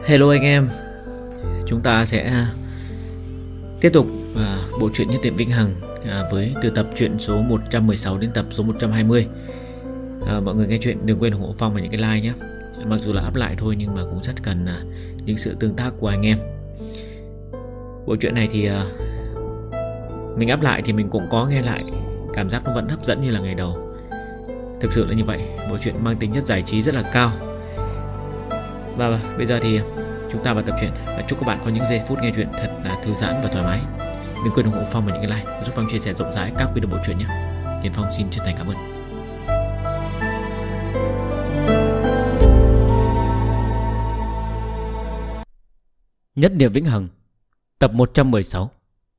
Hello anh em, chúng ta sẽ tiếp tục bộ truyện Nhất Niệm Vĩnh Hằng với từ tập truyện số 116 đến tập số 120. Mọi người nghe chuyện đừng quên ủng hộ Phong và những cái like nhé. Mặc dù là up lại thôi nhưng mà cũng rất cần những sự tương tác của anh em. Bộ truyện này thì mình up lại thì mình cũng có nghe lại, cảm giác nó vẫn hấp dẫn như là ngày đầu. Thực sự là như vậy, bộ truyện mang tính chất giải trí rất là cao. Và bây giờ thì chúng ta vào tập truyện. Và chúc các bạn có những giây phút nghe chuyện thật là thư giãn và thoải mái. Đừng quên ủng hộ Phong và những cái like giúp Phong chia sẻ rộng rãi các video bộ truyện nhé. Tiến Phong xin chân thành cảm ơn. Nhất Niệm Vĩnh Hằng, tập 116.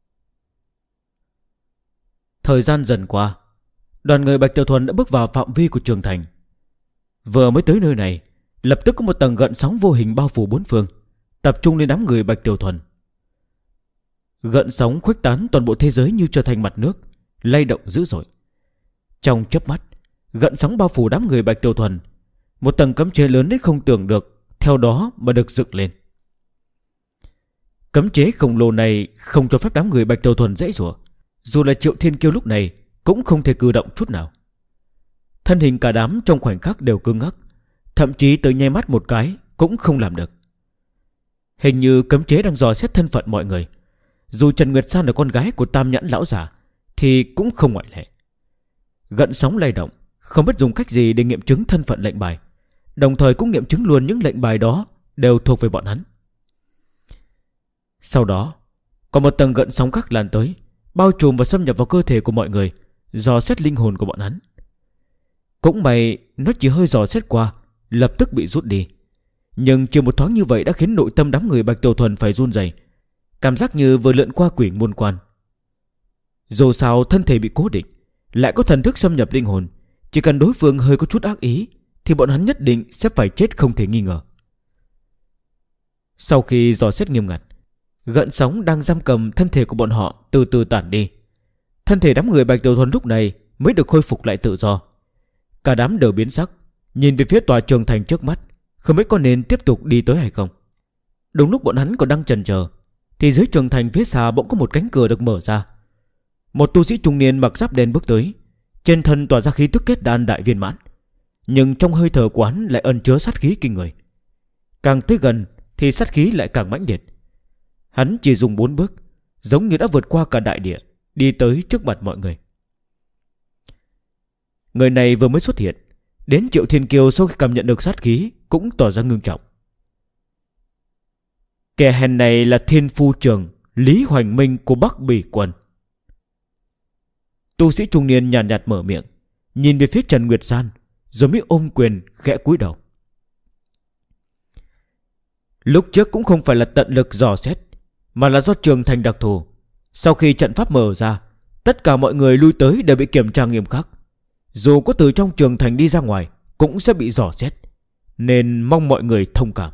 Thời gian dần qua, đoàn người Bạch Tiểu Thuần đã bước vào phạm vi của Trường Thành. Vừa mới tới nơi này, lập tức có một tầng gợn sóng vô hình bao phủ bốn phương, tập trung lên đám người Bạch Tiểu Thuần. Gợn sóng khuếch tán toàn bộ thế giới như trở thành mặt nước, lay động dữ dội. Trong chớp mắt, gợn sóng bao phủ đám người Bạch Tiểu Thuần. Một tầng cấm chế lớn đến không tưởng được theo đó mà được dựng lên. Cấm chế khổng lồ này không cho phép đám người Bạch Tiểu Thuần giãy giụa. Dù là Triệu Thiên Kiêu lúc này cũng không thể cử động chút nào. Thân hình cả đám trong khoảnh khắc đều cứng ngắc, thậm chí tới nháy mắt một cái cũng không làm được. Hình như cấm chế đang dò xét thân phận mọi người. Dù Trần Nguyệt San là con gái của Tam Nhãn lão giả thì cũng không ngoại lệ. Gợn sóng lay động, không biết dùng cách gì để nghiệm chứng thân phận lệnh bài, đồng thời cũng nghiệm chứng luôn những lệnh bài đó đều thuộc về bọn hắn. Sau đó còn một tầng gợn sóng khác lan tới, bao trùm và xâm nhập vào cơ thể của mọi người, dò xét linh hồn của bọn hắn. Cũng may nó chỉ hơi dò xét qua, lập tức bị rút đi. Nhưng chỉ một thoáng như vậy đã khiến nội tâm đám người Bạch Tiểu Thuần phải run rẩy, cảm giác như vừa lượn qua quỷ môn quan. Dù sao thân thể bị cố định, lại có thần thức xâm nhập linh hồn, chỉ cần đối phương hơi có chút ác ý thì bọn hắn nhất định sẽ phải chết không thể nghi ngờ. Sau khi dò xét nghiêm ngặt, gợn sóng đang giam cầm thân thể của bọn họ từ từ tản đi. Thân thể đám người Bạch Tiểu Thuần lúc này mới được khôi phục lại tự do. Cả đám đều biến sắc, nhìn về phía tòa Trường Thành trước mắt, không biết có nên tiếp tục đi tới hay không. Đúng lúc bọn hắn còn đang chần chờ thì dưới Trường Thành phía xa bỗng có một cánh cửa được mở ra. Một tu sĩ trung niên mặc giáp đen bước tới, trên thân tỏa ra khí tức kết đan đại viên mãn, nhưng trong hơi thở của hắn lại ẩn chứa sát khí kinh người. Càng tới gần thì sát khí lại càng mãnh liệt. Hắn chỉ dùng 4 bước, giống như đã vượt qua cả đại địa, đi tới trước mặt mọi người. Người này vừa mới xuất hiện, đến Triệu Thiên Kiêu sau khi cảm nhận được sát khí cũng tỏ ra ngưng trọng. Kẻ hèn này là Thiên Phu Trường Lý Hoành Minh của Bắc Bỉ Quân. Tu sĩ trung niên nhàn nhạt mở miệng, nhìn về phía Trần Nguyệt San, rồi mới ôm quyền khẽ cúi đầu. Lúc trước cũng không phải là tận lực dò xét, mà là do Trường Thành đặc thù. Sau khi trận pháp mở ra, tất cả mọi người lui tới đều bị kiểm tra nghiêm khắc. Dù có từ trong Trường Thành đi ra ngoài cũng sẽ bị dò xét, nên mong mọi người thông cảm.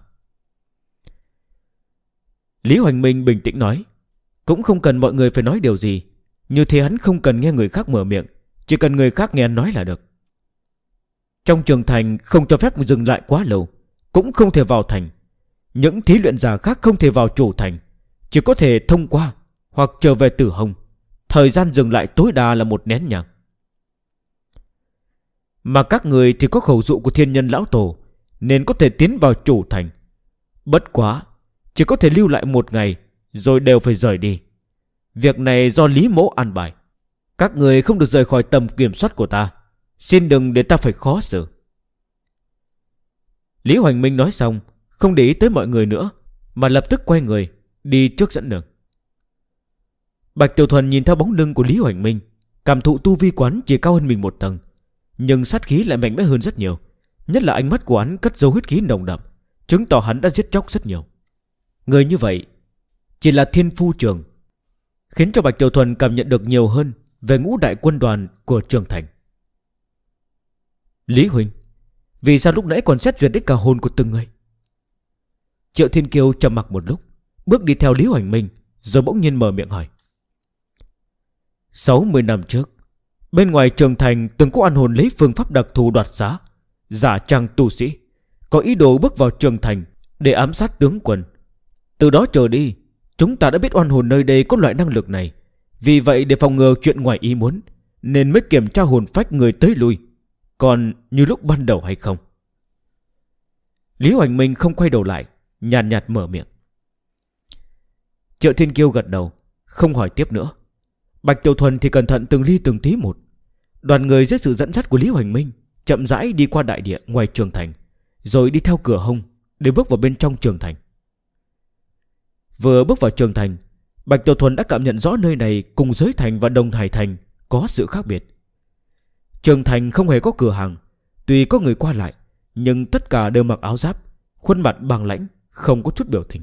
Lý Hoành Minh bình tĩnh nói, cũng không cần mọi người phải nói điều gì. Như thế hắn không cần nghe người khác mở miệng, chỉ cần người khác nghe hắn nói là được. Trong Trường Thành không cho phép dừng lại quá lâu, cũng không thể vào thành. Những thí luyện giả khác không thể vào chủ thành, chỉ có thể thông qua hoặc trở về Tử Hồng. Thời gian dừng lại tối đa là 1 nén nhang. Mà các người thì có khẩu dụ của Thiên Nhân Lão Tổ, nên có thể tiến vào chủ thành. Bất quá chỉ có thể lưu lại 1 ngày, rồi đều phải rời đi. Việc này do Lý Mỗ an bài. Các người không được rời khỏi tầm kiểm soát của ta, xin đừng để ta phải khó xử. Lý Hoành Minh nói xong, không để ý tới mọi người nữa, mà lập tức quay người đi trước dẫn đường. Bạch Tiểu Thuần nhìn theo bóng lưng của Lý Hoành Minh, cảm thụ tu vi quán chỉ cao hơn mình 1 tầng, nhưng sát khí lại mạnh mẽ hơn rất nhiều. Nhất là ánh mắt của hắn cất dấu huyết khí nồng đậm, chứng tỏ hắn đã giết chóc rất nhiều. Người như vậy chỉ là Thiên Phu Trường, khiến cho Bạch Tiểu Thuần cảm nhận được nhiều hơn về ngũ đại quân đoàn của Trường Thành. Lý huynh, vì sao lúc nãy còn xét duyệt đến cả hồn của từng người? Triệu Thiên Kiêu trầm mặc một lúc, bước đi theo Lý Hoành Minh, rồi bỗng nhiên mở miệng hỏi. 60 năm trước, bên ngoài Trường Thành từng có oan hồn lấy phương pháp đặc thù đoạt giá, giả trang tu sĩ, có ý đồ bước vào Trường Thành, để ám sát tướng quân. Từ đó trở đi, chúng ta đã biết oan hồn nơi đây có loại năng lực này. Vì vậy để phòng ngừa chuyện ngoài ý muốn, nên mới kiểm tra hồn phách người tới lui, còn như lúc ban đầu hay không. Lý Hoành Minh không quay đầu lại, nhàn nhạt mở miệng. Triệu Thiên Kiêu gật đầu, không hỏi tiếp nữa. Bạch Tiểu Thuần thì cẩn thận từng ly từng tí một. Đoàn người dưới sự dẫn dắt của Lý Hoành Minh chậm rãi đi qua đại địa ngoài trường thành, rồi đi theo cửa hông để bước vào bên trong trường thành. Vừa bước vào trường thành, Bạch Tiểu Thuần đã cảm nhận rõ nơi này cùng giới thành và Đông Hải thành có sự khác biệt. Trường thành không hề có cửa hàng, tuy có người qua lại, nhưng tất cả đều mặc áo giáp, khuôn mặt bằng lãnh, không có chút biểu tình.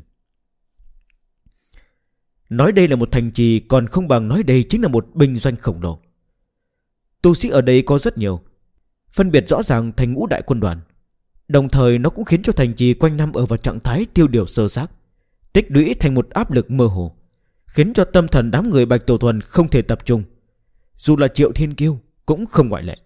Nói đây là một thành trì còn không bằng nói đây chính là một binh doanh khổng lồ. Tu sĩ ở đây có rất nhiều, phân biệt rõ ràng thành ngũ đại quân đoàn. Đồng thời nó cũng khiến cho thành trì quanh năm ở vào trạng thái tiêu điều sơ xác, tích lũy thành một áp lực mơ hồ, khiến cho tâm thần đám người Bạch Tiểu Thuần không thể tập trung. Dù là Triệu Thiên Kiêu cũng không ngoại lệ.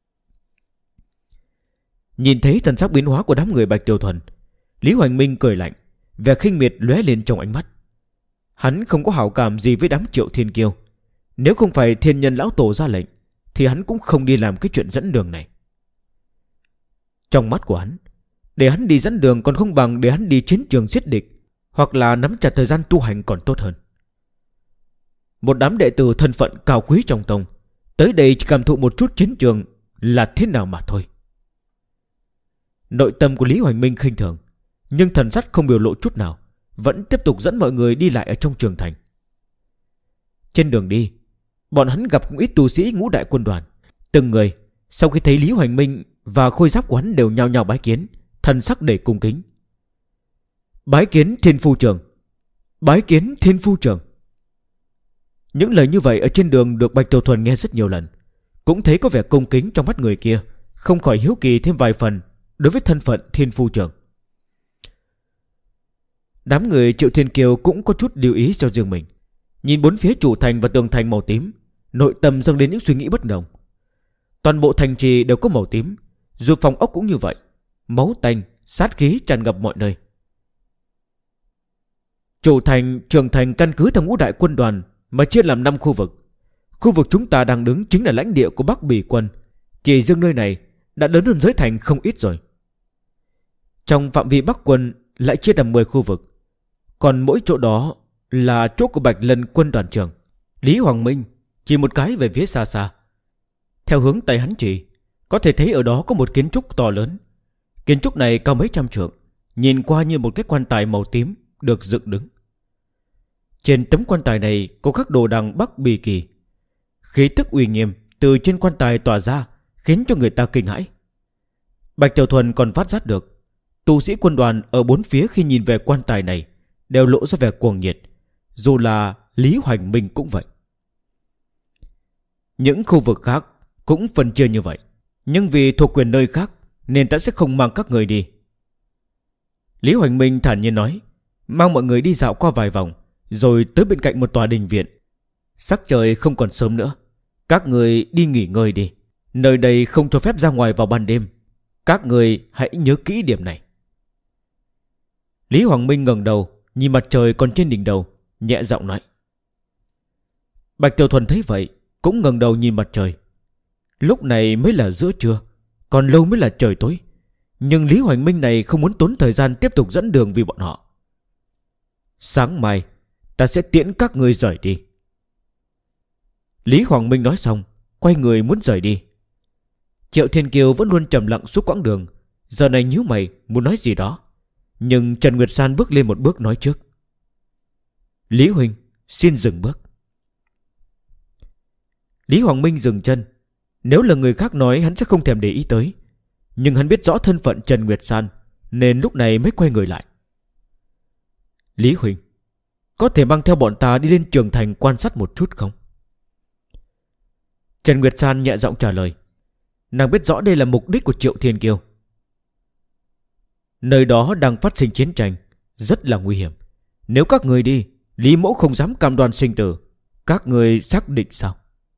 Nhìn thấy thần sắc biến hóa của đám người Bạch Tiểu Thuần, Lý Hoành Minh cười lạnh, vẻ khinh miệt lóe lên trong ánh mắt. Hắn không có hảo cảm gì với đám Triệu Thiên Kiêu. Nếu không phải Thiên Nhân lão tổ ra lệnh, thì hắn cũng không đi làm cái chuyện dẫn đường này. Trong mắt của hắn, để hắn đi dẫn đường còn không bằng để hắn đi chiến trường giết địch, hoặc là nắm chặt thời gian tu hành còn tốt hơn. Một đám đệ tử thân phận cao quý trong tông tới đây chỉ cảm thụ một chút chiến trường là thế nào mà thôi. Nội tâm của Lý Hoành Minh khinh thường, nhưng thần sắc không biểu lộ chút nào, vẫn tiếp tục dẫn mọi người đi lại ở trong trường thành. Trên đường đi, bọn hắn gặp không ít tu sĩ ngũ đại quân đoàn. Từng người sau khi thấy Lý Hoành Minh và khôi giáp của hắn đều nhao nhao bái kiến, thần sắc đầy cung kính. Bái kiến Thiên Phu Trưởng, bái kiến Thiên Phu Trưởng. Những lời như vậy ở trên đường được Bạch Tiểu Thuần nghe rất nhiều lần, cũng thấy có vẻ cung kính trong mắt người kia, không khỏi hiếu kỳ thêm vài phần đối với thân phận Thiên Phu Trưởng. Đám người Triệu Thiên Kiêu cũng có chút lưu ý cho riêng mình, nhìn bốn phía chủ thành và tường thành màu tím, nội tâm dâng lên những suy nghĩ bất đồng. Toàn bộ thành trì đều có màu tím, dù phòng ốc cũng như vậy, máu tanh, sát khí tràn ngập mọi nơi. Chủ thành, trường thành căn cứ theo ngũ đại quân đoàn mà chia làm 5 khu vực. Khu vực chúng ta đang đứng chính là lãnh địa của Bắc Bỉ quân. Chỉ riêng nơi này đã lớn hơn giới thành không ít rồi. Trong phạm vi Bắc quân lại chia làm 10 khu vực, còn mỗi chỗ đó là chỗ của Bạch Lân quân đoàn trưởng. Lý Hoàng Minh chỉ một cái về phía xa xa. Theo hướng tay hắn chỉ, có thể thấy ở đó có một kiến trúc to lớn. Kiến trúc này cao mấy trăm trượng, nhìn qua như một cái quan tài màu tím được dựng đứng. Trên tấm quan tài này có khắc đồ đằng Bắc Bỉ kỳ. Khí tức uy nghiêm từ trên quan tài tỏa ra, khiến cho người ta kinh hãi. Bạch Tiểu Thuần còn phát giác được tu sĩ quân đoàn ở bốn phía khi nhìn về quan tài này đều lộ ra vẻ cuồng nhiệt, dù là Lý Hoành Minh cũng vậy. Những khu vực khác cũng phân chia như vậy, nhưng vì thuộc quyền nơi khác nên ta sẽ không mang các người đi. Lý Hoành Minh thản nhiên nói, mang mọi người đi dạo qua vài vòng, rồi tới bên cạnh một tòa đình viện. Sắc trời không còn sớm nữa, các người đi nghỉ ngơi đi. Nơi đây không cho phép ra ngoài vào ban đêm. Các người hãy nhớ kỹ điểm này. Lý Hoàng Minh ngẩng đầu nhìn mặt trời còn trên đỉnh đầu, nhẹ giọng nói. Bạch Tiểu Thuần thấy vậy cũng ngẩng đầu nhìn mặt trời. Lúc này mới là giữa trưa, còn lâu mới là trời tối. Nhưng Lý Hoành Minh này không muốn tốn thời gian tiếp tục dẫn đường vì bọn họ. Sáng mai ta sẽ tiễn các ngươi rời đi. Lý Hoàng Minh nói xong, quay người muốn rời đi. Triệu Thiên Kiều vẫn luôn trầm lặng suốt quãng đường, giờ này nhíu mày muốn nói gì đó. Nhưng Trần Nguyệt San bước lên một bước nói trước. Lý huynh, xin dừng bước. Lý Hoàng Minh dừng chân. Nếu là người khác nói hắn sẽ không thèm để ý tới, nhưng hắn biết rõ thân phận Trần Nguyệt San, nên lúc này mới quay người lại. Lý huynh, có thể mang theo bọn ta đi lên trường thành quan sát một chút không? Trần Nguyệt San nhẹ giọng trả lời. Nàng biết rõ đây là mục đích của Triệu Thiên Kiêu. Nơi đó đang phát sinh chiến tranh, rất là nguy hiểm. Nếu các người đi, Lý mẫu không dám cam đoan sinh tử. Các người xác định sao?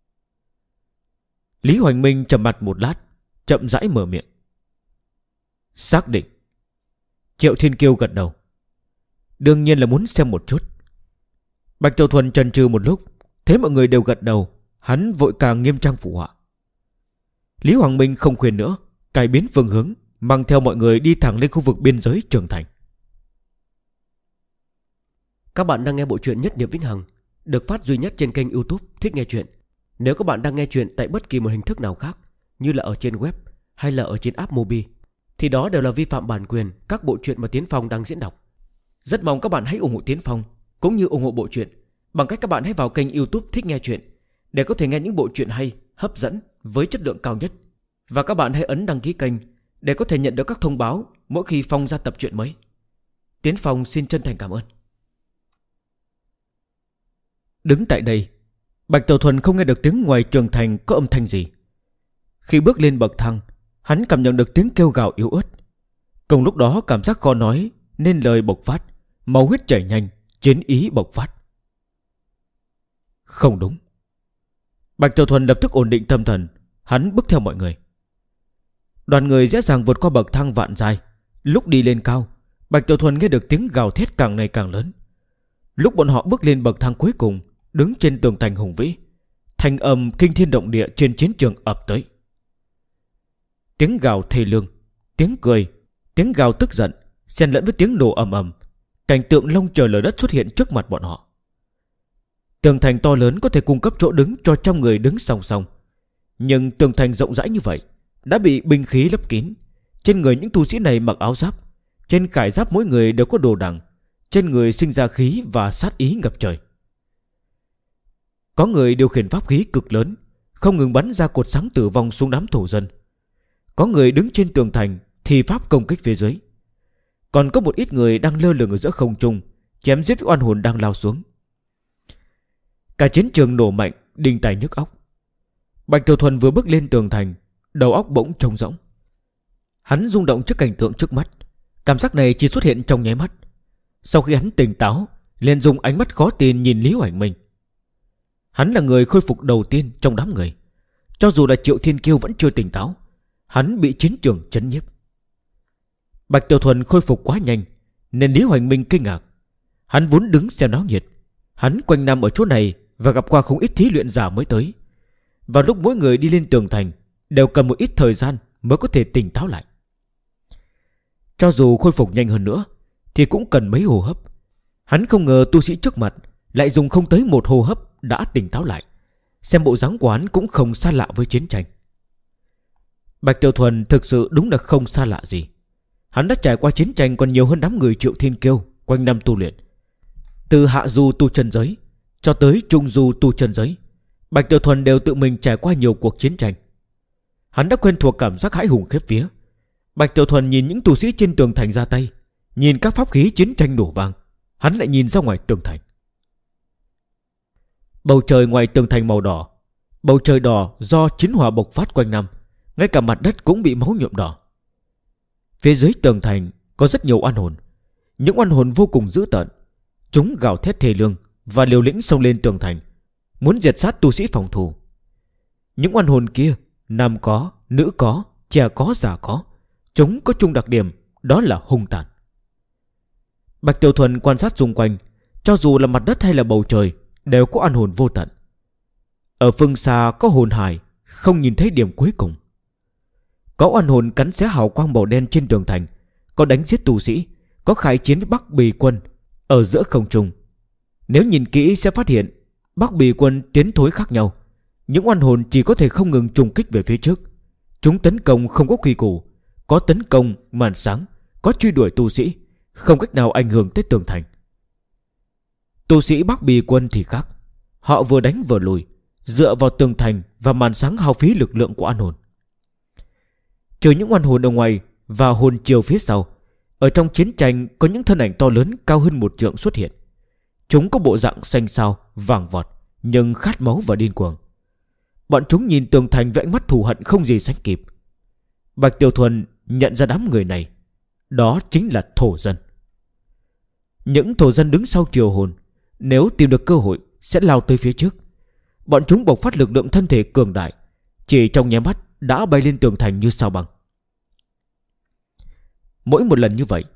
Lý Hoành Minh trầm mặt một lát, chậm rãi mở miệng. Xác định. Triệu Thiên Kiêu gật đầu. Đương nhiên là muốn xem một chút. Bạch Tiểu Thuần chần chừ một lúc, thấy mọi người đều gật đầu, hắn vội càng nghiêm trang phụ họa. Lý Hoàng Minh không khuyên nữa, cải biến phương hướng, mang theo mọi người đi thẳng lên khu vực biên giới Trường Thành. Các bạn đang nghe bộ truyện Nhất Niệm Vĩnh Hằng, được phát duy nhất trên kênh YouTube Thích Nghe Truyện. Nếu các bạn đang nghe truyện tại bất kỳ một hình thức nào khác, như là ở trên web hay là ở trên app Mobi, thì đó đều là vi phạm bản quyền các bộ truyện mà Tiến Phong đang diễn đọc. Rất mong các bạn hãy ủng hộ Tiến Phong cũng như ủng hộ bộ truyện bằng cách các bạn hãy vào kênh YouTube Thích Nghe Truyện để có thể nghe những bộ truyện hay, hấp dẫn với chất lượng cao nhất. Và các bạn hãy ấn đăng ký kênh để có thể nhận được các thông báo mỗi khi Phong ra tập truyện mới. Tiến Phong xin chân thành cảm ơn. Đứng tại đây, Bạch Tiểu Thuần không nghe được tiếng ngoài Trường Thành có âm thanh gì. Khi bước lên bậc thang, hắn cảm nhận được tiếng kêu gào yếu ớt. Cùng lúc đó cảm giác khó nói nên lời bộc phát, máu huyết chảy nhanh, chiến ý bộc phát. Không đúng. Bạch Tiểu Thuần lập tức ổn định tâm thần, hắn bước theo mọi người. Đoàn người dễ dàng vượt qua bậc thang vạn dài. Lúc đi lên cao, Bạch Tiểu Thuần nghe được tiếng gào thét càng ngày càng lớn. Lúc bọn họ bước lên bậc thang cuối cùng, đứng trên tường thành hùng vĩ, thanh âm kinh thiên động địa trên chiến trường ập tới. Tiếng gào thê lương, tiếng cười, tiếng gào tức giận xen lẫn với tiếng nổ ầm ầm. Cảnh tượng long trời lở đất xuất hiện trước mặt bọn họ. Tường thành to lớn có thể cung cấp chỗ đứng cho trăm người đứng song song, nhưng tường thành rộng rãi như vậy đã bị binh khí lấp kín. Trên người những tu sĩ này mặc áo giáp, trên khải giáp mỗi người đều có đồ đằng, trên người sinh ra khí và sát ý ngập trời. Có người điều khiển pháp khí cực lớn, không ngừng bắn ra cột sáng tử vong xuống đám thổ dân. Có người đứng trên tường thành thì pháp công kích phía dưới. Còn có một ít người đang lơ lửng ở giữa không trung, chém giết oan hồn đang lao xuống. Cả chiến trường nổ mạnh, đinh tai nhức óc. Bạch Tiểu Thuần vừa bước lên tường thành, đầu óc bỗng trống rỗng. Hắn rung động trước cảnh tượng trước mắt. Cảm giác này chỉ xuất hiện trong nháy mắt. Sau khi hắn tỉnh táo, liền dùng ánh mắt khó tin nhìn Lý Hoành Minh. Hắn là người khôi phục đầu tiên trong đám người. Cho dù là Triệu Thiên Kiêu vẫn chưa tỉnh táo, hắn bị chiến trường chấn nhiếp. Bạch Tiểu Thuần khôi phục quá nhanh nên Lý Hoành Minh kinh ngạc. Hắn vốn đứng xem náo nhiệt, hắn quanh năm ở chỗ này và gặp qua không ít thí luyện giả mới tới. Và lúc mỗi người đi lên tường thành đều cần một ít thời gian mới có thể tỉnh táo lại. Cho dù khôi phục nhanh hơn nữa thì cũng cần mấy hô hấp. Hắn không ngờ tu sĩ trước mặt lại dùng không tới một hô hấp đã tỉnh táo lại. Xem bộ dáng của hắn cũng không xa lạ với chiến tranh. Bạch Tiểu Thuần thực sự đúng là không xa lạ gì. Hắn đã trải qua chiến tranh còn nhiều hơn đám người Triệu Thiên Kiêu quanh năm tu luyện. Từ hạ du tu chân giới cho tới trung du tu chân giới, Bạch Tiểu Thuần đều tự mình trải qua nhiều cuộc chiến tranh. Hắn đã quen thuộc cảm giác hãi hùng khiếp vía. Bạch Tiểu Thuần nhìn những tu sĩ trên tường thành ra tay, nhìn các pháp khí chiến tranh nổ vang, hắn lại nhìn ra ngoài tường thành. Bầu trời ngoài tường thành màu đỏ, bầu trời đỏ do chiến hỏa bộc phát quanh năm, ngay cả mặt đất cũng bị máu nhuộm đỏ. Phía dưới tường thành có rất nhiều oan hồn. Những oan hồn vô cùng dữ tợn. Chúng gào thét thê lương và liều lĩnh xông lên tường thành, muốn diệt sát tu sĩ phòng thủ. Những oan hồn kia, nam có, nữ có, trẻ có, già có, chúng có chung đặc điểm, đó là hung tàn. Bạch Tiểu Thuần quan sát xung quanh, cho dù là mặt đất hay là bầu trời đều có oan hồn vô tận. Ở phương xa có hồn hải, không nhìn thấy điểm cuối cùng. Có oan hồn cắn xé hào quang màu đen trên tường thành, có đánh giết tu sĩ, có khai chiến với Bắc Bì quân ở giữa không trung. Nếu nhìn kỹ sẽ phát hiện Bắc Bì quân tiến thối khác nhau. Những oan hồn chỉ có thể không ngừng trùng kích về phía trước. Chúng tấn công không có quy củ, có tấn công màn sáng, có truy đuổi tu sĩ, không cách nào ảnh hưởng tới tường thành. Tu sĩ Bắc Bì quân thì khác. Họ vừa đánh vừa lùi, dựa vào tường thành và màn sáng hao phí lực lượng của oan hồn. Trừ những oan hồn ở ngoài và hồn chiều phía sau, ở trong chiến tranh có những thân ảnh to lớn cao hơn 1 trượng xuất hiện. Chúng có bộ dạng xanh xao, vàng vọt, nhưng khát máu và điên cuồng. Bọn chúng nhìn tường thành với ánh mắt thù hận không gì sánh kịp. Bạch Tiểu Thuần nhận ra đám người này, đó chính là thổ dân. Những thổ dân đứng sau triều hồn, nếu tìm được cơ hội sẽ lao tới phía trước. Bọn chúng bộc phát lực lượng thân thể cường đại, chỉ trong nháy mắt đã bay lên tường thành như sao băng. Mỗi một lần như vậy,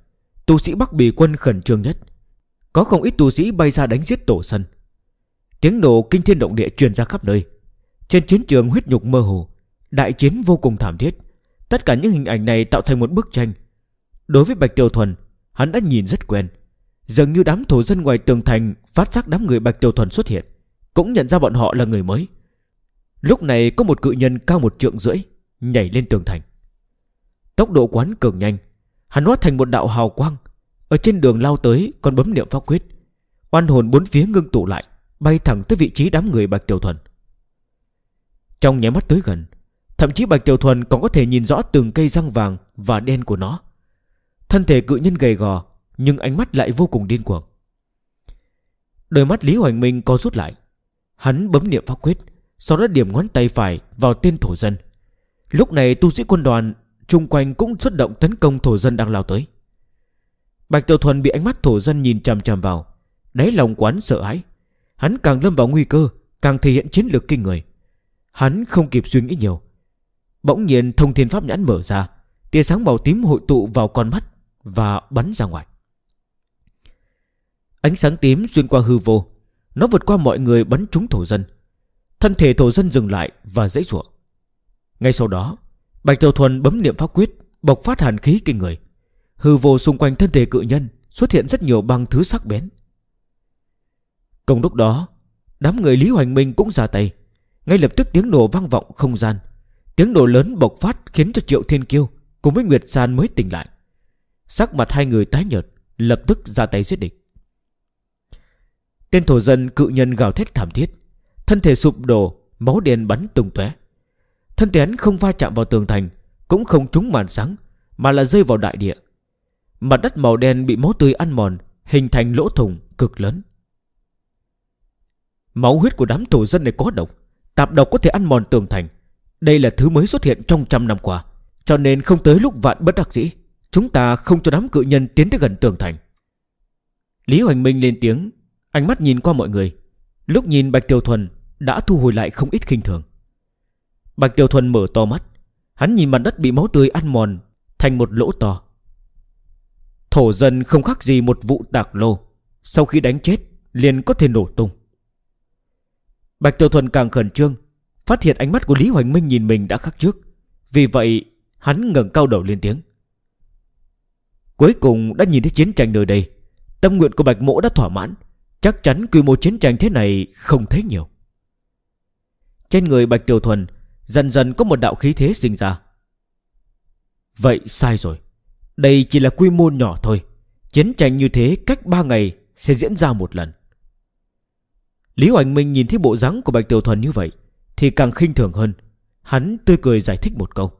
tu sĩ Bắc Bì quân khẩn trương nhất. Có không ít tu sĩ bay ra đánh giết Tổ Sân. Tiếng nổ kinh thiên động địa truyền ra khắp nơi. Trên chiến trường huyết nhục mơ hồ, đại chiến vô cùng thảm thiết. Tất cả những hình ảnh này tạo thành một bức tranh. Đối với Bạch Tiểu Thuần, hắn đã nhìn rất quen. Dường như đám thổ dân ngoài tường thành phát giác đám người Bạch Tiểu Thuần xuất hiện, cũng nhận ra bọn họ là người mới. Lúc này có một cự nhân cao 1,5 trượng nhảy lên tường thành. Tốc độ quán cường nhanh, hắn hóa thành một đạo hào quang, ở trên đường lao tới, còn bấm niệm pháp quyết. Oan hồn bốn phía ngưng tụ lại, bay thẳng tới vị trí đám người Bạch Tiểu Thuần. Trong nháy mắt tới gần, thậm chí Bạch Tiểu Thuần còn có thể nhìn rõ từng cây răng vàng và đen của nó. Thân thể cự nhân gầy gò, nhưng ánh mắt lại vô cùng điên cuồng. Đôi mắt Lý Hoành Minh co rút lại. Hắn bấm niệm pháp quyết, sau đó điểm ngón tay phải vào tên thổ dân. Lúc này tu sĩ quân đoàn chung quanh cũng xuất động tấn công thổ dân đang lao tới. Bạch Tiểu Thuần bị ánh mắt thổ dân nhìn chằm chằm vào, đáy lòng quán sợ hãi. Hắn càng lâm vào nguy cơ, càng thể hiện chiến lược kinh người. Hắn không kịp suy nghĩ nhiều. Bỗng nhiên thông thiên pháp nhãn mở ra, tia sáng màu tím hội tụ vào con mắt và bắn ra ngoài. Ánh sáng tím xuyên qua hư vô, nó vượt qua mọi người bắn trúng thổ dân. Thân thể thổ dân dừng lại và giãy giụa. Ngay sau đó, Bạch Tiểu Thuần bấm niệm pháp quyết, bộc phát hàn khí kinh người. Hư vô xung quanh thân thể cự nhân xuất hiện rất nhiều băng thứ sắc bén. Cùng lúc đó, đám người Lý Hoành Minh cũng ra tay. Ngay lập tức tiếng nổ vang vọng không gian. Tiếng nổ lớn bộc phát khiến cho Triệu Thiên Kiêu cùng với Nguyệt San mới tỉnh lại. Sắc mặt hai người tái nhợt, lập tức ra tay giết địch. Tên thổ dân cự nhân gào thét thảm thiết, thân thể sụp đổ, máu đen bắn tung tóe. Thân thể hắn không va chạm vào tường thành, cũng không trúng màn sáng, mà là rơi vào đại địa. Mặt đất màu đen bị máu tươi ăn mòn, hình thành lỗ thủng cực lớn. Máu huyết của đám thổ dân này có độc, tạp độc có thể ăn mòn tường thành. Đây là thứ mới xuất hiện trong 100 năm qua, cho nên không tới lúc vạn bất đắc dĩ, chúng ta không cho đám cự nhân tiến tới gần tường thành. Lý Hoành Minh lên tiếng, ánh mắt nhìn qua mọi người. Lúc nhìn Bạch Tiểu Thuần đã thu hồi lại không ít khinh thường. Bạch Tiểu Thuần mở to mắt, hắn nhìn mặt đất bị máu tươi ăn mòn thành một lỗ to. Thổ dân không khác gì một vụ tạc lô, sau khi đánh chết liền có thể nổ tung. Bạch Tiểu Thuần càng khẩn trương, phát hiện ánh mắt của Lý Hoành Minh nhìn mình đã khác trước. Vì vậy hắn ngẩng cao đầu lên tiếng. Cuối cùng đã nhìn thấy chiến tranh nơi đây. Tâm nguyện của Bạch Mỗ đã thỏa mãn. Chắc chắn quy mô chiến tranh thế này không thấy nhiều. Trên người Bạch Tiểu Thuần dần dần có một đạo khí thế sinh ra. Vậy sai rồi, đây chỉ là quy mô nhỏ thôi. Chiến tranh như thế cách 3 ngày sẽ diễn ra một lần. Lý Hoành Minh nhìn thấy bộ dáng của Bạch Tiểu Thuần như vậy thì càng khinh thường hơn. Hắn tươi cười giải thích một câu.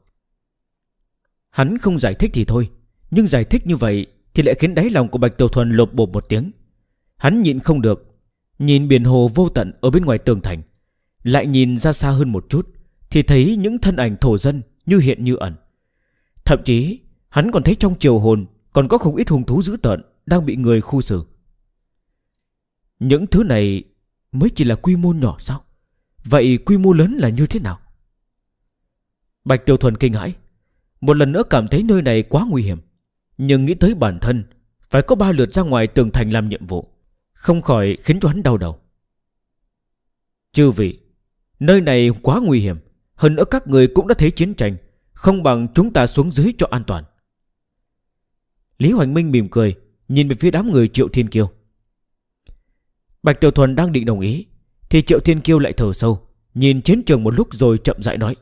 Hắn không giải thích thì thôi, nhưng giải thích như vậy thì lại khiến đáy lòng của Bạch Tiểu Thuần lột bột một tiếng. Hắn nhịn không được, nhìn biển hồ vô tận ở bên ngoài tường thành, lại nhìn ra xa hơn một chút thì thấy những thân ảnh thổ dân như hiện như ẩn. Thậm chí hắn còn thấy trong triều hồn còn có không ít hung thú dữ tợn đang bị người khu xử. Những thứ này mới chỉ là quy mô nhỏ sao? Vậy quy mô lớn là như thế nào? Bạch Tiểu Thuần kinh hãi, một lần nữa cảm thấy nơi này quá nguy hiểm. Nhưng nghĩ tới bản thân phải có 3 lượt ra ngoài tường thành làm nhiệm vụ, không khỏi khiến cho hắn đau đầu. Chư vị, nơi này quá nguy hiểm, hơn nữa các người cũng đã thấy chiến tranh, không bằng chúng ta xuống dưới cho an toàn. Lý Hoành Minh mỉm cười, nhìn về phía đám người Triệu Thiên Kiêu. Bạch Tiểu Thuần đang định đồng ý thì Triệu Thiên Kiêu lại thở sâu, nhìn chiến trường một lúc rồi chậm rãi nói.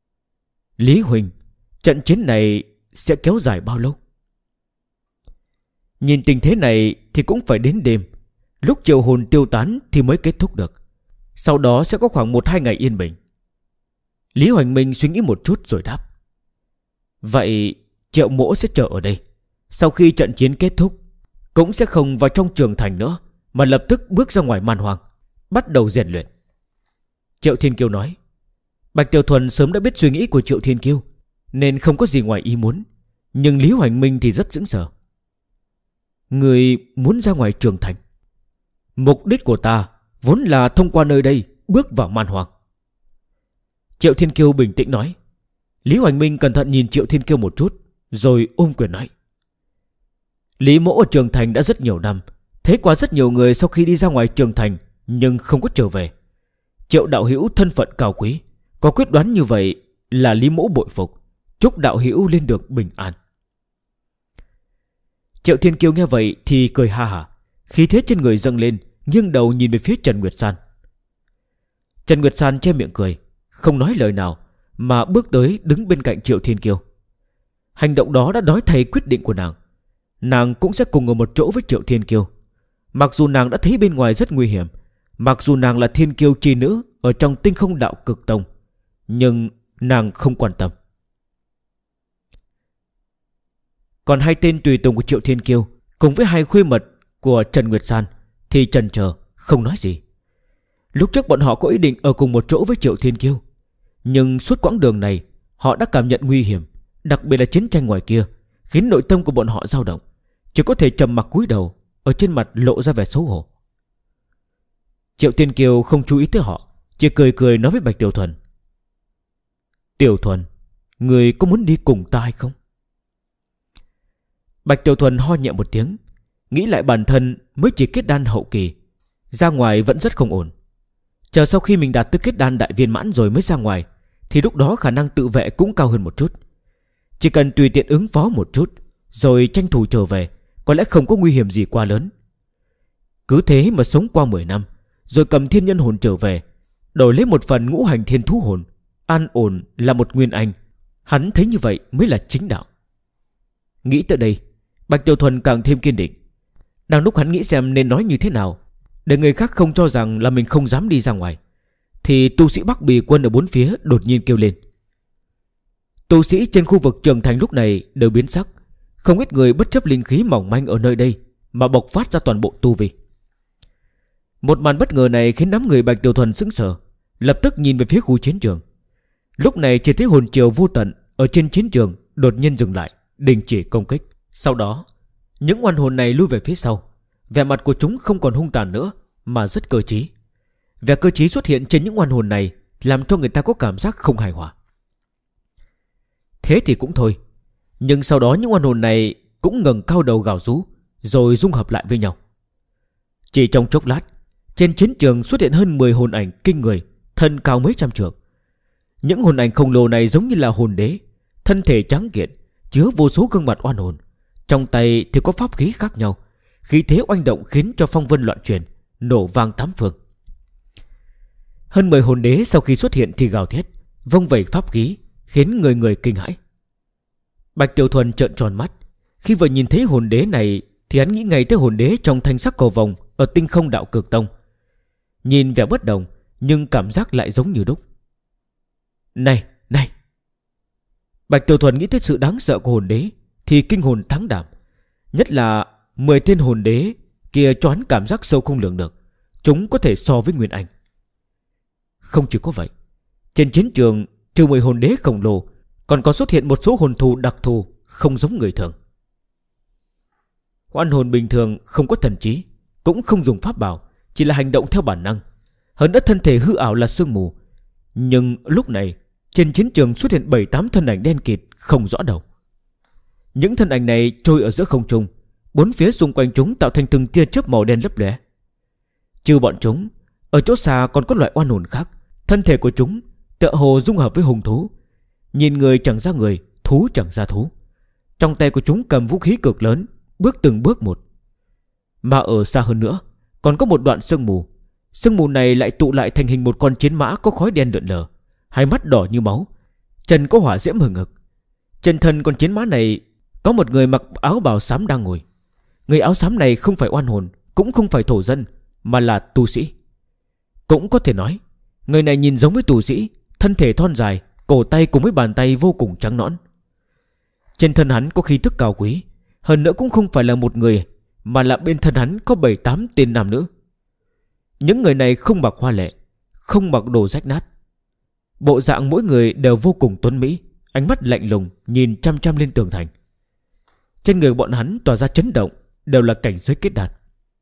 Lý Huỳnh, trận chiến này sẽ kéo dài bao lâu? Nhìn tình thế này thì cũng phải đến đêm. Lúc triệu hồn tiêu tán thì mới kết thúc được. Sau đó sẽ có khoảng 1-2 ngày yên bình. Lý Hoành Minh suy nghĩ một chút rồi đáp. Vậy Triệu Mỗ sẽ chờ ở đây. Sau khi trận chiến kết thúc cũng sẽ không vào trong trường thành nữa, mà lập tức bước ra ngoài man hoang, bắt đầu rèn luyện. Triệu Thiên Kiêu nói. Bạch Tiểu Thuần sớm đã biết suy nghĩ của Triệu Thiên Kiêu nên không có gì ngoài ý muốn. Nhưng Lý Hoành Minh thì rất sững sờ. Người muốn ra ngoài trường thành? Mục đích của ta vốn là thông qua nơi đây bước vào man hoang. Triệu Thiên Kiêu bình tĩnh nói. Lý Hoành Minh cẩn thận nhìn Triệu Thiên Kiêu một chút rồi ôm quyền nói. Lý Mỗ ở Trường Thành đã rất nhiều năm, thấy qua rất nhiều người sau khi đi ra ngoài Trường Thành nhưng không có trở về. Triệu đạo hữu thân phận cao quý, có quyết đoán như vậy là Lý Mỗ bội phục. Chúc đạo hữu lên được bình an. Triệu Thiên Kiêu nghe vậy thì cười ha hả, khí thế trên người dâng lên, nghiêng đầu nhìn về phía Trần Nguyệt San. Trần Nguyệt San che miệng cười, không nói lời nào, mà bước tới đứng bên cạnh Triệu Thiên Kiêu. Hành động đó đã nói thầy quyết định của nàng. Nàng cũng sẽ cùng ở một chỗ với Triệu Thiên Kiêu. Mặc dù nàng đã thấy bên ngoài rất nguy hiểm, mặc dù nàng là thiên kiêu chi nữ ở trong Tinh Không Đạo Cực Tông, nhưng nàng không quan tâm. Còn hai tên tùy tùng của Triệu Thiên Kiêu cùng với hai khuê mật của Trần Nguyệt San thì chần chờ không nói gì. Lúc trước bọn họ có ý định ở cùng một chỗ với Triệu Thiên Kiêu, nhưng suốt quãng đường này họ đã cảm nhận nguy hiểm, đặc biệt là chiến tranh ngoài kia, khiến nội tâm của bọn họ dao động, chỉ có thể trầm mặc cúi đầu, ở trên mặt lộ ra vẻ xấu hổ. Triệu Thiên Kiêu không chú ý tới họ, chỉ cười cười nói với Bạch Tiểu Thuần: Tiểu Thuần, người có muốn đi cùng ta hay không? Bạch Tiểu Thuần ho nhẹ một tiếng, nghĩ lại bản thân mới chỉ kết đan hậu kỳ, ra ngoài vẫn rất không ổn. Chờ sau khi mình đạt tới kết đan đại viên mãn rồi mới ra ngoài, thì lúc đó khả năng tự vệ cũng cao hơn một chút. Chỉ cần tùy tiện ứng phó một chút, rồi tranh thủ trở về, có lẽ không có nguy hiểm gì quá lớn. Cứ thế mà sống qua 10 năm, rồi cầm thiên nhân hồn trở về, đổi lấy một phần ngũ hành thiên thú hồn, an ổn là một nguyên anh. Hắn thấy như vậy mới là chính đạo. Nghĩ tới đây, Bạch Tiểu Thuần càng thêm kiên định. Đang lúc hắn nghĩ xem nên nói như thế nào để người khác không cho rằng là mình không dám đi ra ngoài, thì tu sĩ Bắc Bì Quân ở bốn phía đột nhiên kêu lên. Tu sĩ trên khu vực Trường Thành lúc này đều biến sắc. Không ít người bất chấp linh khí mỏng manh ở nơi đây mà bộc phát ra toàn bộ tu vi. Một màn bất ngờ này khiến đám người Bạch Tiểu Thuần sững sờ, lập tức nhìn về phía khu chiến trường. Lúc này chỉ thấy hồn triều vô tận ở trên chiến trường đột nhiên dừng lại, đình chỉ công kích. Sau đó những oan hồn này lui về phía sau. Vẻ mặt của chúng không còn hung tàn nữa, mà rất cơ trí. Vẻ cơ trí xuất hiện trên những oan hồn này làm cho người ta có cảm giác không hài hòa. Thế thì cũng thôi, nhưng sau đó những oan hồn này cũng ngẩng cao đầu gào rú, rồi dung hợp lại với nhau. Chỉ trong chốc lát, trên chiến trường xuất hiện hơn 10 hồn ảnh kinh người, thân cao mấy trăm trượng. Những hồn ảnh khổng lồ này giống như là hồn đế, thân thể trắng kiện, chứa vô số gương mặt oan hồn. Trong tay thì có pháp khí khác nhau, khí thế oanh động khiến cho phong vân loạn chuyển, nổ vang tám phương. Hơn 10 hồn đế sau khi xuất hiện thì gào thét, vung vẩy pháp khí, khiến người người kinh hãi. Bạch Tiểu Thuần trợn tròn mắt. Khi vừa nhìn thấy hồn đế này thì hắn nghĩ ngay tới hồn đế trong thanh sắc cầu vòng ở Tinh Không Đạo Cực Tông. Nhìn vẻ bất đồng, nhưng cảm giác lại giống như đúc. Này, này! Bạch Tiểu Thuần nghĩ tới sự đáng sợ của hồn đế thì kinh hồn thắng đảm. Nhất là 10 tên hồn đế kia cho hắn cảm giác sâu không lường được. Chúng có thể so với Nguyên Anh. Không chỉ có vậy, trên chiến trường trừ 10 hồn đế khổng lồ, còn có xuất hiện một số hồn thù đặc thù không giống người thường. Oan hồn bình thường không có thần trí, cũng không dùng pháp bảo, chỉ là hành động theo bản năng. Hơn nữa thân thể hư ảo là sương mù. Nhưng lúc này trên chiến trường xuất hiện 7-8 thân ảnh đen kịt không rõ đầu. Những thân ảnh này trôi ở giữa không trung, bốn phía xung quanh chúng tạo thành từng tia chớp màu đen lấp lóe. Trừ bọn chúng, ở chỗ xa còn có loại oan hồn khác. Thân thể của chúng tựa hồ dung hợp với hùng thú. Nhìn người chẳng ra người, thú chẳng ra thú. Trong tay của chúng cầm vũ khí cực lớn, bước từng bước một. Mà ở xa hơn nữa còn có một đoạn sương mù. Sương mù này lại tụ lại thành hình một con chiến mã có khói đen lượn lờ, hai mắt đỏ như máu, chân có hỏa diễm hừng hực. Trên thân con chiến mã này có một người mặc áo bào xám đang ngồi. Người áo xám này không phải oan hồn, cũng không phải thổ dân, mà là tu sĩ. Cũng có thể nói người này nhìn giống với tu sĩ, thân thể thon dài, cổ tay cùng với bàn tay vô cùng trắng nõn. Trên thân hắn có khí tức cao quý, hơn nữa cũng không phải là một người, mà là bên thân hắn có 7-8 tên nam nữ. Những người này không mặc hoa lệ, không mặc đồ rách nát. Bộ dạng mỗi người đều vô cùng tuấn mỹ, ánh mắt lạnh lùng nhìn chăm chăm lên tường thành. Trên người bọn hắn tỏa ra chấn động, đều là cảnh giới kết đan.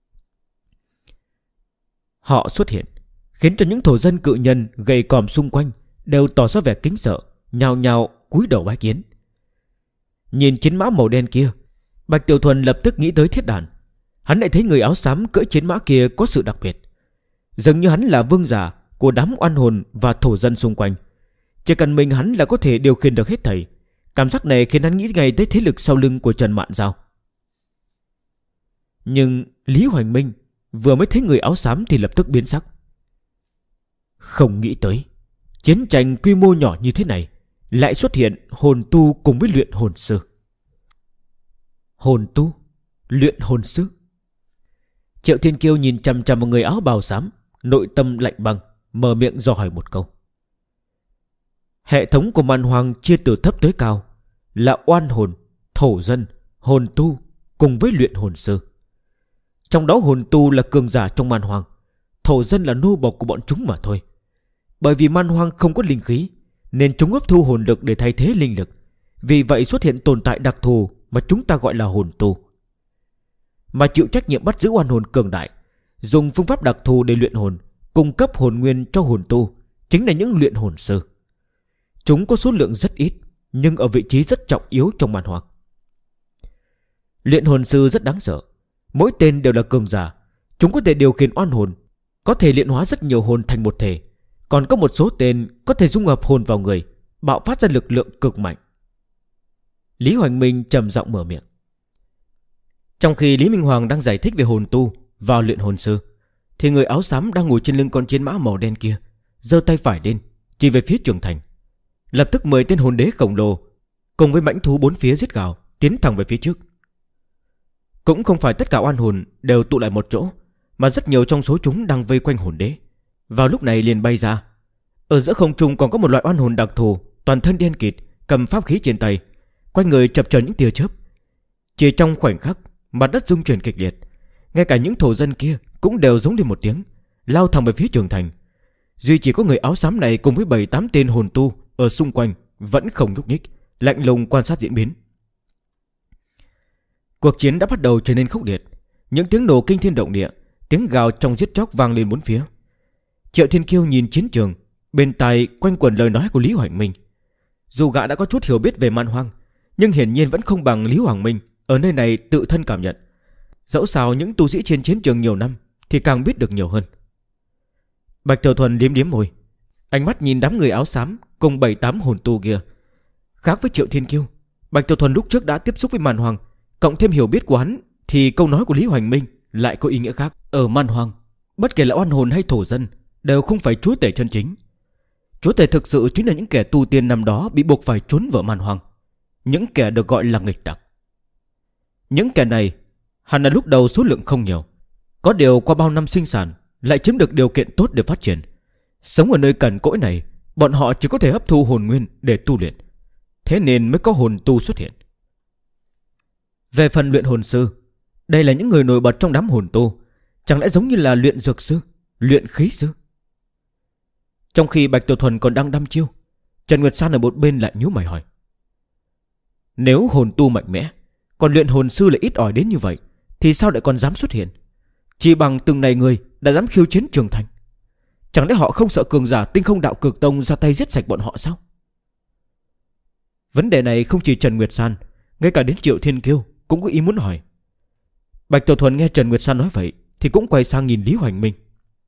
Họ xuất hiện khiến cho những thổ dân cự nhân gầy còm xung quanh đều tỏ ra vẻ kính sợ, nhao nhao cúi đầu bái kiến. Nhìn chiến mã màu đen kia, Bạch Tiểu Thuần lập tức nghĩ tới Thiết Đàn. Hắn lại thấy người áo xám cưỡi chiến mã kia có sự đặc biệt. Dường như hắn là vương giả của đám oan hồn và thổ dân xung quanh. Chỉ cần mình hắn là có thể điều khiển được hết thảy. Cảm giác này khiến hắn nghĩ ngay tới thế lực sau lưng của Trần Mạn Giao. Nhưng Lý Hoành Minh vừa mới thấy người áo xám thì lập tức biến sắc. Không nghĩ tới chiến tranh quy mô nhỏ như thế này lại xuất hiện hồn tu cùng với luyện hồn sư. Hồn tu, luyện hồn sư. Triệu Thiên Kiêu nhìn chằm chằm vào người áo bào xám, nội tâm lạnh băng, mở miệng dò hỏi một câu. Hệ thống của Man Hoang chia từ thấp tới cao là oan hồn, thổ dân, hồn tu cùng với luyện hồn sư. Trong đó hồn tu là cường giả trong Man Hoang, thổ dân là nô bộc của bọn chúng mà thôi. Bởi vì Man Hoang không có linh khí nên chúng hấp thu hồn lực để thay thế linh lực. Vì vậy xuất hiện tồn tại đặc thù mà chúng ta gọi là hồn tu. Mà chịu trách nhiệm bắt giữ oan hồn cường đại, dùng phương pháp đặc thù để luyện hồn, cung cấp hồn nguyên cho hồn tu, chính là những luyện hồn sư. Chúng có số lượng rất ít, nhưng ở vị trí rất trọng yếu trong Man Hoang. Luyện hồn sư rất đáng sợ. Mỗi tên đều là cường giả. Chúng có thể điều khiển oan hồn, có thể luyện hóa rất nhiều hồn thành một thể. Còn có một số tên có thể dung hợp hồn vào người, bạo phát ra lực lượng cực mạnh. Lý Hoành Minh trầm giọng mở miệng. Trong khi Lý Minh Hoàng đang giải thích về hồn tu và luyện hồn sư, thì người áo xám đang ngồi trên lưng con chiến mã màu đen kia giơ tay phải lên chỉ về phía Trường Thành. Lập tức 10 tên hồn đế khổng lồ cùng với mãnh thú bốn phía giết gào tiến thẳng về phía trước. Cũng không phải tất cả oan hồn đều tụ lại một chỗ, mà rất nhiều trong số chúng đang vây quanh hồn đế. Vào lúc này liền bay ra. Ở giữa không trung còn có một loại oan hồn đặc thù, toàn thân đen kịt, cầm pháp khí trên tay, quanh người chập chờn những tia chớp. Chỉ trong khoảnh khắc, mặt đất rung chuyển kịch liệt. Ngay cả những thổ dân kia cũng đều giống lên một tiếng, lao thẳng về phía Trường Thành. Duy chỉ có người áo xám này cùng với 7-8 tên hồn tu ở xung quanh vẫn không nhúc nhích, lạnh lùng quan sát diễn biến. Cuộc chiến đã bắt đầu trở nên khốc liệt. Những tiếng nổ kinh thiên động địa, tiếng gào trong giết chóc vang lên bốn phía. Triệu Thiên Kiêu nhìn chiến trường, bên tai quanh quẩn lời nói của Lý Hoành Minh. Dù gã đã có chút hiểu biết về Man Hoang, nhưng hiển nhiên vẫn không bằng Lý Hoành Minh ở nơi này tự thân cảm nhận. Dẫu sao những tu sĩ trên chiến trường nhiều năm thì càng biết được nhiều hơn. Bạch Tiểu Thuần liếm liếm môi, ánh mắt nhìn đám người áo xám cùng 7-8 hồn tu kia. Khác với Triệu Thiên Kiêu, Bạch Tiểu Thuần lúc trước đã tiếp xúc với Man Hoang, cộng thêm hiểu biết của hắn, thì câu nói của Lý Hoành Minh lại có ý nghĩa khác. Ở Man Hoang, bất kể là oan hồn hay thổ dân đều không phải chúa tể chân chính. Chúa tể thực sự chính là những kẻ tu tiên năm đó bị buộc phải trốn vào Man Hoang, những kẻ được gọi là nghịch tặc. Những kẻ này hẳn là lúc đầu số lượng không nhiều, có điều qua bao năm sinh sản lại chiếm được điều kiện tốt để phát triển. Sống ở nơi cằn cỗi này, bọn họ chỉ có thể hấp thu hồn nguyên để tu luyện, thế nên mới có hồn tu xuất hiện. Về phần luyện hồn sư, đây là những người nổi bật trong đám hồn tu. Chẳng lẽ giống như là luyện dược sư, luyện khí sư? Trong khi Bạch Tiểu Thuần còn đang đăm chiêu, Trần Nguyệt San ở một bên lại nhíu mày hỏi. Nếu hồn tu mạnh mẽ, còn luyện hồn sư lại ít ỏi đến như vậy, thì sao lại còn dám xuất hiện? Chỉ bằng từng này người đã dám khiêu chiến Trường Thành, chẳng lẽ họ không sợ cường giả Tinh Không Đạo Cực Tông ra tay giết sạch bọn họ sao? Vấn đề này không chỉ Trần Nguyệt San, ngay cả đến Triệu Thiên Kiêu cũng có ý muốn hỏi. Bạch Tiểu Thuần nghe Trần Nguyệt San nói vậy thì cũng quay sang nhìn Lý Hoành Minh.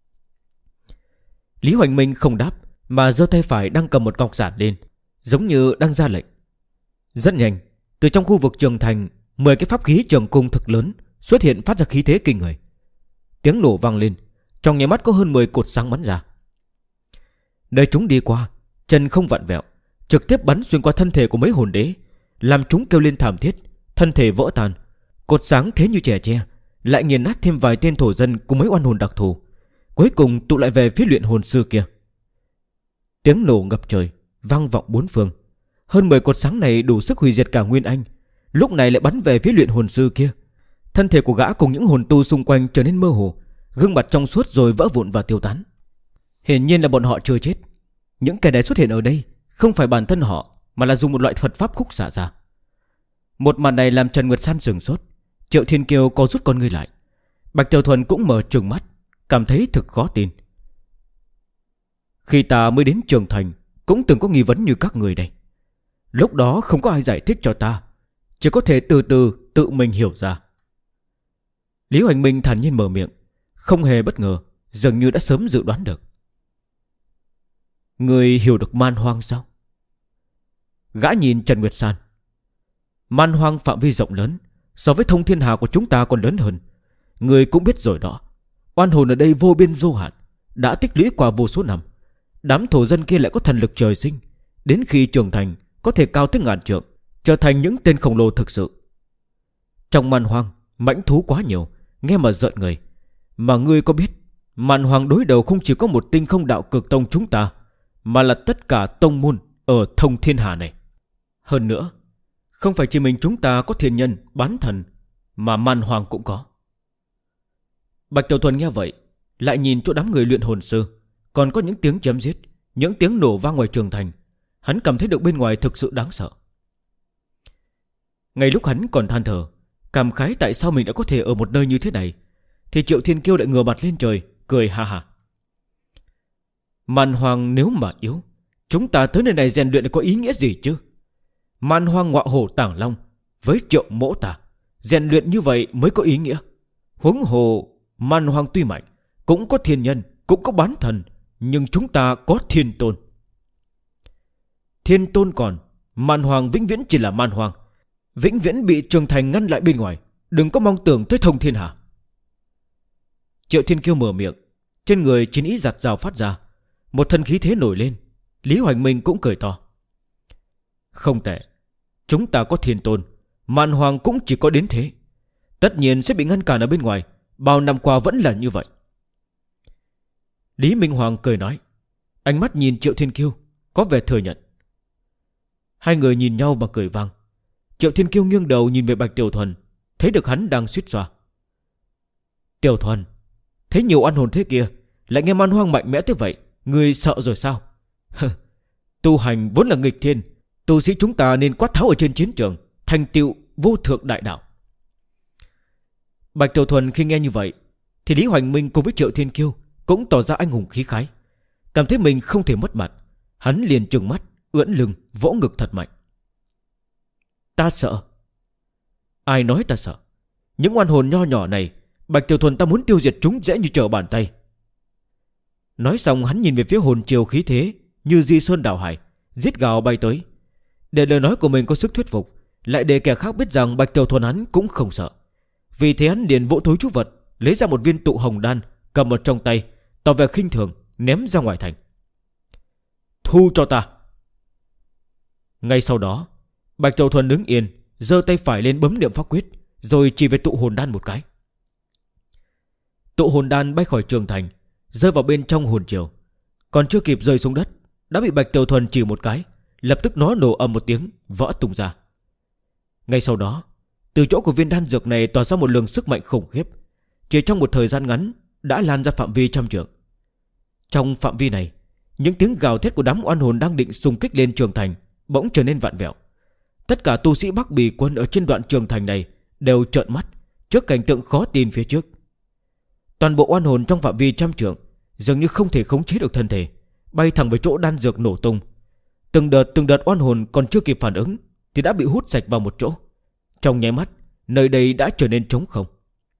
Lý Hoành Minh không đáp, mà giơ tay phải đang cầm một cọc giản lên, giống như đang ra lệnh. Rất nhanh, từ trong khu vực Trường Thành, 10 cái pháp khí trường cung thực lớn xuất hiện, phát ra khí thế kinh người. Tiếng nổ vang lên, trong nháy mắt có hơn 10 cột sáng bắn ra. Nơi chúng đi qua, chân không vặn vẹo, trực tiếp bắn xuyên qua thân thể của mấy hồn đế, làm chúng kêu lên thảm thiết, thân thể vỡ tan. Cột sáng thế như chẻ tre, lại nghiền nát thêm vài tên thổ dân cùng mấy oan hồn đặc thù, cuối cùng tụ lại về phía luyện hồn sư kia. Tiếng nổ ngập trời, vang vọng bốn phương. Hơn 10 cột sáng này đủ sức hủy diệt cả Nguyên Anh, lúc này lại bắn về phía luyện hồn sư kia. Thân thể của gã cùng những hồn tu xung quanh trở nên mơ hồ, gương mặt trong suốt rồi vỡ vụn và tiêu tán. Hiển nhiên là bọn họ chưa chết. Những kẻ này xuất hiện ở đây không phải bản thân họ, mà là dùng một loại thuật pháp khúc xạ ra. Một màn này làm Trần Nguyệt San sửng sốt. Triệu Thiên Kiêu co rút con ngươi lại. Bạch Tiểu Thuần cũng mở trừng mắt, cảm thấy thực khó tin. Khi ta mới đến Trường Thành cũng từng có nghi vấn như các người đây. Lúc đó không có ai giải thích cho ta, chỉ có thể từ từ tự mình hiểu ra. Lý Hoành Minh thản nhiên mở miệng, không hề bất ngờ, dường như đã sớm dự đoán được. Người hiểu được man hoang sao? Gã nhìn Trần Nguyệt San. Man hoang phạm vi rộng lớn, so với thông thiên hà của chúng ta còn lớn hơn. Người cũng biết rồi đó, oan hồn ở đây vô biên vô hạn, đã tích lũy qua vô số năm. Đám thổ dân kia lại có thần lực trời sinh, đến khi trưởng thành có thể cao tới ngàn trượng, trở thành những tên khổng lồ thực sự. Trong man hoang, mãnh thú quá nhiều, nghe mà giận người. Mà ngươi có biết, man hoang đối đầu không chỉ có một tinh không đạo cực tông chúng ta, mà là tất cả tông môn ở thông thiên hà này. Hơn nữa, không phải chỉ mình chúng ta có thiên nhân, bán thần, mà man hoang cũng có. Bạch Tiểu Thuần nghe vậy, lại nhìn chỗ đám người luyện hồn sư, còn có những tiếng chém giết, những tiếng nổ vang ngoài trường thành. Hắn cảm thấy được bên ngoài thực sự đáng sợ. Ngay lúc hắn còn than thở, cảm khái tại sao mình đã có thể ở một nơi như thế này, thì Triệu Thiên Kiêu lại ngửa mặt lên trời, cười ha ha. Man hoang nếu mà yếu, chúng ta tới nơi này rèn luyện có ý nghĩa gì chứ? Man hoang ngọa hổ tàng long với Triệu mỗ ta, rèn luyện như vậy mới có ý nghĩa. Huống hồ man hoang tuy mạnh, cũng có thiên nhân, cũng có bán thần, nhưng chúng ta có thiên tôn. Thiên tôn còn, man hoang vĩnh viễn chỉ là man hoang, vĩnh viễn bị trường thành ngăn lại bên ngoài, đừng có mong tưởng tới thông thiên hà. Triệu Thiên Kiêu mở miệng, trên người chiến ý giặt rào phát ra, một thân khí thế nổi lên. Lý Hoành Minh cũng cười to. Không tệ, chúng ta có thiên tôn, man hoang cũng chỉ có đến thế, tất nhiên sẽ bị ngăn cản ở bên ngoài. Bao năm qua vẫn là như vậy. Lý Minh Hoàng cười nói, ánh mắt nhìn Triệu Thiên Kiêu, có vẻ thừa nhận. Hai người nhìn nhau mà cười vang. Triệu Thiên Kiêu nghiêng đầu nhìn về Bạch Tiểu Thuần, thấy được hắn đang suýt xoa. Tiểu Thuần, thấy nhiều oan hồn thế kia, lại nghe man hoang mạnh mẽ thế vậy, người sợ rồi sao? Tu hành vốn là nghịch thiên, tu sĩ chúng ta nên quát tháo ở trên chiến trường, thành tựu vô thượng đại đạo. Bạch Tiểu Thuần khi nghe như vậy, thì Lý Hoành Minh cùng với Triệu Thiên Kiêu cũng tỏ ra anh hùng khí khái, cảm thấy mình không thể mất mặt. Hắn liền trừng mắt, ưỡn lưng, vỗ ngực thật mạnh. Ta sợ? Ai nói ta sợ? Những oan hồn nho nhỏ này, Bạch Tiểu Thuần ta muốn tiêu diệt chúng dễ như trở bàn tay. Nói xong hắn nhìn về phía hồn triều khí thế như di sơn đảo hải, giết gào bay tới. Để lời nói của mình có sức thuyết phục, lại để kẻ khác biết rằng Bạch Tiểu Thuần hắn cũng không sợ. Vì thế hắn liền vỗ túi trú vật, lấy ra một viên tụ hồng đan, cầm ở trong tay, tỏ vẻ khinh thường, ném ra ngoài thành. Thu cho ta. Ngay sau đó, Bạch Tiểu Thuần đứng yên, giơ tay phải lên bấm niệm pháp quyết, rồi chỉ về tụ hồn đan một cái. Tụ hồn đan bay khỏi trường thành, rơi vào bên trong hồn triều. Còn chưa kịp rơi xuống đất, đã bị Bạch Tiểu Thuần chỉ một cái, lập tức nó nổ ầm một tiếng, vỡ tung ra. Ngay sau đó, từ chỗ của viên đan dược này tỏa ra một lượng sức mạnh khủng khiếp, chỉ trong một thời gian ngắn đã lan ra phạm vi trăm trượng. Trong phạm vi này, những tiếng gào thét của đám oan hồn đang định xung kích lên trường thành bỗng trở nên vặn vẹo. Tất cả tu sĩ Bắc Bì quân ở trên đoạn trường thành này đều trợn mắt trước cảnh tượng khó tin phía trước. Toàn bộ oan hồn trong phạm vi trăm trượng dường như không thể khống chế được thân thể, bay thẳng về chỗ đan dược nổ tung. Từng đợt oan hồn còn chưa kịp phản ứng thì đã bị hút sạch vào một chỗ. Trong nháy mắt, nơi đây đã trở nên trống không.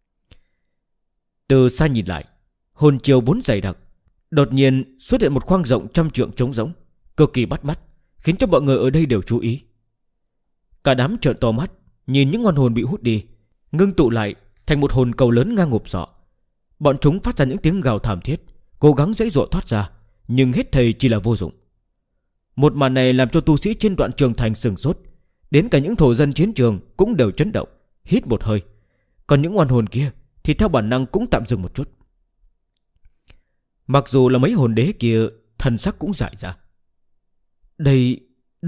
Từ xa nhìn lại, hồn triều vốn dày đặc, đột nhiên xuất hiện một khoang rộng trăm trượng trống rỗng, cực kỳ bắt mắt, khiến cho mọi người ở đây đều chú ý. Cả đám trợn to mắt nhìn những oan hồn bị hút đi, ngưng tụ lại thành một hồn cầu lớn ngang ngộp sọ. Bọn chúng phát ra những tiếng gào thảm thiết, cố gắng giãy giụa thoát ra, nhưng hết thầy chỉ là vô dụng. Một màn này làm cho tu sĩ trên đoạn trường thành sửng sốt, đến cả những thổ dân chiến trường cũng đều chấn động, hít một hơi. Còn những oan hồn kia thì theo bản năng cũng tạm dừng một chút. Mặc dù là mấy hồn đế kia, thần sắc cũng dại ra. Đây...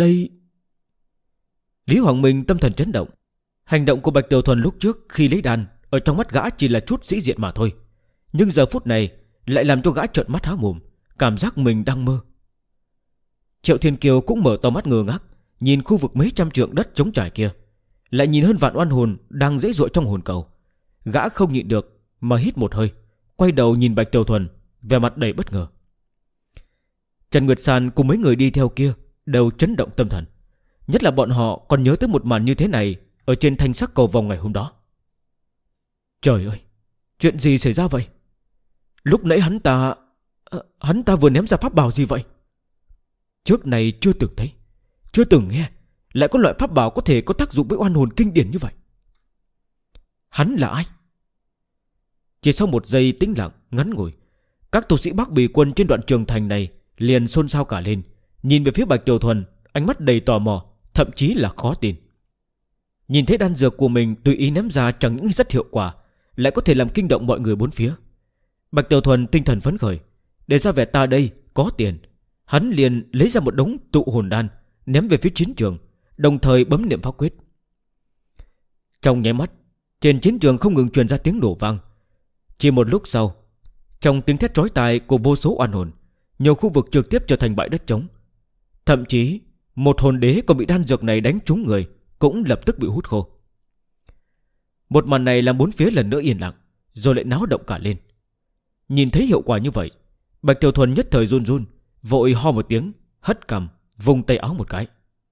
Lý Hoàng Minh tâm thần chấn động. Hành động của Bạch Tiểu Thuần lúc trước khi lấy đan, ở trong mắt gã chỉ là chút sĩ diện mà thôi, nhưng giờ phút này lại làm cho gã trợn mắt há mồm, cảm giác mình đang mơ. Triệu Thiên Kiều cũng mở to mắt ngơ ngác, nhìn khu vực mấy trăm trượng đất trống trải kia, lại nhìn hơn vạn oan hồn đang giãy giụa trong hồn cầu. Gã không nhịn được mà hít một hơi, quay đầu nhìn Bạch Tiểu Thuần, vẻ mặt đầy bất ngờ. Trần Nguyệt San cùng mấy người đi theo kia đều chấn động tâm thần, nhất là bọn họ còn nhớ tới một màn như thế này ở trên thanh sắc cầu vòng ngày hôm đó. Trời ơi, chuyện gì xảy ra vậy? Lúc nãy hắn ta vừa ném ra pháp bảo gì vậy? Trước này chưa từng thấy, chưa từng nghe lại có loại pháp bảo có thể có tác dụng với oan hồn kinh điển như vậy. Hắn là ai? Chỉ sau một giây tĩnh lặng ngắn ngủi, các tu sĩ Bắc Bì Quân trên đoạn trường thành này liền xôn xao cả lên, nhìn về phía Bạch Tiểu Thuần, ánh mắt đầy tò mò, thậm chí là khó tin. Nhìn thấy đan dược của mình tùy ý ném ra chẳng những rất hiệu quả, lại có thể làm kinh động mọi người bốn phía. Bạch Tiểu Thuần tinh thần phấn khởi, để ra vẻ ta đây có tiền. Hắn liền lấy ra một đống tụ hồn đan, ném về phía chiến trường, đồng thời bấm niệm pháp quyết. Trong nháy mắt, trên chiến trường không ngừng truyền ra tiếng nổ vang. Chỉ một lúc sau, trong tiếng thét chói tai của vô số oan hồn, nhiều khu vực trực tiếp trở thành bãi đất trống. Thậm chí một hồn đế còn bị đan dược này đánh trúng người cũng lập tức bị hút khô. Một màn này làm bốn phía lần nữa yên lặng, rồi lại náo động cả lên. Nhìn thấy hiệu quả như vậy, Bạch Tiểu Thuần nhất thời run run, vội ho một tiếng, hất cằm, vung tay áo một cái.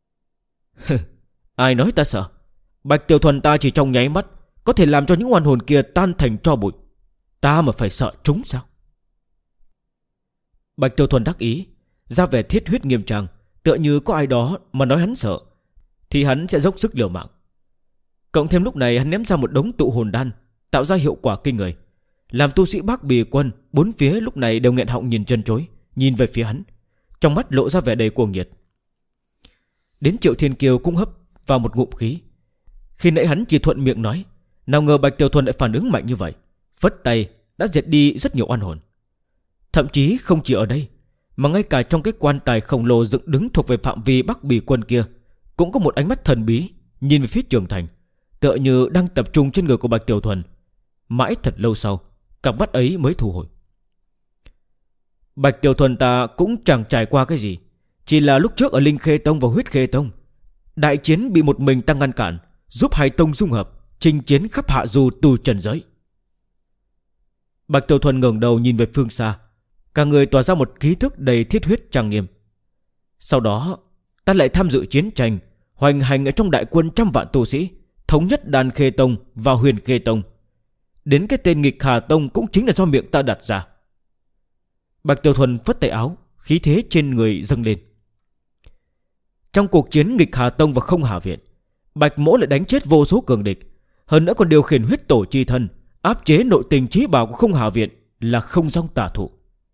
Ai nói ta sợ? Bạch Tiểu Thuần ta chỉ trong nháy mắt có thể làm cho những oan hồn kia tan thành tro bụi, ta mà phải sợ chúng sao? Bạch Tiểu Thuần đắc ý, ra vẻ thiết huyết nghiêm trang, tựa như có ai đó mà nói hắn sợ thì hắn sẽ dốc sức liều mạng. Cộng thêm lúc này hắn ném ra một đống tụ hồn đan, tạo ra hiệu quả kinh người, làm tu sĩ Bắc Bì Quân bốn phía lúc này đều nghẹn họng nhìn chân chối, nhìn về phía hắn, trong mắt lộ ra vẻ đầy cuồng nhiệt. Đến Triệu Thiên Kiều cũng hấp vào một ngụm khí. Khi nãy hắn chỉ thuận miệng nói, nào ngờ Bạch Tiểu Thuần lại phản ứng mạnh như vậy, phất tay đã diệt đi rất nhiều oan hồn. Thậm chí không chỉ ở đây, mà ngay cả trong cái quan tài khổng lồ dựng đứng thuộc về phạm vi Bắc Bì Quân kia, cũng có một ánh mắt thần bí nhìn về phía trường thành, tựa như đang tập trung trên người của Bạch Tiểu Thuần. Mãi thật lâu sau, cặp mắt ấy mới thu hồi. Bạch Tiểu Thuần ta cũng chẳng trải qua cái gì, chỉ là lúc trước ở Linh Khê Tông và Huyết Khê Tông, đại chiến bị một mình ta ngăn cản, giúp hai tông dung hợp, chinh chiến khắp hạ du tu trần giới. Bạch Tiểu Thuần ngẩng đầu nhìn về phương xa, cả người tỏa ra một khí thức đầy thiết huyết trang nghiêm. Sau đó ta lại tham dự chiến tranh, hoành hành ở trong đại quân trăm vạn tu sĩ, thống nhất Đan Khê Tông và Huyền Khê Tông. Đến cái tên Nghịch Hà Tông cũng chính là do miệng ta đặt ra. Bạch Tiểu Thuần phất tay áo, khí thế trên người dâng lên. Trong cuộc chiến Nghịch Hà Tông và Không Hà Viện, Bạch Mỗ lại đánh chết vô số cường địch, hơn nữa còn điều khiển huyết tổ chi thân, áp chế nội tình trí bảo của Không Hà Viện là Không Dòng Tà Thủ.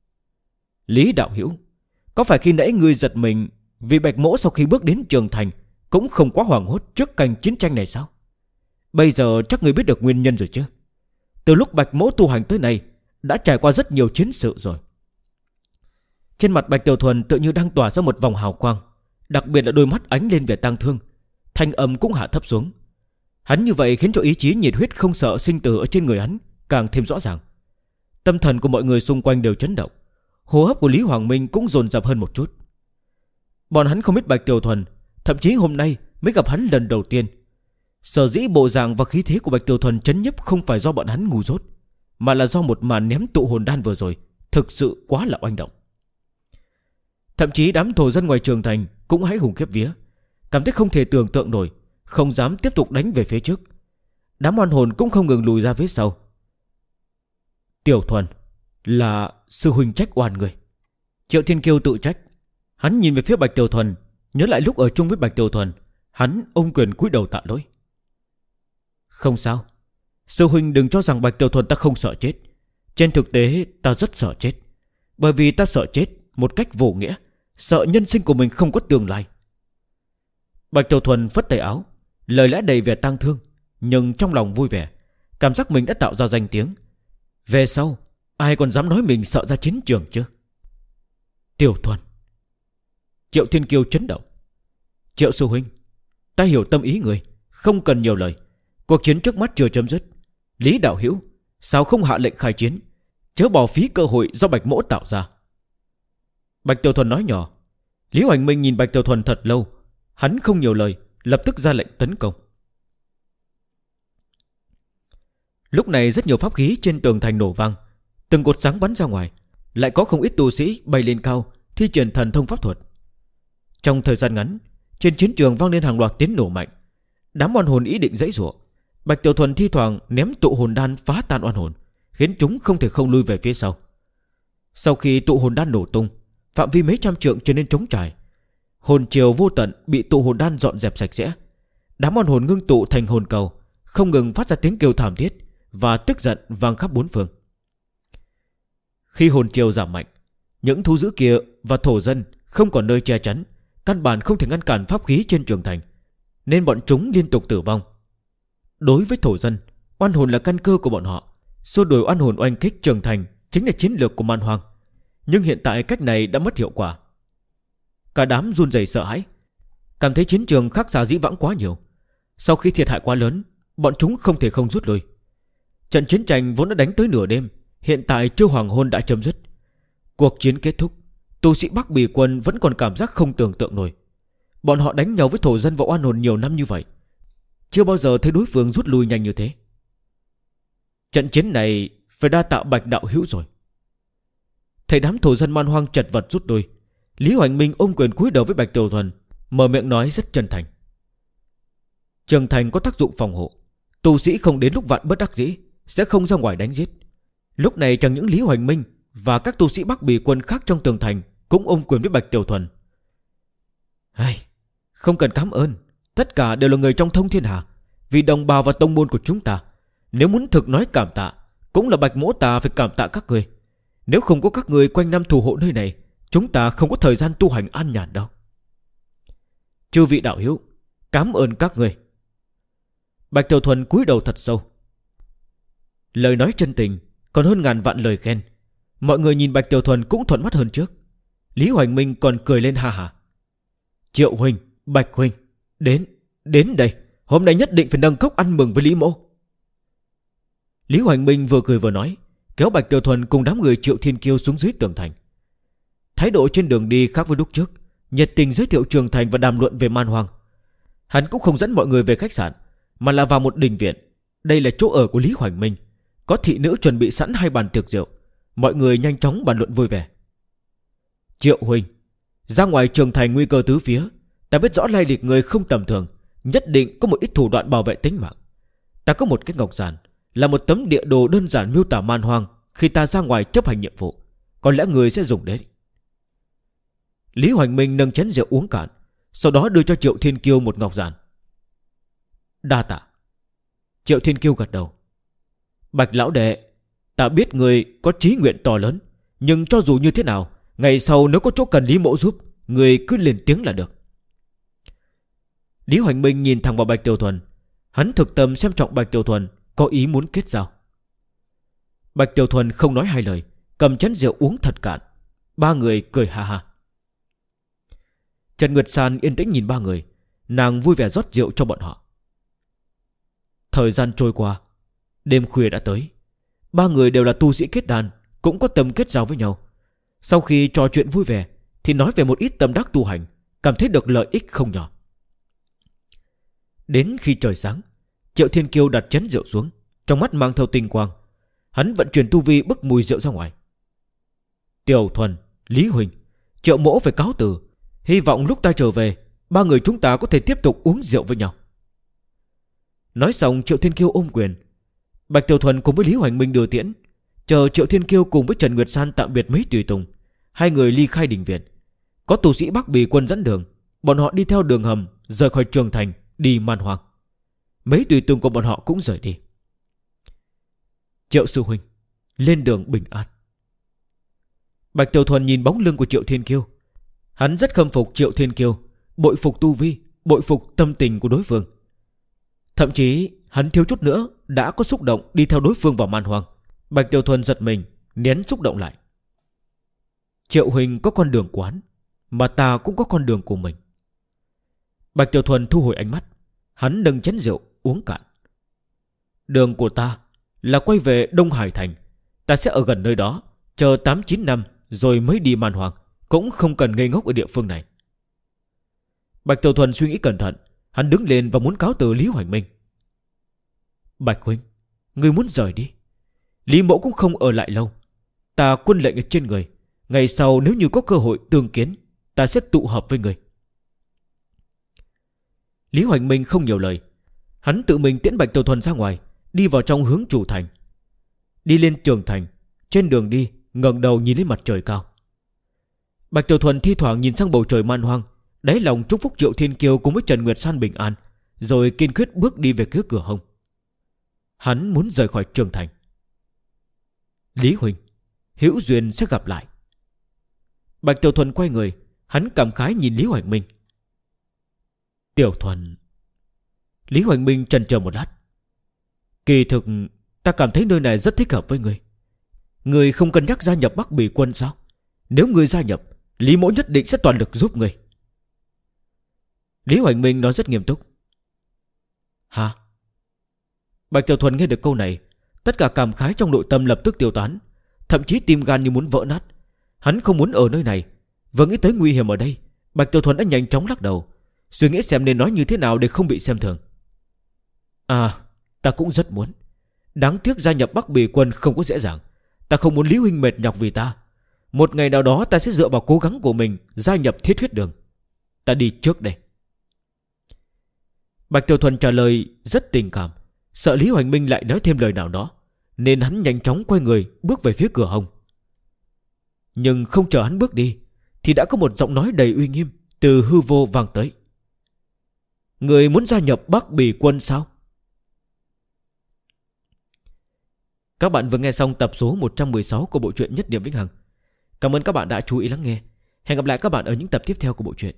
Lý đạo hữu, có phải khi nãy ngươi giật mình vì Bạch Mỗ sau khi bước đến trường thành cũng không quá hoảng hốt trước cảnh chiến tranh này sao? Bây giờ chắc ngươi biết được nguyên nhân rồi chứ? Từ lúc Bạch Mỗ tu hành tới nay, đã trải qua rất nhiều chiến sự rồi. Trên mặt Bạch Tiểu Thuần tự như đang tỏa ra một vòng hào quang, đặc biệt là đôi mắt ánh lên vẻ tang thương, thanh âm cũng hạ thấp xuống. Hắn như vậy khiến cho ý chí nhiệt huyết không sợ sinh tử ở trên người hắn càng thêm rõ ràng. Tâm thần của mọi người xung quanh đều chấn động, hô hấp của Lý Hoàng Minh cũng dồn dập hơn một chút. Bọn hắn không biết Bạch Tiểu Thuần, thậm chí hôm nay mới gặp hắn lần đầu tiên. Sở dĩ bộ dạng và khí thế của Bạch Tiểu Thuần chấn nhiếp không phải do bọn hắn ngu dốt, mà là do một màn ném tụ hồn đan vừa rồi thực sự quá là oanh động. Thậm chí đám thổ dân ngoài trường thành cũng hãi hùng khiếp vía, cảm thấy không thể tưởng tượng nổi, không dám tiếp tục đánh về phía trước. Đám oan hồn cũng không ngừng lùi ra phía sau. Tiểu Thuần, là sư huynh trách oan người. Triệu Thiên Kiêu tự trách. Hắn nhìn về phía Bạch Tiểu Thuần, nhớ lại lúc ở chung với Bạch Tiểu Thuần, hắn ôm quyền cúi đầu tạ lỗi. Không sao, sư huynh đừng cho rằng Bạch Tiểu Thuần ta không sợ chết. Trên thực tế ta rất sợ chết, bởi vì ta sợ chết một cách vô nghĩa, sợ nhân sinh của mình không có tương lai. Bạch Tiểu Thuần phất tay áo, lời lẽ đầy vẻ tang thương, nhưng trong lòng vui vẻ, cảm giác mình đã tạo ra danh tiếng. Về sau ai còn dám nói mình sợ ra chiến trường chứ? Tiểu Thuần. Triệu Thiên Kiêu chấn động. Triệu sư huynh, ta hiểu tâm ý người, không cần nhiều lời. Cuộc chiến trước mắt chưa chấm dứt. Lý đạo hữu, sao không hạ lệnh khai chiến, chớ bỏ phí cơ hội do Bạch Mỗ tạo ra. Bạch Tiểu Thuần nói nhỏ. Lý Hoành Minh nhìn Bạch Tiểu Thuần thật lâu, hắn không nhiều lời, lập tức ra lệnh tấn công. Lúc này rất nhiều pháp khí trên tường thành nổ vang, từng cột sáng bắn ra ngoài, lại có không ít tu sĩ bay lên cao thi triển thần thông pháp thuật. Trong thời gian ngắn, trên chiến trường vang lên hàng loạt tiếng nổ mạnh. Đám oan hồn ý định giãy giụa. Bạch Tiểu Thuần thi thoảng ném tụ hồn đan phá tan oan hồn, khiến chúng không thể không lui về phía sau. Sau khi tụ hồn đan nổ tung, phạm vi mấy trăm trượng trở nên trống trải. Hồn triều vô tận bị tụ hồn đan dọn dẹp sạch sẽ. Đám oan hồn ngưng tụ thành hồn cầu, không ngừng phát ra tiếng kêu thảm thiết và tức giận vang khắp bốn phương. Khi hồn triều giảm mạnh, những thú dữ kia và thổ dân không còn nơi che chắn, căn bản không thể ngăn cản pháp khí trên trường thành, nên bọn chúng liên tục tử vong. Đối với thổ dân, oan hồn là căn cơ của bọn họ. Xua đuổi oan hồn oanh kích trường thành chính là chiến lược của man hoang. Nhưng hiện tại cách này đã mất hiệu quả. Cả đám run rẩy sợ hãi, cảm thấy chiến trường khác xa dĩ vãng quá nhiều. Sau khi thiệt hại quá lớn, bọn chúng không thể không rút lui. Trận chiến tranh vốn đã đánh tới nửa đêm, hiện tại chưa hoàng hôn đã chấm dứt. Cuộc chiến kết thúc, tu sĩ Bắc Bì quân vẫn còn cảm giác không tưởng tượng nổi. Bọn họ đánh nhau với thổ dân và oan hồn nhiều năm như vậy, chưa bao giờ thấy đối phương rút lui nhanh như thế. Trận chiến này phải đa tạ Bạch đạo hữu rồi. Thấy đám thổ dân man hoang chật vật rút lui, Lý Hoành Minh ôm quyền cúi đầu với Bạch Tiểu Thuần, mở miệng nói rất chân thành. Trường thành có tác dụng phòng hộ, tu sĩ không đến lúc vạn bất đắc dĩ sẽ không ra ngoài đánh giết. Lúc này chẳng những Lý Hoành Minh và các tu sĩ Bắc Bì quân khác trong tường thành cũng ôm quyền với Bạch Tiểu Thuần. Không cần cảm ơn, tất cả đều là người trong thông thiên hà, vì đồng bào và tông môn của chúng ta. Nếu muốn thực nói cảm tạ, cũng là Bạch mỗ ta phải cảm tạ các người. Nếu không có các người quanh năm thủ hộ nơi này, chúng ta không có thời gian tu hành an nhàn đâu. Chư vị đạo hữu, cảm ơn các người. Bạch Tiểu Thuần cúi đầu thật sâu. Lời nói chân tình còn hơn ngàn vạn lời khen. Mọi người nhìn Bạch Tiểu Thuần cũng thuận mắt hơn trước. Lý Hoành Minh còn cười lên ha hả. Triệu huynh, Bạch huynh, đến đây, hôm nay nhất định phải nâng cốc ăn mừng với Lý mỗ. Lý Hoành Minh vừa cười vừa nói, kéo Bạch Tiểu Thuần cùng đám người Triệu Thiên Kiêu xuống dưới tường thành. Thái độ trên đường đi khác với lúc trước, nhiệt tình giới thiệu trường thành và đàm luận về man hoang. Hắn cũng không dẫn mọi người về khách sạn, mà là vào một đình viện. Đây là chỗ ở của Lý Hoành Minh, có thị nữ chuẩn bị sẵn 2 bàn tiệc rượu. Mọi người nhanh chóng bàn luận vui vẻ. Triệu huynh, ra ngoài trường thành nguy cơ tứ phía, ta biết rõ lai lịch người không tầm thường, nhất định có một ít thủ đoạn bảo vệ tính mạng. Ta có một cái ngọc giản, là một tấm địa đồ đơn giản miêu tả man hoang khi ta ra ngoài chấp hành nhiệm vụ, có lẽ người sẽ dùng đến. Lý Hoành Minh nâng chén rượu uống cạn, sau đó đưa cho Triệu Thiên Kiêu một ngọc giản. Đa tạ. Triệu Thiên Kiêu gật đầu. Bạch lão đệ, ta biết người có chí nguyện to lớn, nhưng cho dù như thế nào, ngày sau nếu có chỗ cần Lý mỗ giúp, người cứ lên tiếng là được. Lý Hoành Minh nhìn thẳng vào Bạch Tiểu Thuần. Hắn thực tâm xem trọng Bạch Tiểu Thuần, có ý muốn kết giao. Bạch Tiểu Thuần không nói hai lời, cầm chén rượu uống thật cạn. 3 người cười ha ha. Trần Nguyệt San yên tĩnh nhìn 3 người, nàng vui vẻ rót rượu cho bọn họ. Thời gian trôi qua, đêm khuya đã tới. 3 người đều là tu sĩ kết đan, cũng có tâm kết giao với nhau. Sau khi trò chuyện vui vẻ thì nói về một ít tâm đắc tu hành, cảm thấy được lợi ích không nhỏ. Đến khi trời sáng, Triệu Thiên Kiêu đặt chén rượu xuống, trong mắt mang theo tinh quang. Hắn vận chuyển tu vi bức mùi rượu ra ngoài. Tiểu Thuần, Lý huynh, Triệu mỗ phải cáo từ. Hy vọng lúc ta trở về, 3 người chúng ta có thể tiếp tục uống rượu với nhau. Nói xong, Triệu Thiên Kiêu ôm quyền. Bạch Tiểu Thuần cùng với Lý Hoành Minh đưa tiễn, chờ Triệu Thiên Kiêu cùng với Trần Nguyệt San tạm biệt mấy tùy tùng. 2 người ly khai đình viện. Có tu sĩ Bắc Bì quân dẫn đường, bọn họ đi theo đường hầm rời khỏi trường thành, đi man hoang. Mấy tùy tùng của bọn họ cũng rời đi. Triệu sư huynh, lên đường bình an. Bạch Tiểu Thuần nhìn bóng lưng của Triệu Thiên Kiêu. Hắn rất khâm phục Triệu Thiên Kiêu, bội phục tu vi, bội phục tâm tình của đối phương. Thậm chí hắn thiếu chút nữa đã có xúc động đi theo đối phương vào man hoang. Bạch Tiểu Thuần giật mình, nén xúc động lại. Triệu huynh có con đường của hắn, mà ta cũng có con đường của mình. Bạch Tiểu Thuần thu hồi ánh mắt, hắn nâng chén rượu uống cạn. Đường của ta là quay về Đông Hải Thành. Ta sẽ ở gần nơi đó, chờ 8-9 năm rồi mới đi man hoang, cũng không cần ngây ngốc ở địa phương này. Bạch Tiểu Thuần suy nghĩ cẩn thận, hắn đứng lên và muốn cáo từ Lý Hoành Minh. Bạch huynh, người muốn rời đi. Lý mỗ cũng không ở lại lâu. Ta quân lệnh ở trên người, ngày sau nếu như có cơ hội tương kiến, ta sẽ tụ hợp với người. Lý Hoành Minh không nhiều lời, Hắn tự mình tiễn Bạch Tiểu Thuần ra ngoài, đi vào trong hướng chủ thành. Đi lên tường thành, trên đường đi ngẩng đầu nhìn lên mặt trời cao. Bạch Tiểu Thuần thi thoảng nhìn sang bầu trời man hoang, đáy lòng chúc phúc Triệu Thiên Kiêu cùng với Trần Nguyệt San bình an, rồi kiên quyết bước đi về phía cửa hông. Hắn muốn rời khỏi trường thành. Lý huynh, hữu duyên sẽ gặp lại. Bạch Tiểu Thuần quay người, hắn cảm khái nhìn Lý Hoành Minh. Tiểu Thuần. Lý Hoành Minh chần chờ một lát. Kỳ thực ta cảm thấy nơi này rất thích hợp với ngươi. Ngươi không cân nhắc gia nhập Bắc Bỉ quân sao? Nếu ngươi gia nhập, Lý mỗ nhất định sẽ toàn lực giúp ngươi. Lý Hoành Minh nói rất nghiêm túc. Hả? Bạch Tiểu Thuần nghe được câu này, tất cả cảm khái trong nội tâm lập tức tiêu tán, thậm chí tim gan như muốn vỡ nát. Hắn không muốn ở nơi này. Vừa nghĩ tới nguy hiểm ở đây, Bạch Tiểu Thuần đã nhanh chóng lắc đầu, suy nghĩ xem nên nói như thế nào để không bị xem thường. Ta cũng rất muốn. Đáng tiếc gia nhập Bắc Bỉ quân không có dễ dàng. Ta không muốn Lý huynh mệt nhọc vì ta. Một ngày nào đó ta sẽ dựa vào cố gắng của mình gia nhập Thiết Huyết Đường. Ta đi trước đây. Bạch Tiểu Thuần trả lời rất tình cảm, sợ Lý Hoành Minh lại nói thêm lời nào đó, nên hắn nhanh chóng quay người bước về phía cửa hông. Nhưng không chờ hắn bước đi, thì đã có một giọng nói đầy uy nghiêm từ hư vô vang tới. Người muốn gia nhập Bắc Bỉ quân sao? Các bạn vừa nghe xong tập số 116 của bộ truyện Nhất Điểm Vĩnh Hằng. Cảm ơn các bạn đã chú ý lắng nghe. Hẹn gặp lại các bạn ở những tập tiếp theo của bộ truyện.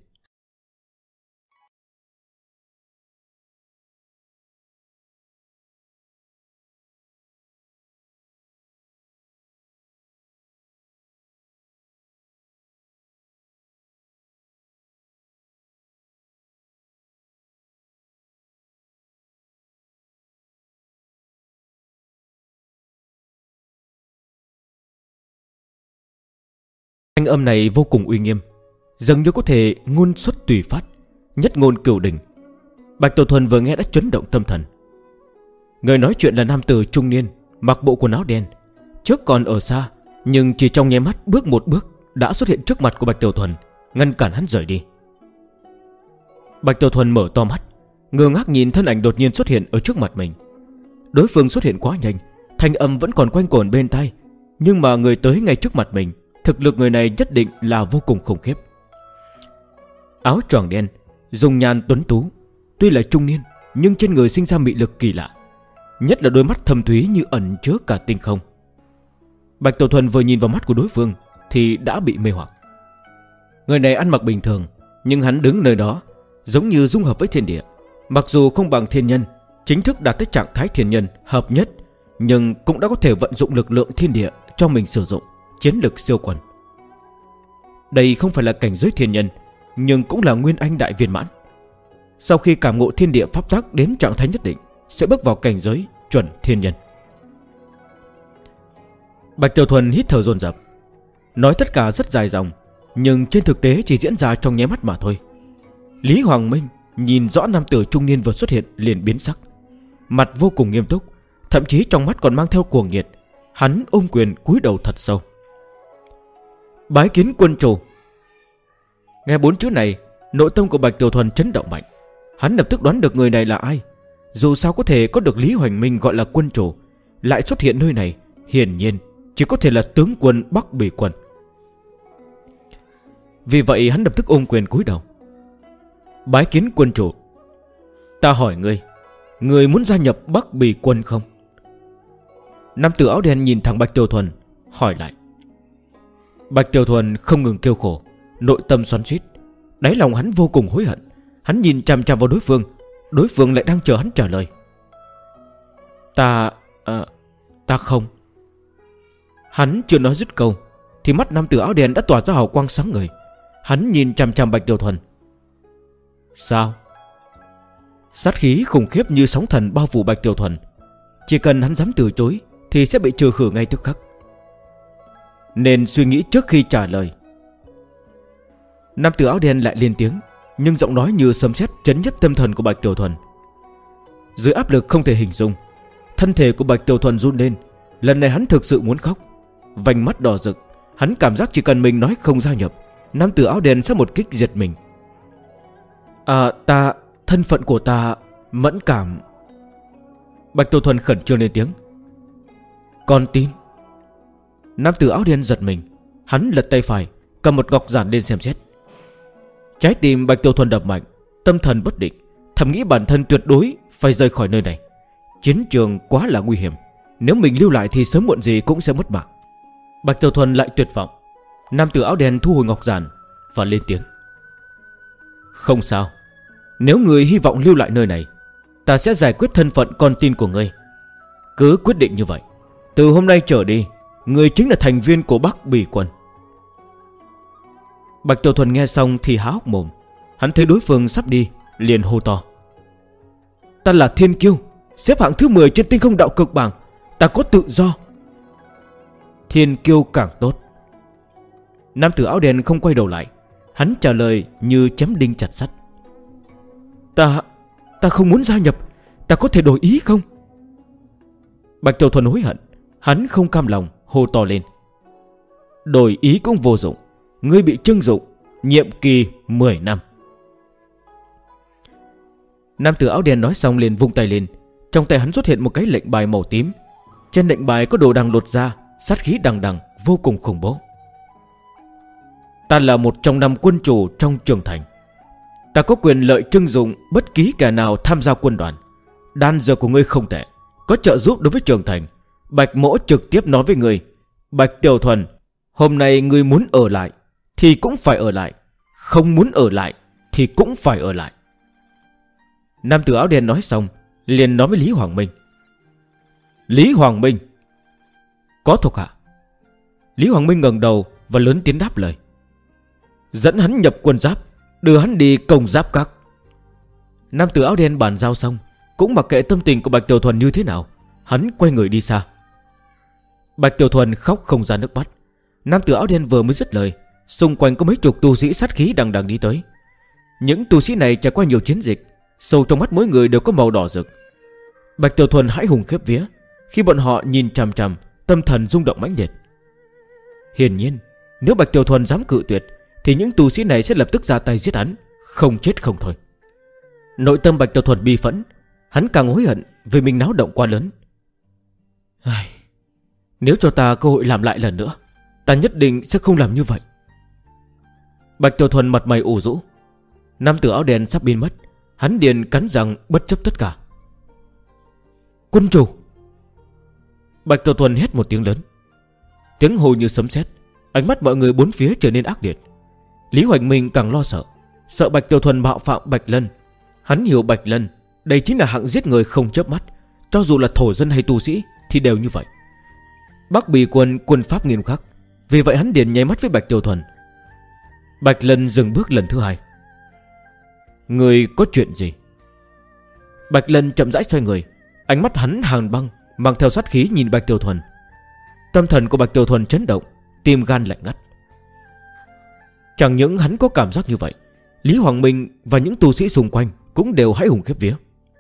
Thanh âm này vô cùng uy nghiêm, dường như có thể ngôn xuất tùy phát, nhất ngôn cửu đình. Bạch Tiểu Thuần vừa nghe đã chấn động tâm thần. Người nói chuyện là nam tử trung niên, mặc bộ quần áo đen. Trước còn ở xa, nhưng chỉ trong nháy mắt bước một bước đã xuất hiện trước mặt của Bạch Tiểu Thuần, ngăn cản hắn rời đi. Bạch Tiểu Thuần mở to mắt, ngơ ngác nhìn thân ảnh đột nhiên xuất hiện ở trước mặt mình. Đối phương xuất hiện quá nhanh, thanh âm vẫn còn quanh quẩn bên tai, nhưng mà người tới ngay trước mặt mình, thực lực người này nhất định là vô cùng khủng khiếp. Áo choàng đen, dung nhan tuấn tú, tuy là trung niên nhưng trên người sinh ra mị lực kỳ lạ, nhất là đôi mắt thâm thúy như ẩn chứa cả tinh không. Bạch Tiểu Thuần vừa nhìn vào mắt của đối phương thì đã bị mê hoặc. Người này ăn mặc bình thường, nhưng hắn đứng nơi đó giống như dung hợp với thiên địa. Mặc dù không bằng thiên nhân, chính thức đạt tới trạng thái thiên nhân hợp nhất, nhưng cũng đã có thể vận dụng lực lượng thiên địa cho mình sử dụng, chiến lực siêu quần. Đây không phải là cảnh giới thiên nhân, nhưng cũng là nguyên anh đại viên mãn. Sau khi cảm ngộ thiên địa pháp tắc đến trạng thái nhất định, sẽ bước vào cảnh giới chuẩn thiên nhân. Bạch Tiểu Thuần hít thở dồn dập, nói tất cả rất dài dòng, nhưng trên thực tế chỉ diễn ra trong nháy mắt mà thôi. Lý Hoàng Minh nhìn rõ nam tử trung niên vừa xuất hiện liền biến sắc, mặt vô cùng nghiêm túc, thậm chí trong mắt còn mang theo cuồng nhiệt. Hắn ôm quyền cúi đầu thật sâu. Bái kiến quân chủ. Nghe 4 chữ này, nội tâm của Bạch Tiểu Thuần chấn động mạnh. Hắn lập tức đoán được người này là ai. Dù sao có thể có được Lý Hoành Minh gọi là quân chủ, lại xuất hiện nơi này, hiển nhiên chỉ có thể là tướng quân Bắc Bỉ quân. Vì vậy hắn lập tức ôm quyền cúi đầu. Bái kiến quân chủ. Ta hỏi ngươi, ngươi muốn gia nhập Bắc Bỉ quân không? Nam tử áo đen nhìn thẳng Bạch Tiểu Thuần, hỏi lại. Bạch Tiểu Thuần không ngừng kêu khổ, nội tâm xoắn xuýt, đáy lòng hắn vô cùng hối hận. Hắn nhìn chằm chằm vào đối phương lại đang chờ hắn trả lời. Ta không. Hắn chưa nói dứt câu thì mắt nam tử áo đen đã tỏa ra hào quang sáng ngời. Hắn nhìn chằm chằm Bạch Tiểu Thuần. Sao? Sát khí khủng khiếp như sóng thần bao phủ Bạch Tiểu Thuần. Chỉ cần hắn dám từ chối thì sẽ bị trừ khử ngay tức khắc, nên suy nghĩ trước khi trả lời. Nam tử áo đen lại lên tiếng, nhưng giọng nói như sấm sét chấn nhất tâm thần của Bạch Tiểu Thuần. Dưới áp lực không thể hình dung, thân thể của Bạch Tiểu Thuần run lên. Lần này hắn thực sự muốn khóc, vành mắt đỏ rực. Hắn cảm giác chỉ cần mình nói không gia nhập, nam tử áo đen sẽ một kích diệt mình. Thân phận của ta mẫn cảm. Bạch Tiểu Thuần khẩn trương lên tiếng. Con tin. Nam tử áo đen giật mình. Hắn lật tay phải, cầm một ngọc giản lên xem xét. Trái tim Bạch Tiểu Thuần đập mạnh, tâm thần bất định, thầm nghĩ bản thân tuyệt đối phải rời khỏi nơi này. Chiến trường quá là nguy hiểm, nếu mình lưu lại thì sớm muộn gì cũng sẽ mất mạng. Bạch Tiểu Thuần lại tuyệt vọng. Nam tử áo đen thu hồi ngọc giản và lên tiếng. Không sao, nếu người hy vọng lưu lại nơi này, ta sẽ giải quyết thân phận con tin của ngươi. Cứ quyết định như vậy. Từ hôm nay trở đi, người chính là thành viên của Bắc Bỉ Quân. Bạch Tiểu Thuần nghe xong thì há hốc mồm. Hắn thấy đối phương sắp đi, liền hô to. Ta là Thiên Kiêu, xếp hạng thứ 10 trên tinh không đạo cực bảng. Ta có tự do. Thiên Kiêu càng tốt. Nam tử áo đen không quay đầu lại. Hắn trả lời như chém đinh chặt sắt. Ta không muốn gia nhập. Ta có thể đổi ý không? Bạch Tiểu Thuần hối hận. Hắn không cam lòng, hô to lên. Đổi ý cũng vô dụng. Ngươi bị trưng dụng, nhiệm kỳ 10 năm. Nam tử áo đen nói xong liền vung tay lên. Trong tay hắn xuất hiện một cái lệnh bài màu tím. Trên lệnh bài có đồ đằng lột ra, sát khí đằng đằng, vô cùng khủng bố. Ta là một trong 5 quân chủ trong trường thành. Ta có quyền lợi trưng dụng bất kỳ kẻ nào tham gia quân đoàn. Đan dược của ngươi không tệ, có trợ giúp đối với trường thành. Bạch Mỗ trực tiếp nói với ngươi. Bạch Tiểu Thuần, hôm nay ngươi muốn ở lại thì cũng phải ở lại, không muốn ở lại thì cũng phải ở lại. Nam tử áo đen nói xong liền nói với Lý Hoàng Minh. Lý Hoàng Minh. Có thuộc hạ. Lý Hoàng Minh ngẩng đầu và lớn tiếng đáp lời. Dẫn hắn nhập quân giáp, đưa hắn đi công giáp các. Nam tử áo đen bàn giao xong, cũng mặc kệ tâm tình của Bạch Tiểu Thuần như thế nào, hắn quay người đi xa. Bạch Tiểu Thuần khóc không ra nước mắt. Nam tử áo đen vừa mới dứt lời, xung quanh có mấy chục tu sĩ sát khí đằng đằng đi tới. Những tu sĩ này trải qua nhiều chiến dịch, sâu trong mắt mỗi người đều có màu đỏ rực. Bạch Tiểu Thuần hãi hùng khiếp vía khi bọn họ nhìn chằm chằm, tâm thần rung động mãnh liệt. Hiển nhiên, nếu Bạch Tiểu Thuần dám cự tuyệt thì những tu sĩ này sẽ lập tức ra tay giết hắn, không chết không thôi. Nội tâm Bạch Tiểu Thuần bi phẫn, hắn càng hối hận vì mình náo động quá lớn. Nếu cho ta cơ hội làm lại lần nữa, ta nhất định sẽ không làm như vậy. Bạch Tiểu Thuần mặt mày ủ rũ. Nam tử áo đen sắp biến mất, hắn liền cắn răng bất chấp tất cả. Quân chủ. Bạch Tiểu Thuần hét một tiếng lớn. Tiếng hô như sấm sét, ánh mắt mọi người bốn phía trở nên ác liệt. Lý Hoành Minh càng lo sợ, sợ Bạch Tiểu Thuần mạo phạm Bạch Lân. Hắn hiểu Bạch Lân đây chính là hạng giết người không chớp mắt, cho dù là thổ dân hay tu sĩ thì đều như vậy. Bắc Bỉ Quân quân pháp nghiêm khắc, vì vậy hắn liền nháy mắt với Bạch Tiểu Thuần. Bạch Lân dừng bước lần thứ hai. Người có chuyện gì? Bạch Lân chậm rãi xoay người, ánh mắt hắn hàn băng, mang theo sát khí nhìn Bạch Tiểu Thuần. Tâm thần của Bạch Tiểu Thuần chấn động, tim gan lạnh ngắt. Chẳng những hắn có cảm giác như vậy, Lý Hoàng Minh và những tu sĩ xung quanh cũng đều hãi hùng khiếp vía.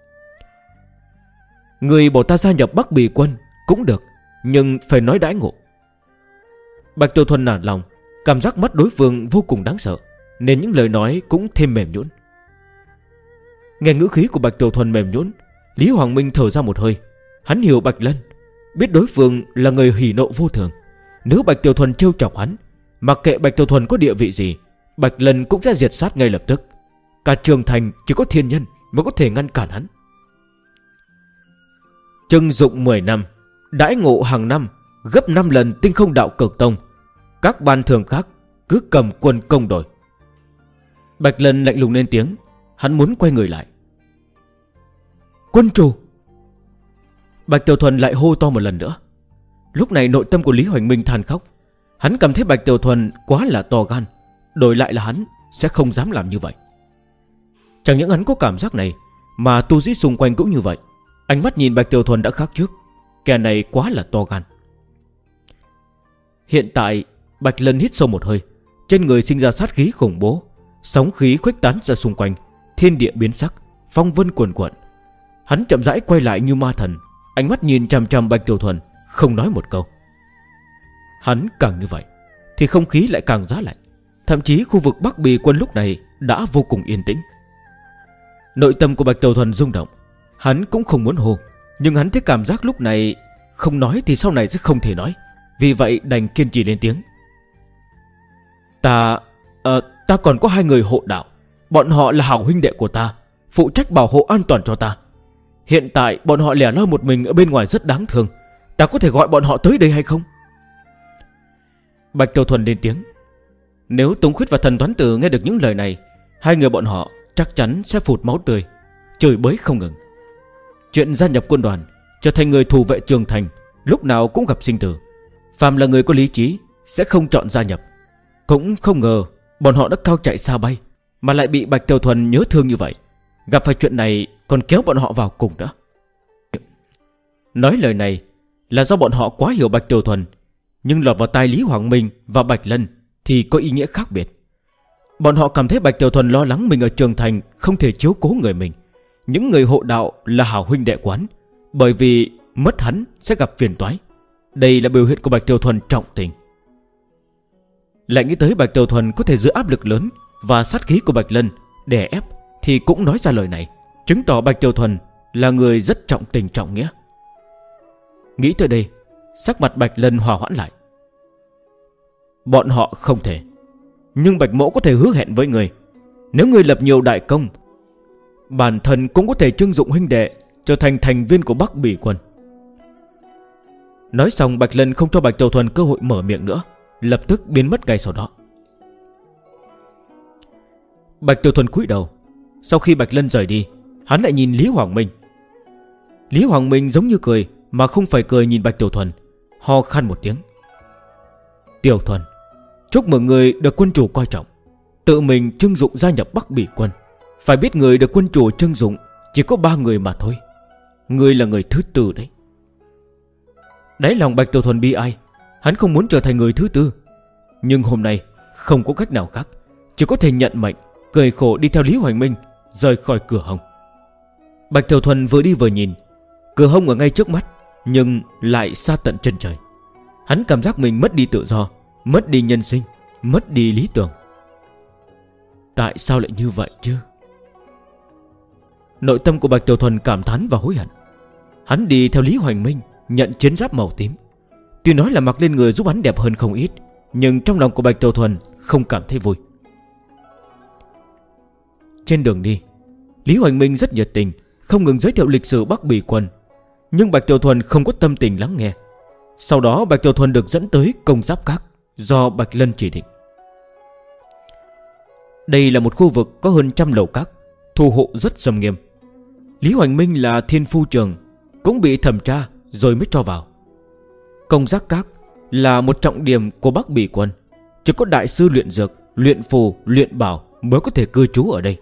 Người bảo ta gia nhập Bắc Bỉ Quân cũng được, nhưng phải nói đãi ngộ. Bạch Tiểu Thuần nản lòng, cảm giác mắt đối phương vô cùng đáng sợ, nên những lời nói cũng thêm mềm nhũn. Nghe ngữ khí của Bạch Tiểu Thuần mềm nhũn, Lý Hoàng Minh thở ra một hơi. Hắn hiểu Bạch Lân, biết đối phương là người hỉ nộ vô thường. Nếu Bạch Tiểu Thuần trêu chọc hắn, mặc kệ Bạch Tiểu Thuần có địa vị gì, Bạch Lân cũng sẽ diệt sát ngay lập tức. Cả trường thành chỉ có thiên nhân mới có thể ngăn cản hắn. Trưng dụng 10 năm, đãi ngộ hàng năm gấp 5 lần tinh không đạo cực tông. Các ban thường khác cứ cầm quân công đổi. Bạch Lân lạnh lùng lên tiếng. Hắn muốn quay người lại. Quân chủ. Bạch Tiểu Thuần lại hô to một lần nữa. Lúc này nội tâm của Lý Hoành Minh than khóc. Hắn cảm thấy Bạch Tiểu Thuần quá là to gan, đổi lại là hắn sẽ không dám làm như vậy. Chẳng những hắn có cảm giác này, mà tu sĩ xung quanh cũng như vậy. Ánh mắt nhìn Bạch Tiểu Thuần đã khác trước. Kẻ này quá là to gan. Hiện tại Bạch Lân hít sâu một hơi, trên người sinh ra sát khí khủng bố, sóng khí khuếch tán ra xung quanh, thiên địa biến sắc, phong vân cuồn cuộn. Hắn chậm rãi quay lại như ma thần, ánh mắt nhìn chằm chằm Bạch Tiểu Thuần, không nói một câu. Hắn càng như vậy thì không khí lại càng giá lạnh. Thậm chí khu vực Bắc Bỉ Quân lúc này đã vô cùng yên tĩnh. Nội tâm của Bạch Tiểu Thuần rung động. Hắn cũng không muốn hô, Nhưng hắn thấy cảm giác lúc này không nói thì sau này sẽ không thể nói. Vì vậy đành kiên trì lên tiếng. Ta còn có 2 người hộ đạo. Bọn họ là hảo huynh đệ của ta, phụ trách bảo hộ an toàn cho ta. Hiện tại bọn họ lẻ loi một mình ở bên ngoài rất đáng thương. Ta có thể gọi bọn họ tới đây hay không? Bạch Tiểu Thuần lên tiếng. Nếu Tống Khuyết và Thần Toán Tử nghe được những lời này, 2 người bọn họ chắc chắn sẽ phụt máu tươi, chửi bới không ngừng. Chuyện gia nhập quân đoàn, trở thành người thủ vệ Trường Thành, lúc nào cũng gặp sinh tử. Phàm là người có lý trí sẽ không chọn gia nhập. Cũng không ngờ bọn họ đã cao chạy xa bay, mà lại bị Bạch Tiểu Thuần nhớ thương như vậy. Gặp phải chuyện này còn kéo bọn họ vào cùng nữa. Nói lời này là do bọn họ quá hiểu Bạch Tiểu Thuần, nhưng lọt vào tai Lý Hoàng Minh và Bạch Lân thì có ý nghĩa khác biệt. Bọn họ cảm thấy Bạch Tiểu Thuần lo lắng mình ở Trường Thành không thể chiếu cố người mình. Những người hộ đạo là hảo huynh đệ quán, bởi vì mất hắn sẽ gặp phiền toái. Đây là biểu hiện của Bạch Tiểu Thuần trọng tình. Lại nghĩ tới Bạch Tiểu Thuần có thể giữ áp lực lớn và sát khí của Bạch Lân đè ép, thì cũng nói ra lời này, chứng tỏ Bạch Tiểu Thuần là người rất trọng tình trọng nghĩa. Nghĩ tới đây, sắc mặt Bạch Lân hòa hoãn lại. Bọn họ không thể, nhưng Bạch Mỗ có thể hứa hẹn với người, nếu người lập nhiều đại công, bản thân cũng có thể trưng dụng huynh đệ trở thành thành viên của Bắc Bỉ Quân. Nói xong, Bạch Lân không cho Bạch Tiểu Thuần cơ hội mở miệng nữa, lập tức biến mất ngay sau đó. Bạch Tiểu Thuần cúi đầu. Sau khi Bạch Lân rời đi, hắn lại nhìn Lý Hoàng Minh. Lý Hoàng Minh giống như cười mà không phải cười nhìn Bạch Tiểu Thuần, ho khan một tiếng. Tiểu Thuần, chúc mừng người được quân chủ coi trọng, tự mình trưng dụng gia nhập Bắc Bỉ Quân. Phải biết người được quân chủ trưng dụng chỉ có 3 người mà thôi. Người là người thứ 4 đấy. Đáy lòng Bạch Tiểu Thuần bi ai, hắn không muốn trở thành người thứ 4. Nhưng hôm nay không có cách nào khác, chỉ có thể nhận mệnh, cười khổ đi theo Lý Hoành Minh rời khỏi cửa hông. Bạch Tiểu Thuần vừa đi vừa nhìn. Cửa hông ở ngay trước mắt, nhưng lại xa tận chân trời. Hắn cảm giác mình mất đi tự do, mất đi nhân sinh, mất đi lý tưởng. Tại sao lại như vậy chứ? Nội tâm của Bạch Tiểu Thuần cảm thán và hối hận. Hắn đi theo Lý Hoành Minh nhận chiến giáp màu tím. Tuy nói là mặc lên người giúp hắn đẹp hơn không ít, nhưng trong lòng của Bạch Tiểu Thuần không cảm thấy vui. Trên đường đi, Lý Hoành Minh rất nhiệt tình, không ngừng giới thiệu lịch sử Bắc Bỉ Quân. Nhưng Bạch Tiểu Thuần không có tâm tình lắng nghe. Sau đó Bạch Tiểu Thuần được dẫn tới Công Giáp Các do Bạch Lân chỉ định. Đây là một khu vực có hơn 100 lầu các, thủ hộ rất nghiêm nghiêm. Lý Hoành Minh là thiên phu trường, cũng bị thẩm tra rồi mới cho vào. Công Giác Các là một trọng điểm của Bắc Bỉ Quân, chỉ có đại sư luyện dược, luyện phù, luyện bảo mới có thể cư trú ở đây.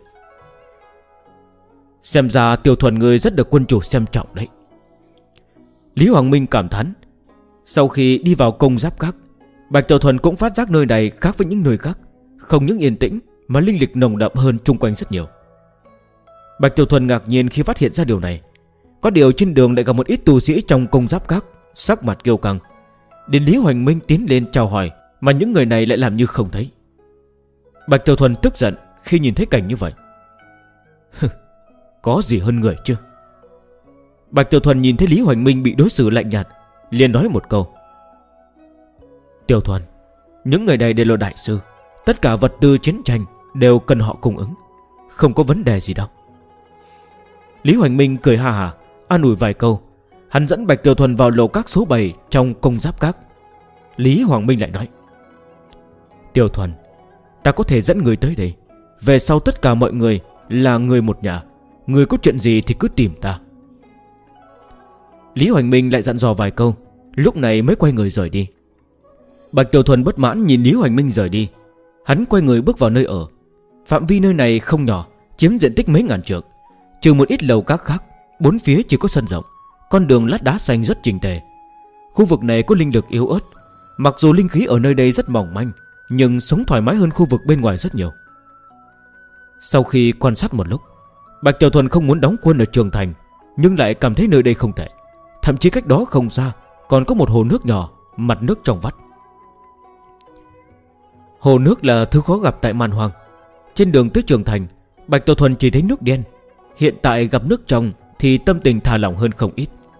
Xem ra Tiểu Thuần người rất được quân chủ xem trọng đấy. Lý Hoàng Minh cảm thán. Sau khi đi vào Công Giáp Các, Bạch Tiểu Thuần cũng phát giác nơi này khác với những nơi khác, không những yên tĩnh mà linh lực nồng đậm hơn chung quanh rất nhiều. Bạch Tiểu Thuần ngạc nhiên khi phát hiện ra điều này. Có điều trên đường lại gặp một ít tu sĩ trong Công Giáp Các, sắc mặt kiêu căng. Đến Lý Hoành Minh tiến lên chào hỏi, mà những người này lại làm như không thấy. Bạch Tiểu Thuần tức giận khi nhìn thấy cảnh như vậy. Có gì hơn người chứ? Bạch Tiểu Thuần nhìn thấy Lý Hoành Minh bị đối xử lạnh nhạt, liền nói một câu. Tiểu Thuần, những người này đều là đại sư, tất cả vật tư chiến tranh đều cần họ cung ứng, không có vấn đề gì đâu. Lý Hoành Minh cười ha hả, an ủi vài câu. Hắn dẫn Bạch Tiểu Thuần vào lầu các số 7 trong Công Giáp Các. Lý Hoàng Minh lại nói. Tiểu Thuần, ta có thể dẫn người tới đây. Về sau tất cả mọi người là người một nhà, người có chuyện gì thì cứ tìm ta. Lý Hoành Minh lại dặn dò vài câu, lúc này mới quay người rời đi. Bạch Tiểu Thuần bất mãn nhìn Lý Hoành Minh rời đi. Hắn quay người bước vào nơi ở. Phạm vi nơi này không nhỏ, chiếm diện tích mấy ngàn trượng. Trừ một ít lầu các khác, bốn phía chỉ có sân rộng, con đường lát đá xanh rất chỉnh tề. Khu vực này có linh lực yếu ớt. Mặc dù linh khí ở nơi đây rất mỏng manh, nhưng sống thoải mái hơn khu vực bên ngoài rất nhiều. Sau khi quan sát một lúc, Bạch Tiểu Thuần không muốn đóng quân ở Trường Thành, nhưng lại cảm thấy nơi đây không tệ. Thậm chí cách đó không xa còn có một hồ nước nhỏ, mặt nước trong vắt. Hồ nước là thứ khó gặp tại Man Hoang. Trên đường tới Trường Thành, Bạch Tiểu Thuần chỉ thấy nước đen. Hiện tại gặp nước trong thì tâm tình thả lỏng hơn không ít.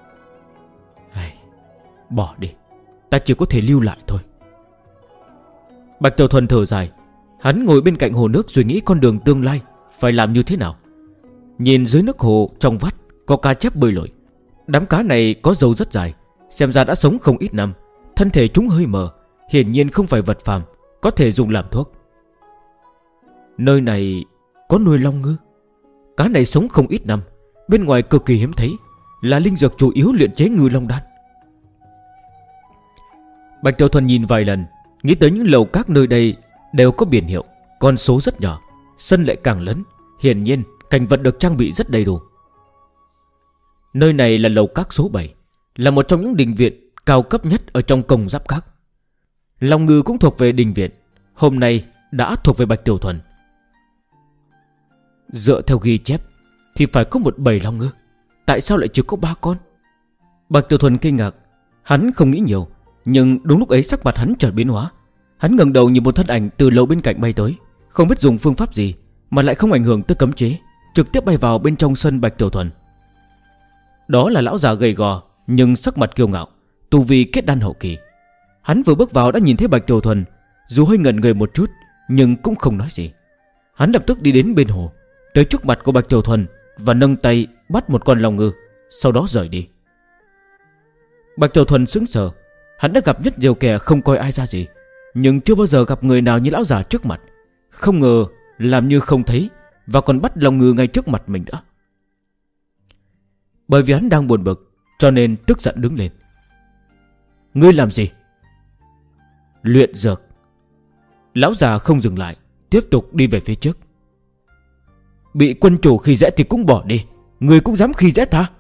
Bỏ đi, ta chỉ có thể lưu lại thôi. Bạch Tiểu Thuần thở dài. Hắn ngồi bên cạnh hồ nước suy nghĩ con đường tương lai phải làm như thế nào. Nhìn dưới nước hồ trong vắt có cá chép bơi lội. Đám cá này có râu rất dài, xem ra đã sống không ít năm. Thân thể chúng hơi mờ, hiển nhiên không phải vật phàm, có thể dùng làm thuốc. Nơi này có nuôi long ngư. Cá này sống không ít năm, bên ngoài cực kỳ hiếm thấy, là linh dược chủ yếu luyện chế ngư long đan. Bạch Tiểu Thuần nhìn vài lần, nghĩ tới những lầu các nơi đây đều có biển hiệu, con số rất nhỏ, sân lại càng lớn, hiển nhiên cảnh vật được trang bị rất đầy đủ. Nơi này là lầu các số 7, là một trong những đình viện cao cấp nhất ở trong công giáp các. Long ngư cũng thuộc về đình viện, hôm nay đã thuộc về Bạch Tiểu Thuần. Dựa theo ghi chép thì phải có một bầy long ngư, tại sao lại chỉ có 3 con? Bạch Tiểu Thuần kinh ngạc. Hắn không nghĩ nhiều, nhưng đúng lúc ấy sắc mặt hắn chợt biến hóa. Hắn ngẩng đầu nhìn một thân ảnh từ lầu bên cạnh bay tới, không biết dùng phương pháp gì mà lại không ảnh hưởng tới cấm chế, trực tiếp bay vào bên trong sân Bạch Tiểu Thuần. Đó là lão già gầy gò nhưng sắc mặt kiêu ngạo, tu vi kết đan hậu kỳ. Hắn vừa bước vào đã nhìn thấy Bạch Tiểu Thuần, dù hơi ngẩn người một chút nhưng cũng không nói gì. Hắn lập tức đi đến bên hồ, tới trước mặt của Bạch Tiểu Thuần và nâng tay bắt một con long ngư, sau đó rời đi. Bạch Tiểu Thuần sững sờ. Hắn đã gặp rất nhiều kẻ không coi ai ra gì, nhưng chưa bao giờ gặp người nào như lão già trước mặt. Không ngờ làm như không thấy và còn bắt long ngư ngay trước mặt mình nữa. Bởi vì hắn đang buồn bực cho nên tức giận đứng lên. Ngươi làm gì? Luyện dược. Lão già không dừng lại, tiếp tục đi về phía trước. Bị quân chủ khi dễ thì cũng bỏ đi, ngươi cũng dám khi dễ ta?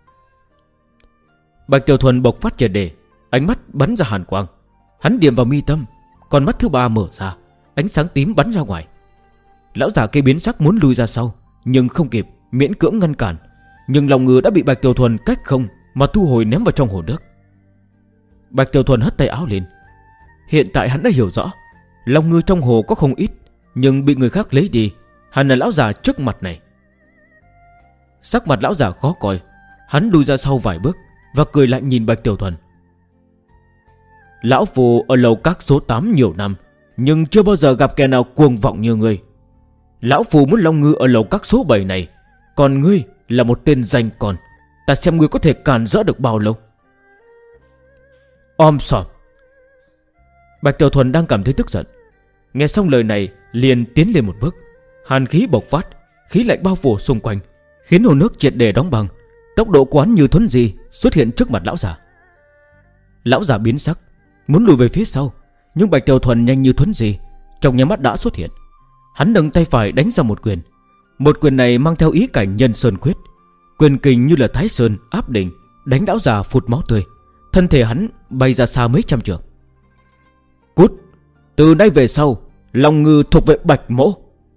Bạch Tiểu Thuần bộc phát triệt để, ánh mắt bắn ra hàn quang. Hắn điểm vào mi tâm, con mắt thứ ba mở ra, ánh sáng tím bắn ra ngoài. Lão già kia biến sắc muốn lui ra sau, nhưng không kịp, miễn cưỡng ngăn cản. Nhưng lòng ngư đã bị Bạch Tiểu Thuần cách không mà thu hồi ném vào trong hồ nước. Bạch Tiểu Thuần hất tay áo lên. Hiện tại hắn đã hiểu rõ, lòng ngư trong hồ có không ít, nhưng bị người khác lấy đi. Hắn là lão già trước mặt này. Sắc mặt lão già khó coi. Hắn lùi ra sau vài bước và cười lạnh nhìn Bạch Tiểu Thuần. Lão phù ở lầu các số 8 nhiều năm, nhưng chưa bao giờ gặp kẻ nào cuồng vọng như ngươi. Lão phù muốn long ngư ở lầu các số 7 này, còn ngươi là một tên danh con. Ta xem ngươi có thể cản rỡ được bao lâu. Om sòm. Bạch Tiểu Thuần đang cảm thấy tức giận, nghe xong lời này liền tiến lên một bước. Hàn khí bộc phát, khí lạnh bao phủ xung quanh, khiến hồ nước triệt để đóng băng. Tốc độ quán như thuấn di xuất hiện trước mặt lão già. Lão già biến sắc, muốn lùi về phía sau, nhưng Bạch Tiểu Thuần nhanh như thuấn di, trong nháy mắt đã xuất hiện. Hắn nâng tay phải đánh ra một quyền. Một quyền này mang theo ý cảnh nhân sơn quyết, quyền kình như là Thái Sơn áp đỉnh, đánh lão già phụt máu tươi. Thân thể hắn bay ra xa mấy trăm trượng. Cút, từ nay về sau long ngư thuộc về Bạch mỗ.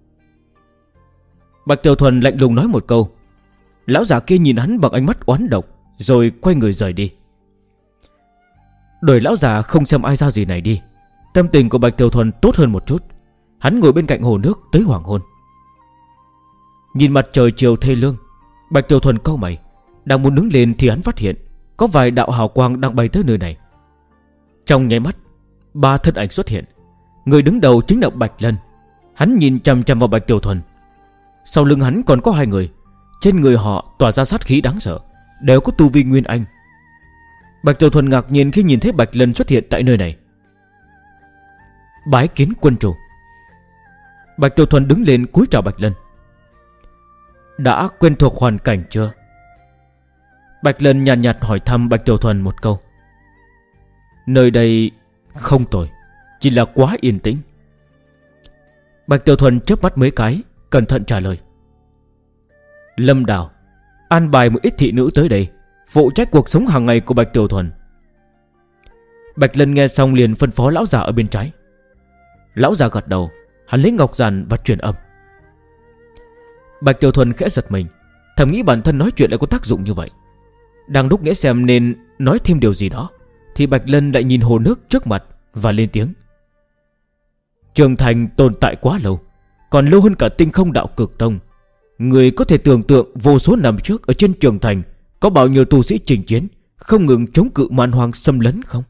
Bạch Tiểu Thuần lạnh lùng nói một câu. Lão già kia nhìn hắn bằng ánh mắt oán độc, rồi quay người rời đi. Đời lão già không xem ai ra gì này đi, tâm tình của Bạch Tiểu Thuần tốt hơn một chút. Hắn ngồi bên cạnh hồ nước tới hoàng hôn. Nhìn mặt trời chiều thê lương, Bạch Tiểu Thuần cau mày. Đang muốn đứng lên thì hắn phát hiện có vài đạo hào quang đang bay tới nơi này. Trong nháy mắt, 3 thân ảnh xuất hiện. Người đứng đầu chính là Bạch Lân. Hắn nhìn chằm chằm vào Bạch Tiểu Thuần. Sau lưng hắn còn có 2 người. Trên người họ tỏa ra sát khí đáng sợ, đều có tu vi nguyên anh. Bạch Tiểu Thuần ngạc nhiên khi nhìn thấy Bạch Lân xuất hiện tại nơi này. Bái kiến quân chủ. Bạch Tiểu Thuần đứng lên cúi chào Bạch Lân. Đã quen thuộc hoàn cảnh chưa? Bạch Lân nhàn nhạt hỏi thăm Bạch Tiểu Thuần một câu. Nơi đây không tồi, chỉ là quá yên tĩnh. Bạch Tiểu Thuần chớp mắt mấy cái, cẩn thận trả lời. Lâm Đào an bài một ít thị nữ tới đây, phụ trách cuộc sống hàng ngày của Bạch Tiểu Thuần. Bạch Lân nghe xong liền phân phó lão già ở bên trái. Lão già gật đầu. Hắn lấy ngọc giản và truyền âm. Bạch Tiểu Thuần khẽ giật mình, thầm nghĩ bản thân nói chuyện lại có tác dụng như vậy. Đang lúc nghĩ xem nên nói thêm điều gì đó, thì Bạch Lân lại nhìn hồ nước trước mặt và lên tiếng. Trường thành tồn tại quá lâu, còn lâu hơn cả tinh không đạo cực tông. Người có thể tưởng tượng vô số năm trước ở trên trường thành có bao nhiêu tu sĩ chinh chiến, không ngừng chống cự man hoang xâm lấn không?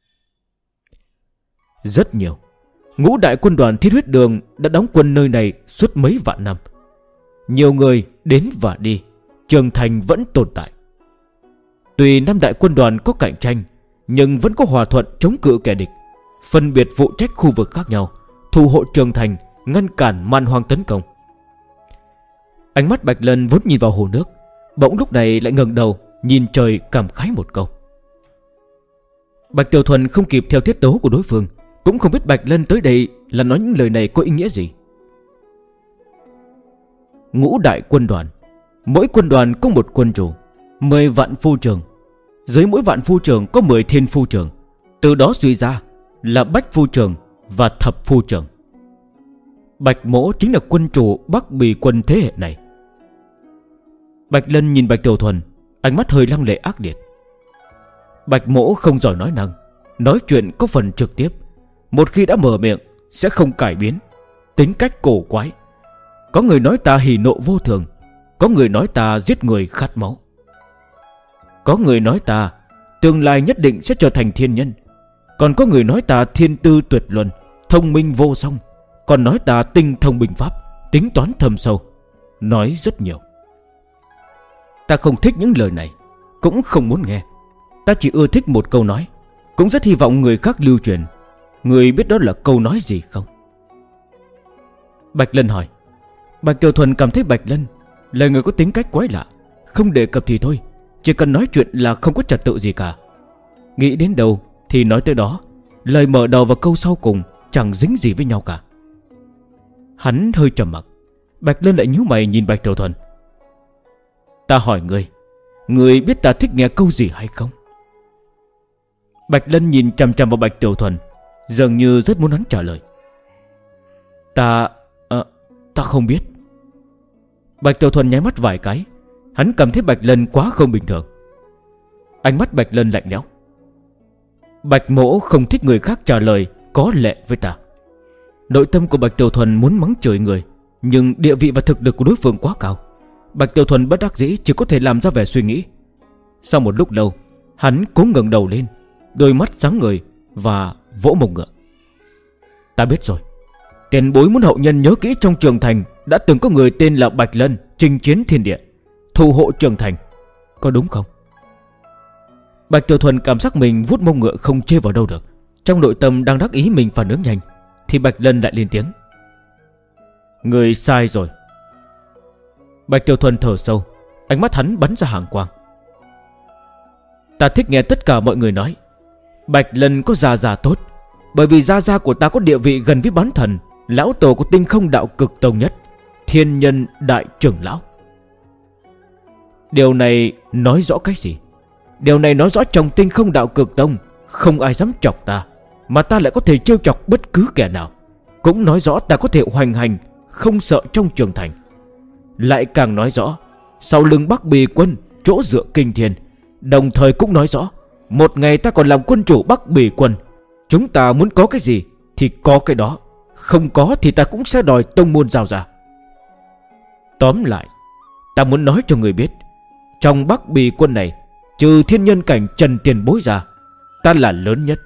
Rất nhiều. Ngũ đại quân đoàn Thiết Huyết Đường đã đóng quân nơi này suốt mấy vạn năm. Nhiều người đến và đi, Trường Thành vẫn tồn tại. Tuy năm đại quân đoàn có cạnh tranh, nhưng vẫn có hòa thuận chống cự kẻ địch, phân biệt phụ trách khu vực khác nhau, thủ hộ Trường Thành, ngăn cản man hoang tấn công. Ánh mắt Bạch Lân vốn nhìn vào hồ nước, bỗng lúc này lại ngẩng đầu nhìn trời cảm khái một câu. Bạch Tiểu Thuần không kịp theo tiết tấu của đối phương, cũng không biết Bạch Lân tới đây là nói những lời này có ý nghĩa gì. Ngũ đại quân đoàn, mỗi quân đoàn có một quân chủ, 10 vạn phu trường. Dưới mỗi vạn phu trường có 10 thiên phu trường. Từ đó suy ra là bách phu trường và thập phu trường. Bạch Mỗ chính là quân chủ Bắc Bì quân thế hệ này. Bạch Lân nhìn Bạch Tiểu Thuần, ánh mắt hơi lăng lệ ác liệt. Bạch Mỗ không giỏi nói năng, nói chuyện có phần trực tiếp. Một khi đã mở miệng sẽ không cải biến, tính cách cổ quái. Có người nói ta hỉ nộ vô thường, có người nói ta giết người khát máu, có người nói ta tương lai nhất định sẽ trở thành thiên nhân, còn có người nói ta thiên tư tuyệt luân, thông minh vô song, còn nói ta tinh thông binh pháp, tính toán thâm sâu. Nói rất nhiều. Ta không thích những lời này, cũng không muốn nghe. Ta chỉ ưa thích một câu nói, cũng rất hy vọng người khác lưu truyền. Người biết đó là câu nói gì không? Bạch Lân hỏi. Bạch Tiểu Thuần cảm thấy Bạch Lân là người có tính cách quái lạ, không đề cập thì thôi, chỉ cần nói chuyện là không có trật tự gì cả. Nghĩ đến đâu thì nói tới đó, lời mở đầu và câu sau cùng chẳng dính gì với nhau cả. Hắn hơi trầm mặc. Bạch Lân lại nhíu mày nhìn Bạch Tiểu Thuần. Ta hỏi người biết ta thích nghe câu gì hay không? Bạch Lân nhìn chằm chằm vào Bạch Tiểu Thuần, dường như rất muốn hắn trả lời. Ta không biết. Bạch Tiểu Thuần nháy mắt vài cái. Hắn cảm thấy Bạch Lân quá không bình thường. Ánh mắt Bạch Lân lạnh lẽo. Bạch Mỗ không thích người khác trả lời có lệ với ta. Nội tâm của Bạch Tiểu Thuần muốn mắng chửi người, nhưng địa vị và thực lực của đối phương quá cao. Bạch Tiểu Thuần bất đắc dĩ chỉ có thể làm ra vẻ suy nghĩ. Sau một lúc lâu, hắn cố ngẩng đầu lên, đôi mắt sáng ngời và vỗ mông ngựa. Ta biết rồi. Tiền bối muốn hậu nhân nhớ kỹ trong Trường Thành đã từng có người tên là Bạch Lân chinh chiến thiên địa, thủ hộ Trường Thành, có đúng không? Bạch Tiểu Thuần cảm giác mình vuốt mông ngựa không chê vào đâu được. Trong nội tâm đang đắc ý mình phản ứng nhanh, thì Bạch Lân lại lên tiếng. Người sai rồi. Bạch Tiểu Thuần thở sâu, ánh mắt hắn bắn ra hàng quang. Ta thích nghe tất cả mọi người nói Bạch Lân có gia tốt, bởi vì gia của ta có địa vị gần với bán thần, lão tổ của Tinh Không Đạo Cực Tông nhất, thiên nhân đại trưởng lão. Điều này nói rõ cái gì? Điều này nói rõ trong Tinh Không Đạo Cực Tông không ai dám chọc ta, mà ta lại có thể trêu chọc bất cứ kẻ nào. Cũng nói rõ ta có thể hoành hành, không sợ trong Trường Thành. Lại càng nói rõ sau lưng Bắc Bì quân chỗ dựa kinh thiên. Đồng thời cũng nói rõ một ngày ta còn làm quân chủ Bắc Bì quân. Chúng ta muốn có cái gì thì có cái đó, không có thì ta cũng sẽ đòi tông môn giao ra. Tóm lại, ta muốn nói cho người biết, trong Bắc Bì quân này, trừ thiên nhân cảnh Trần Tiền Bối ra, ta là lớn nhất.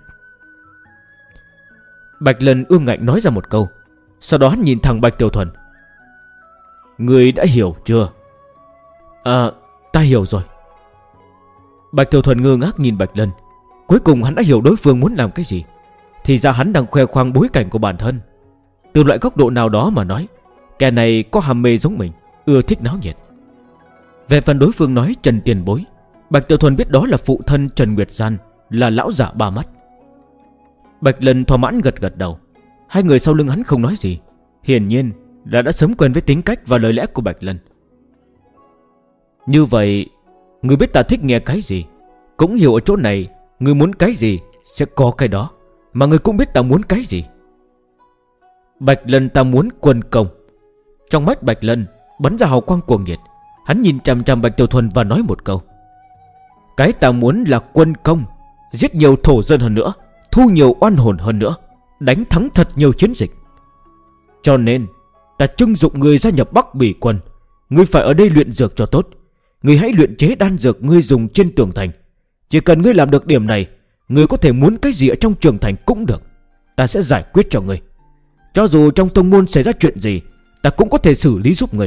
Bạch Lân ương ngạnh nói ra một câu. Sau đó hắn nhìn thẳng Bạch Tiểu Thuần. Người đã hiểu chưa? Ta hiểu rồi. Bạch Tiểu Thuần ngơ ngác nhìn Bạch Lân. Cuối cùng hắn đã hiểu đối phương muốn làm cái gì. Thì ra hắn đang khoe khoang bối cảnh của bản thân. Từ loại góc độ nào đó mà nói, kẻ này có ham mê giống mình, ưa thích náo nhiệt. Về phần đối phương nói Trần Tiền Bối, Bạch Tiểu Thuần biết đó là phụ thân Trần Nguyệt Gian, là lão giả ba mắt. Bạch Lân thỏa mãn gật đầu. Hai người sau lưng hắn không nói gì, hiển nhiên là đã sớm quen với tính cách và lời lẽ của Bạch Lân. Như vậy, người biết ta thích nghe cái gì, cũng hiểu ở chỗ này người muốn cái gì sẽ có cái đó, mà người cũng biết ta muốn cái gì. Bạch Lân, ta muốn quân công. Trong mắt Bạch Lân bắn ra hào quang cuồng nhiệt. Hắn nhìn chằm chằm Bạch Tiểu Thuần và nói một câu. Cái ta muốn là quân công, giết nhiều thổ dân hơn nữa, thu nhiều oan hồn hơn nữa, đánh thắng thật nhiều chiến dịch. Cho nên ta trưng dụng người gia nhập Bắc Bỉ quân. Ngươi phải ở đây luyện dược cho tốt. Ngươi hãy luyện chế đan dược ngươi dùng trên tường thành. Chỉ cần ngươi làm được điểm này, ngươi có thể muốn cái gì ở trong trường thành cũng được. Ta sẽ giải quyết cho ngươi. Cho dù trong tông môn xảy ra chuyện gì, ta cũng có thể xử lý giúp ngươi.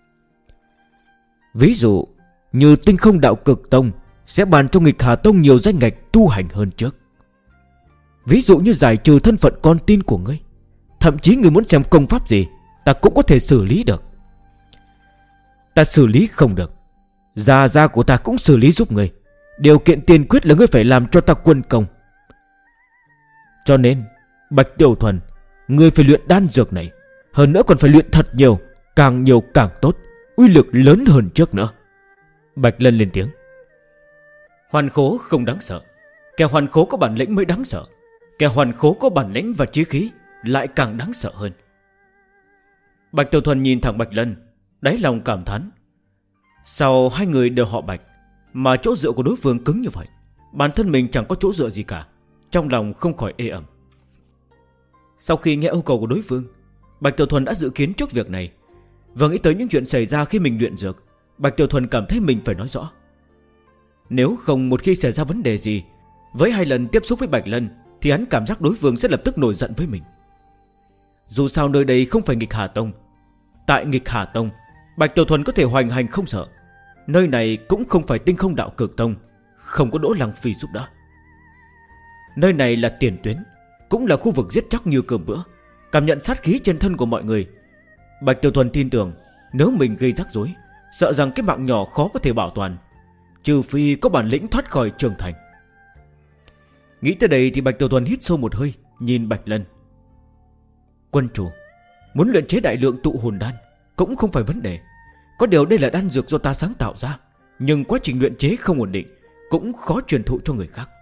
Ví dụ như Tinh Không Đạo Cực Tông sẽ bàn cho Nghịch Hà Tông nhiều danh ngạch tu hành hơn trước. Ví dụ như giải trừ thân phận con tin của ngươi. Thậm chí ngươi muốn xem công pháp gì, ta cũng có thể xử lý được. Ta xử lý không được, gia của ta cũng xử lý giúp ngươi. Điều kiện tiên quyết là ngươi phải làm cho ta quân công. Cho nên Bạch Tiểu Thuần, ngươi phải luyện đan dược này. Hơn nữa còn phải luyện thật nhiều, càng nhiều càng tốt, uy lực lớn hơn trước nữa. Bạch Lân lên tiếng. Hoàn Khố không đáng sợ, kẻ Hoàn Khố có bản lĩnh mới đáng sợ. Kẻ Hoàn Khố có bản lĩnh và chí khí lại càng đáng sợ hơn. Bạch Tiểu Thuần nhìn thẳng Bạch Lân, đáy lòng cảm thán. Sao hai người đều họ Bạch mà chỗ dựa của đối phương cứng như vậy? Bản thân mình chẳng có chỗ dựa gì cả. Trong lòng không khỏi ê ẩm. Sau khi nghe yêu cầu của đối phương, Bạch Tiểu Thuần đã dự kiến trước việc này và nghĩ tới những chuyện xảy ra khi mình luyện dược. Bạch Tiểu Thuần cảm thấy mình phải nói rõ. Nếu không một khi xảy ra vấn đề gì, với 2 lần tiếp xúc với Bạch Lân, thì hắn cảm giác đối phương sẽ lập tức nổi giận với mình. Dù sao nơi đây không phải Nghịch Hà Tông. Tại Nghịch Hà Tông, Bạch Tiểu Thuần có thể hoành hành không sợ. Nơi này cũng không phải Tinh Không Đạo Cực Tông, không có Đỗ Lăng Phi giúp đỡ. Nơi này là tiền tuyến, cũng là khu vực giết chóc như cơm bữa. Cảm nhận sát khí trên thân của mọi người, Bạch Tiểu Thuần tin tưởng nếu mình gây rắc rối, sợ rằng cái mạng nhỏ khó có thể bảo toàn, trừ phi có bản lĩnh thoát khỏi trường thành. Nghĩ tới đây thì Bạch Tiểu Thuần hít sâu một hơi, nhìn Bạch Lân. Quân chủ, muốn luyện chế đại lượng tụ hồn đan cũng không phải vấn đề. Có điều đây là đan dược do ta sáng tạo ra, nhưng quá trình luyện chế không ổn định, cũng khó truyền thụ cho người khác.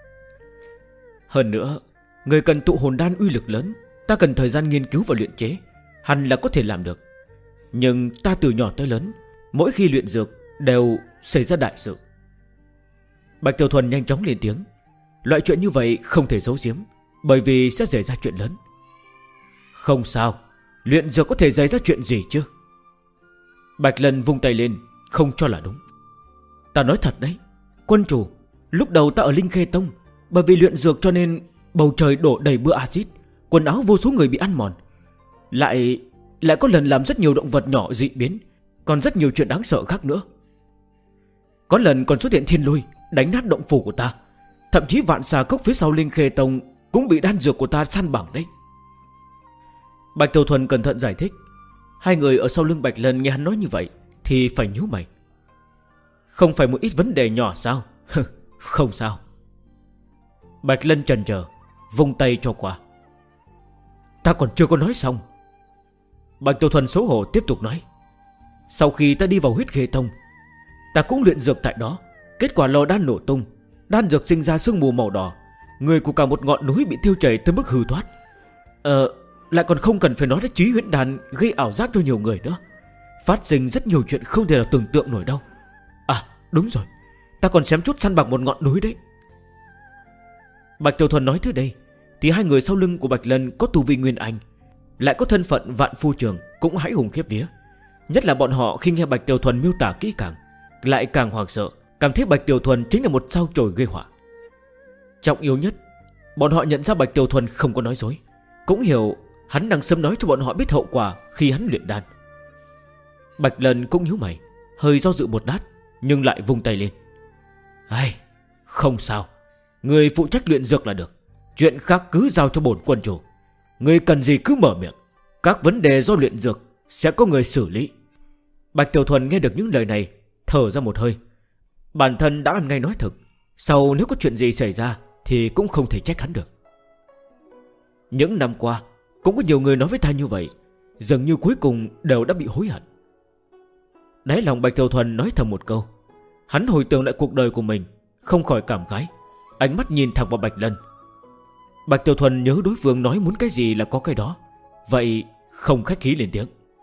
Hơn nữa, người cần tụ hồn đan uy lực lớn, ta cần thời gian nghiên cứu và luyện chế, hẳn là có thể làm được. Nhưng ta từ nhỏ tới lớn, mỗi khi luyện dược đều xảy ra đại sự. Bạch Tiểu Thuần nhanh chóng lên tiếng. Loại chuyện như vậy không thể giấu giếm, bởi vì sẽ xảy ra chuyện lớn. Không sao, luyện dược có thể xảy ra chuyện gì chứ? Bạch Lân vung tay lên, không cho là đúng. Ta nói thật đấy, quân chủ, lúc đầu ta ở Linh Khê Tông, bởi vì luyện dược cho nên bầu trời đổ đầy mưa axit, quần áo vô số người bị ăn mòn. Lại có lần làm rất nhiều động vật nhỏ dị biến, còn rất nhiều chuyện đáng sợ khác nữa. Có lần còn xuất hiện thiên lôi đánh nát động phủ của ta. Thậm chí vạn xà cốc phía sau Linh Khê Tông cũng bị đan dược của ta san bằng đấy. Bạch Tiểu Thuần cẩn thận giải thích. Hai người ở sau lưng Bạch Lân nghe hắn nói như vậy thì phải nhíu mày. Không phải một ít vấn đề nhỏ sao? Không sao. Bạch Lân chần chờ, vung tay cho qua. Ta còn chưa có nói xong. Bạch Tiểu Thuần xấu hổ tiếp tục nói. Sau khi ta đi vào Huyết Khê Tông, ta cũng luyện dược tại đó. Kết quả lò đan nổ tung, đan dược sinh ra sương mù màu đỏ. Người của cả một ngọn núi bị tiêu chảy tới mức hư thoát. Lại còn không cần phải nói đến Chí Huyễn Đan gây ảo giác cho nhiều người nữa. Phát sinh rất nhiều chuyện không thể nào tưởng tượng nổi đâu. À đúng rồi, ta còn xém chút săn bằng một ngọn núi đấy. Bạch Tiểu Thuần nói tới đây thì hai người sau lưng của Bạch Lân có tu vi Nguyên Anh, lại có thân phận vạn phu trường, cũng hãi hùng khiếp vía. Nhất là bọn họ khi nghe Bạch Tiểu Thuần miêu tả kỹ càng, lại càng hoảng sợ, cảm thấy Bạch Tiểu Thuần chính là một sao chổi gây họa. Trọng yếu nhất, bọn họ nhận ra Bạch Tiểu Thuần không có nói dối, cũng hiểu hắn đang sớm nói cho bọn họ biết hậu quả khi hắn luyện đan. Bạch Lân cũng nhíu mày, hơi do dự một lát, nhưng lại vung tay lên. Ai, không sao, người phụ trách luyện dược là được, chuyện khác cứ giao cho bổn quân chủ. Người cần gì cứ mở miệng, các vấn đề do luyện dược sẽ có người xử lý. Bạch Tiểu Thuần nghe được những lời này, thở ra một hơi. Bản thân đã ăn ngay nói thực, sau nếu có chuyện gì xảy ra thì cũng không thể trách hắn được. Những năm qua cũng có nhiều người nói với ta như vậy, dường như cuối cùng đều đã bị hối hận. Đáy lòng Bạch Tiểu Thuần nói thầm một câu. Hắn hồi tưởng lại cuộc đời của mình, không khỏi cảm khái, ánh mắt nhìn thẳng vào Bạch Lân. Bạch Tiểu Thuần nhớ đối phương nói muốn cái gì là có cái đó, vậy không khách khí lên tiếng.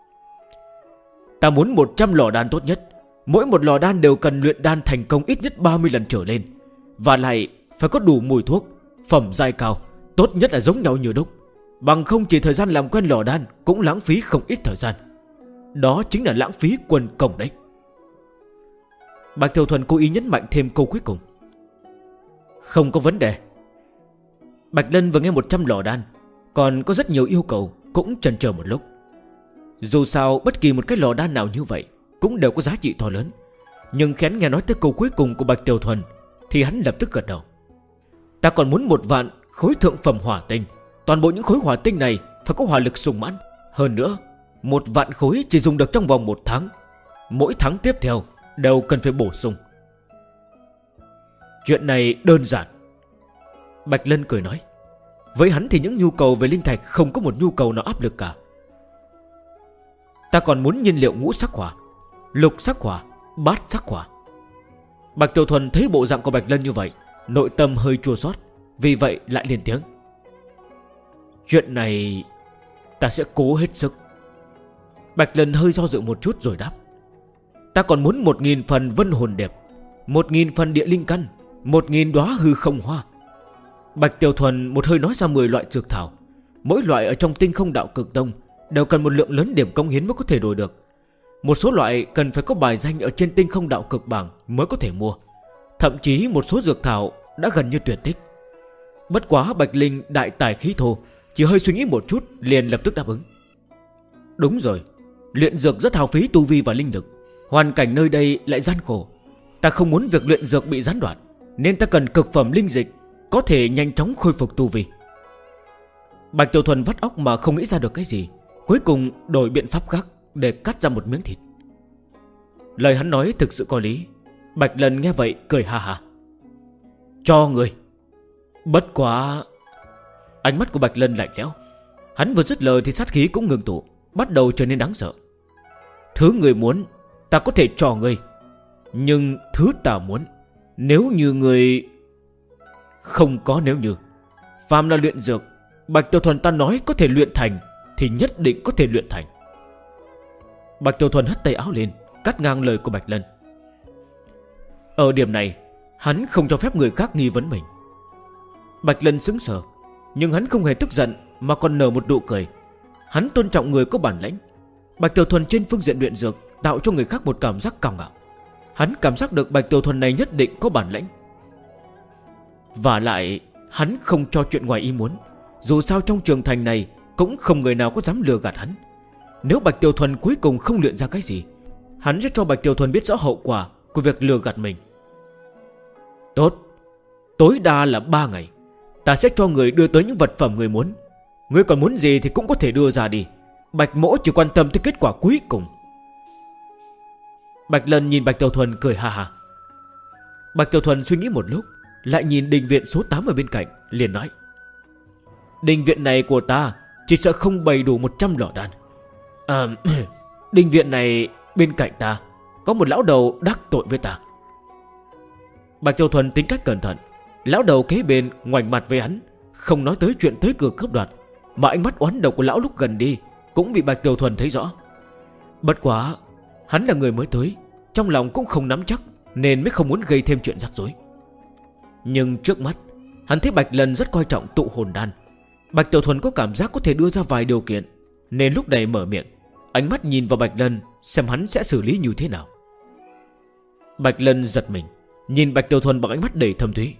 Ta muốn 100 lò đan tốt nhất. Mỗi một lò đan đều cần luyện đan thành công ít nhất 30 lần trở lên, và lại phải có đủ mùi thuốc, phẩm giai cao, tốt nhất là giống nhau như đúc. Bằng không chỉ thời gian làm quen lò đan cũng lãng phí không ít thời gian. Đó chính là lãng phí quân công đấy. Bạch Tiểu Thuần cố ý nhấn mạnh thêm câu cuối cùng. Không có vấn đề. Bạch Lân vừa nghe 100 lò đan, còn có rất nhiều yêu cầu, cũng chần chờ một lúc. Dù sao bất kỳ một cái lò đan nào như vậy cũng đều có giá trị to lớn. Nhưng khi hắn nghe nói tới câu cuối cùng của Bạch Tiểu Thuần thì hắn lập tức gật đầu. Ta còn muốn 1 vạn khối thượng phẩm hỏa tinh. Toàn bộ những khối hỏa tinh này phải có hỏa lực sung mãn. Hơn nữa 1 vạn khối chỉ dùng được trong vòng 1 tháng. Mỗi tháng tiếp theo đều cần phải bổ sung. Chuyện này đơn giản, Bạch Lân cười nói. Với hắn thì những nhu cầu về linh thạch không có một nhu cầu nào áp lực cả. Ta còn muốn nhiên liệu ngũ sắc hỏa, lục sắc hỏa, bát sắc hỏa. Bạch Tiểu Thuần thấy bộ dạng của Bạch Lân như vậy, nội tâm hơi chua xót, vì vậy lại lên tiếng. Chuyện này ta sẽ cố hết sức. Bạch Lân hơi do dự một chút rồi đáp. Ta còn muốn 1000 phần vân hồn đẹp, 1000 phần địa linh căn, 1000 đóa hư không hoa. Bạch Tiểu Thuần một hơi nói ra 10 loại dược thảo. Mỗi loại ở trong Tinh Không Đạo Cực Tông đều cần một lượng lớn điểm công hiến mới có thể đổi được. Một số loại cần phải có bài danh ở trên Tinh Không Đạo Cực bảng mới có thể mua. Thậm chí một số dược thảo đã gần như tuyệt tích. Bất quá Bạch Linh đại tài khí thô, chỉ hơi suy nghĩ một chút liền lập tức đáp ứng. Đúng rồi, luyện dược rất hao phí tu vi và linh lực. Hoàn cảnh nơi đây lại gian khổ. Ta không muốn việc luyện dược bị gián đoạn, nên ta cần cực phẩm linh dịch có thể nhanh chóng khôi phục tu vi. Bạch Tiểu Thuần vắt óc mà không nghĩ ra được cái gì, cuối cùng đổi biện pháp khác để cắt ra một miếng thịt. Lời hắn nói thực sự có lý. Bạch Lân nghe vậy cười ha ha. Cho người. Bất quá. Ánh mắt của Bạch Lân lạnh lẽo. Hắn vừa dứt lời thì sát khí cũng ngừng tụ, bắt đầu trở nên đáng sợ. Thứ người muốn ta có thể cho người, nhưng thứ ta muốn, nếu như người... Không có nếu như. Phàm là luyện dược, Bạch Tiểu Thuần ta nói có thể luyện thành thì nhất định có thể luyện thành. Bạch Tiểu Thuần hất tay áo lên, cắt ngang lời của Bạch Lân. Ở điểm này hắn không cho phép người khác nghi vấn mình. Bạch Lân sững sờ, nhưng hắn không hề tức giận mà còn nở một nụ cười. Hắn tôn trọng người có bản lĩnh. Bạch Tiểu Thuần trên phương diện luyện dược tạo cho người khác một cảm giác cao ngạo. Hắn cảm giác được Bạch Tiểu Thuần này nhất định có bản lĩnh. Và lại hắn không cho chuyện ngoài ý muốn. Dù sao trong trường thành này cũng không người nào có dám lừa gạt hắn. Nếu Bạch Tiểu Thuần cuối cùng không luyện ra cái gì, hắn sẽ cho Bạch Tiểu Thuần biết rõ hậu quả của việc lừa gạt mình. Tốt, tối đa là 3 ngày, ta sẽ cho người đưa tới những vật phẩm người muốn. Người còn muốn gì thì cũng có thể đưa ra đi. Bạch Mỗ chỉ quan tâm tới kết quả cuối cùng. Bạch Lân nhìn Bạch Tiểu Thuần cười ha ha. Bạch Tiểu Thuần suy nghĩ một lúc, lại nhìn đình viện số 8 ở bên cạnh, liền nói. Đình viện này của ta chỉ sợ không bày đủ 100 lọ đan. Đình viện này bên cạnh ta có một lão đầu đắc tội với ta. Bạch Tiểu Thuần tính cách cẩn thận. Lão đầu kế bên ngoảnh mặt với hắn, không nói tới chuyện tới cửa cướp đoạt, mà ánh mắt oán độc của lão lúc gần đi cũng bị Bạch Tiểu Thuần thấy rõ. Bất quá hắn là người mới tới, trong lòng cũng không nắm chắc, nên mới không muốn gây thêm chuyện rắc rối. Nhưng trước mắt hắn thấy Bạch Lân rất coi trọng tụ hồn đan. Bạch Tiểu Thuần có cảm giác có thể đưa ra vài điều kiện, nên lúc này mở miệng, ánh mắt nhìn vào Bạch Lân xem hắn sẽ xử lý như thế nào. Bạch Lân giật mình, nhìn Bạch Tiểu Thuần bằng ánh mắt đầy thâm thúy.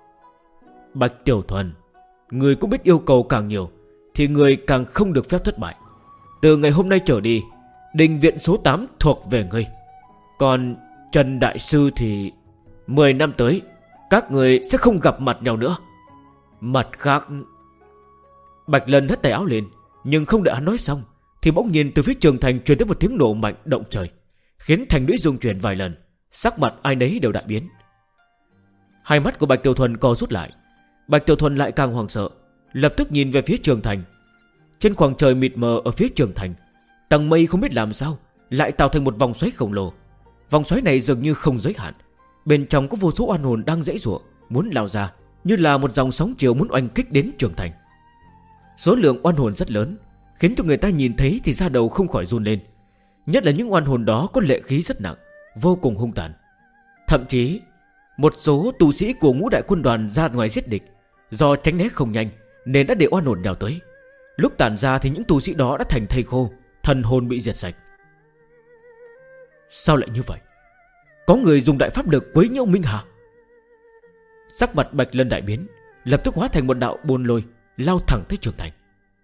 Bạch Tiểu Thuần, người cũng biết yêu cầu càng nhiều thì người càng không được phép thất bại. Từ ngày hôm nay trở đi, đình viện số 8 thuộc về ngươi. Còn Trần Đại Sư thì 10 năm tới các người sẽ không gặp mặt nhau nữa. Mặt khác... Bạch Lân hất tay áo lên, nhưng không đợi hắn nói xong thì bỗng nhiên từ phía trường thành truyền tới một tiếng nổ mạnh động trời, khiến thành lũy rung chuyển vài lần. Sắc mặt ai nấy đều đại biến. Hai mắt của Bạch Tiểu Thuần co rút lại. Bạch Tiểu Thuần lại càng hoảng sợ, lập tức nhìn về phía trường thành. Trên khoảng trời mịt mờ ở phía trường thành, tầng mây không biết làm sao lại tạo thành một vòng xoáy khổng lồ. Vòng xoáy này dường như không giới hạn, bên trong có vô số oan hồn đang giãy giụa muốn lao ra, như là một dòng sóng chiều muốn oanh kích đến trường thành. Số lượng oan hồn rất lớn, khiến cho người ta nhìn thấy thì da đầu không khỏi run lên. Nhất là những oan hồn đó có lệ khí rất nặng, vô cùng hung tàn. Thậm chí một số tu sĩ của ngũ đại quân đoàn ra ngoài giết địch, do tránh né không nhanh nên đã để oan hồn nhào tới. Lúc tản ra thì những tu sĩ đó đã thành thây khô, thần hồn bị diệt sạch. Sao lại như vậy? Có người dùng đại pháp lực quấy nhiễu Minh Hà? Sắc mặt Bạch Lân đại biến, lập tức hóa thành một đạo buôn lôi, lao thẳng tới Trường Thành.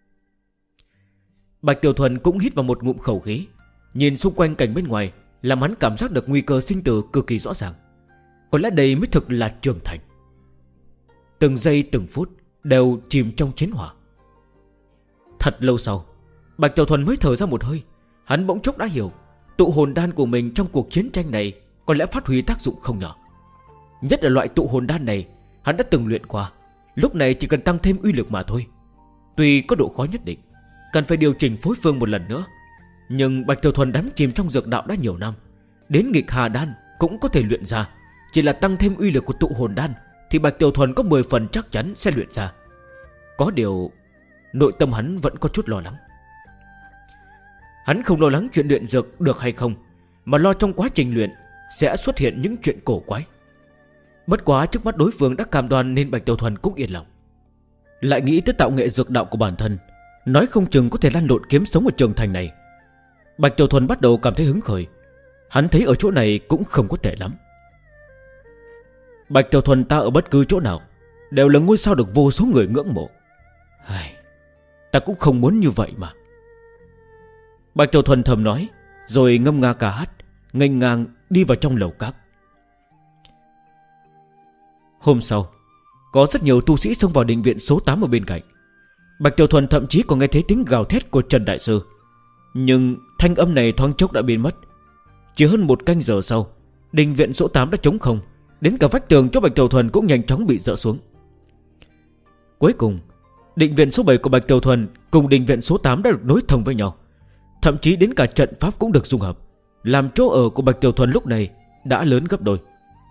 Bạch Tiểu Thuần cũng hít vào một ngụm khẩu khí, nhìn xung quanh cảnh bên ngoài, làm hắn cảm giác được nguy cơ sinh tử cực kỳ rõ ràng. Có lẽ đây mới thực là Trường Thành. Từng giây từng phút đều chìm trong chiến hỏa. Thật lâu sau, Bạch Tiểu Thuần mới thở ra một hơi. Hắn bỗng chốc đã hiểu, tụ hồn đan của mình trong cuộc chiến tranh này có lẽ phát huy tác dụng không nhỏ. Nhất là loại tụ hồn đan này hắn đã từng luyện qua, lúc này chỉ cần tăng thêm uy lực mà thôi. Tuy có độ khó nhất định, cần phải điều chỉnh phối phương một lần nữa, nhưng Bạch Tiểu Thuần đắm chìm trong dược đạo đã nhiều năm, đến nghịch hà đan cũng có thể luyện ra. Chỉ là tăng thêm uy lực của tụ hồn đan thì Bạch Tiểu Thuần có 10 phần chắc chắn sẽ luyện ra. Có điều nội tâm hắn vẫn có chút lo lắng. Hắn không lo lắng chuyện luyện dược được hay không, mà lo trong quá trình luyện sẽ xuất hiện những chuyện cổ quái. Bất quá trước mắt đối phương đã cam đoan nên Bạch Tiểu Thuần cũng yên lòng. Lại nghĩ tới tạo nghệ dược đạo của bản thân, nói không chừng có thể lăn lộn kiếm sống ở Trường Thành này. Bạch Tiểu Thuần bắt đầu cảm thấy hứng khởi. Hắn thấy ở chỗ này cũng không có tệ lắm. Bạch Tiểu Thuần ta ở bất cứ chỗ nào đều là ngôi sao được vô số người ngưỡng mộ. Ta cũng không muốn như vậy mà. Bạch Tiểu Thuần thầm nói, rồi ngâm nga ca hát, nghênh ngang đi vào trong lầu các. Hôm sau, có rất nhiều tu sĩ xông vào đình viện số 8 ở bên cạnh. Bạch Tiểu Thuần thậm chí còn nghe thấy tiếng gào thét của Trần Đại Sư, nhưng thanh âm này thoáng chốc đã biến mất. Chỉ hơn một canh giờ sau, đình viện số 8 đã trống không, đến cả vách tường cho Bạch Tiểu Thuần cũng nhanh chóng bị dỡ xuống. Cuối cùng, định viện số 7 của Bạch Tiểu Thuần cùng đình viện số 8 đã được nối thông với nhau. Thậm chí đến cả trận pháp cũng được dung hợp, làm chỗ ở của Bạch Tiểu Thuần lúc này đã lớn gấp đôi.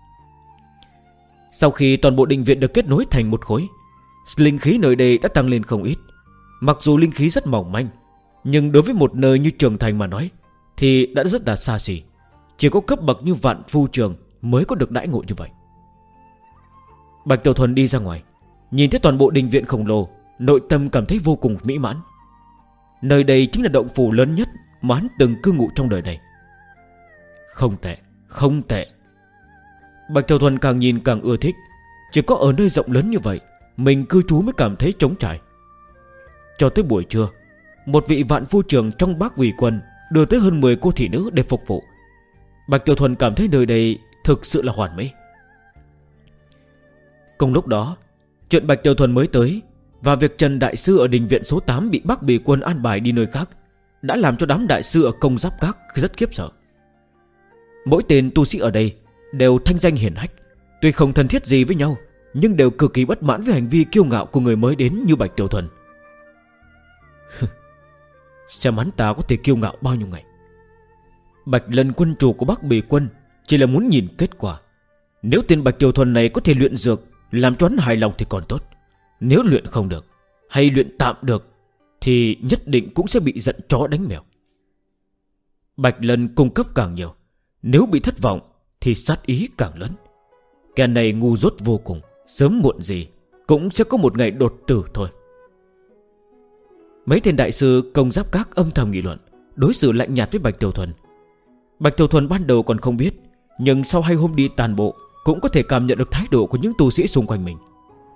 Sau khi toàn bộ đình viện được kết nối thành một khối, linh khí nơi đây đã tăng lên không ít. Mặc dù linh khí rất mỏng manh, nhưng đối với một nơi như Trường Thành mà nói thì đã rất là xa xỉ. Chỉ có cấp bậc như Vạn Phu Trường mới có được đãi ngộ như vậy. Bạch Tiểu Thuần đi ra ngoài, nhìn thấy toàn bộ đình viện khổng lồ, nội tâm cảm thấy vô cùng mỹ mãn. Nơi đây chính là động phủ lớn nhất mà hắn từng cư ngụ trong đời này. Không tệ, không tệ. Bạch Tiểu Thuần càng nhìn càng ưa thích. Chỉ có ở nơi rộng lớn như vậy mình cư trú mới cảm thấy trống trải. Cho tới buổi trưa, một vị Vạn Phu Trường trong Bác Quỷ Quân đưa tới hơn 10 cô thị nữ để phục vụ. Bạch Tiểu Thuần cảm thấy nơi đây thực sự là hoàn mỹ. Cùng lúc đó, chuyện Bạch Tiểu Thuần mới tới và việc Trần Đại Sư ở đình viện số 8 bị Bác Bì Quân an bài đi nơi khác đã làm cho đám đại sư ở Công Giáp Các rất khiếp sợ. Mỗi tên tu sĩ ở đây đều thanh danh hiển hách, tuy không thân thiết gì với nhau, nhưng đều cực kỳ bất mãn với hành vi kiêu ngạo của người mới đến như Bạch Tiểu Thuần. Xem hắn ta có thể kiêu ngạo bao nhiêu ngày. Bạch Lân quân chủ của Bắc Bì Quân chỉ là muốn nhìn kết quả. Nếu tên Bạch Tiểu Thuần này có thể luyện dược làm cho hắn hài lòng thì còn tốt. Nếu luyện không được hay luyện tạm được thì nhất định cũng sẽ bị giận chó đánh mèo. Bạch Lân cung cấp càng nhiều, nếu bị thất vọng thì sát ý càng lớn. Kẻ này ngu dốt vô cùng, sớm muộn gì cũng sẽ có một ngày đột tử thôi. Mấy tên đại sư Công Giáp Các âm thầm nghị luận, đối xử lạnh nhạt với Bạch Tiểu Thuần. Bạch Tiểu Thuần ban đầu còn không biết, nhưng sau 2 hôm đi tàn bộ cũng có thể cảm nhận được thái độ của những tu sĩ xung quanh mình.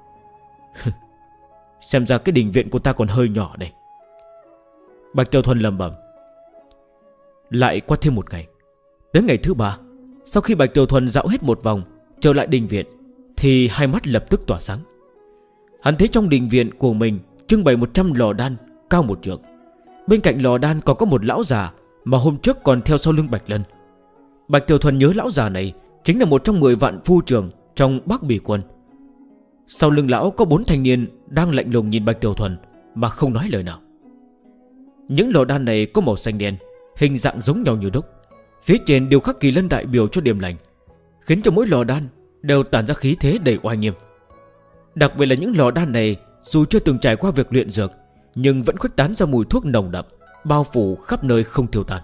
Xem ra cái đình viện của ta còn hơi nhỏ đây. Bạch Tiểu Thuần lẩm bẩm. Lại qua thêm một ngày. Đến ngày thứ 3, sau khi Bạch Tiểu Thuần dạo hết một vòng trở lại đình viện thì hai mắt lập tức tỏa sáng. Hắn thấy trong đình viện của mình trưng bày 100 lò đan cao 1 trượng. Bên cạnh lò đan còn có một lão già mà hôm trước còn theo sau lưng Bạch Lân. Bạch Tiểu Thuần nhớ lão già này chính là một trong 10 vạn phu trưởng trong Bắc Bì Quân. Sau lưng lão có 4 thanh niên đang lạnh lùng nhìn Bạch Tiểu Thuần mà không nói lời nào. Những lò đan này có màu xanh đen, hình dạng giống nhau như đúc. Phía trên đều khắc kỳ lân đại biểu cho điểm lành, khiến cho mỗi lò đan đều tản ra khí thế đầy oai nghiêm. Đặc biệt là những lò đan này dù chưa từng trải qua việc luyện dược, nhưng vẫn khuếch tán ra mùi thuốc nồng đậm, bao phủ khắp nơi không tiêu tan.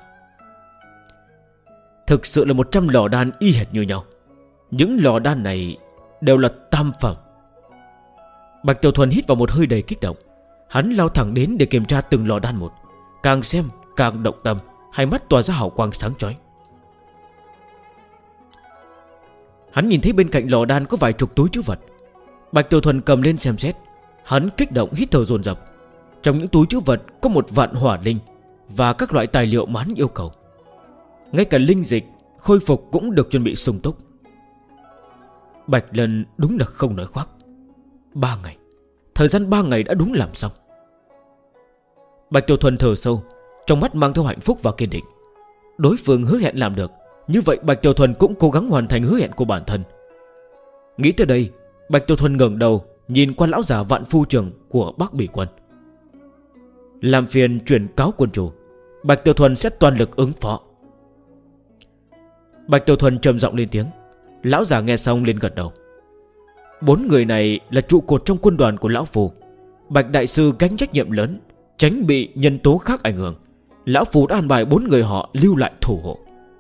Thực sự là 100 lò đan y hệt như nhau. Những lò đan này đều là tam phẩm. Bạch Tiểu Thuần hít vào một hơi đầy kích động. Hắn lao thẳng đến để kiểm tra từng lò đan một. Càng xem càng động tâm, hai mắt tỏa ra hào quang sáng chói. Hắn nhìn thấy bên cạnh lò đan có vài chục túi trữ vật. Bạch Tiểu Thuần cầm lên xem xét. Hắn kích động hít thở dồn dập. Trong những túi trữ vật có 1.000 hỏa linh và các loại tài liệu mà hắn yêu cầu. Ngay cả linh dịch khôi phục cũng được chuẩn bị sung túc. Bạch Lân đúng là không nói khoác. 3 ngày. Thời gian 3 ngày đã đúng làm xong. Bạch Tiểu Thuần thở sâu, trong mắt mang theo hạnh phúc và kiên định. Đối phương hứa hẹn làm được, như vậy Bạch Tiểu Thuần cũng cố gắng hoàn thành hứa hẹn của bản thân. Nghĩ tới đây, Bạch Tiểu Thuần ngẩng đầu nhìn qua lão già Vạn Phu trưởng của Bắc Bỉ Quân. Làm phiền chuyển cáo quân chủ, Bạch Tiểu Thuần sẽ toàn lực ứng phó. Bạch Tiểu Thuần trầm giọng lên tiếng. Lão già nghe xong liền gật đầu. 4 người này là trụ cột trong quân đoàn của lão Phù. Bạch đại sư gánh trách nhiệm lớn, tránh bị nhân tố khác ảnh hưởng. Lão Phù đã an bài 4 người họ lưu lại thủ hộ.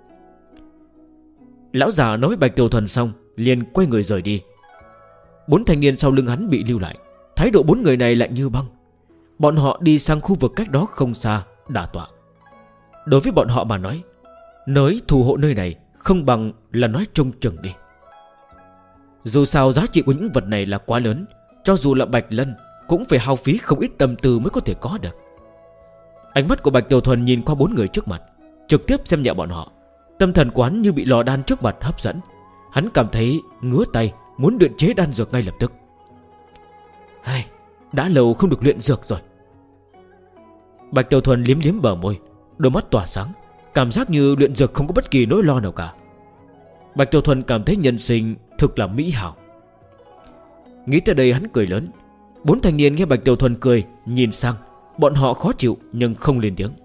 Lão già nói với Bạch Tiểu Thuần xong liền quay người rời đi. 4 thanh niên sau lưng hắn bị lưu lại. Thái độ 4 người này lạnh như băng. Bọn họ đi sang khu vực cách đó không xa đả tọa. Đối với bọn họ mà nói thủ hộ nơi này không bằng là nói trông chừng đi. Dù sao giá trị của những vật này là quá lớn, cho dù là Bạch Lân cũng phải hao phí không ít tâm tư mới có thể có được. Ánh mắt của Bạch Tiểu Thuần nhìn qua 4 người trước mặt, trực tiếp xem nhẹ bọn họ. Tâm thần quán như bị lò đan trước mặt hấp dẫn. Hắn cảm thấy ngứa tay, muốn luyện chế đan dược ngay lập tức. Hay, đã lâu không được luyện dược rồi. Bạch Tiểu Thuần liếm liếm bờ môi, đôi mắt tỏa sáng, cảm giác như luyện dược không có bất kỳ nỗi lo nào cả. Bạch Tiểu Thuần cảm thấy nhân sinh thực là mỹ hảo. Nghĩ tới đây hắn cười lớn. 4 thanh niên nghe Bạch Tiểu Thuần cười, nhìn sang. Bọn họ khó chịu nhưng không lên tiếng.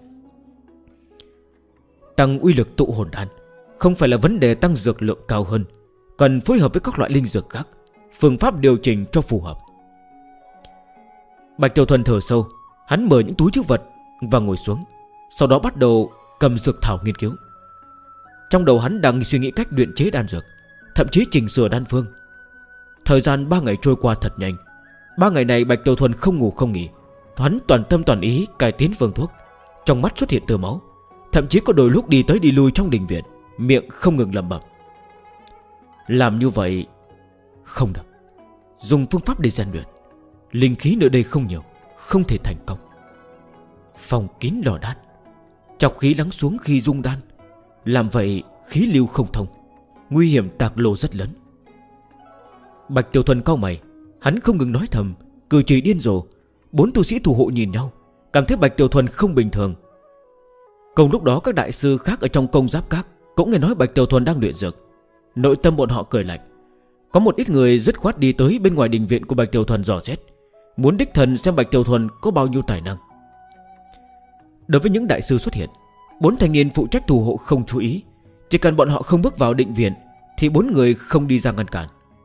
Tăng uy lực tụ hồn đan không phải là vấn đề tăng dược lượng cao hơn, cần phối hợp với các loại linh dược khác, phương pháp điều chỉnh cho phù hợp. Bạch Tiểu Thuần thở sâu. Hắn mở những túi trữ vật và ngồi xuống, sau đó bắt đầu cầm dược thảo nghiên cứu. Trong đầu hắn đang suy nghĩ cách luyện chế đan dược, thậm chí chỉnh sửa đan phương. Thời gian 3 ngày trôi qua thật nhanh. 3 ngày này Bạch Tiểu Thuần không ngủ không nghỉ. Hắn toàn tâm toàn ý cải tiến phương thuốc. Trong mắt xuất hiện tia máu, thậm chí có đôi lúc đi tới đi lui trong đình viện, miệng không ngừng lẩm bẩm. Làm như vậy không được. Dùng phương pháp để rèn luyện, linh khí nơi đây không nhiều, không thể thành công. Phòng kín lò đan, chọc khí lắng xuống khi dung đan. Làm vậy khí lưu không thông, nguy hiểm tạc lộ rất lớn. Bạch Tiểu Thuần cau mày. Hắn không ngừng nói thầm, cử chỉ điên rồ. 4 tu sĩ thủ hộ nhìn nhau, cảm thấy Bạch Tiểu Thuần không bình thường. Cùng lúc đó các đại sư khác ở trong công giáp các cũng nghe nói Bạch Tiểu Thuần đang luyện dược. Nội tâm bọn họ cười lạnh. Có một ít người dứt khoát đi tới bên ngoài đình viện của Bạch Tiểu Thuần dò xét, muốn đích thân xem Bạch Tiểu Thuần có bao nhiêu tài năng. Đối với những đại sư xuất hiện, 4 thanh niên phụ trách thủ hộ không chú ý. Chỉ cần bọn họ không bước vào định viện thì 4 người không đi ra ngăn cản.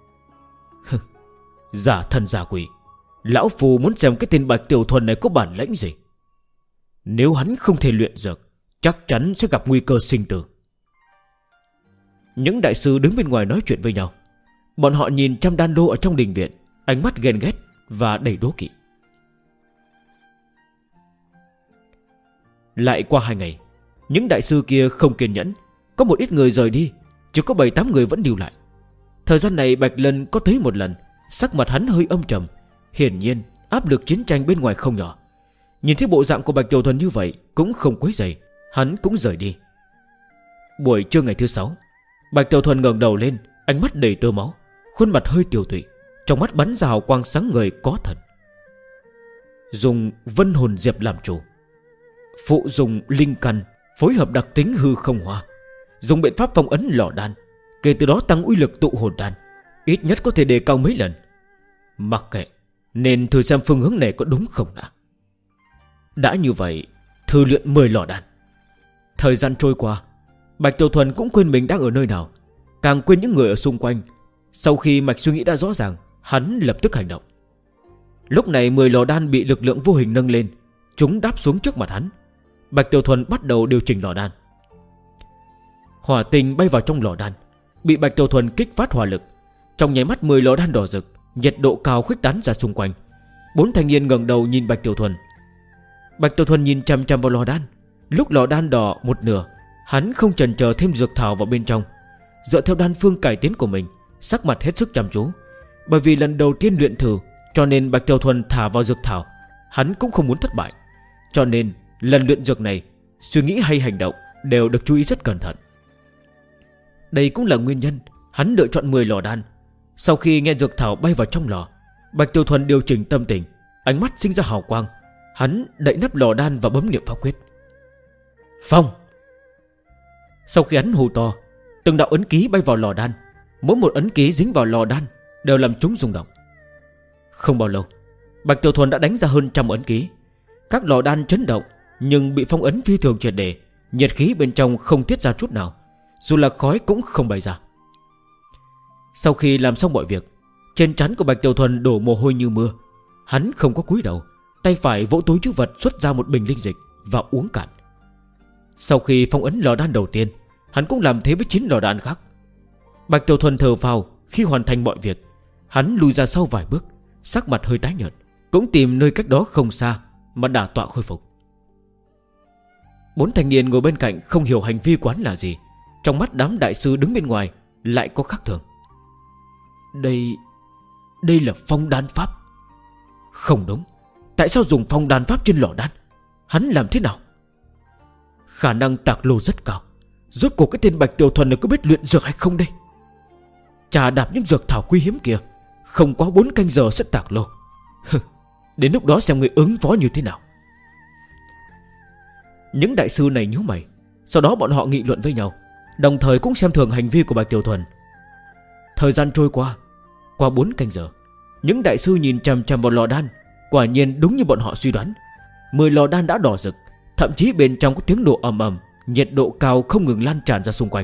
Giả thần giả quỷ, lão phù muốn xem cái tên Bạch Tiểu Thuần này có bản lĩnh gì. Nếu hắn không thể luyện dược, chắc chắn sẽ gặp nguy cơ sinh tử. Những đại sư đứng bên ngoài nói chuyện với nhau. Bọn họ nhìn trăm đan đô ở trong đình viện, ánh mắt ghen ghét và đầy đố kỵ. Lại qua 2 ngày, những đại sư kia không kiên nhẫn, có một ít người rời đi, chỉ có 7-8 người vẫn lưu lại. Thời gian này Bạch Lân có tới một lần, sắc mặt hắn hơi âm trầm. Hiển nhiên áp lực chiến tranh bên ngoài không nhỏ. Nhìn thấy bộ dạng của Bạch Tiểu Thuần như vậy cũng không quấy rầy, hắn cũng rời đi. Buổi trưa ngày thứ 6, Bạch Tiểu Thuần ngẩng đầu lên, ánh mắt đầy tơ máu, khuôn mặt hơi tiều tụy, trong mắt bắn ra hào quang sáng ngời có thần. Dùng vân hồn diệp làm chủ, phụ dùng linh căn phối hợp đặc tính hư không hoa, dùng biện pháp phong ấn lò đan, kể từ đó tăng uy lực tụ hồn đan, ít nhất có thể đề cao mấy lần. Mặc kệ, nên thử xem phương hướng này có đúng không nào. Đã như vậy, thử luyện 10 lò đan. Thời gian trôi qua, Bạch Tiểu Thuần cũng quên mình đang ở nơi nào, càng quên những người ở xung quanh. Sau khi mạch suy nghĩ đã rõ ràng, hắn lập tức hành động. Lúc này 10 lò đan bị lực lượng vô hình nâng lên, chúng đáp xuống trước mặt hắn. Bạch Tiểu Thuần bắt đầu điều chỉnh lò đan. Hỏa tinh bay vào trong lò đan, bị Bạch Tiểu Thuần kích phát hỏa lực. Trong nháy mắt 10 lò đan đỏ rực, nhiệt độ cao khuếch tán ra xung quanh. 4 thanh niên ngẩng đầu nhìn Bạch Tiểu Thuần. Bạch Tiểu Thuần nhìn chằm chằm vào lò đan. Lúc lò đan đỏ một nửa, hắn không chần chờ thêm dược thảo vào bên trong. Dựa theo đan phương cải tiến của mình, sắc mặt hết sức chăm chú. Bởi vì lần đầu tiên luyện thử, cho nên Bạch Tiểu Thuần thả vào dược thảo, hắn cũng không muốn thất bại. Cho nên lần luyện dược này, suy nghĩ hay hành động đều được chú ý rất cẩn thận. Đây cũng là nguyên nhân hắn lựa chọn 10 lò đan. Sau khi nghe dược thảo bay vào trong lò, Bạch Tiểu Thuần điều chỉnh tâm tình, ánh mắt sinh ra hào quang. Hắn đậy nắp lò đan và bấm niệm pháp quyết. Phong. Sau khi hắn hô to, từng đạo ấn ký bay vào lò đan. Mỗi một ấn ký dính vào lò đan đều làm chúng rung động. Không bao lâu, Bạch Tiểu Thuần đã đánh ra hơn 100 ấn ký. Các lò đan chấn động, nhưng bị phong ấn phi thường triệt để. Nhiệt khí bên trong không tiết ra chút nào, dù là khói cũng không bay ra. Sau khi làm xong mọi việc, trên trán của Bạch Tiểu Thuần đổ mồ hôi như mưa. Hắn không có cúi đầu, tay phải vỗ túi trữ vật xuất ra một bình linh dịch và uống cạn. Sau khi phong ấn lò đan đầu tiên, hắn cũng làm thế với 9 lò đan khác. Bạch Tiểu Thuần thở phào khi hoàn thành mọi việc. Hắn lùi ra sau vài bước, sắc mặt hơi tái nhợt, cũng tìm nơi cách đó không xa mà đả tọa khôi phục. 4 thanh niên ngồi bên cạnh không hiểu hành vi quán là gì. Trong mắt đám đại sư đứng bên ngoài lại có khác thường. Đây là phong đan pháp. Không đúng, tại sao dùng phong đan pháp trên lò đan? Hắn làm thế nào? Khả năng tạc lô rất cao. Rốt cuộc cái tên Bạch Tiểu Thuần này có biết luyện dược hay không đây? Trà đạp những dược thảo quý hiếm kìa, không có 4 canh giờ sẽ tạc lô. Đến lúc đó xem người ứng phó như thế nào. Những đại sư này nhíu mày. Sau đó bọn họ nghị luận với nhau, đồng thời cũng xem thường hành vi của Bạch Tiểu Thuần. Thời gian trôi qua 4 canh giờ, những đại sư nhìn chằm chằm vào lò đan. Quả nhiên đúng như bọn họ suy đoán, 10 lò đan đã đỏ rực, thậm chí bên trong có tiếng nổ ầm ầm, nhiệt độ cao không ngừng lan tràn ra xung quanh.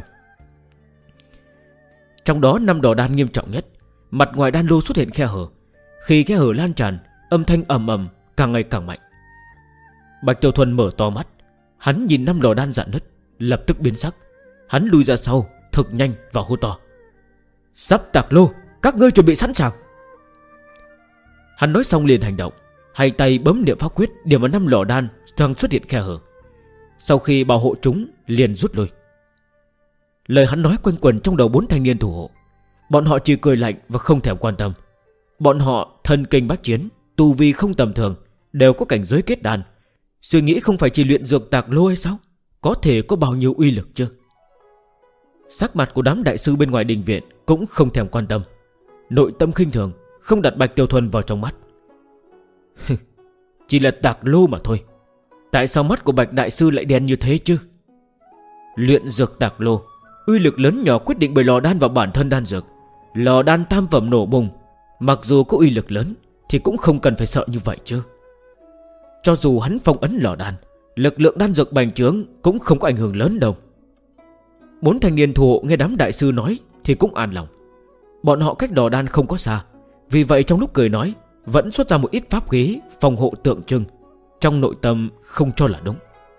Trong đó 5 lò đan nghiêm trọng nhất, mặt ngoài đan lô xuất hiện khe hở. Khi khe hở lan tràn, âm thanh ầm ầm càng ngày càng mạnh. Bạch Tiểu Thuần mở to mắt. Hắn nhìn 5 lò đan rạn nứt, lập tức biến sắc. Hắn lùi ra sau thật nhanh và hô to: sắp tạc lô, các ngươi chuẩn bị sẵn sàng. Hắn nói xong liền hành động, hai tay bấm niệm pháp quyết điểm vào 5 lò đan đang xuất hiện khe hở. Sau khi bảo hộ chúng liền rút lui. Lời hắn nói quanh quẩn trong đầu 4 thanh niên thủ hộ. Bọn họ chỉ cười lạnh và không thèm quan tâm. Bọn họ thân kinh bách chiến, tu vi không tầm thường, đều có cảnh giới kết đan. Suy nghĩ không phải chỉ luyện dược tạc lô hay sao? Có thể có bao nhiêu uy lực chứ? Sắc mặt của đám đại sư bên ngoài đình viện cũng không thèm quan tâm, nội tâm khinh thường, không đặt Bạch Tiểu Thuần vào trong mắt. Chỉ là tạc lô mà thôi, tại sao mắt của Bạch đại sư lại đen như thế chứ? Luyện dược tạc lô, uy lực lớn nhỏ quyết định bởi lò đan và bản thân đan dược. Lò đan tam phẩm nổ bùng, mặc dù có uy lực lớn thì cũng không cần phải sợ như vậy chứ. Cho dù hắn phong ấn lò đan, lực lượng đan dược bành trướng cũng không có ảnh hưởng lớn đâu. 4 thanh niên thủ hộ nghe đám đại sư nói thì cũng an lòng. Bọn họ cách lò đan không có xa, vì vậy trong lúc cười nói vẫn xuất ra một ít pháp khí phòng hộ tượng trưng. Trong nội tâm không cho là đúng.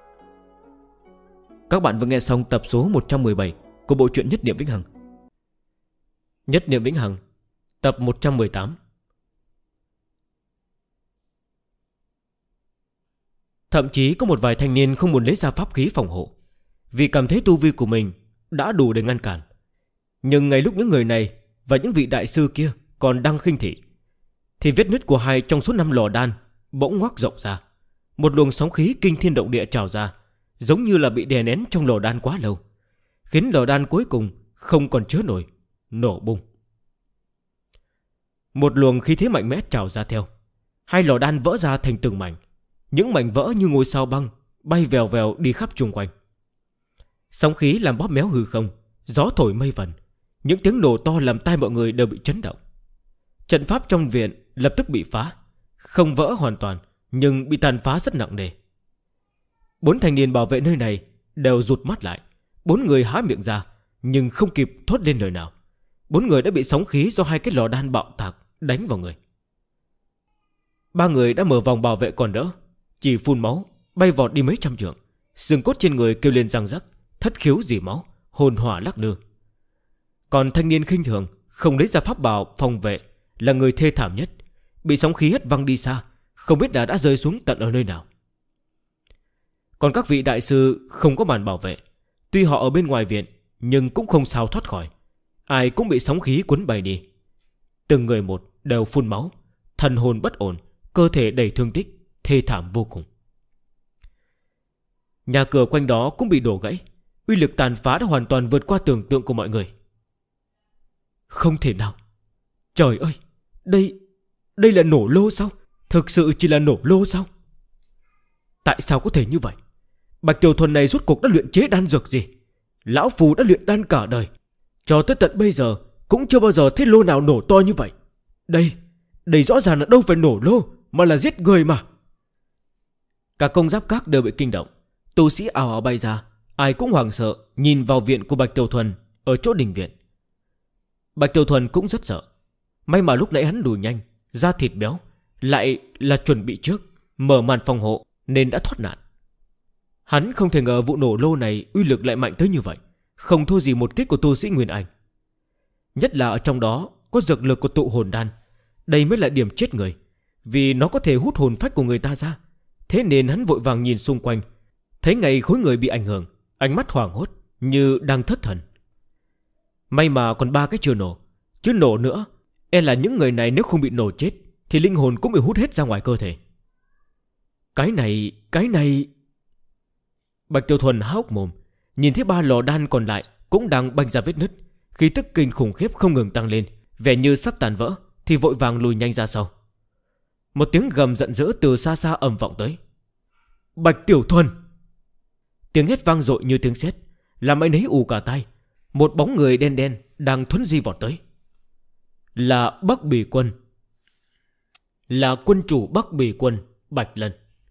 Các bạn vừa nghe xong tập số 117 của bộ truyện Nhất Niệm Vĩnh Hằng. Nhất Niệm Vĩnh Hằng, tập 118. Thậm chí có một vài thanh niên không muốn lấy ra pháp khí phòng hộ, vì cảm thấy tu vi của mình đã đủ để ngăn cản. Nhưng ngay lúc những người này và những vị đại sư kia còn đang khinh thị, thì vết nứt của 2 trong số 5 lò đan bỗng ngoác rộng ra. Một luồng sóng khí kinh thiên động địa trào ra, giống như là bị đè nén trong lò đan quá lâu, khiến lò đan cuối cùng không còn chứa nổi, nổ bung. Một luồng khí thế mạnh mẽ trào ra theo. 2 lò đan vỡ ra thành từng mảnh. Những mảnh vỡ như ngôi sao băng bay vèo vèo đi khắp chung quanh. Sóng khí làm bóp méo hư không, gió thổi mây vần. Những tiếng nổ to làm tai mọi người đều bị chấn động. Trận pháp trong viện lập tức bị phá, không vỡ hoàn toàn nhưng bị tàn phá rất nặng nề. 4 thanh niên bảo vệ nơi này đều rụt mắt lại. 4 người há miệng ra nhưng không kịp thốt lên lời nào. 4 người đã bị sóng khí do 2 cái lò đan bạo tạc đánh vào người. 3 người đã mở vòng bảo vệ còn đỡ, chỉ phun máu, bay vọt đi mấy trăm trượng. Xương cốt trên người kêu lên răng rắc, thất khiếu rỉ máu, hồn hỏa lắc lư. Còn thanh niên khinh thường không lấy ra pháp bảo phòng vệ là người thê thảm nhất, bị sóng khí hất văng đi xa, không biết đã rơi xuống tận ở nơi nào. Còn các vị đại sư không có màn bảo vệ, tuy họ ở bên ngoài viện nhưng cũng không sao thoát khỏi. ai cũng bị sóng khí cuốn bay đi. Từng người một đều phun máu, thần hồn bất ổn, cơ thể đầy thương tích, thê thảm vô cùng. Nhà cửa quanh đó cũng bị đổ gãy, uy lực tàn phá đã hoàn toàn vượt qua tưởng tượng của mọi người. Không thể nào. Trời ơi, đây là nổ lô sao? Thực sự chỉ là nổ lô sao? Tại sao có thể như vậy? Bạch Tiểu Thuần này rốt cuộc đã luyện chế đan dược gì? Lão Phù đã luyện đan cả đời, cho tới tận bây giờ cũng chưa bao giờ thấy lô nào nổ to như vậy. Đây rõ ràng là đâu phải nổ lô, mà là giết người mà. Cả công giáp các đều bị kinh động, tu sĩ ào ào bay ra, ai cũng hoảng sợ nhìn vào viện của Bạch Tiểu Thuần ở chỗ đình viện. Bạch Tiểu Thuần cũng rất sợ. May mà lúc nãy hắn lùi nhanh, da thịt béo, lại là chuẩn bị trước, mở màn phòng hộ nên đã thoát nạn. Hắn không thể ngờ vụ nổ lô này uy lực lại mạnh tới như vậy, không thua gì một kích của tu sĩ Nguyên Anh. Nhất là ở trong đó có dược lực của tụ hồn đan. Đây mới là điểm chết người, vì nó có thể hút hồn phách của người ta ra. Thế nên hắn vội vàng nhìn xung quanh, thấy ngay khối người bị ảnh hưởng, ánh mắt hoảng hốt như đang thất thần. May mà còn 3 cái chưa nổ, chứ nổ nữa e là những người này nếu không bị nổ chết thì linh hồn cũng bị hút hết ra ngoài cơ thể. Cái này. Bạch Tiểu Thuần há hốc mồm, nhìn thấy 3 lò đan còn lại cũng đang banh ra vết nứt, khí tức kinh khủng khiếp không ngừng tăng lên, vẻ như sắp tàn vỡ, thì vội vàng lùi nhanh ra sau. Một tiếng gầm giận dữ từ xa xa ầm vọng tới. Bạch Tiểu Thuần! Tiếng hét vang dội như tiếng sét, làm ai nấy ù cả tai. Một bóng người đen đen đang thuấn di vọt tới. Là Bắc Bỉ Quân, là quân chủ Bắc Bỉ Quân Bạch Lân.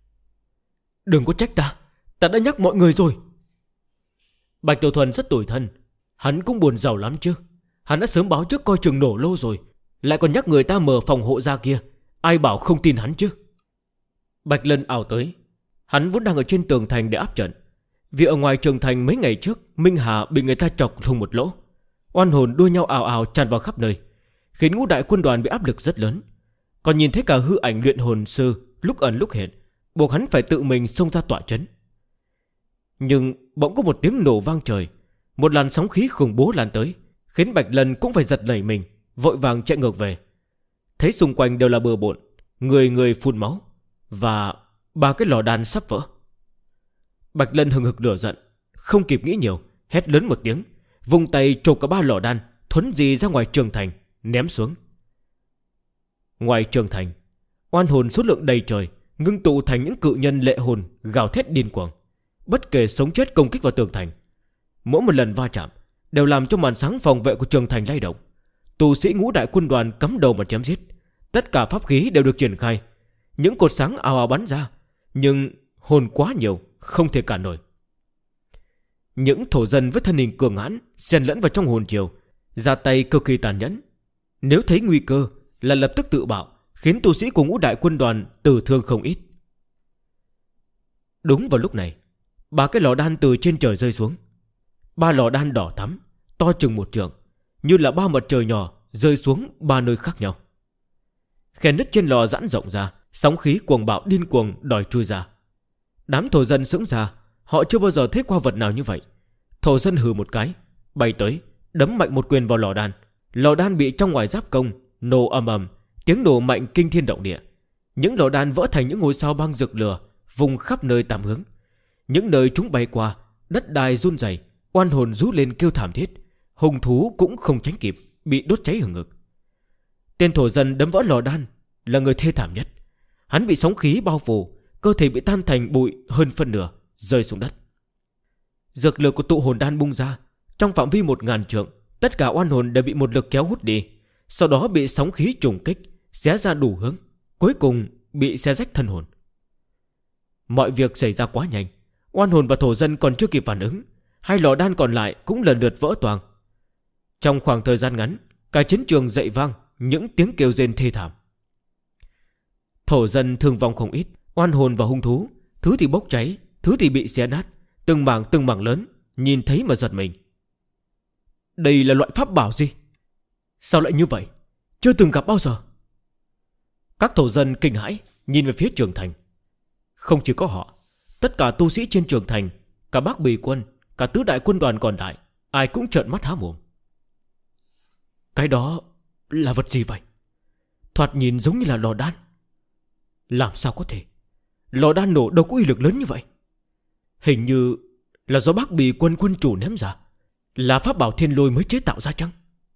Đừng có trách ta đã nhắc mọi người rồi. Bạch Tiểu Thuần rất tủi thân. Hắn cũng buồn rầu lắm chứ. Hắn đã sớm báo trước coi chừng nổ lô rồi, lại còn nhắc người ta mở phòng hộ ra kia. Ai bảo không tin hắn chứ. Bạch Lân ảo tới. Hắn vốn đang ở trên tường thành để áp trận, vì ở ngoài tường thành mấy ngày trước Minh Hà bị người ta chọc thùng một lỗ. Oan hồn đua nhau ào ào tràn vào khắp nơi, khiến ngũ đại quân đoàn bị áp lực rất lớn. Còn nhìn thấy cả hư ảnh luyện hồn sư lúc ẩn lúc hiện, buộc hắn phải tự mình xông ra tọa trấn. Nhưng bỗng có một tiếng nổ vang trời, một làn sóng khí khủng bố lan tới, khiến Bạch Lân cũng phải giật nảy mình, vội vàng chạy ngược về. Thấy xung quanh đều là bừa bộn, người người phun máu, và 3 cái lò đan sắp vỡ. Bạch Lân hừng hực lửa giận, không kịp nghĩ nhiều, hét lớn một tiếng, vung tay chộp cả 3 lò đan, thuấn di ra ngoài trường thành, ném xuống. Ngoài trường thành, oan hồn số lượng đầy trời, ngưng tụ thành những cự nhân lệ hồn gào thét điên cuồng, bất kể sống chết công kích vào tường thành. Mỗi một lần va chạm đều làm cho màn sáng phòng vệ của trường thành lay động. Tu sĩ ngũ đại quân đoàn cắm đầu mà chém giết. Tất cả pháp khí đều được triển khai, những cột sáng ào ào bắn ra, nhưng hồn quá nhiều, không thể cản nổi. Những thổ dân với thân hình cường hãn xen lẫn vào trong hồn triều, ra tay cực kỳ tàn nhẫn. Nếu thấy nguy cơ là lập tức tự bạo, khiến tu sĩ của ngũ đại quân đoàn tử thương không ít. Đúng vào lúc này, 3 cái lò đan từ trên trời rơi xuống. 3 lò đan đỏ thắm, to chừng 1 trượng, như là 3 mặt trời nhỏ rơi xuống 3 nơi khác nhau. Khe nứt trên lò giãn rộng ra, sóng khí cuồng bạo điên cuồng đòi chui ra. Đám thổ dân sững ra, họ chưa bao giờ thấy qua vật nào như vậy. Thổ dân hừ một cái, bay tới, đấm mạnh một quyền vào lò đan. Lò đan bị trong ngoài giáp công, nổ ầm ầm, tiếng nổ mạnh kinh thiên động địa. Những lò đan vỡ thành những ngôi sao băng rực lửa, vùng khắp nơi tám hướng. Những nơi chúng bay qua, đất đai run rẩy, oan hồn rú lên kêu thảm thiết. Hung thú cũng không tránh kịp, bị đốt cháy hừng hực. Tên thổ dân đấm vỡ lò đan là người thê thảm nhất. Hắn bị sóng khí bao phủ, cơ thể bị tan thành bụi hơn phân nửa, rơi xuống đất. Dược lực của tụ hồn đan bung ra, trong phạm vi 1000 trượng, tất cả oan hồn đều bị một lực kéo hút đi, sau đó bị sóng khí trùng kích, xé ra đủ hướng, cuối cùng bị xé rách thân hồn. Mọi việc xảy ra quá nhanh, oan hồn và thổ dân còn chưa kịp phản ứng, 2 lò đan còn lại cũng lần lượt vỡ toang. Trong khoảng thời gian ngắn, cả chiến trường dậy vang những tiếng kêu rên thê thảm. Thổ dân thương vong không ít, oan hồn và hung thú, thứ thì bốc cháy, thứ thì bị xé nát, từng mảng lớn, nhìn thấy mà giật mình. Đây là loại pháp bảo gì? Sao lại như vậy? Chưa từng gặp bao giờ. Các thổ dân kinh hãi nhìn về phía trường thành. Không chỉ có họ, tất cả tu sĩ trên trường thành, cả Bắc Bỉ Quân, cả tứ đại quân đoàn còn lại, ai cũng trợn mắt há mồm. Cái đó là vật gì vậy? Thoạt nhìn giống như là lò đan. Làm sao có thể? Lò đan nổ đâu có uy lực lớn như vậy. Hình như là do Bác Bì quân quân chủ ném ra, là pháp bảo thiên lôi mới chế tạo ra chăng?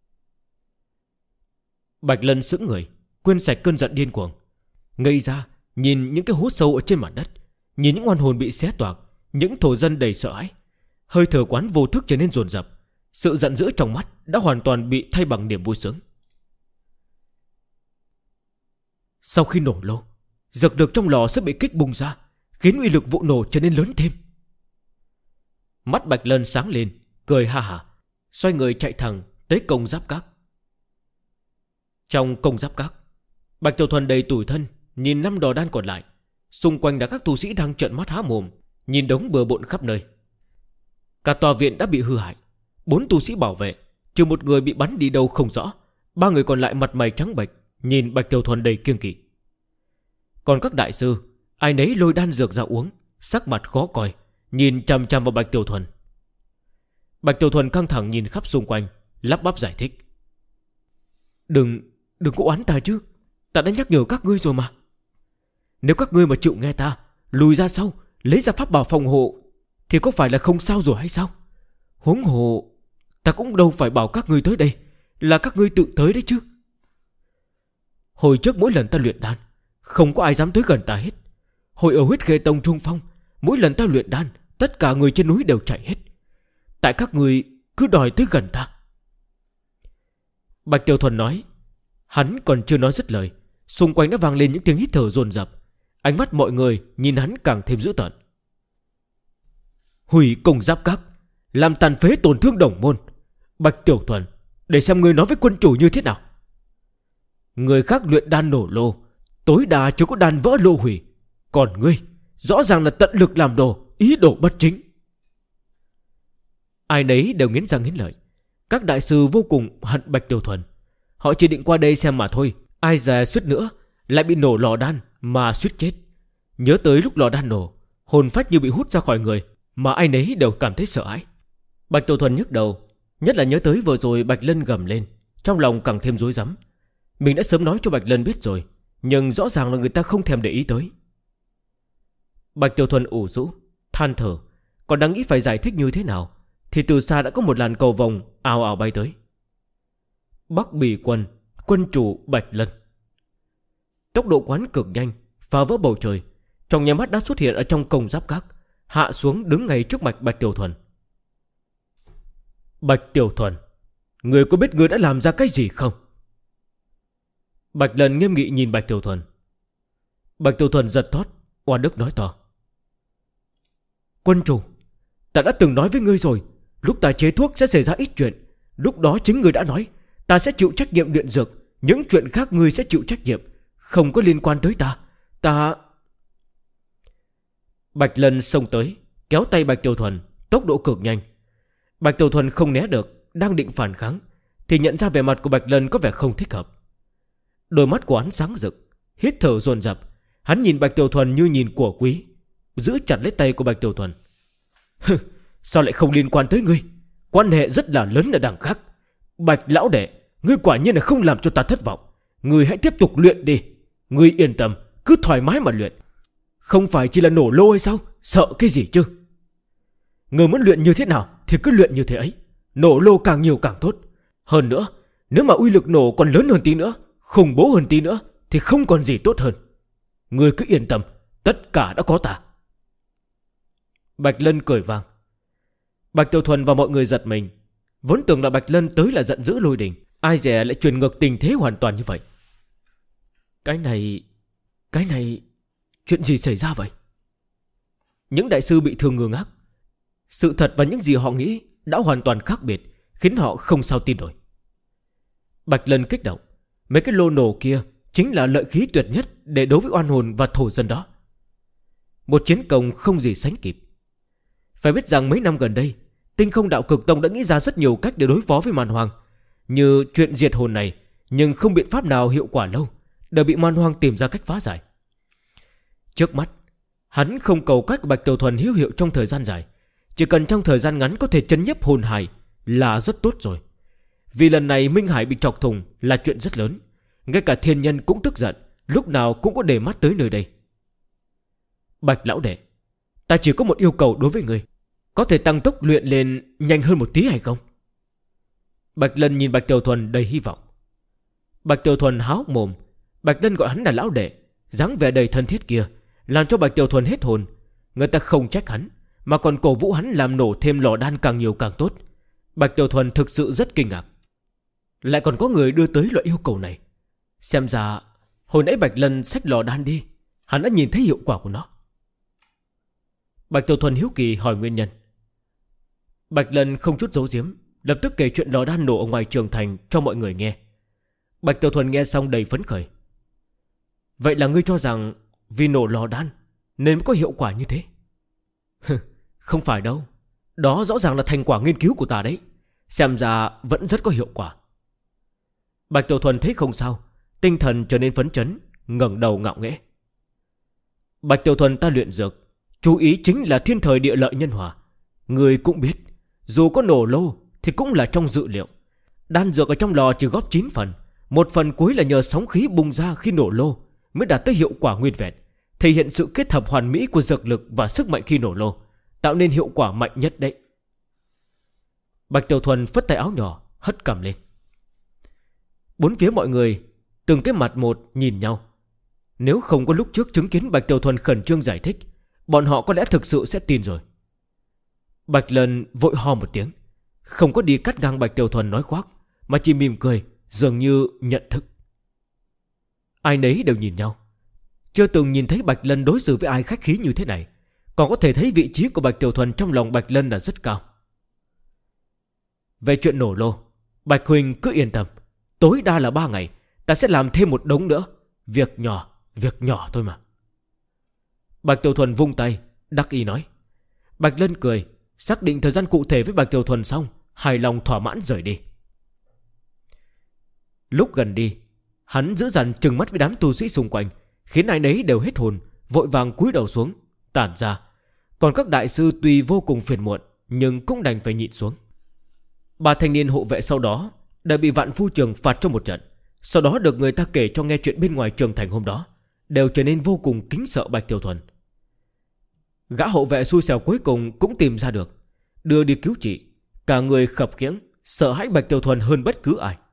Bạch Lân sững người, quên sạch cơn giận điên cuồng, ngây ra nhìn những cái hố sâu ở trên mặt đất, nhìn những oan hồn bị xé toạc, những thổ dân đầy sợ hãi. Hơi thở quán vô thức trở nên dồn dập. Sự giận dữ trong mắt đã hoàn toàn bị thay bằng niềm vui sướng. Sau khi nổ lô, dược lực trong lò sẽ bị kích bùng ra, khiến uy lực vụ nổ trở nên lớn thêm. Mắt Bạch Lân sáng lên, cười ha hả, xoay người chạy thẳng tới công giáp các. Trong công giáp các, Bạch Tiểu Thuần đầy tủi thân nhìn 5 đò đan còn lại. Xung quanh là các tu sĩ đang trợn mắt há mồm, nhìn đống bừa bộn khắp nơi. Cả tòa viện đã bị hư hại. 4 tu sĩ bảo vệ, trừ một người bị bắn đi đâu không rõ. 3 người còn lại mặt mày trắng bệch, nhìn Bạch Tiểu Thuần đầy kiêng kỵ. Còn các đại sư, ai nấy lôi đan dược ra uống, sắc mặt khó coi, nhìn chằm chằm vào Bạch Tiểu Thuần. Bạch Tiểu Thuần căng thẳng nhìn khắp xung quanh, lắp bắp giải thích. Đừng có oán ta chứ, ta đã nhắc nhở các ngươi rồi mà. Nếu các ngươi mà chịu nghe ta, lùi ra sau, lấy ra pháp bảo phòng hộ, thì có phải là không sao rồi hay sao? Huống hồ, ta cũng đâu phải bảo các ngươi tới đây, là các ngươi tự tới đấy chứ. Hồi trước mỗi lần ta luyện đan, không có ai dám tới gần ta hết. Hồi ở Huyết Khê Tông trung phong, mỗi lần ta luyện đan, tất cả người trên núi đều chạy hết. Tại các ngươi cứ đòi tới gần ta. Bạch Tiểu Thuần nói. Hắn còn chưa nói dứt lời, xung quanh đã vang lên những tiếng hít thở dồn dập. Ánh mắt mọi người nhìn hắn càng thêm dữ tợn. Hủy công giáp các, làm tàn phế tổn thương đồng môn. Bạch Tiểu Thuần, để xem ngươi nói với quân chủ như thế nào. Người khác luyện đan nổ lô, tối đa chỉ có đan vỡ lô hủy. Còn ngươi, rõ ràng là tận lực làm đồ, ý đồ bất chính. Ai nấy đều nghiến răng nghiến lợi. Các đại sư vô cùng hận Bạch Tiểu Thuần. Họ chỉ định qua đây xem mà thôi. Ai dè suýt nữa lại bị nổ lò đan mà suýt chết. Nhớ tới lúc lò đan nổ, hồn phách như bị hút ra khỏi người, mà ai nấy đều cảm thấy sợ hãi. Bạch Tiểu Thuần nhức đầu, nhất là nhớ tới vừa rồi Bạch Lân gầm lên, trong lòng càng thêm rối rắm. Mình đã sớm nói cho Bạch Lân biết rồi, nhưng rõ ràng là người ta không thèm để ý tới. Bạch Tiểu Thuần ủ rũ, than thở, còn đang nghĩ phải giải thích như thế nào, thì từ xa đã có một làn cầu vồng ào ào bay tới. Bắc Bì quân, quân chủ Bạch Lân. Tốc độ quán cực nhanh, phá vỡ bầu trời, trong nháy mắt đã xuất hiện ở trong công giáp các, hạ xuống đứng ngay trước mặt Bạch Tiểu Thuần. Bạch Tiểu Thuần, người có biết người đã làm ra cái gì không? Bạch Lân nghiêm nghị nhìn Bạch Tiểu Thuần. Bạch Tiểu Thuần giật thót, oan ức nói to. Quân chủ, ta đã từng nói với ngươi rồi, lúc ta chế thuốc sẽ xảy ra ít chuyện. Lúc đó chính ngươi đã nói, ta sẽ chịu trách nhiệm luyện dược, những chuyện khác ngươi sẽ chịu trách nhiệm, không có liên quan tới ta. Bạch Lân xông tới, kéo tay Bạch Tiểu Thuần, tốc độ cực nhanh. Bạch Tiểu Thuần không né được, đang định phản kháng, thì nhận ra vẻ mặt của Bạch Lân có vẻ không thích hợp. Đôi mắt của hắn sáng rực, hít thở dồn dập. Hắn nhìn Bạch Tiểu Thuần như nhìn của quý, giữ chặt lấy tay của Bạch Tiểu Thuần. Sao lại không liên quan tới ngươi? Quan hệ rất là lớn ở đằng khác. Bạch lão đệ, ngươi quả nhiên là không làm cho ta thất vọng. Ngươi hãy tiếp tục luyện đi. Ngươi yên tâm, cứ thoải mái mà luyện. Không phải chỉ là nổ lô hay sao? Sợ cái gì chứ? Ngươi muốn luyện như thế nào thì cứ luyện như thế ấy. Nổ lô càng nhiều càng tốt. Hơn nữa, nếu mà uy lực nổ còn lớn hơn tí nữa, khủng bố hơn tí nữa, thì không còn gì tốt hơn. Ngươi cứ yên tâm, tất cả đã có ta. Bạch Lân cười vang. Bạch Tiểu Thuần và mọi người giật mình. Vốn tưởng là Bạch Lân tới là giận dữ lôi đình, ai dè lại truyền ngược tình thế hoàn toàn như vậy. Cái này chuyện gì xảy ra vậy? Những đại sư bị thương ngơ ngác. Sự thật và những gì họ nghĩ đã hoàn toàn khác biệt, khiến họ không sao tin nổi. Bạch Lân kích động. Mấy cái lô nổ kia chính là lợi khí tuyệt nhất để đối với oan hồn và thổ dân đó. Một chiến công không gì sánh kịp. Phải biết rằng mấy năm gần đây, Tinh Không Đạo Cực Tông đã nghĩ ra rất nhiều cách để đối phó với Man Hoang. Như chuyện diệt hồn này, nhưng không biện pháp nào hiệu quả lâu, đều bị Man Hoang tìm ra cách phá giải. Trước mắt, hắn không cầu cách của Bạch Tiểu Thuần hữu hiệu trong thời gian dài, chỉ cần trong thời gian ngắn có thể chấn nhiếp hồn hài là rất tốt rồi. Vì lần này Minh Hải bị chọc thủng là chuyện rất lớn. Ngay cả thiên nhân cũng tức giận, lúc nào cũng có để mắt tới nơi đây. Bạch lão đệ, ta chỉ có một yêu cầu đối với người. Có thể tăng tốc luyện lên nhanh hơn một tí hay không? Bạch Lân nhìn Bạch Tiểu Thuần đầy hy vọng. Bạch Tiểu Thuần há hốc mồm. Bạch Lân gọi hắn là lão đệ, dáng vẻ đầy thân thiết kia làm cho Bạch Tiểu Thuần hết hồn. Người ta không trách hắn, mà còn cổ vũ hắn làm nổ thêm lò đan càng nhiều càng tốt. Bạch Tiểu Thuần thực sự rất kinh ngạc. Lại còn có người đưa tới loại yêu cầu này. Xem ra hồi nãy Bạch Lân xách lò đan đi, hắn đã nhìn thấy hiệu quả của nó. Bạch Tiểu Thuần hiếu kỳ hỏi nguyên nhân. Bạch Lân không chút giấu giếm, lập tức kể chuyện lò đan nổ ở ngoài trường thành cho mọi người nghe. Bạch Tiểu Thuần nghe xong đầy phấn khởi. Vậy là ngươi cho rằng vì nổ lò đan nên mới có hiệu quả như thế? Không phải đâu, đó rõ ràng là thành quả nghiên cứu của ta đấy. Xem ra vẫn rất có hiệu quả. Bạch Tiểu Thuần thấy không sao, tinh thần trở nên phấn chấn, ngẩng đầu ngạo nghễ. Bạch Tiểu Thuần, ta luyện dược chú ý chính là thiên thời địa lợi nhân hòa. Người cũng biết, dù có nổ lô thì cũng là trong dự liệu. Đan dược ở trong lò chỉ góp 9 phần, 1 phần cuối là nhờ sóng khí bùng ra khi nổ lô mới đạt tới hiệu quả nguyên vẹn, thể hiện sự kết hợp hoàn mỹ của dược lực và sức mạnh khi nổ lô, tạo nên hiệu quả mạnh nhất đấy. Bạch Tiểu Thuần phất tay áo nhỏ, hất cằm lên. Bốn phía mọi người từng cái mặt một nhìn nhau. Nếu không có lúc trước chứng kiến Bạch Tiểu Thuần khẩn trương giải thích, bọn họ có lẽ thực sự sẽ tin rồi. Bạch Lân vội ho một tiếng, không có đi cắt ngang Bạch Tiểu Thuần nói khoác, mà chỉ mỉm cười, dường như nhận thức. Ai nấy đều nhìn nhau. Chưa từng nhìn thấy Bạch Lân đối xử với ai khách khí như thế này. Còn có thể thấy vị trí của Bạch Tiểu Thuần trong lòng Bạch Lân là rất cao. Về chuyện nổ lô, Bạch Huỳnh cứ yên tâm, tối đa là 3 ngày, ta sẽ làm thêm một đống nữa. Việc nhỏ thôi mà. Bạch Tiểu Thuần vung tay, đắc ý nói. Bạch Lân cười, xác định thời gian cụ thể với Bạch Tiểu Thuần xong, hài lòng thỏa mãn rời đi. Lúc gần đi, hắn giữ dằn trừng mắt với đám tu sĩ xung quanh, khiến ai nấy đều hết hồn, vội vàng cúi đầu xuống, tản ra. Còn các đại sư tuy vô cùng phiền muộn, nhưng cũng đành phải nhịn xuống. 3 thanh niên hộ vệ sau đó đã bị Vạn Phu Trường phạt trong một trận. Sau đó được người ta kể cho nghe chuyện bên ngoài trường thành hôm đó, đều trở nên vô cùng kính sợ Bạch Tiểu Thuần. Gã hộ vệ xui xẻo cuối cùng cũng tìm ra được, đưa đi cứu trị. Cả người khập khiễng, sợ hãi Bạch Tiểu Thuần hơn bất cứ ai.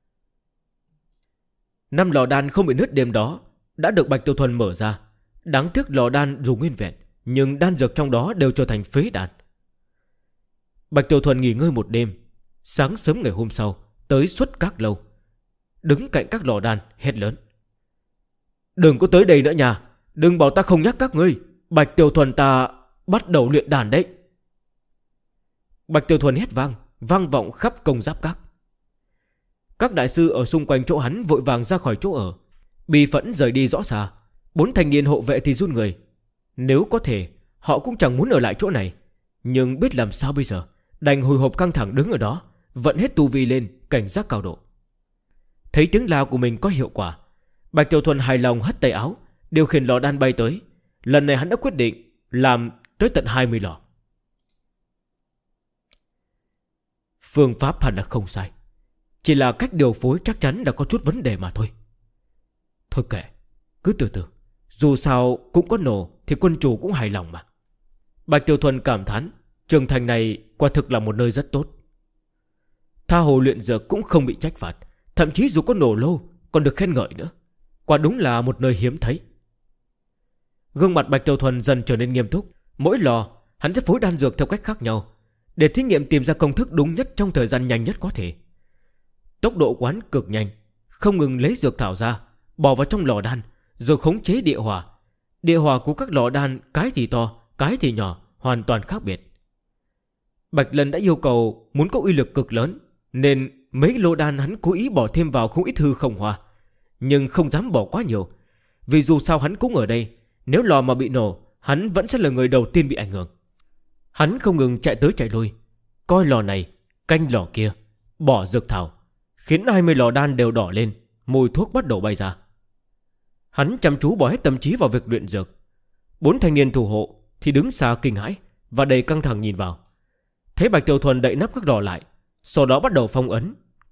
5 lò đan không bị nứt đêm đó đã được Bạch Tiểu Thuần mở ra. Đáng tiếc lò đan dù nguyên vẹn, nhưng đan dược trong đó đều trở thành phế đan. Bạch Tiểu Thuần nghỉ ngơi một đêm. Sáng sớm ngày hôm sau tới Xuất Các Lâu, đứng cạnh các lò đan hét lớn. Đừng có tới đây nữa nha, đừng bảo ta không nhắc các ngươi. Bạch Tiểu Thuần ta bắt đầu luyện đàn đấy. Bạch Tiểu Thuần hét vang, vang vọng khắp Công Giáp Các. Các đại sư ở xung quanh chỗ hắn vội vàng ra khỏi chỗ ở, bi phẫn rời đi rõ xa. 4 thanh niên hộ vệ thì run người. Nếu có thể họ cũng chẳng muốn ở lại chỗ này, nhưng biết làm sao bây giờ, đành hồi hộp căng thẳng đứng ở đó, vận hết tu vi lên, cảnh giác cao độ. Thấy tiếng la của mình có hiệu quả, Bạch Tiểu Thuần hài lòng hất tay áo, điều khiển lò đan bay tới. Lần này hắn đã quyết định làm tới tận 20 lò. Phương pháp hẳn là không sai, chỉ là cách điều phối chắc chắn đã có chút vấn đề mà thôi. Thôi kệ, cứ từ từ, dù sao cũng có nổ thì quân chủ cũng hài lòng mà. Bạch Tiểu Thuần cảm thán, trường thành này quả thực là một nơi rất tốt. Tha hồ luyện dược cũng không bị trách phạt, thậm chí dù có nổ lô còn được khen ngợi nữa. Quả đúng là một nơi hiếm thấy. Gương mặt Bạch Tiểu Thuần dần trở nên nghiêm túc. Mỗi lò hắn sẽ phối đan dược theo cách khác nhau, để thí nghiệm tìm ra công thức đúng nhất trong thời gian nhanh nhất có thể. Tốc độ của hắn cực nhanh, không ngừng lấy dược thảo ra, bỏ vào trong lò đan, rồi khống chế địa hỏa. Địa hỏa của các lò đan, cái thì to, cái thì nhỏ, hoàn toàn khác biệt. Bạch Lân đã yêu cầu muốn có uy lực cực lớn, nên mấy lô đan hắn cố ý bỏ thêm vào không ít hư không hòa, nhưng không dám bỏ quá nhiều, vì dù sao hắn cũng ở đây. Nếu lò mà bị nổ, hắn vẫn sẽ là người đầu tiên bị ảnh hưởng. Hắn không ngừng chạy tới chạy lui, coi lò này, canh lò kia, bỏ dược thảo, khiến 20 lò đan đều đỏ lên, mùi thuốc bắt đầu bay ra. Hắn chăm chú bỏ hết tâm trí vào việc luyện dược. 4 thanh niên thủ hộ thì đứng xa kinh hãi và đầy căng thẳng nhìn vào. Thấy Bạch Tiểu Thuần đậy nắp các lò lại, sau đó bắt đầu phong ấn.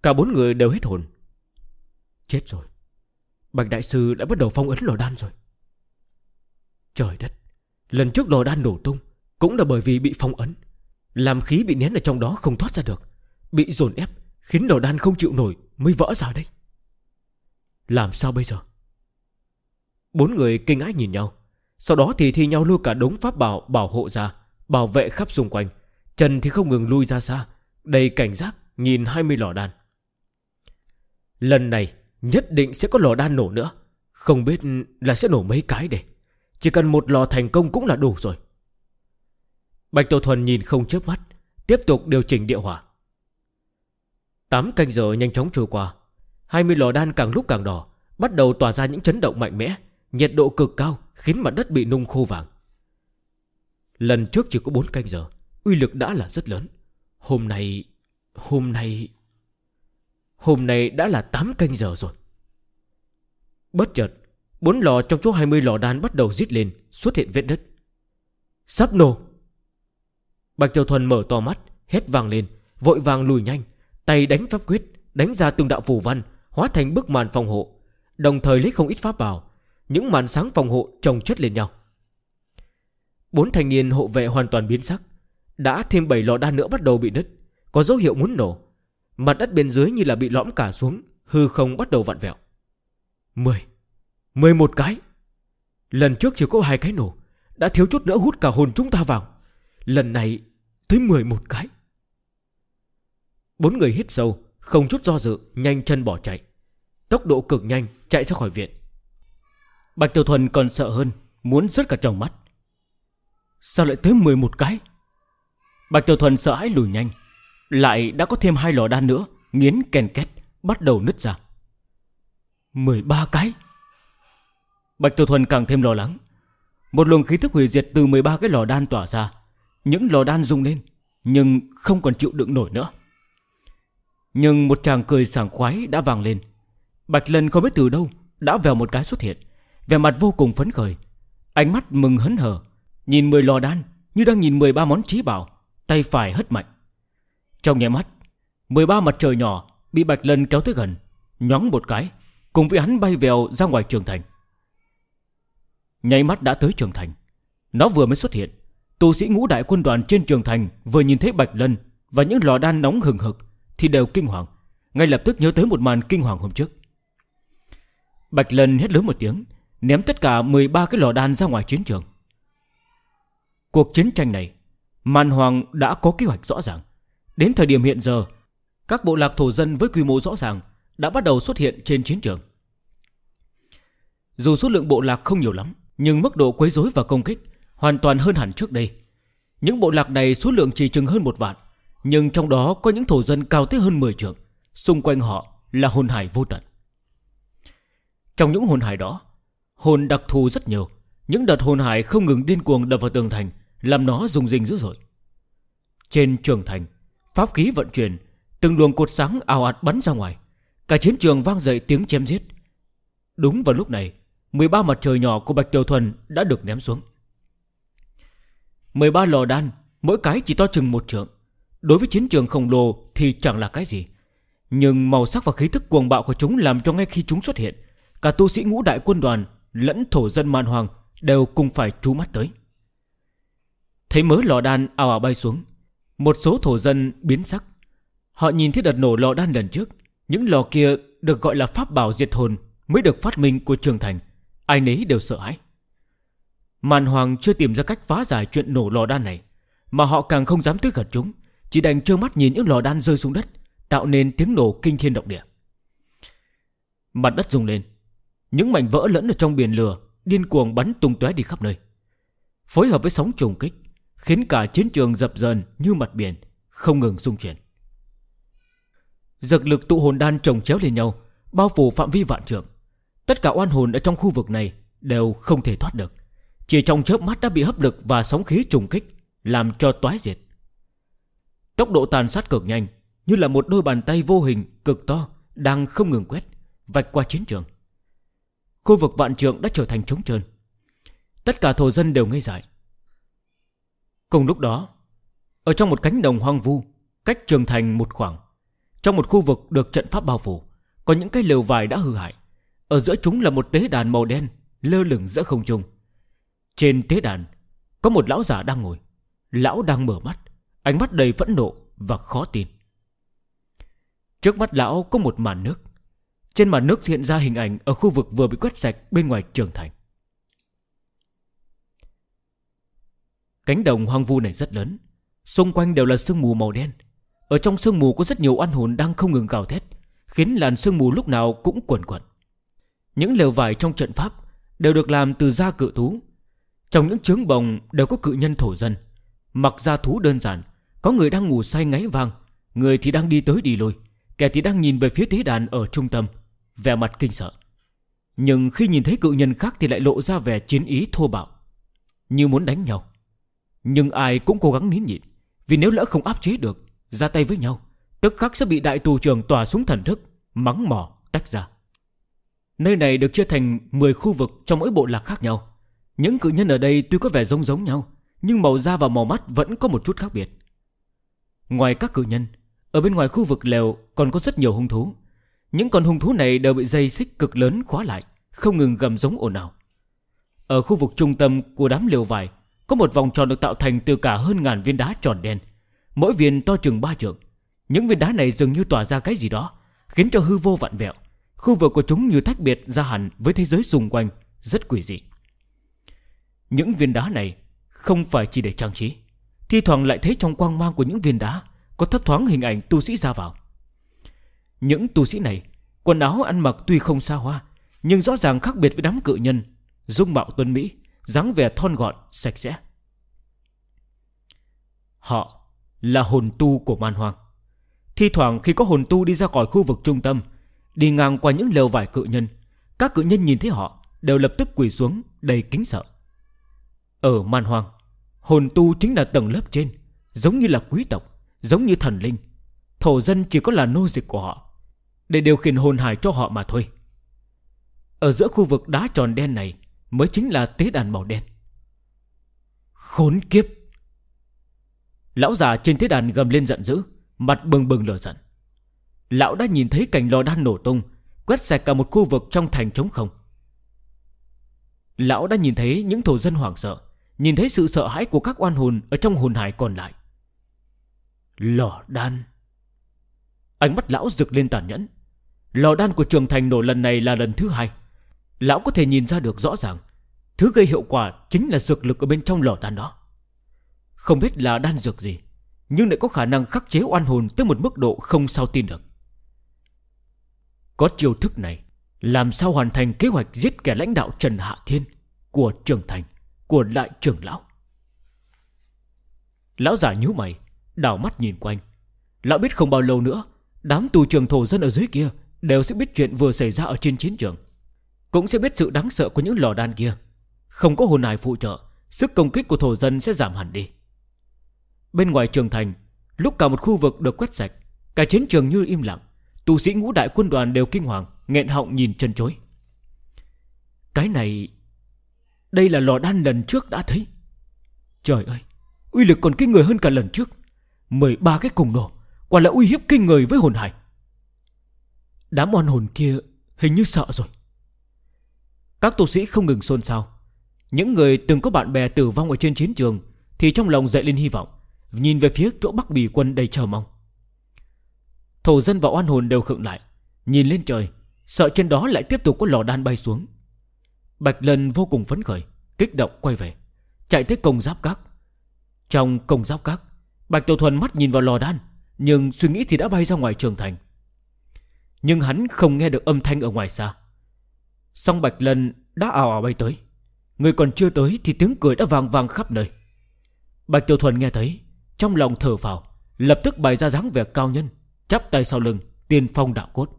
Cả 4 người đều hết hồn. Chết rồi, Bạch đại sư đã bắt đầu phong ấn lò đan rồi. Trời đất, lần trước lò đan nổ tung cũng là bởi vì bị phong ấn, làm khí bị nén ở trong đó không thoát ra được, bị dồn ép khiến lò đan không chịu nổi mới vỡ ra đây. Làm sao bây giờ? 4 người kinh hãi nhìn nhau. Sau đó thì thi nhau lôi cả đống pháp bảo bảo hộ ra, bảo vệ khắp xung quanh. Trần thì không ngừng lui ra xa, đầy cảnh giác nhìn 20 lò đan. Lần này nhất định sẽ có lò đan nổ nữa, không biết là sẽ nổ mấy cái đây. Chỉ cần một lò thành công cũng là đủ rồi. Bạch Tiểu Thuần nhìn không chớp mắt, tiếp tục điều chỉnh địa hỏa. 8 canh giờ nhanh chóng trôi qua. 20 lò đan càng lúc càng đỏ, bắt đầu tỏa ra những chấn động mạnh mẽ, nhiệt độ cực cao khiến mặt đất bị nung khô vàng. Lần trước chỉ có 4 canh giờ, uy lực đã là rất lớn. Hôm nay đã là 8 canh giờ rồi. Bất chợt 4 lò trong số 20 lò đan bắt đầu rít lên, xuất hiện vết nứt. Sắp nổ. Bạch Tiểu Thuần mở to mắt, hét vang lên, vội vàng lùi nhanh, tay đánh pháp quyết, đánh ra từng đạo phù văn, hóa thành bức màn phòng hộ, đồng thời lấy không ít pháp bảo, những màn sáng phòng hộ chồng chất lên nhau. 4 thanh niên hộ vệ hoàn toàn biến sắc. Đã thêm 7 lò đan nữa bắt đầu bị nứt, có dấu hiệu muốn nổ. Mặt đất bên dưới như là bị lõm cả xuống, hư không bắt đầu vặn vẹo. 11 cái. Lần trước chỉ có 2 cái nổ, đã thiếu chút nữa hút cả hồn chúng ta vào. Lần này tới 11 cái. 4 người hít sâu, không chút do dự, nhanh chân bỏ chạy. Tốc độ cực nhanh, chạy ra khỏi viện. Bạch Tiểu Thuần còn sợ hơn, muốn rớt cả tròng mắt. Sao lại tới 11 cái? Bạch Tiểu Thuần sợ hãi lùi nhanh. Lại đã có thêm 2 lò đan nữa, nghiến ken két, bắt đầu nứt ra. 13 cái. Bạch Tiểu Thuần càng thêm lo lắng. Một luồng khí thức hủy diệt từ 13 cái lò đan tỏa ra. Những lò đan rung lên, nhưng không còn chịu đựng nổi nữa. Nhưng một tràng cười sảng khoái đã vang lên. Bạch Lân không biết từ đâu đã vèo một cái xuất hiện, vẻ mặt vô cùng phấn khởi, ánh mắt mừng hớn hở, nhìn 10 lò đan như đang nhìn 13 món trí bảo, tay phải hất mạnh. Trong nháy mắt, 13 mặt trời nhỏ bị Bạch Lân kéo tới gần, nhoáng một cái, cùng với hắn bay vèo ra ngoài trường thành. Nháy mắt đã tới trường thành. Nó vừa mới xuất hiện, tu sĩ ngũ đại quân đoàn trên trường thành vừa nhìn thấy Bạch Lân và những lò đan nóng hừng hực thì đều kinh hoàng, ngay lập tức nhớ tới một màn kinh hoàng hôm trước. Bạch Lân hét lớn một tiếng, ném tất cả 13 cái lò đan ra ngoài chiến trường. Cuộc chiến tranh này, Man Hoàng đã có kế hoạch rõ ràng. Đến thời điểm hiện giờ, các bộ lạc thổ dân với quy mô rõ ràng đã bắt đầu xuất hiện trên chiến trường. Dù số lượng bộ lạc không nhiều lắm, nhưng mức độ quấy rối và công kích hoàn toàn hơn hẳn trước đây. Những bộ lạc này số lượng chỉ chừng hơn 1 vạn, nhưng trong đó có những thổ dân cao tới hơn 10 trượng. Xung quanh họ là hồn hải vô tận. Trong những hồn hải đó, hồn đặc thù rất nhiều. Những đợt hồn hải không ngừng điên cuồng đập vào tường thành, làm nó rung rinh dữ dội. Trên trường thành, pháp khí vận chuyển, từng luồng cột sáng ào ạt bắn ra ngoài. Cả chiến trường vang dậy tiếng chém giết. Đúng vào lúc này, 13 mặt trời nhỏ của Bạch Tiểu Thuần đã được ném xuống. 13 lò đan, mỗi cái chỉ to chừng 1 trượng. Đối với chiến trường khổng lồ thì chẳng là cái gì, nhưng màu sắc và khí thức cuồng bạo của chúng làm cho ngay khi chúng xuất hiện, cả tu sĩ ngũ đại quân đoàn lẫn thổ dân Man Hoàng đều cùng phải chú mắt tới. Thấy mớ lò đan ào ào bay xuống, một số thổ dân biến sắc. Họ nhìn thấy đợt nổ lò đan lần trước, những lò kia được gọi là pháp bảo diệt hồn mới được phát minh của trường thành, ai nấy đều sợ hãi. Man Hoàng chưa tìm ra cách phá giải chuyện nổ lò đan này, mà họ càng không dám tới gần chúng, chỉ đành trơ mắt nhìn những lò đan rơi xuống đất, tạo nên tiếng nổ kinh thiên động địa. Mặt đất rung lên, những mảnh vỡ lẫn ở trong biển lửa điên cuồng bắn tung tóe đi khắp nơi, phối hợp với sóng trùng kích, khiến cả chiến trường dập dờn như mặt biển, không ngừng rung chuyển. Dược lực tụ hồn đan chồng chéo lên nhau, bao phủ phạm vi vạn trượng. Tất cả oan hồn ở trong khu vực này đều không thể thoát được, chỉ trong chớp mắt đã bị hấp lực và sóng khí trùng kích làm cho toái diệt. Tốc độ tàn sát cực nhanh, như là một đôi bàn tay vô hình cực to đang không ngừng quét, vạch qua chiến trường. Khu vực vạn trượng đã trở thành trống trơn. Tất cả thổ dân đều ngây dại. Cùng lúc đó, ở trong một cánh đồng hoang vu cách trường thành một khoảng, Trong một khu vực được trận pháp bao phủ, có những cái lều vải đã hư hại. Ở giữa chúng là một tế đàn màu đen lơ lửng giữa không trung. Trên tế đàn có một lão già đang ngồi. Lão đang mở mắt, ánh mắt đầy phẫn nộ và khó tin. Trước mắt lão có một màn nước. Trên màn nước hiện ra hình ảnh ở khu vực vừa bị quét sạch bên ngoài trường thành. Cánh đồng hoang vu này rất lớn, xung quanh đều là sương mù màu đen. Ở trong sương mù có rất nhiều oan hồn đang không ngừng gào thét, khiến làn sương mù lúc nào cũng quẩn quẩn. Những lều vải trong trận pháp đều được làm từ da cự thú. Trong những trướng bồng đều có cự nhân thổ dân, mặc da thú đơn giản. Có người đang ngủ say ngáy vang, người thì đang đi tới đi lui, kẻ thì đang nhìn về phía tế đàn ở trung tâm, vẻ mặt kinh sợ. Nhưng khi nhìn thấy cự nhân khác thì lại lộ ra vẻ chiến ý thô bạo, như muốn đánh nhau. Nhưng ai cũng cố gắng nín nhịn, vì nếu lỡ không áp chế được, ra tay với nhau, tức khắc sẽ bị đại tù trưởng tỏa xuống thần thức, mắng mỏ, tách ra. Nơi này được chia thành 10 khu vực trong mỗi bộ lạc khác nhau. Những cự nhân ở đây tuy có vẻ giống nhau, nhưng màu da và màu mắt vẫn có một chút khác biệt. Ngoài các cự nhân, ở bên ngoài khu vực lều còn có rất nhiều hung thú. Những con hung thú này đều bị dây xích cực lớn khóa lại, không ngừng gầm giống ồn ào. Ở khu vực trung tâm của đám lều vải có một vòng tròn được tạo thành từ cả hơn ngàn viên đá tròn đen, mỗi viên to chừng 3 trượng. Những viên đá này dường như tỏa ra cái gì đó, khiến cho hư vô vặn vẹo. Khu vực của chúng như tách biệt ra hẳn với thế giới xung quanh, rất quỷ dị. Những viên đá này không phải chỉ để trang trí, thi thoảng lại thấy trong quang mang của những viên đá có thấp thoáng hình ảnh tu sĩ ra vào. Những tu sĩ này quần áo ăn mặc tuy không xa hoa, nhưng rõ ràng khác biệt với đám cự nhân, dung mạo tuấn mỹ, dáng vẻ thon gọn, sạch sẽ. Họ là hồn tu của man hoang. Thi thoảng khi có hồn tu đi ra khỏi khu vực trung tâm, đi ngang qua những lều vải cự nhân, các cự nhân nhìn thấy họ đều lập tức quỳ xuống đầy kính sợ. Ở man hoang, hồn tu chính là tầng lớp trên, giống như là quý tộc, giống như thần linh. Thổ dân chỉ có là nô dịch của họ, để điều khiển hồn hải cho họ mà thôi. Ở giữa khu vực đá tròn đen này mới chính là tế đàn màu đen. Khốn kiếp! Lão già trên tế đàn gầm lên giận dữ, mặt bừng bừng lửa giận. Lão đã nhìn thấy cảnh lò đan nổ tung, quét sạch cả một khu vực trong thành trống không. Lão đã nhìn thấy những thổ dân hoảng sợ, nhìn thấy sự sợ hãi của các oan hồn ở trong hồn hải còn lại. Lò đan! Ánh mắt lão rực lên tàn nhẫn. Lò đan của trường thành nổ lần này là lần thứ 2. Lão có thể nhìn ra được rõ ràng, thứ gây hiệu quả chính là dược lực ở bên trong lò đan đó. Không biết là đan dược gì, nhưng lại có khả năng khắc chế oan hồn tới một mức độ không sao tin được. Có chiêu thức này, làm sao hoàn thành kế hoạch giết kẻ lãnh đạo Trần Hạ Thiên của trường thành, của đại trưởng lão? Lão già nhíu mày, đảo mắt nhìn quanh. Lão biết không bao lâu nữa, đám tù trưởng thổ dân ở dưới kia đều sẽ biết chuyện vừa xảy ra ở trên chiến trường, cũng sẽ biết sự đáng sợ của những lò đan kia. Không có hồn hải phụ trợ, sức công kích của thổ dân sẽ giảm hẳn đi. Bên ngoài trường thành, lúc cả một khu vực được quét sạch, cả chiến trường như im lặng. Tu sĩ ngũ đại quân đoàn đều kinh hoàng, nghẹn họng nhìn chân chối. Cái này, đây là lò đan lần trước đã thấy. Trời ơi, uy lực còn kinh người hơn cả lần trước. 13 cái cùng nổ, quả là uy hiếp kinh người với hồn hải. Đám oan hồn kia hình như sợ rồi. Các tu sĩ không ngừng xôn xao. Những người từng có bạn bè tử vong ở trên chiến trường thì trong lòng dậy lên hy vọng, nhìn về phía chỗ Bắc Bỉ quân đầy chờ mong. Thổ dân và oan hồn đều khựng lại, nhìn lên trời, sợ trên đó lại tiếp tục có lò đan bay xuống. Bạch Lân vô cùng phấn khởi, kích động quay về, chạy tới Công Giáp Các. Trong Công Giáp Các, Bạch Tiểu Thuần mắt nhìn vào lò đan, nhưng suy nghĩ thì đã bay ra ngoài trường thành. Nhưng hắn không nghe được âm thanh ở ngoài xa. Song Bạch Lân đã ào ào bay tới. Người còn chưa tới thì tiếng cười đã vang vang khắp nơi. Bạch Tiểu Thuần nghe thấy, trong lòng thở phào, lập tức bày ra dáng vẻ cao nhân, chắp tay sau lưng, tiên phong đạo cốt.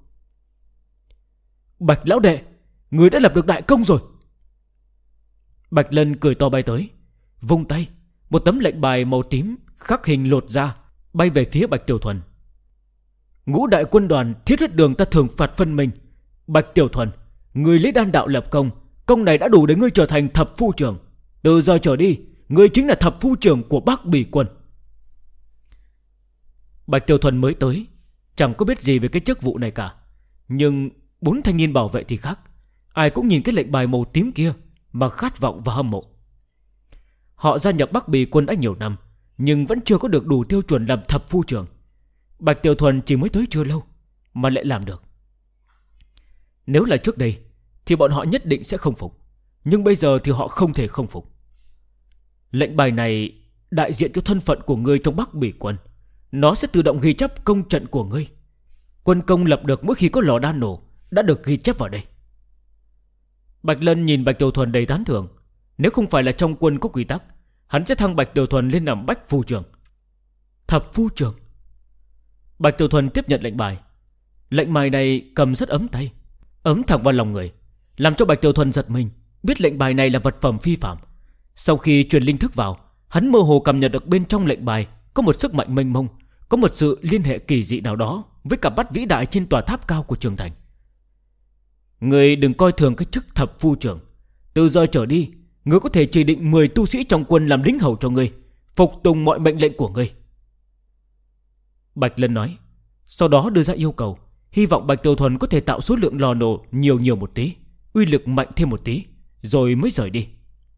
Bạch lão đệ, người đã lập được đại công rồi. Bạch Lân cười to bay tới, vung tay, một tấm lệnh bài màu tím khắc hình lột ra, bay về phía Bạch Tiểu Thuần. Ngũ đại quân đoàn thiết huyết đường ta thường phạt phân minh. Bạch Tiểu Thuần, người lấy đan đạo lập công, công này đã đủ để ngươi trở thành thập phu trưởng. Từ giờ trở đi, ngươi chính là thập phu trưởng của Bắc Bỉ quân. Bạch Tiểu Thuần mới tới, chẳng có biết gì về cái chức vụ này cả. Nhưng 4 thanh niên bảo vệ thì khác. Ai cũng nhìn cái lệnh bài màu tím kia mà khát vọng và hâm mộ. Họ gia nhập Bắc Bì quân đã nhiều năm, nhưng vẫn chưa có được đủ tiêu chuẩn làm thập phu trưởng. Bạch Tiểu Thuần chỉ mới tới chưa lâu mà lại làm được. Nếu là trước đây thì bọn họ nhất định sẽ không phục, nhưng bây giờ thì họ không thể không phục. Lệnh bài này đại diện cho thân phận của ngươi trong Bắc Bì quân. Nó sẽ tự động ghi chép công trận của ngươi. Quân công lập được mỗi khi có lò đan nổ đã được ghi chép vào đây. Bạch Lân nhìn Bạch Tiểu Thuần đầy tán thưởng. Nếu không phải là trong quân có quy tắc, hắn sẽ thăng Bạch Tiểu Thuần lên làm Bách Phu Trưởng. Thập Phu Trưởng. Bạch Tiểu Thuần tiếp nhận lệnh bài. Lệnh bài này cầm rất ấm tay, ấm thẳng vào lòng người, làm cho Bạch Tiểu Thuần giật mình, biết lệnh bài này là vật phẩm phi phạm. Sau khi truyền linh thức vào, hắn mơ hồ cảm nhận được bên trong lệnh bài có một sức mạnh mênh mông, có một sự liên hệ kỳ dị nào đó với cặp mắt vĩ đại trên tòa tháp cao của Trường Thành. Người đừng coi thường cái chức thập phu trưởng. Từ giờ trở đi, người có thể chỉ định 10 tu sĩ trong quân làm lính hầu cho người, phục tùng mọi mệnh lệnh của người. Bạch Lân nói. Sau đó đưa ra yêu cầu, hy vọng Bạch Tiểu Thuần có thể tạo số lượng lò nổ nhiều một tí, uy lực mạnh thêm một tí, rồi mới rời đi.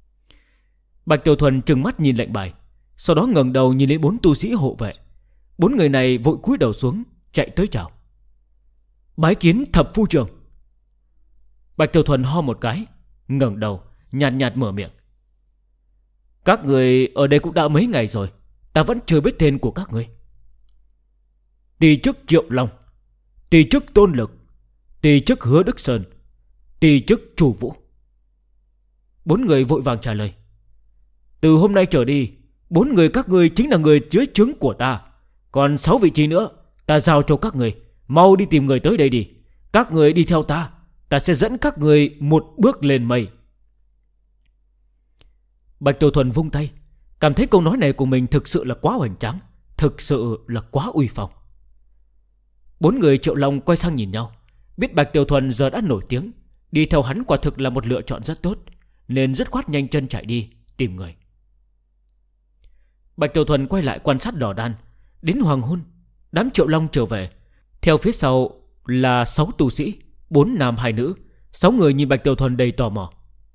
Bạch Tiểu Thuần trừng mắt nhìn lệnh bài, sau đó ngẩng đầu nhìn đến 4 tu sĩ hộ vệ. 4 người này vội cúi đầu xuống, chạy tới chào. Bái kiến thập phu trưởng. Bạch Tiểu Thuần ho một cái, ngẩng đầu, nhàn nhạt mở miệng. Các người ở đây cũng đã mấy ngày rồi, ta vẫn chưa biết tên của các người. Tỳ chức Triệu Long, tỳ chức Tôn Lực, tỳ chức Hứa Đức Sơn, tỳ chức Chu Vũ. 4 người vội vàng trả lời. Từ hôm nay trở đi, 4 người các ngươi chính là người dưới trướng của ta. Còn 6 vị trí nữa ta giao cho các người. Mau đi tìm người tới đây đi. Các người đi theo ta, ta sẽ dẫn các người một bước lên mây. Bạch Tiểu Thuần vung tay, cảm thấy câu nói này của mình thực sự là quá hoành tráng, thực sự là quá uy phong. 4 người Triệu Long quay sang nhìn nhau, biết Bạch Tiểu Thuần giờ đã nổi tiếng, đi theo hắn quả thực là một lựa chọn rất tốt, nên dứt khoát nhanh chân chạy đi tìm người. Bạch Tiểu Thuần quay lại quan sát lò đan. Đến hoàng hôn, đám Triệu Long trở về. Theo phía sau là 6 tu sĩ, 4 nam 2 nữ. 6 người nhìn Bạch Tiểu Thuần đầy tò mò.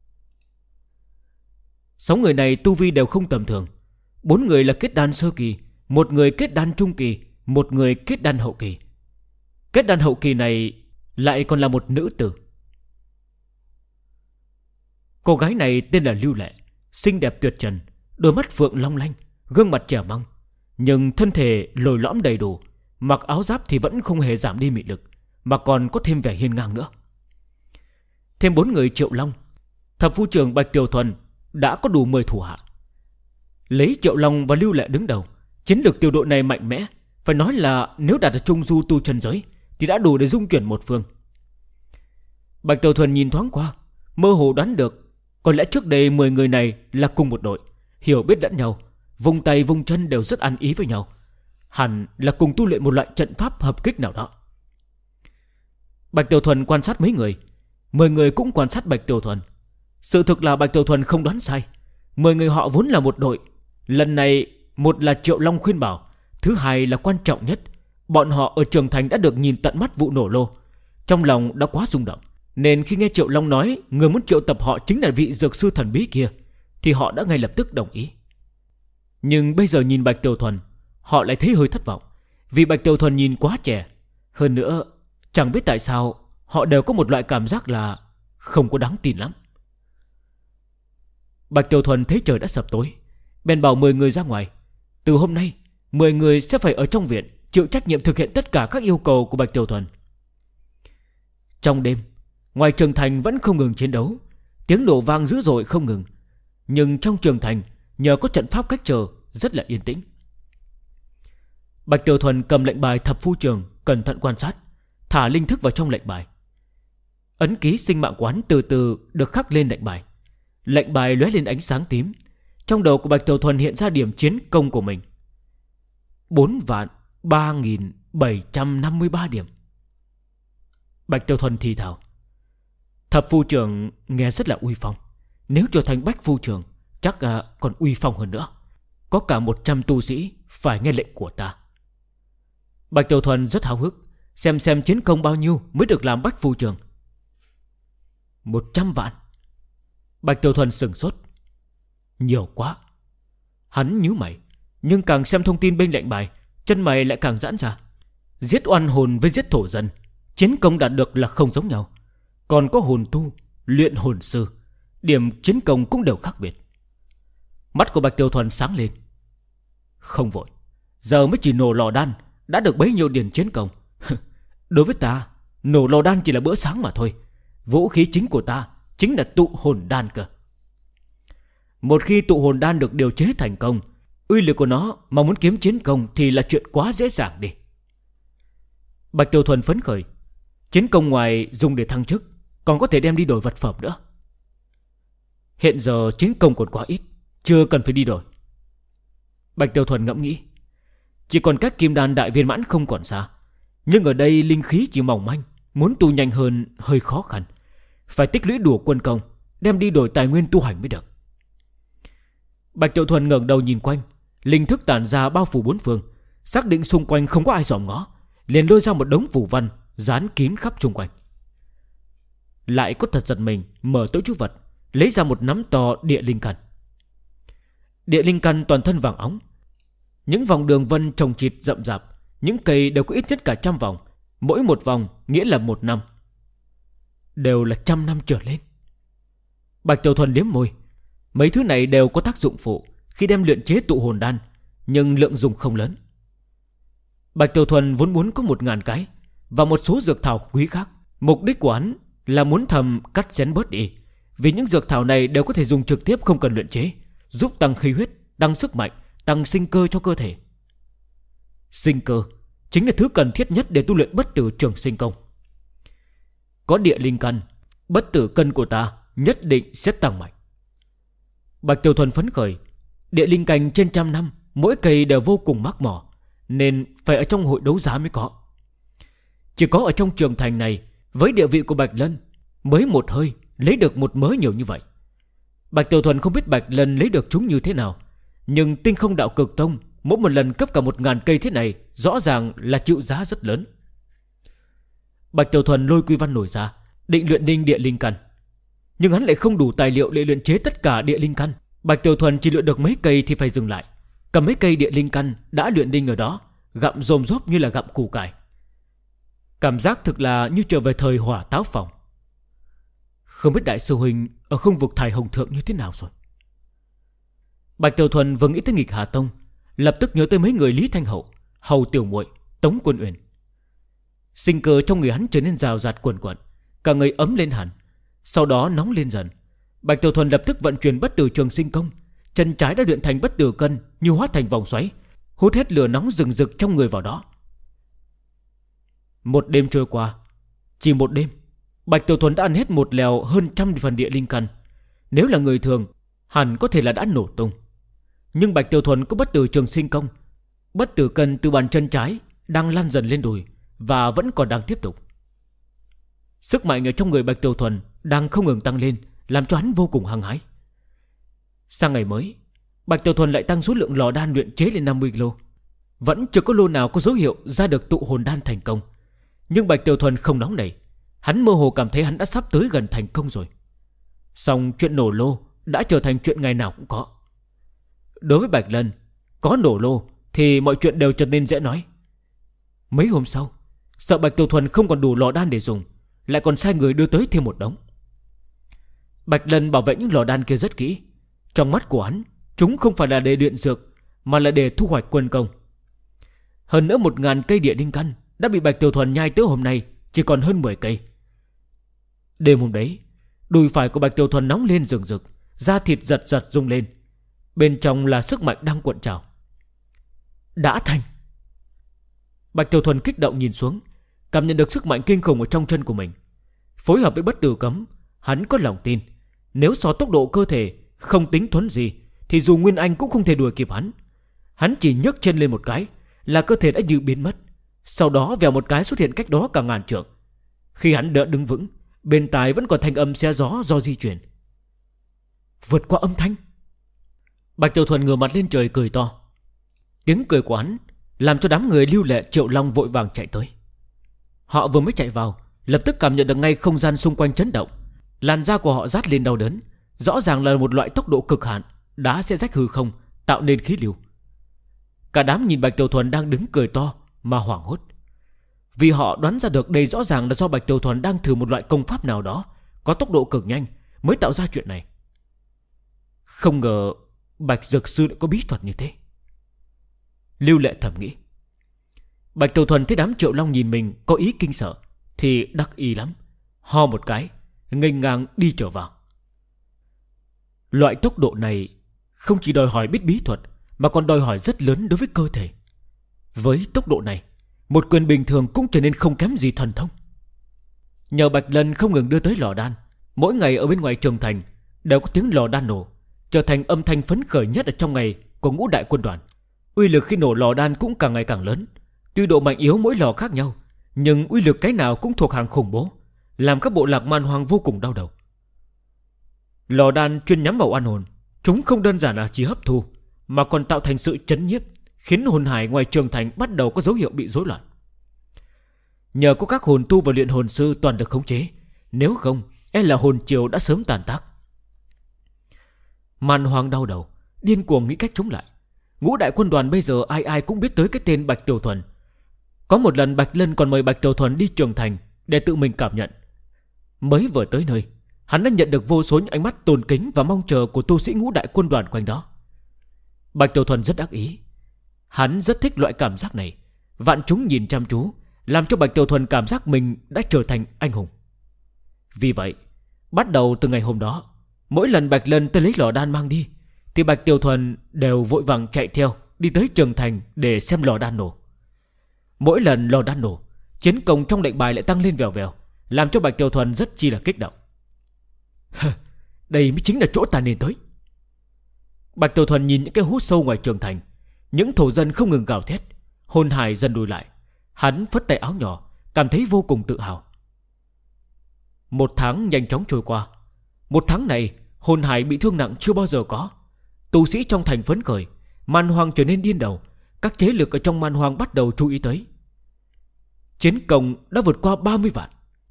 6 người này tu vi đều không tầm thường. 4 người là kết đan sơ kỳ, 1 người kết đan trung kỳ, 1 người kết đan hậu kỳ. Kết đan hậu kỳ này lại còn là một nữ tử. Cô gái này tên là Lưu Lệ, xinh đẹp tuyệt trần, đôi mắt phượng long lanh, gương mặt trẻ măng, nhưng thân thể lồi lõm đầy đủ. Mặc áo giáp thì vẫn không hề giảm đi mị lực, mà còn có thêm vẻ hiên ngang nữa. Thêm 4 người Triệu Long, thập phu trưởng Bạch Tiểu Thuần đã có đủ 10 thủ hạ. Lấy Triệu Long và Lưu Lệ đứng đầu, chiến lược tiểu đội này mạnh mẽ, phải nói là nếu đạt ở trung du tu chân giới thì đã đủ để dung chuyển một phương. Bạch Tiểu Thuần nhìn thoáng qua, mơ hồ đoán được có lẽ trước đây 10 người này là cùng một đội, hiểu biết lẫn nhau, vùng tay vùng chân đều rất ăn ý với nhau. Hẳn là cùng tu luyện một loại trận pháp hợp kích nào đó. Bạch Tiểu Thuần quan sát mấy người, 10 người cũng quan sát Bạch Tiểu Thuần. Sự thực là Bạch Tiểu Thuần không đoán sai, 10 người họ vốn là một đội. Lần này một là Triệu Long khuyên bảo, thứ hai là quan trọng nhất, bọn họ ở Trường Thành đã được nhìn tận mắt vụ nổ lô. Trong lòng đã quá rung động, nên khi nghe Triệu Long nói người muốn triệu tập họ chính là vị dược sư thần bí kia, thì họ đã ngay lập tức đồng ý. Nhưng bây giờ nhìn Bạch Tiểu Thuần, họ lại thấy hơi thất vọng, vì Bạch Tiểu Thuần nhìn quá trẻ. Hơn nữa, chẳng biết tại sao họ đều có một loại cảm giác là không có đáng tin lắm. Bạch Tiểu Thuần thấy trời đã sập tối, bèn bảo 10 người ra ngoài. Từ hôm nay 10 người sẽ phải ở trong viện, chịu trách nhiệm thực hiện tất cả các yêu cầu của Bạch Tiểu Thuần. Trong đêm, ngoài Trường Thành vẫn không ngừng chiến đấu, tiếng nổ vang dữ dội không ngừng. Nhưng trong Trường Thành, nhờ có trận pháp cách trở, rất là yên tĩnh. Bạch Tiểu Thuần cầm lệnh bài thập phu trường, cẩn thận quan sát, thả linh thức vào trong lệnh bài. Ấn ký sinh mạng quán từ từ được khắc lên lệnh bài. Lệnh bài lóe lên ánh sáng tím. Trong đầu của Bạch Tiểu Thuần hiện ra điểm chiến công của mình: 4.3753 điểm. Bạch Tiểu Thuần thì thào, thập phu trưởng nghe rất là uy phong, nếu trở thành bách phu trưởng chắc còn uy phong hơn nữa. Có cả 100 tu sĩ phải nghe lệnh của ta. Bạch Tiểu Thuần rất háo hức xem chiến công bao nhiêu mới được làm bách phu trường. 100 vạn. Bạch Tiểu Thuần sửng sốt. Nhiều quá. Hắn nhíu mày, nhưng càng xem thông tin bên lệnh bài, chân mày lại càng giãn ra. Giết oan hồn với giết thổ dân, chiến công đạt được là không giống nhau. Còn có hồn tu, luyện hồn sư, điểm chiến công cũng đều khác biệt. Mắt của Bạch Tiểu Thuần sáng lên. Không vội, giờ mới chỉ nổ lò đan đã được bấy nhiêu điển chiến công. Đối với ta, nổ lò đan chỉ là bữa sáng mà thôi. Vũ khí chính của ta chính là tụ hồn đan cơ. Một khi tụ hồn đan được điều chế thành công, uy lực của nó mà muốn kiếm chiến công thì là chuyện quá dễ dàng đi. Bạch Tiểu Thuần phấn khởi. Chiến công ngoài dùng để thăng chức, còn có thể đem đi đổi vật phẩm nữa. Hiện giờ chiến công còn quá ít, chưa cần phải đi đổi. Bạch Tiểu Thuần ngẫm nghĩ. Chỉ còn cách kim đan đại viên mãn không còn xa, nhưng ở đây linh khí chỉ mỏng manh, muốn tu nhanh hơn hơi khó khăn. Phải tích lũy đủ quân công, đem đi đổi tài nguyên tu hành mới được. Bạch Tiểu Thuần ngẩng đầu nhìn quanh, linh thức tản ra bao phủ bốn phương, xác định xung quanh không có ai dòm ngó, liền lôi ra một đống phù văn dán kín khắp xung quanh. Lại có thật giật mình, mở túi trữ vật, lấy ra một nắm to địa linh căn. Địa linh căn toàn thân vàng óng, những vòng đường vân trồng chịt rậm rạp, những cây đều có ít nhất cả 100 vòng, mỗi một vòng nghĩa là 1 năm, đều là 100 năm trở lên. Bạch Tiểu Thuần liếm môi. Mấy thứ này đều có tác dụng phụ khi đem luyện chế tụ hồn đan, nhưng lượng dùng không lớn. Bạch Tiểu Thuần vốn muốn có 1000 cái và một số dược thảo quý khác. Mục đích của hắn là muốn thầm cắt xén bớt đi, vì những dược thảo này đều có thể dùng trực tiếp không cần luyện chế, giúp tăng khí huyết, tăng sức mạnh, tăng sinh cơ cho cơ thể. Sinh cơ chính là thứ cần thiết nhất để tu luyện bất tử trường sinh công. Có địa linh căn, bất tử cân của ta nhất định sẽ tăng mạnh. Bạch Tiểu Thuần phấn khởi. Địa linh cành trên 100 năm, mỗi cây đều vô cùng mắc mỏ, nên phải ở trong hội đấu giá mới có. Chỉ có ở trong trường thành này, với địa vị của Bạch Lân, mới một hơi lấy được một mớ nhiều như vậy. Bạch Tiểu Thuần không biết Bạch Lân lấy được chúng như thế nào, nhưng Tinh Không Đạo Cực Tông mỗi một lần cấp cả 1000 cây thế này, rõ ràng là chịu giá rất lớn. Bạch Tiểu Thuần lôi quy văn nổi ra, định luyện đinh địa linh căn, nhưng hắn lại không đủ tài liệu để luyện chế tất cả địa linh căn. Bạch Tiểu Thuần chỉ luyện được mấy cây thì phải dừng lại, cầm mấy cây địa linh căn đã luyện đinh ở đó, gặm rôm rốp như là gặm củ cải. Cảm giác thực là như trở về thời Hỏa Táo Phòng. Không biết đại sư huynh ở không vực Thải Hồng Thượng như thế nào rồi. Bạch Tiểu Thuần vừa nghĩ tới Nghịch Hà Tông, lập tức nhớ tới mấy người Lý Thanh Hậu, Hầu Tiểu Muội, Tống Quân Uyển. Sinh cơ trong người hắn trở nên rào rạt cuồn cuộn, cả người ấm lên hẳn, sau đó nóng lên dần. Bạch Tiểu Thuần lập tức vận chuyển bất tử trường sinh công, chân trái đã luyện thành bất tử cân, như hóa thành vòng xoáy, hút hết lửa nóng rừng rực trong người vào đó. Một đêm trôi qua, chỉ một đêm, Bạch Tiểu Thuần đã ăn hết một lèo hơn 100 phần địa linh căn. Nếu là người thường, hẳn có thể là đã nổ tung. Nhưng Bạch Tiểu Thuần có bất tử trường sinh công, bất tử cân từ bàn chân trái đang lan dần lên đùi và vẫn còn đang tiếp tục. Sức mạnh ở trong người Bạch Tiểu Thuần đang không ngừng tăng lên, làm cho hắn vô cùng hăng hái. Sang ngày mới, Bạch Tiểu Thuần lại tăng số lượng lò đan luyện chế lên 50 lô. Vẫn chưa có lô nào có dấu hiệu ra được tụ hồn đan thành công. Nhưng Bạch Tiểu Thuần không nóng nảy, hắn mơ hồ cảm thấy hắn đã sắp tới gần thành công rồi. Song chuyện nổ lô đã trở thành chuyện ngày nào cũng có. Đối với Bạch Lân, có nổ lô thì mọi chuyện đều trở nên dễ nói. Mấy hôm sau, sợ Bạch Tiểu Thuần không còn đủ lò đan để dùng, lại còn sai người đưa tới thêm một đống. Bạch Lân bảo vệ những lò đan kia rất kỹ. Trong mắt của hắn, chúng không phải là để luyện dược, mà là để thu hoạch quân công. Hơn nữa 1000 cây địa linh căn đã bị Bạch Tiểu Thuần nhai tới hôm nay chỉ còn hơn 10 cây. Đêm hôm đấy, đùi phải của Bạch Tiểu Thuần nóng lên rừng rực, da thịt giật giật rung lên. Bên trong là sức mạnh đang cuộn trào. Đã thành. Bạch Tiểu Thuần kích động nhìn xuống, cảm nhận được sức mạnh kinh khủng ở trong chân của mình. Phối hợp với bất tử cấm, hắn có lòng tin nếu so tốc độ cơ thể không tính thuấn gì thì dù Nguyên Anh cũng không thể đuổi kịp hắn. Hắn chỉ nhấc chân lên một cái là cơ thể đã như biến mất, sau đó vèo một cái xuất hiện cách đó cả ngàn trượng. Khi hắn đỡ đứng vững, bên tai vẫn còn thanh âm xé gió do di chuyển. Vượt qua âm thanh. Bạch Tiểu Thuần ngửa mặt lên trời cười to. Tiếng cười của hắn làm cho đám người Lưu Lệ, Triệu Long vội vàng chạy tới. Họ vừa mới chạy vào, lập tức cảm nhận được ngay không gian xung quanh chấn động. Làn da của họ rát lên đau đớn. Rõ ràng là một loại tốc độ cực hạn, đá sẽ rách hư không, tạo nên khí lưu. Cả đám nhìn Bạch Tiểu Thuần đang đứng cười to mà hoảng hốt, vì họ đoán ra được đây rõ ràng là do Bạch Tiểu Thuần đang thử một loại công pháp nào đó có tốc độ cực nhanh mới tạo ra chuyện này. Không ngờ Bạch Dược Sư lại có bí thuật như thế. Lưu Lệ thầm nghĩ. Bạch Tiểu Thuần thấy đám Triệu Long nhìn mình có ý kinh sợ thì đắc ý lắm, ho một cái, nghênh ngang đi trở vào. Loại tốc độ này không chỉ đòi hỏi biết bí thuật, mà còn đòi hỏi rất lớn đối với cơ thể. Với tốc độ này, một quyền bình thường cũng trở nên không kém gì thần thông. Nhờ Bạch Lân không ngừng đưa tới lò đan, mỗi ngày ở bên ngoài trường thành đều có tiếng lò đan nổ, trở thành âm thanh phấn khởi nhất ở trong ngày của Ngũ Đại Quân đoàn. Uy lực khi nổ lò đan cũng càng ngày càng lớn. Tuy độ mạnh yếu mỗi lò khác nhau, nhưng uy lực cái nào cũng thuộc hàng khủng bố, làm các bộ lạc man hoang vô cùng đau đầu. Lò đan chuyên nhắm vào oan hồn, chúng không đơn giản là chỉ hấp thu, mà còn tạo thành sự chấn nhiếp, khiến hồn hải ngoài trường thành bắt đầu có dấu hiệu bị rối loạn. Nhờ có các hồn tu và luyện hồn sư toàn được khống chế, nếu không e là hồn triều đã sớm tàn tác. Man hoang đau đầu, điên cuồng nghĩ cách chống lại. Ngũ Đại Quân đoàn bây giờ ai ai cũng biết tới cái tên Bạch Tiểu Thuần. Có một lần Bạch Lân còn mời Bạch Tiểu Thuần đi trường thành để tự mình cảm nhận. Mới vừa tới nơi, hắn đã nhận được vô số những ánh mắt tôn kính và mong chờ của tu sĩ Ngũ Đại Quân đoàn quanh đó. Bạch Tiểu Thuần rất đắc ý. Hắn rất thích loại cảm giác này. Vạn chúng nhìn chăm chú, làm cho Bạch Tiểu Thuần cảm giác mình đã trở thành anh hùng. Vì vậy, bắt đầu từ ngày hôm đó, mỗi lần Bạch Lân tới lấy lò đan mang đi, thì Bạch Tiểu Thuần đều vội vàng chạy theo, đi tới trường thành để xem lò đan nổ. Mỗi lần lò đan nổ, chiến công trong lệnh bài lại tăng lên vèo vèo, làm cho Bạch Tiểu Thuần rất chi là kích động. Đây mới chính là chỗ ta nên tới. Bạch Tiểu Thuần nhìn những cái hút sâu ngoài trường thành, những thổ dân không ngừng gào thét, hồn hải dần lùi lại. Hắn phất tay áo nhỏ, cảm thấy vô cùng tự hào. Một tháng nhanh chóng trôi qua. Một tháng này, hồn hải bị thương nặng chưa bao giờ có. Tu sĩ trong thành phấn khởi, man hoang trở nên điên đầu. Các thế lực ở trong man hoang bắt đầu chú ý tới. Chiến công đã vượt qua 30 vạn.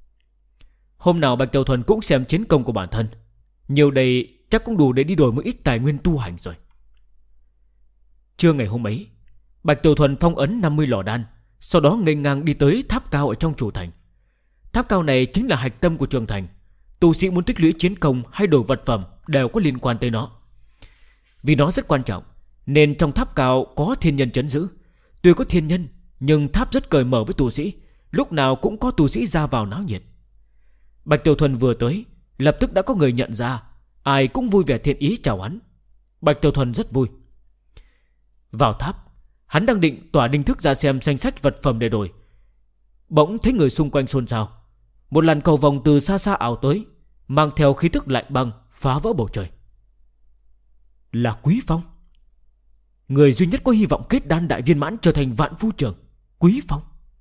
Hôm nào Bạch Tiểu Thuần cũng xem chiến công của bản thân. Nhiều đây chắc cũng đủ để đi đổi một ít tài nguyên tu hành rồi. Trưa ngày hôm ấy, Bạch Tiểu Thuần phong ấn 50 lò đan, sau đó nghênh ngang đi tới tháp cao ở trong chủ thành. Tháp cao này chính là hạch tâm của trường thành. Tu sĩ muốn tích lũy chiến công hay đổi vật phẩm đều có liên quan tới nó. Vì nó rất quan trọng, nên trong tháp cao có thiên nhân trấn giữ. Tuy có thiên nhân, nhưng tháp rất cởi mở với tu sĩ, lúc nào cũng có tu sĩ ra vào náo nhiệt. Bạch Tiểu Thuần vừa tới, lập tức đã có người nhận ra, ai cũng vui vẻ thiện ý chào hắn. Bạch Tiểu Thuần rất vui. Vào tháp, hắn đang định tỏa đinh thức ra xem danh sách vật phẩm để đổi, bỗng thấy người xung quanh xôn xao. Một làn cầu vồng từ xa xa ảo tới, mang theo khí tức lạnh băng, phá vỡ bầu trời. Là Quý Phong, người duy nhất có hy vọng kết đan đại viên mãn trở thành vạn phu trưởng. Quý Phong,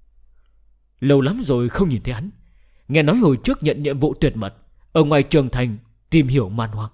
lâu lắm rồi không nhìn thấy hắn. Nghe nói hồi trước nhận nhiệm vụ tuyệt mật ở ngoài trường thành tìm hiểu man hoang.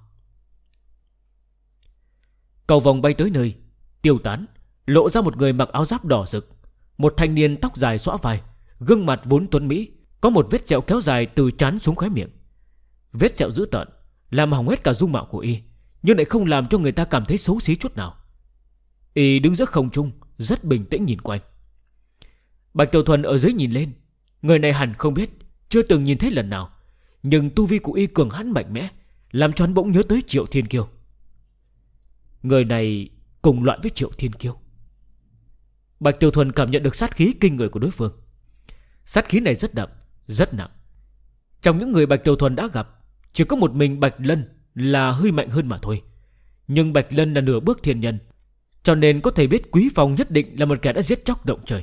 Cầu vồng bay tới nơi, tiêu tán, lộ ra một người mặc áo giáp đỏ rực. Một thanh niên tóc dài xõa vai, gương mặt vốn tuấn mỹ, có một vết sẹo kéo dài từ trán xuống khóe miệng. Vết sẹo dữ tợn làm hỏng hết cả dung mạo của y, nhưng lại không làm cho người ta cảm thấy xấu xí chút nào. Y đứng giữa không trung, rất bình tĩnh nhìn quanh. Bạch Tiểu Thuần ở dưới nhìn lên, người này hẳn không biết, chưa từng nhìn thấy lần nào, nhưng tu vi của y cường hãn mạnh mẽ, làm cho hắn bỗng nhớ tới Triệu Thiên Kiêu. Người này cùng loại với Triệu Thiên Kiêu. Bạch Tiểu Thuần cảm nhận được sát khí kinh người của đối phương. Sát khí này rất đậm, rất nặng. Trong những người Bạch Tiểu Thuần đã gặp, chỉ có một mình Bạch Lân là hơi mạnh hơn mà thôi. Nhưng Bạch Lân là nửa bước thiên nhân, cho nên có thể biết Quý Phong nhất định là một kẻ đã giết chóc động trời,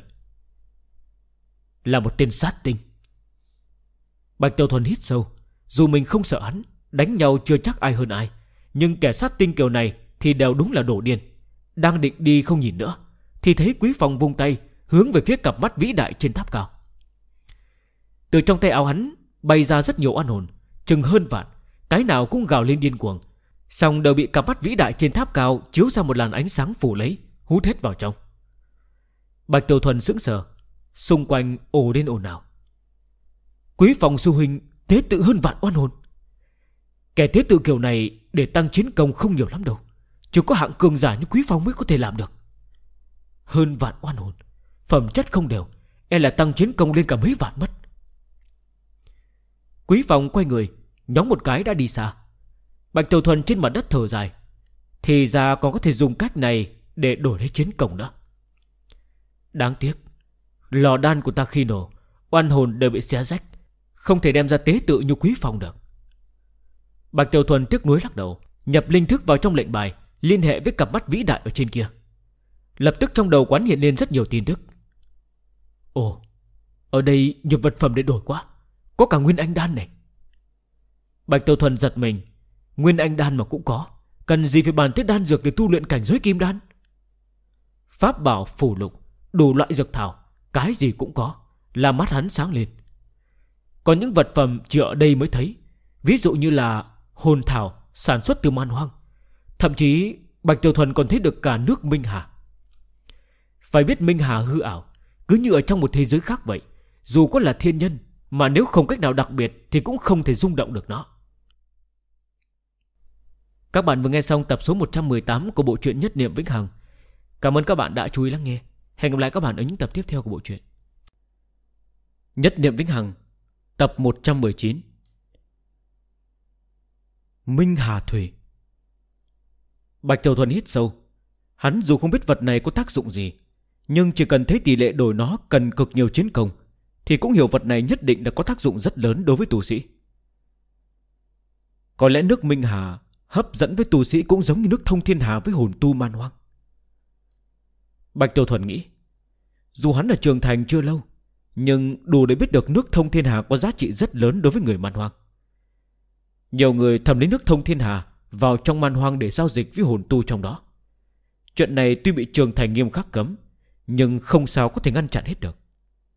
là một tên sát tinh. Bạch Tiểu Thuần hít sâu. Dù mình không sợ hắn, đánh nhau chưa chắc ai hơn ai, nhưng kẻ sát tinh kiểu này thì đều đúng là đổ điên. Đang định đi không nhìn nữa, thì thấy Quý Phong vung tay hướng về phía cặp mắt vĩ đại trên tháp cao. Từ trong tay áo hắn bay ra rất nhiều oan hồn, chừng hơn vạn, cái nào cũng gào lên điên cuồng, song đều bị cặp mắt vĩ đại trên tháp cao chiếu ra một làn ánh sáng phủ lấy, hút hết vào trong. Bạch Tiểu Thuần sững sờ. Xung quanh ồ đến ồn ào. Quý Phong sư huynh tế tự hơn vạn oan hồn. Kẻ tế tự kiểu này để tăng chiến công không nhiều lắm đâu. Chỉ có hạng cường giả như Quý Phong mới có thể làm được. Hơn vạn oan hồn, phẩm chất không đều, e là tăng chiến công lên cả mấy vạn mất. Quý Phong quay người, nhóng một cái đã đi xa. Bạch Tiểu Thuần trên mặt đất thở dài. Thì ra còn có thể dùng cách này để đổi lấy chiến công đó. Đáng tiếc, lò đan của ta khi nổ, oan hồn đều bị xé rách, không thể đem ra tế tự như Quý Phong được. Bạch Tiểu Thuần tiếc nuối lắc đầu, nhập linh thức vào trong lệnh bài, liên hệ với cặp mắt vĩ đại ở trên kia. Lập tức trong đầu quán hiện lên rất nhiều tin tức. Ồ, ở đây nhiều vật phẩm để đổi quá. Có cả Nguyên Anh Đan này. Bạch Tiểu Thuần giật mình. Nguyên Anh Đan mà cũng có, cần gì phải bàn tới đan dược để tu luyện cảnh giới kim đan. Pháp bảo phù lục, đủ loại dược thảo, cái gì cũng có, làm mắt hắn sáng lên. Còn những vật phẩm chỉ ở đây mới thấy, ví dụ như là hồn thảo sản xuất từ man hoang. Thậm chí Bạch Tiểu Thuần còn thấy được cả nước Minh Hà. Phải biết Minh Hà hư ảo, cứ như ở trong một thế giới khác vậy. Dù có là thiên nhân, mà nếu không cách nào đặc biệt thì cũng không thể rung động được nó. Các bạn vừa nghe xong tập số 118 của bộ truyện Nhất Niệm Vĩnh Hằng. Cảm ơn các bạn đã chú ý lắng nghe. Hẹn gặp lại các bạn ở những tập tiếp theo của bộ truyện Nhất Niệm Vĩnh Hằng, tập 119. Minh Hà Thủy. Bạch Tiểu Thuần hít sâu. Hắn dù không biết vật này có tác dụng gì, nhưng chỉ cần thấy tỷ lệ đổi nó cần cực nhiều chiến công, thì cũng hiểu vật này nhất định đã có tác dụng rất lớn đối với tu sĩ. Có lẽ nước Minh Hà hấp dẫn với tu sĩ cũng giống như nước Thông Thiên Hà với hồn tu man hoang. Bạch Tiểu Thuần nghĩ, dù hắn ở trưởng thành chưa lâu, nhưng đủ để biết được nước Thông Thiên Hà có giá trị rất lớn đối với người man hoang. Nhiều người thầm lấy nước Thông Thiên Hà vào trong man hoang để giao dịch với hồn tu trong đó. Chuyện này tuy bị trường thành nghiêm khắc cấm, nhưng không sao có thể ngăn chặn hết được.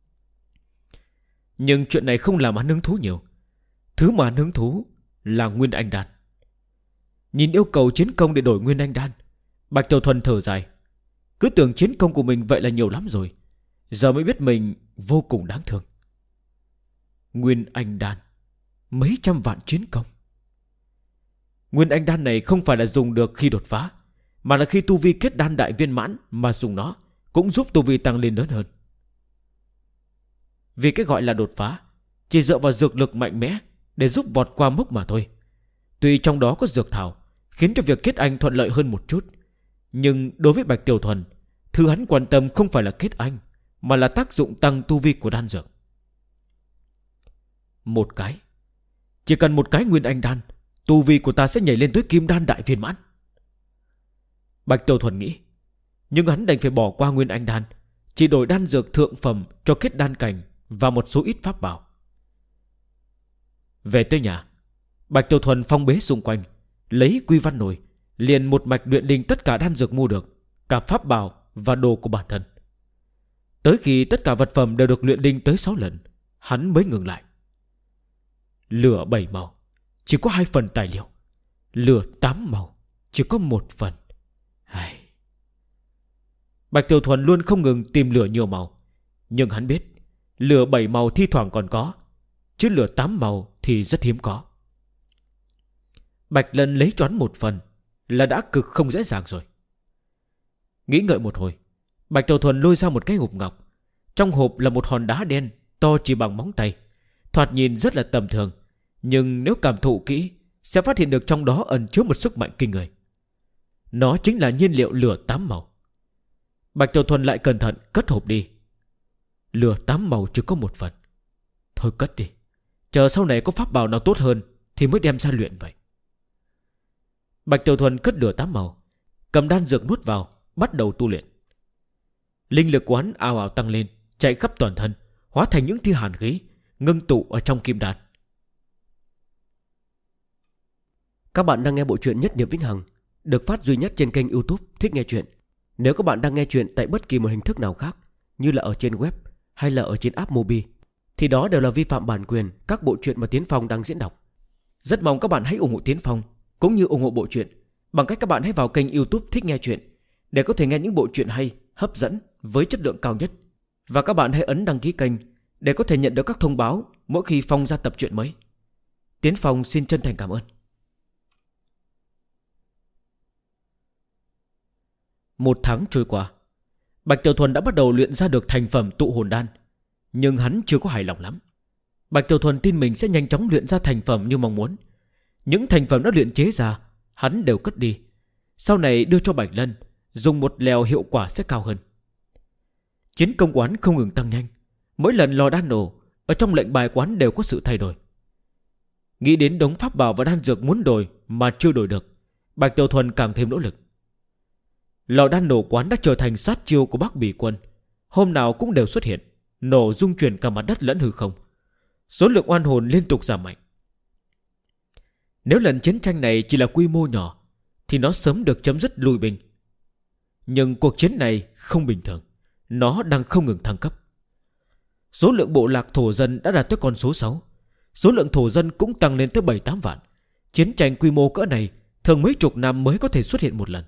Nhưng chuyện này không làm hắn hứng thú nhiều. Thứ mà hắn hứng thú là Nguyên Anh Đan. Nhìn yêu cầu chiến công để đổi Nguyên Anh Đan, Bạch Tiểu Thuần thở dài. Cứ tưởng chiến công của mình vậy là nhiều lắm rồi, giờ mới biết mình vô cùng đáng thương. Nguyên Anh Đan, mấy trăm vạn chiến công. Nguyên Anh Đan này không phải là dùng được khi đột phá, mà là khi tu vi kết đan đại viên mãn mà dùng nó cũng giúp tu vi tăng lên lớn hơn. Vì cái gọi là đột phá chỉ dựa vào dược lực mạnh mẽ để giúp vọt qua mốc mà thôi. Tuy trong đó có dược thảo khiến cho việc kết anh thuận lợi hơn một chút, nhưng đối với Bạch Tiểu Thuần, thứ hắn quan tâm không phải là kết anh, mà là tác dụng tăng tu vi của đan dược. Một cái, chỉ cần một cái Nguyên Anh Đan, tu vi của ta sẽ nhảy lên tới Kim Đan đại viên mãn. Bạch Tiểu Thuần nghĩ. Nhưng hắn đành phải bỏ qua Nguyên Anh Đan, chỉ đổi đan dược thượng phẩm cho kết đan cảnh và một số ít pháp bảo. Về tới nhà, Bạch Tiểu Thuần phong bế xung quanh, lấy quy văn nồi, liền một mạch luyện linh tất cả đan dược mua được, cả pháp bảo và đồ của bản thân. Tới khi tất cả vật phẩm đều được luyện linh tới 6 lần, hắn mới ngừng lại. Lửa 7 màu chỉ có 2 phần tài liệu, lửa 8 màu chỉ có 1 phần. Bạch Tiểu Thuần luôn không ngừng tìm lửa nhiều màu, nhưng hắn biết lửa 7 màu thi thoảng còn có, chứ lửa 8 màu thì rất hiếm có. Bạch Lân lấy cho hắn 1 phần là đã cực không dễ dàng rồi. Nghĩ ngợi một hồi, Bạch Tiểu Thuần lôi ra một cái hộp ngọc. Trong hộp là một hòn đá đen to chỉ bằng móng tay, thoạt nhìn rất là tầm thường, nhưng nếu cảm thụ kỹ sẽ phát hiện được trong đó ẩn chứa một sức mạnh kinh người. Nó chính là nhiên liệu lửa 8 màu. Bạch Tiểu Thuần lại cẩn thận cất hộp đi. Lửa 8 màu chỉ có 1 phần. Thôi cất đi, chờ sau này có pháp bảo nào tốt hơn thì mới đem ra luyện vậy. Bạch Tiểu Thuần cất lửa 8 màu, cầm đan dược nuốt vào, bắt đầu tu luyện. Linh lực của hắn ào ào tăng lên, chạy khắp toàn thân, hóa thành những tia hàn khí ngưng tụ ở trong kim đan. Các bạn đang nghe bộ truyện Nhất Niệm Vĩnh Hằng, được phát duy nhất trên kênh YouTube Thích Nghe Chuyện. Nếu các bạn đang nghe chuyện tại bất kỳ một hình thức nào khác, như là ở trên web hay là ở trên app Mobi, thì đó đều là vi phạm bản quyền các bộ truyện mà Tiến Phong đang diễn đọc. Rất mong các bạn hãy ủng hộ Tiến Phong cũng như ủng hộ bộ truyện bằng cách các bạn hãy vào kênh YouTube Thích Nghe Chuyện để có thể nghe những bộ truyện hay, hấp dẫn với chất lượng cao nhất. Và các bạn hãy ấn đăng ký kênh để có thể nhận được các thông báo mỗi khi Phong ra tập truyện mới. Tiến Phong xin chân thành cảm ơn. Một tháng trôi qua, Bạch Tiểu Thuần đã bắt đầu luyện ra được thành phẩm tụ hồn đan. Nhưng hắn chưa có hài lòng lắm. Bạch Tiểu Thuần tin mình sẽ nhanh chóng luyện ra thành phẩm như mong muốn. Những thành phẩm đã luyện chế ra hắn đều cất đi, sau này đưa cho Bạch Lân, dùng một lèo hiệu quả sẽ cao hơn. Chiến công quán không ngừng tăng nhanh. Mỗi lần lò đan nổ, ở trong lệnh bài quán đều có sự thay đổi. Nghĩ đến đống pháp bảo và đan dược muốn đổi mà chưa đổi được, Bạch Tiểu Thuần càng thêm nỗ lực. Lò đan nổ quán đã trở thành sát chiêu của Bắc Bỉ Quân. Hôm nào cũng đều xuất hiện, nổ rung chuyển cả mặt đất lẫn hư không. Số lượng oan hồn liên tục giảm mạnh. Nếu lần chiến tranh này chỉ là quy mô nhỏ thì nó sớm được chấm dứt lùi binh. Nhưng cuộc chiến này không bình thường. Nó đang không ngừng thăng cấp. Số lượng bộ lạc thổ dân đã đạt tới con số 6. Số lượng thổ dân cũng tăng lên tới 7-8 vạn. Chiến tranh quy mô cỡ này thường mấy chục năm mới có thể xuất hiện một lần.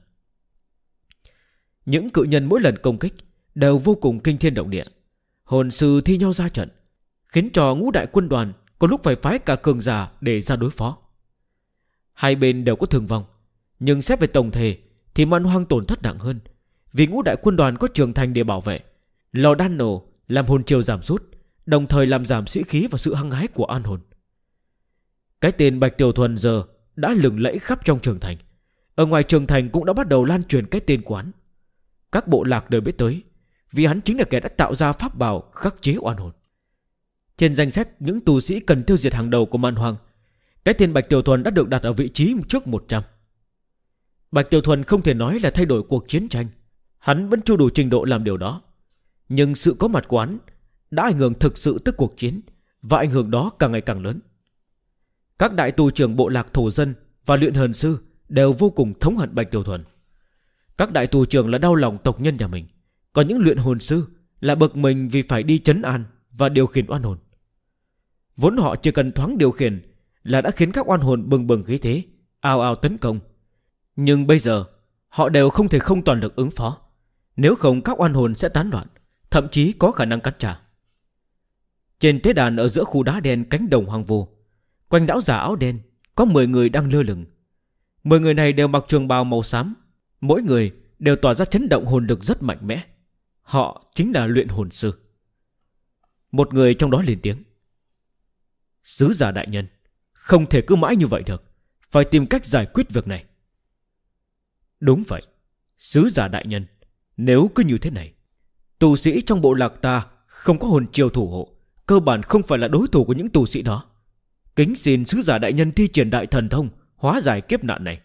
Những cự nhân mỗi lần công kích đều vô cùng kinh thiên động địa. Hồn sư thi nhau ra trận, khiến cho ngũ đại quân đoàn có lúc phải phái cả cường giả để ra đối phó. Hai bên đều có thương vong, nhưng xét về tổng thể thì Man Hoang tổn thất nặng hơn. Vì ngũ đại quân đoàn có trường thành để bảo vệ, lò đan nổ làm hồn chiều giảm sút, đồng thời làm giảm sĩ khí và sự hăng hái của an hồn. Cái tên Bạch Tiểu Thuần giờ đã lừng lẫy khắp trong trường thành. Ở ngoài trường thành cũng đã bắt đầu lan truyền cái tên quán. Các bộ lạc đều biết tới, vì hắn chính là kẻ đã tạo ra pháp bảo khắc chế oan hồn. Trên danh sách những tù sĩ cần tiêu diệt hàng đầu của Man Hoang, cái tên Bạch Tiểu Thuần đã được đặt ở vị trí trước 100. Bạch Tiểu Thuần không thể nói là thay đổi cuộc chiến tranh, hắn vẫn chưa đủ trình độ làm điều đó. Nhưng sự có mặt của hắn đã ảnh hưởng thực sự tới cuộc chiến, và ảnh hưởng đó càng ngày càng lớn. Các đại tù trưởng bộ lạc thổ dân và luyện hồn sư đều vô cùng thống hận Bạch Tiểu Thuần. Các đại tù trưởng là đau lòng tộc nhân nhà mình, còn những luyện hồn sư là bực mình vì phải đi trấn an và điều khiển oan hồn. Vốn họ chỉ cần thoáng điều khiển là đã khiến các oan hồn bừng bừng khí thế, ào ào tấn công. Nhưng bây giờ họ đều không thể không toàn lực ứng phó. Nếu không các oan hồn sẽ tán loạn, thậm chí có khả năng cắn trả. Trên tế đàn ở giữa khu đá đen cánh đồng hoang vu, quanh lão già áo đen có 10 người đang lơ lửng. 10 người này đều mặc trường bào màu xám, mỗi người đều tỏa ra chấn động hồn lực rất mạnh mẽ. Họ chính là luyện hồn sư. Một người trong đó lên tiếng: "Sứ giả đại nhân, không thể cứ mãi như vậy được, phải tìm cách giải quyết việc này." "Đúng vậy, sứ giả đại nhân, nếu cứ như thế này, tù sĩ trong bộ lạc ta không có hồn chiêu thủ hộ, cơ bản không phải là đối thủ của những tù sĩ đó. Kính xin sứ giả đại nhân thi triển đại thần thông, hóa giải kiếp nạn này."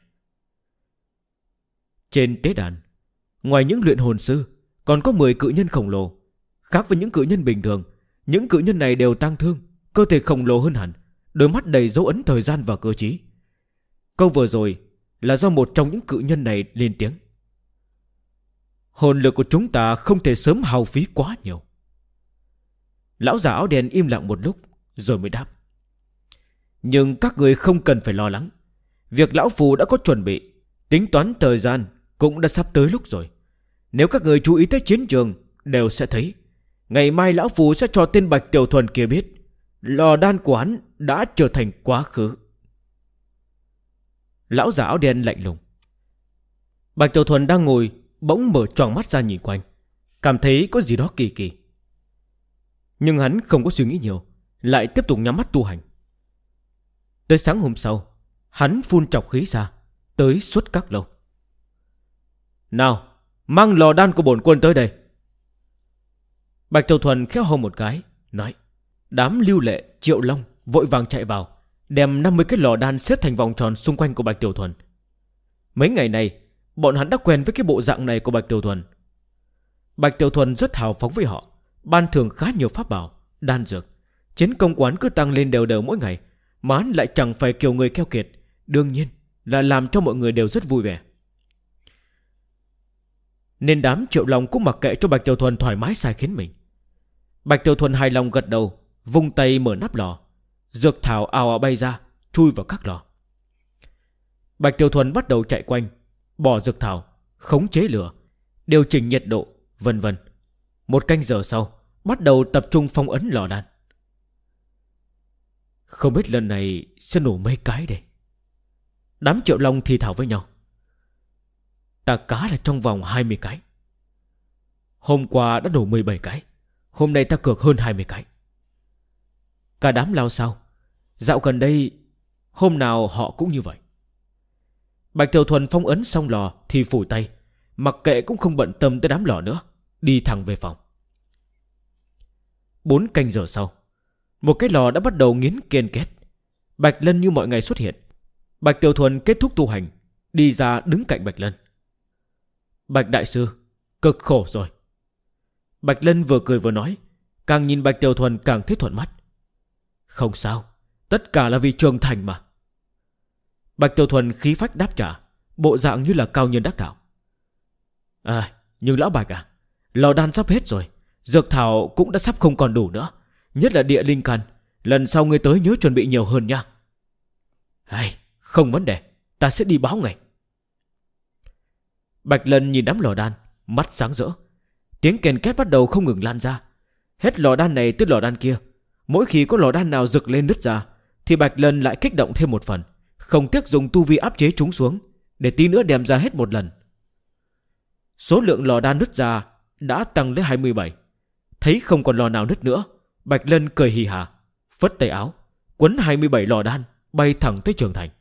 Trên tế đàn, ngoài những luyện hồn sư, còn có 10 cự nhân khổng lồ. Khác với những cự nhân bình thường, những cự nhân này đều tang thương, cơ thể khổng lồ hơn hẳn, đôi mắt đầy dấu ấn thời gian và cơ trí. Câu vừa rồi là do một trong những cự nhân này lên tiếng: "Hồn lực của chúng ta không thể sớm hao phí quá nhiều." Lão già áo đen im lặng một lúc rồi mới đáp: "Nhưng các người không cần phải lo lắng. Việc lão phù đã có chuẩn bị, tính toán thời gian cũng đã sắp tới lúc rồi. Nếu các người chú ý tới chiến trường, đều sẽ thấy ngày mai lão phù sẽ cho tên Bạch Tiểu Thuần kia biết lò đan của hắn đã trở thành quá khứ." Lão già áo đen lạnh lùng. Bạch Tiểu Thuần đang ngồi bỗng mở tròn mắt ra nhìn quanh, cảm thấy có gì đó kỳ kỳ. Nhưng hắn không có suy nghĩ nhiều, lại tiếp tục nhắm mắt tu hành. Tới sáng hôm sau, hắn phun trọc khí ra, tới suốt các lâu. "Nào, mang lò đan của bổn quân tới đây." Bạch Tiểu Thuần khéo hông một cái, nói. Đám Lưu Lệ, Triệu Long vội vàng chạy vào, đem 50 cái lò đan xếp thành vòng tròn xung quanh của Bạch Tiểu Thuần. Mấy ngày này, bọn hắn đã quen với cái bộ dạng này của Bạch Tiểu Thuần. Bạch Tiểu Thuần rất hào phóng với họ, ban thưởng khá nhiều pháp bảo, đan dược. Chiến công quán cứ tăng lên đều đều mỗi ngày, mà hắn lại chẳng phải kiểu người keo kiệt, đương nhiên là làm cho mọi người đều rất vui vẻ. Nên đám Triệu Long cũng mặc kệ cho Bạch Tiểu Thuần thoải mái sai khiến mình. Bạch Tiểu Thuần hài lòng gật đầu, vung tay mở nắp lò, dược thảo ào ào bay ra, chui vào các lò. Bạch Tiểu Thuần bắt đầu chạy quanh, bỏ dược thảo, khống chế lửa, điều chỉnh nhiệt độ, vân vân, 1 canh giờ sau bắt đầu tập trung phong ấn lò đan. Không biết lần này sẽ nổ mấy cái đây. Đám Triệu Long thì thảo với nhau. Ta cá là trong vòng 20 cái. Hôm qua đã nổ 17 cái. Hôm nay ta cược hơn 20 cái. Cả đám lao sao. Dạo gần đây hôm nào họ cũng như vậy. Bạch Tiểu Thuần phong ấn xong lò thì phủi tay, mặc kệ cũng không bận tâm tới đám lò nữa, đi thẳng về phòng. 4 canh giờ sau, một cái lò đã bắt đầu nghiến ken két. Bạch Lân như mọi ngày xuất hiện. Bạch Tiểu Thuần kết thúc tu hành, đi ra đứng cạnh Bạch Lân. Bạch đại sư, cực khổ rồi. Bạch Lân vừa cười vừa nói, càng nhìn Bạch Tiểu Thuần càng thấy thuận mắt. Không sao, tất cả là vì Trường Thành mà. Bạch Tiểu Thuần khí phách đáp trả, bộ dạng như là cao nhân đắc đạo. Nhưng lão Bạch à, lò đan sắp hết rồi, dược thảo cũng đã sắp không còn đủ nữa, nhất là địa linh căn. Lần sau ngươi tới nhớ chuẩn bị nhiều hơn nha. Không vấn đề, ta sẽ đi báo ngay. Bạch Lân nhìn đám lò đan, mắt sáng rỡ. Tiếng kèn két bắt đầu không ngừng lan ra. Hết lò đan này tới lò đan kia. Mỗi khi có lò đan nào rực lên nứt ra thì Bạch Lân lại kích động thêm một phần, không tiếc dùng tu vi áp chế chúng xuống, để tí nữa đem ra hết một lần. Số lượng lò đan nứt ra đã tăng đến 27. Thấy không còn lò nào nứt nữa, Bạch Lân cười hì hả, phất tay áo, quấn 27 lò đan bay thẳng tới Trường Thành.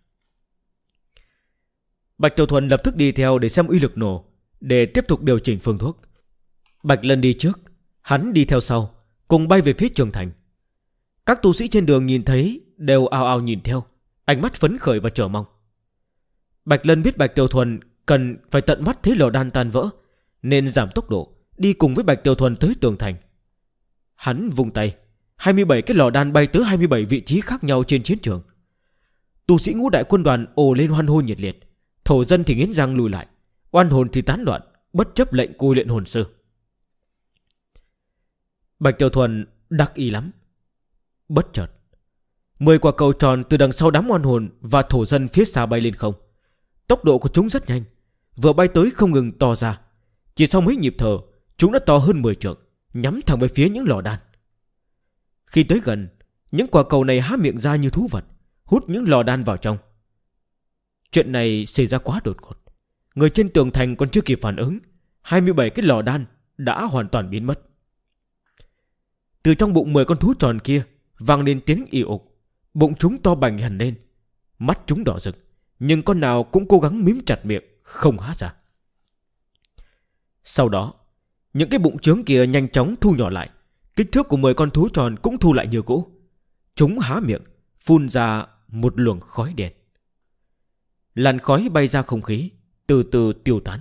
Bạch Tiểu Thuần lập tức đi theo để xem uy lực nổ, để tiếp tục điều chỉnh phương thuốc. Bạch Lân đi trước, hắn đi theo sau, cùng bay về phía Trường Thành. Các tu sĩ trên đường nhìn thấy đều ào ào nhìn theo, ánh mắt phấn khởi và chờ mong. Bạch Lân biết Bạch Tiểu Thuần cần phải tận mắt thấy lò đan tan vỡ, nên giảm tốc độ, đi cùng với Bạch Tiểu Thuần tới tường thành. Hắn vung tay, 27 cái lò đan bay tới 27 vị trí khác nhau trên chiến trường. Tu sĩ Ngũ Đại Quân Đoàn ồ lên hoan hô nhiệt liệt, thổ dân thì nghiến răng lùi lại, oan hồn thì tán loạn, bất chấp lệnh của luyện hồn sư. Bạch Tiểu Thuần đắc ý lắm. Bất chợt, 10 quả cầu tròn từ đằng sau đám oan hồn và thổ dân phía xa bay lên không. Tốc độ của chúng rất nhanh, vừa bay tới không ngừng to ra. Chỉ sau mấy nhịp thở, chúng đã to hơn 10 trượng, nhắm thẳng về phía những lò đan. Khi tới gần, những quả cầu này há miệng ra như thú vật, hút những lò đan vào trong. Chuyện này xảy ra quá đột ngột. Người trên tường thành còn chưa kịp phản ứng, 27 cái lò đan đã hoàn toàn biến mất. Từ trong bụng 10 con thú tròn kia vang lên tiếng ì ục. Bụng chúng to bành hẳn lên, mắt chúng đỏ rực, nhưng con nào cũng cố gắng mím chặt miệng, không há ra. Sau đó, những cái bụng trướng kia nhanh chóng thu nhỏ lại. Kích thước của 10 con thú tròn cũng thu lại như cũ. Chúng há miệng, phun ra một luồng khói đen. Làn khói bay ra không khí, từ từ tiêu tán.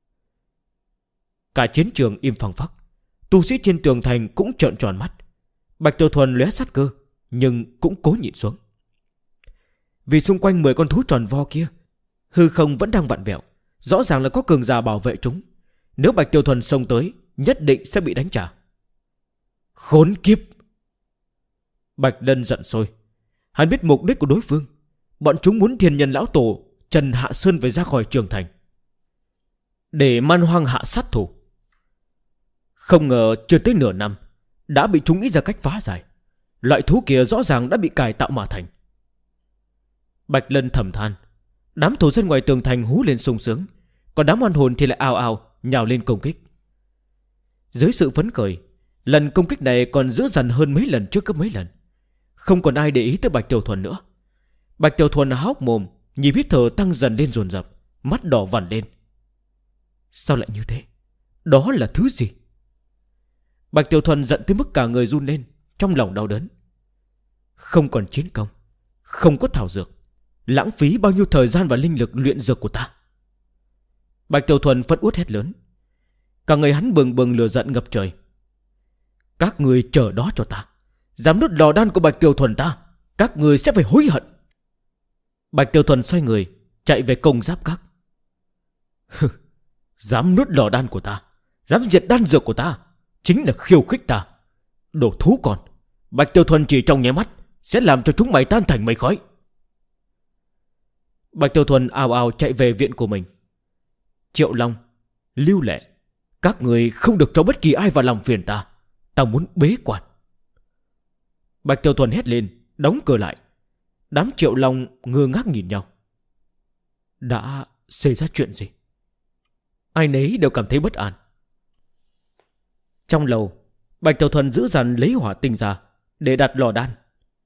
Cả chiến trường im phăng phắc. Tu sĩ trên tường thành cũng trợn tròn mắt. Bạch Tiểu Thuần lóe sát cơ, nhưng cũng cố nhịn xuống. Vì xung quanh 10 con thú tròn vo kia, hư không vẫn đang vặn vẹo, rõ ràng là có cường giả bảo vệ chúng. Nếu Bạch Tiểu Thuần xông tới, nhất định sẽ bị đánh trả. Khốn kiếp! Bạch Lân giận sôi. Hắn biết mục đích của đối phương. Bọn chúng muốn thiên nhân lão tổ Trần Hạ Sơn phải ra khỏi Trường Thành, để man hoang hạ sát thủ. Không ngờ chưa tới nửa năm đã bị chúng nghĩ ra cách phá giải. Loại thú kia rõ ràng đã bị cải tạo mà thành. Bạch Lân thầm than. Đám thổ dân ngoài tường thành hú lên sung sướng, còn đám oan hồn thì lại ào ào nhào lên công kích. Dưới sự phấn khởi, lần công kích này còn dữ dằn hơn mấy lần trước gấp mấy lần. Không còn ai để ý tới Bạch Tiểu Thuần nữa. Bạch Tiểu Thuần há hốc mồm, nhịp hít thở tăng dần lên dồn dập, mắt đỏ vằn lên. Sao lại như thế? Đó là thứ gì? Bạch Tiểu Thuần giận tới mức cả người run lên, trong lòng đau đớn. Không còn chiến công, không có thảo dược, lãng phí bao nhiêu thời gian và linh lực luyện dược của ta. Bạch Tiểu Thuần phẫn uất hét lớn. Cả người hắn bừng bừng lửa giận ngập trời. Các người chờ đó cho ta. Dám nuốt lò đan của Bạch Tiểu Thuần ta, các người sẽ phải hối hận. Bạch Tiểu Thuần xoay người chạy về Công Giáp Các. Dám nuốt lò đan của ta, dám diệt đan dược của ta, chính là khiêu khích ta. Đồ thú con, Bạch Tiểu Thuần chỉ trong nháy mắt sẽ làm cho chúng mày tan thành mây khói. Bạch Tiểu Thuần ào ào chạy về viện của mình. Triệu Long, Lưu Lệ, Các người không được cho bất kỳ ai vào làm phiền ta. Ta muốn bế quan. Bạch Tiểu Thuần hét lên, đóng cửa lại. Đám Triệu Long ngơ ngác nhìn nhau. Đã xảy ra chuyện gì? Ai nấy đều cảm thấy bất an. Trong lầu, Bạch Tiểu Thuần giữ dằn lấy hỏa tinh ra để đặt lò đan.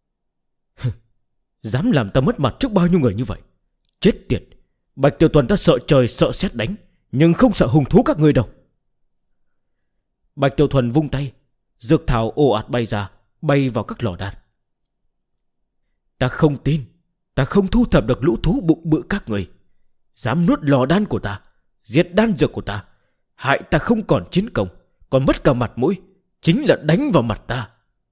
Dám làm ta mất mặt trước bao nhiêu người như vậy? Chết tiệt! Bạch Tiểu Thuần ta sợ trời sợ sét đánh, nhưng không sợ hung thú các ngươi đâu. Bạch Tiểu Thuần vung tay, dược thảo ồ ạt bay ra, bay vào các lò đan. Ta không tin, ta không thu thập được lũ thú bụng bự các người. Dám nuốt lò đan của ta, diệt đan dược của ta, hại ta không còn chiến công, còn mất cả mặt mũi, chính là đánh vào mặt ta.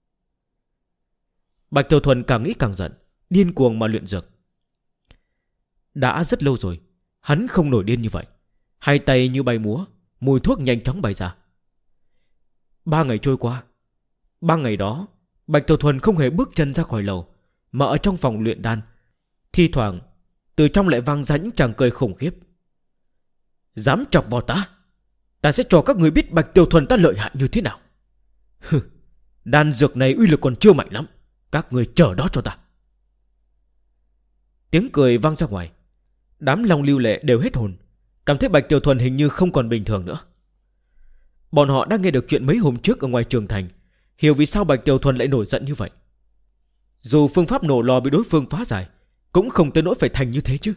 Bạch Tiểu Thuần càng nghĩ càng giận, điên cuồng mà luyện dược. Đã rất lâu rồi hắn không nổi điên như vậy. Hai tay như bay múa, mùi thuốc nhanh chóng bay ra. 3 ngày trôi qua. 3 ngày đó Bạch Tiểu Thuần không hề bước chân ra khỏi lầu, mà ở trong phòng luyện đan. Thi thoảng từ trong lại vang ra những tràng cười khủng khiếp. Dám chọc vào ta, ta sẽ cho các người biết Bạch Tiểu Thuần ta lợi hại như thế nào. Đan dược này uy lực còn chưa mạnh lắm, các người chờ đó cho ta. Tiếng cười vang ra ngoài. Đám Long Lưu Lệ đều hết hồn, cảm thấy Bạch Tiểu Thuần hình như không còn bình thường nữa. Bọn họ đã nghe được chuyện mấy hôm trước ở ngoài trường thành, hiểu vì sao Bạch Tiểu Thuần lại nổi giận như vậy. Dù phương pháp nổ lò bị đối phương phá giải, cũng không tới nỗi phải thành như thế chứ.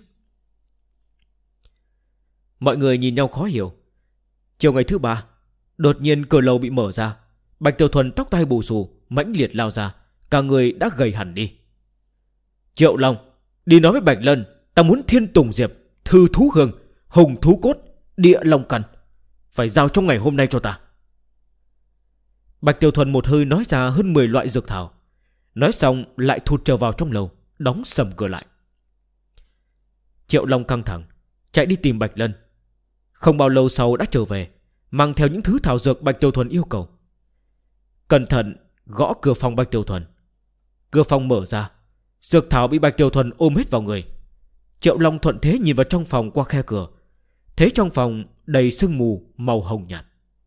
Mọi người nhìn nhau khó hiểu. Chiều ngày thứ 3, đột nhiên cửa lầu bị mở ra. Bạch Tiểu Thuần tóc tai bù xù, mãnh liệt lao ra, cả người đã gầy hẳn đi. Triệu Long, đi nói với Bạch Lân, ta muốn Thiên Tùng Diệp, Thư Thú Hương, Hùng Thú Cốt, Địa Long Căn, phải giao trong ngày hôm nay cho ta. Bạch Tiểu Thuần một hơi nói ra hơn 10 loại dược thảo. Nói xong lại thụt trở vào trong lầu, đóng sầm cửa lại. Triệu Long căng thẳng, chạy đi tìm Bạch Lân. Không bao lâu sau đã trở về, mang theo những thứ thảo dược Bạch Tiểu Thuần yêu cầu. Cẩn thận gõ cửa phòng Bạch Tiểu Thuần. Cửa phòng mở ra, dược thảo bị Bạch Tiểu Thuần ôm hết vào người. Triệu Long thuận thế nhìn vào trong phòng qua khe cửa, thấy trong phòng đầy sương mù màu hồng nhạt.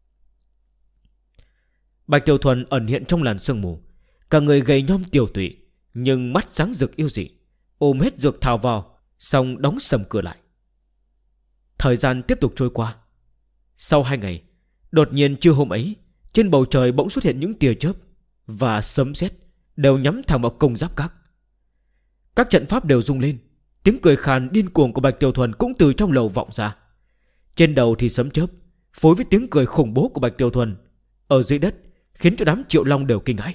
Bạch Tiểu Thuần ẩn hiện trong làn sương mù, cả người gầy nhom tiều tụy, nhưng mắt sáng rực yêu dị, ôm hết dược thảo vào, xong đóng sầm cửa lại. Thời gian tiếp tục trôi qua. Sau 2 ngày, đột nhiên trưa hôm ấy, trên bầu trời bỗng xuất hiện những tia chớp và sấm sét đều nhắm thẳng vào Công Giáp Các. Các trận pháp đều rung lên, tiếng cười khàn điên cuồng của Bạch Tiểu Thuần cũng từ trong lầu vọng ra. Trên đầu thì sấm chớp phối với tiếng cười khủng bố của Bạch Tiểu Thuần, ở dưới đất khiến cho đám Triệu Long đều kinh hãi.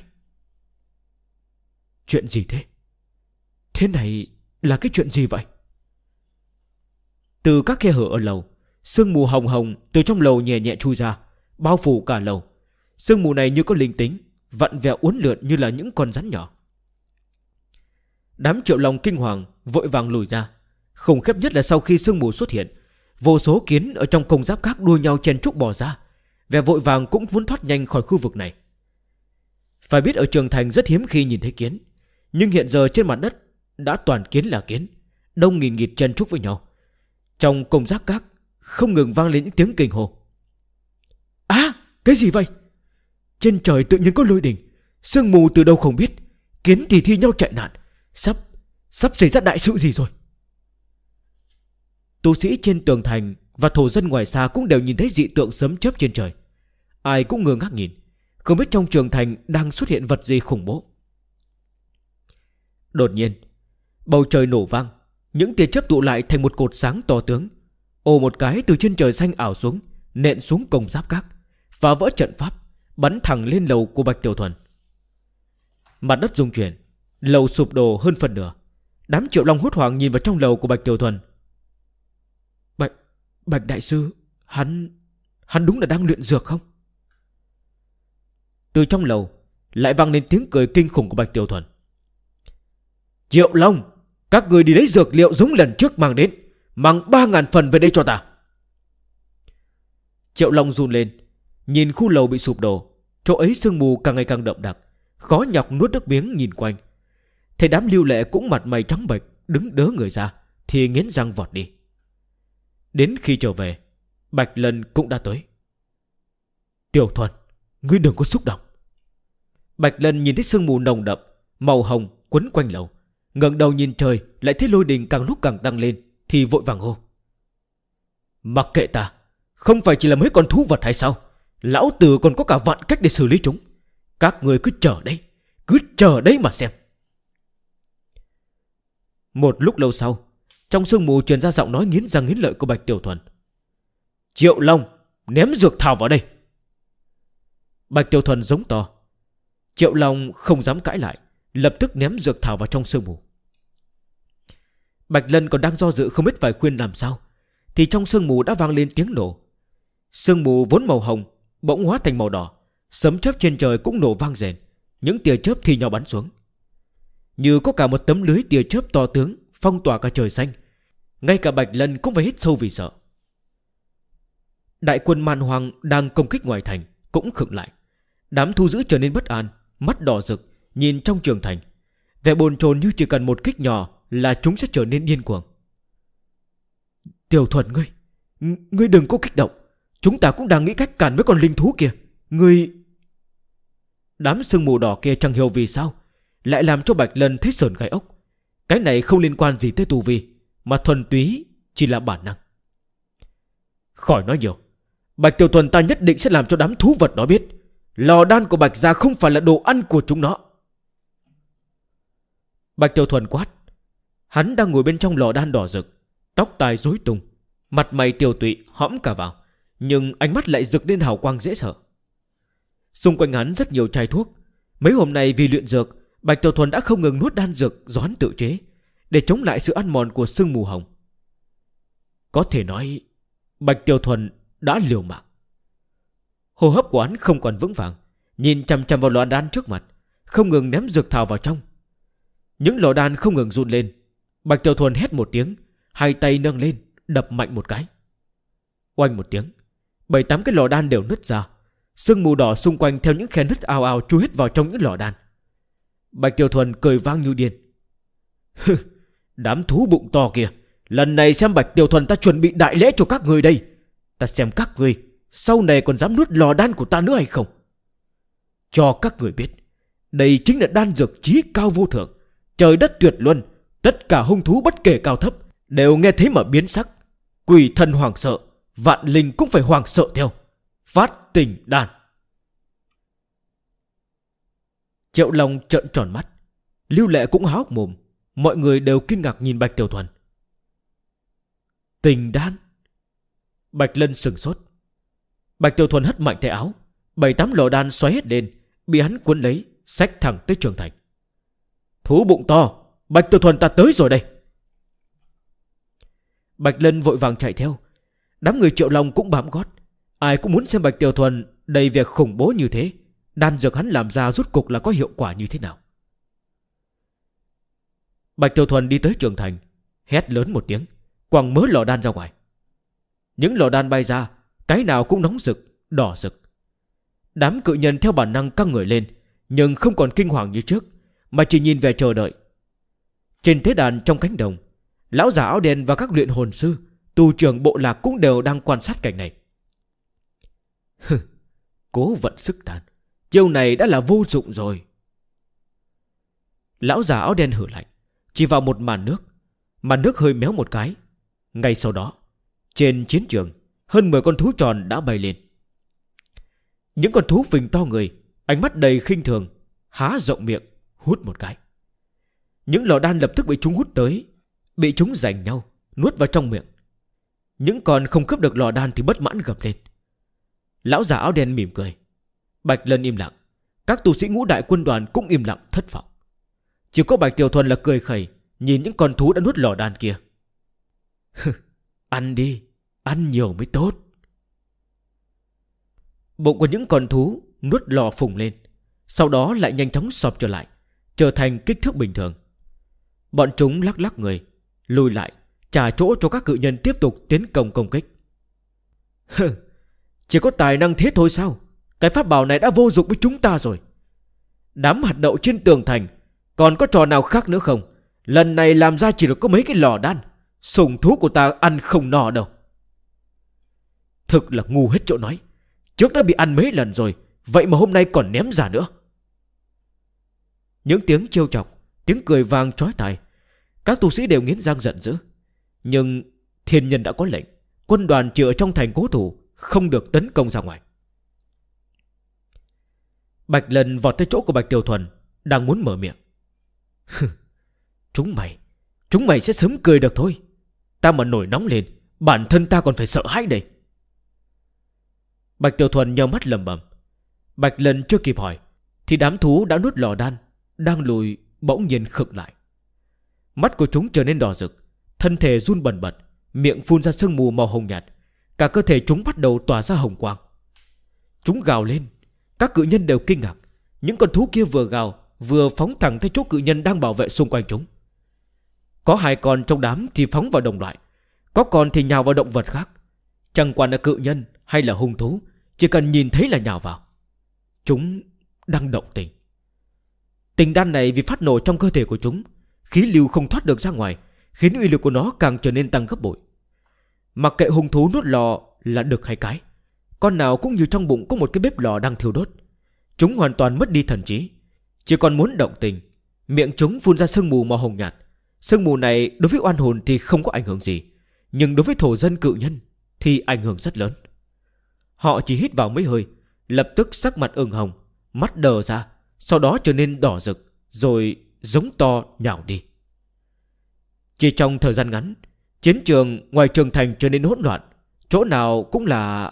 Chuyện gì thế? Thế này là cái chuyện gì vậy? Từ các khe hở ở lầu, sương mù hồng hồng từ trong lầu nhẹ nhẹ chui ra, bao phủ cả lầu. Sương mù này như có linh tính, vặn vẹo uốn lượn như là những con rắn nhỏ. Đám Triệu Long kinh hoàng vội vàng lùi ra. Khủng khiếp nhất là sau khi sương mù xuất hiện, vô số kiến ở trong Công Giáp Các đua nhau chen chúc bò ra, vẻ vội vàng cũng muốn thoát nhanh khỏi khu vực này. Phải biết ở Trường Thành rất hiếm khi nhìn thấy kiến, nhưng hiện giờ trên mặt đất đã toàn kiến là kiến, đông nghìn nghịt chen chúc với nhau. Trong Công Giáp Các không ngừng vang lên những tiếng kinh hô. Cái gì vậy? Trên trời tự nhiên có lôi đình, sương mù từ đâu không biết, kiến thì thi nhau chạy nạn, sắp xảy ra đại sự gì rồi? Tu sĩ trên tường thành và thổ dân ngoài xa cũng đều nhìn thấy dị tượng sấm chớp trên trời. Ai cũng ngơ ngác nhìn, không biết trong Trường Thành đang xuất hiện vật gì khủng bố. Đột nhiên, bầu trời nổ vang, những tia chớp tụ lại thành một cột sáng to tướng, ồ một cái từ trên trời xanh ảo xuống, nện xuống Công Giáp Các, phá vỡ trận pháp, bắn thẳng lên lầu của Bạch Tiểu Thuần. Mặt đất rung chuyển, lầu sụp đổ hơn phần nửa. Đám Triệu Long hốt hoảng nhìn vào trong lầu của Bạch Tiểu Thuần. Bạch đại sư, hắn đúng là đang luyện dược không? Từ trong lầu lại vang lên tiếng cười kinh khủng của Bạch Tiểu Thuần. Triệu Long, các người đi lấy dược liệu giống lần trước mang đến, mang 3.000 phần về đây cho ta. Triệu Long run lên, nhìn khu lầu bị sụp đổ, chỗ ấy sương mù càng ngày càng đậm đặc, khó nhọc nuốt nước miếng nhìn quanh. Thấy đám Lưu Lệ cũng mặt mày trắng bệch, đứng đớ người ra, thì nghiến răng vọt đi. Đến khi trở về, Bạch Lân cũng đã tới. Tiểu Thuần, ngươi đừng có xúc động. Bạch Lân nhìn thấy sương mù nồng đậm màu hồng quấn quanh lầu, ngẩng đầu nhìn trời, lại thấy lôi đình càng lúc càng tăng lên, thì vội vàng hô: Mặc kệ ta, không phải chỉ là mấy con thú vật hay sao? Lão tử còn có cả vạn cách để xử lý chúng. Các người cứ chờ đấy mà xem. Một lúc lâu sau, trong sương mù truyền ra giọng nói nghiến răng nghiến lợi của Bạch Tiểu Thuần: Triệu Long, ném dược thảo vào đây. Bạch Tiểu Thuần giống to. Triệu Long không dám cãi lại, lập tức ném dược thảo vào trong sương mù. Bạch Lân còn đang do dự không biết phải khuyên làm sao, thì trong sương mù đã vang lên tiếng nổ. Sương mù vốn màu hồng bỗng hóa thành màu đỏ, sấm chớp trên trời cũng nổ vang rền, những tia chớp thi nhau bắn xuống, như có cả một tấm lưới tia chớp to tướng phong tỏa cả trời xanh. Ngay cả Bạch Lân cũng phải hít sâu vì sợ. Đại quân man hoang đang công kích ngoài thành cũng khựng lại. Đám thu giữ trở nên bất an, mắt đỏ rực nhìn trong trường thành, vẻ bồn chồn như chỉ cần một kích nhỏ là chúng sẽ trở nên điên cuồng. Tiểu Thuần, ngươi đừng có kích động. Chúng ta cũng đang nghĩ cách cản mấy con linh thú kia. Ngươi... Đám sương mù đỏ kia chẳng hiểu vì sao lại làm cho Bạch Lân thấy sởn gai ốc. Cái này không liên quan gì tới tu vi, mà thuần túy chỉ là bản năng. Khỏi nói nhiều, Bạch Tiểu Thuần ta nhất định sẽ làm cho đám thú vật nó biết lò đan của Bạch gia không phải là đồ ăn của chúng nó. Bạch Tiểu Thuần quát. Hắn đang ngồi bên trong lò đan đỏ rực, tóc tai rối tung, mặt mày tiều tụy hõm cả vào, nhưng ánh mắt lại rực lên hào quang dễ sợ. Xung quanh hắn rất nhiều chai thuốc. Mấy hôm nay vì luyện dược, Bạch Tiểu Thuần đã không ngừng nuốt đan dược do hắn tự chế, để chống lại sự ăn mòn của sương mù hồng. Có thể nói Bạch Tiểu Thuần đã liều mạng. Hô hấp của hắn không còn vững vàng, nhìn chằm chằm vào lò đan trước mặt, không ngừng ném dược thảo vào trong. Những lò đan không ngừng run lên. Bạch Tiểu Thuần hét một tiếng, hai tay nâng lên đập mạnh một cái. Oanh một tiếng, 7-8 cái lò đan đều nứt ra. Sương mù đỏ xung quanh theo những khe nứt ào ào chui hết vào trong những lò đan. Bạch Tiểu Thuần cười vang như điên. Đám thú bụng to kìa, lần này xem Bạch Tiểu Thuần ta chuẩn bị đại lễ cho các người đây. Ta xem các người sau này còn dám nuốt lò đan của ta nữa hay không. Cho các người biết, đây chính là đan dược chí cao vô thượng, trời đất tuyệt luân. Tất cả hung thú bất kể cao thấp đều nghe thấy mà biến sắc. Quỷ thần hoàng sợ, vạn linh cũng phải hoàng sợ theo. Phát tình đan. Triệu Long trợn tròn mắt, Lưu Lệ cũng há hốc mồm. Mọi người đều kinh ngạc nhìn Bạch Tiểu Thuần. Tình đan? Bạch Lân sừng sốt. Bạch Tiểu Thuần hất mạnh tay áo, 7-8 lò đan xoáy hết lên, bị hắn cuốn lấy, xách thẳng tới trường thành. Thú bụng to, Bạch Tiểu Thuần ta tới rồi đây. Bạch Lân vội vàng chạy theo. Đám người Triệu Long cũng bám gót. Ai cũng muốn xem Bạch Tiểu Thuần đầy việc khủng bố như thế, đan dược hắn làm ra rốt cục là có hiệu quả như thế nào. Bạch Tiểu Thuần đi tới trường thành, hét lớn một tiếng, quăng mớ lò đan ra ngoài. Những lò đan bay ra, cái nào cũng nóng rực, đỏ rực. Đám cự nhân theo bản năng căng người lên, nhưng không còn kinh hoàng như trước, mà chỉ nhìn về chờ đợi. Trên thế đàn trong cánh đồng, lão già áo đen và các luyện hồn sư, tu trưởng bộ lạc cũng đều đang quan sát cảnh này. Cố vận sức tàn, chiêu này đã là vô dụng rồi. Lão già áo đen hử lạnh, chỉ vào một màn nước. Màn nước hơi méo một cái. Ngay sau đó, trên chiến trường, hơn 10 con thú tròn đã bay lên. Những con thú phình to người, ánh mắt đầy khinh thường, há rộng miệng hút một cái. Những lò đan lập tức bị chúng hút tới, bị chúng giành nhau nuốt vào trong miệng. Những con không cướp được lò đan thì bất mãn gầm lên. Lão già áo đen mỉm cười. Bạch Lân im lặng, các tu sĩ ngũ đại quân đoàn cũng im lặng thất vọng. Chỉ có Bạch Tiểu Thuần là cười khẩy, nhìn những con thú đã nuốt lò đan kia. Ăn đi, ăn nhiều mới tốt. Bụng của những con thú nuốt lò phùng lên, sau đó lại nhanh chóng sọp trở lại, trở thành kích thước bình thường. Bọn chúng lắc lắc người, lùi lại, trả chỗ cho các cự nhân tiếp tục tiến công công kích. Chỉ có tài năng thế thôi sao? Cái pháp bảo này đã vô dụng với chúng ta rồi. Đám hạt đậu trên tường thành, còn có trò nào khác nữa không? Lần này làm ra chỉ được có mấy cái lò đan, sủng thú của ta ăn không no đâu. Thực là ngu hết chỗ nói. Trước đã bị ăn mấy lần rồi, vậy mà hôm nay còn ném ra nữa. Những tiếng trêu chọc, tiếng cười vang chói tai. Các tu sĩ đều nghiến răng giận dữ. Nhưng thiên nhân đã có lệnh, quân đoàn chỉ ở trong thành cố thủ, không được tấn công ra ngoài. Bạch Lần vọt tới chỗ của Bạch Tiểu Thuần, đang muốn mở miệng. Chúng mày sẽ sớm cười được thôi. Ta mà nổi nóng lên, bản thân ta còn phải sợ hãi đây. Bạch Tiểu Thuần nheo mắt lẩm bẩm. Bạch Lần chưa kịp hỏi thì đám thú đã nuốt lò đan đang lùi bỗng nhiên khựng lại. Mắt của chúng trở nên đỏ rực, thân thể run bần bật, miệng phun ra sương mù màu hồng nhạt. Cả cơ thể chúng bắt đầu tỏa ra hồng quang. Chúng gào lên. Các cự nhân đều kinh ngạc. Những con thú kia vừa gào vừa phóng thẳng tới chỗ cự nhân đang bảo vệ xung quanh chúng. Có 2 con trong đám thì phóng vào đồng loại, có con thì nhào vào động vật khác. Chẳng quản là cự nhân hay là hung thú, chỉ cần nhìn thấy là nhào vào. Chúng đang động tình. Tình đan này vì phát nổ trong cơ thể của chúng, khí lưu không thoát được ra ngoài, khiến uy lực của nó càng trở nên tăng gấp bội. Mặc kệ hung thú nuốt lò là đực hay cái, con nào cũng như trong bụng có một cái bếp lò đang thiêu đốt. Chúng hoàn toàn mất đi thần trí, chỉ còn muốn động tình. Miệng chúng phun ra sương mù màu hồng nhạt. Sương mù này đối với oan hồn thì không có ảnh hưởng gì, nhưng đối với thổ dân cự nhân thì ảnh hưởng rất lớn. Họ chỉ hít vào mấy hơi, lập tức sắc mặt ửng hồng, mắt đờ ra, sau đó trở nên đỏ rực, rồi giống to nhào đi. Chỉ trong thời gian ngắn, chiến trường ngoài trường thành trở nên hỗn loạn. Chỗ nào cũng là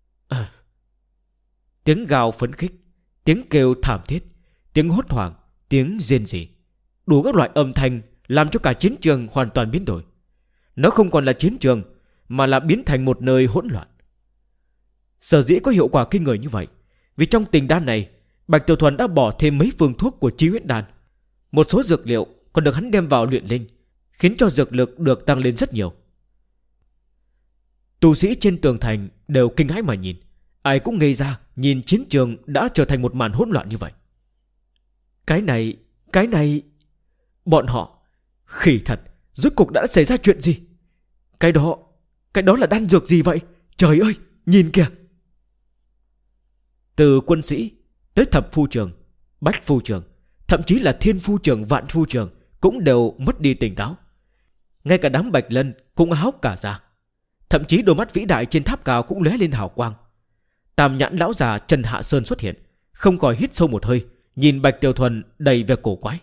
tiếng gào phấn khích, tiếng kêu thảm thiết, tiếng hốt hoảng, tiếng rên rỉ. Đủ các loại âm thanh làm cho cả chiến trường hoàn toàn biến đổi. Nó không còn là chiến trường, mà là biến thành một nơi hỗn loạn. Sở dĩ có hiệu quả kinh người như vậy, vì trong tình đan này, Bạch Tiểu Thuần đã bỏ thêm mấy phương thuốc của Chí Huyết Đan. Một số dược liệu còn được hắn đem vào luyện linh, khiến cho dược lực được tăng lên rất nhiều. Tu sĩ trên tường thành đều kinh hãi mà nhìn. Ai cũng ngây ra nhìn chiến trường đã trở thành một màn hỗn loạn như vậy. Cái này bọn họ khỉ thật. Rốt cuộc đã xảy ra chuyện gì? Cái đó là đan dược gì vậy? Trời ơi, nhìn kìa. Từ quân sĩ tới thập phu trường, bách phu trường, thậm chí là thiên phu trường, vạn phu trường cũng đều mất đi tỉnh táo. Ngay cả đám Bạch Lân cũng hốc cả ra. Thậm chí đôi mắt vĩ đại trên tháp cao cũng lóe lên hào quang. Tam nhãn lão già Trần Hạ Sơn xuất hiện, không khỏi hít sâu một hơi, nhìn Bạch Tiểu Thuần đầy vẻ cổ quái.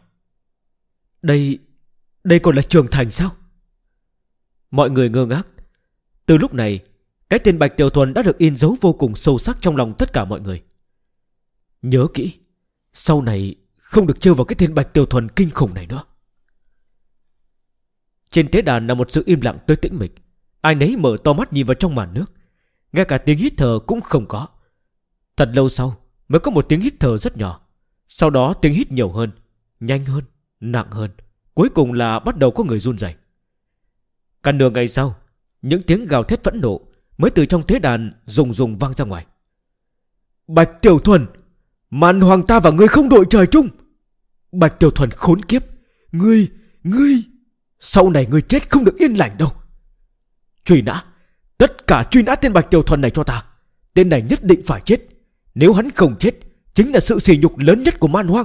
Đây còn là trường thành sao? Mọi người ngơ ngác. Từ lúc này, cái tên Bạch Tiểu Thuần đã được in dấu vô cùng sâu sắc trong lòng tất cả mọi người. Nhớ kỹ, sau này không được trêu vào cái tên Bạch Tiểu Thuần kinh khủng này nữa. Trên tế đàn là một sự im lặng tới tĩnh mịch. Ai nấy mở to mắt nhìn vào trong màn nước. Ngay cả tiếng hít thở cũng không có. Thật lâu sau mới có một tiếng hít thở rất nhỏ. Sau đó tiếng hít nhiều hơn, nhanh hơn, nặng hơn. Cuối cùng là bắt đầu có người run rẩy. Cả nửa ngày sau, những tiếng gào thét phẫn nộ mới từ trong tế đàn rùng vang ra ngoài. Bạch Tiểu Thuần, màn hoàng ta và ngươi không đội trời chung. Bạch Tiểu Thuần khốn kiếp, ngươi sau này ngươi chết không được yên lành đâu. Truy nã, tất cả truy nã tên Bạch Tiểu Thuần này cho ta. Tên này nhất định phải chết. Nếu hắn không chết, chính là sự sỉ nhục lớn nhất của man hoang.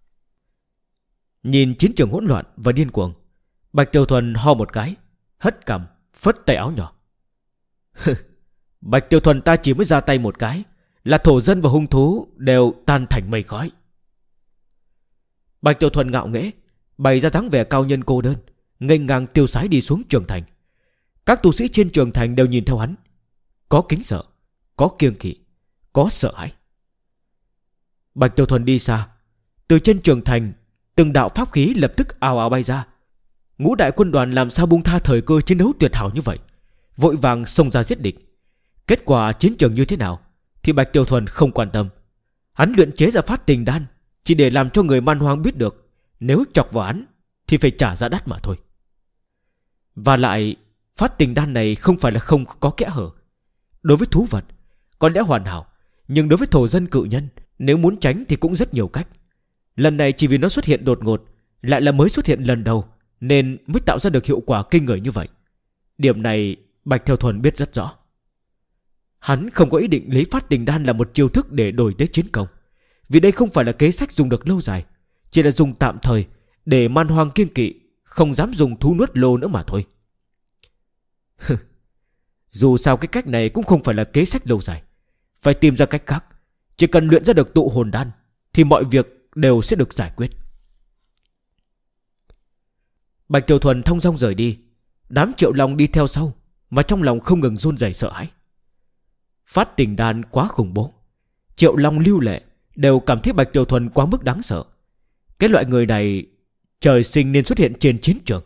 Nhìn chiến trường hỗn loạn và điên cuồng, Bạch Tiểu Thuần ho một cái, hất cằm, phất tay áo nhỏ. Bạch Tiểu Thuần ta chỉ mới ra tay một cái là thổ dân và hung thú đều tan thành mây khói. Bạch Tiểu Thuần ngạo nghễ, bày ra dáng vẻ cao nhân cô đơn, nghênh ngang tiêu sái đi xuống trường thành. Các tu sĩ trên trường thành đều nhìn theo hắn, có kính sợ, có kiêng kỵ, có sợ hãi. Bạch Tiểu Thuần đi xa, từ trên trường thành từng đạo pháp khí lập tức ào ào bay ra. Ngũ đại quân đoàn làm sao buông tha thời cơ chiến đấu tuyệt hảo như vậy, vội vàng xông ra giết địch. Kết quả chiến trường như thế nào thì Bạch Tiểu Thuần không quan tâm. Hắn luyện chế ra phát tình đan chỉ để làm cho người man hoang biết được, nếu chọc vào hắn thì phải trả giá đắt mà thôi. Và lại phát tình đan này không phải là không có kẽ hở. Đối với thú vật có lẽ hoàn hảo, nhưng đối với thổ dân cự nhân, nếu muốn tránh thì cũng rất nhiều cách. Lần này chỉ vì nó xuất hiện đột ngột, lại là mới xuất hiện lần đầu, nên mới tạo ra được hiệu quả kinh người như vậy. Điểm này Bạch Tiểu Thuần biết rất rõ. Hắn không có ý định lấy phát tình đan là một chiêu thức để đổi lấy chiến công, vì đây không phải là kế sách dùng được lâu dài, chỉ là dùng tạm thời để Man Hoang kiêng kỵ, không dám dùng thú nuốt lô nữa mà thôi. Dù sao cái cách này cũng không phải là kế sách lâu dài, phải tìm ra cách khác. Chỉ cần luyện ra được tụ hồn đan thì mọi việc đều sẽ được giải quyết. Bạch Tiểu Thuần thong dong rời đi. Đám Triệu Long đi theo sau, mà trong lòng không ngừng run rẩy sợ hãi. Phát tình đan quá khủng bố. Triệu Long, Lưu Lệ đều cảm thấy Bạch Tiểu Thuần quá mức đáng sợ. Cái loại người này trời sinh nên xuất hiện trên chiến trường.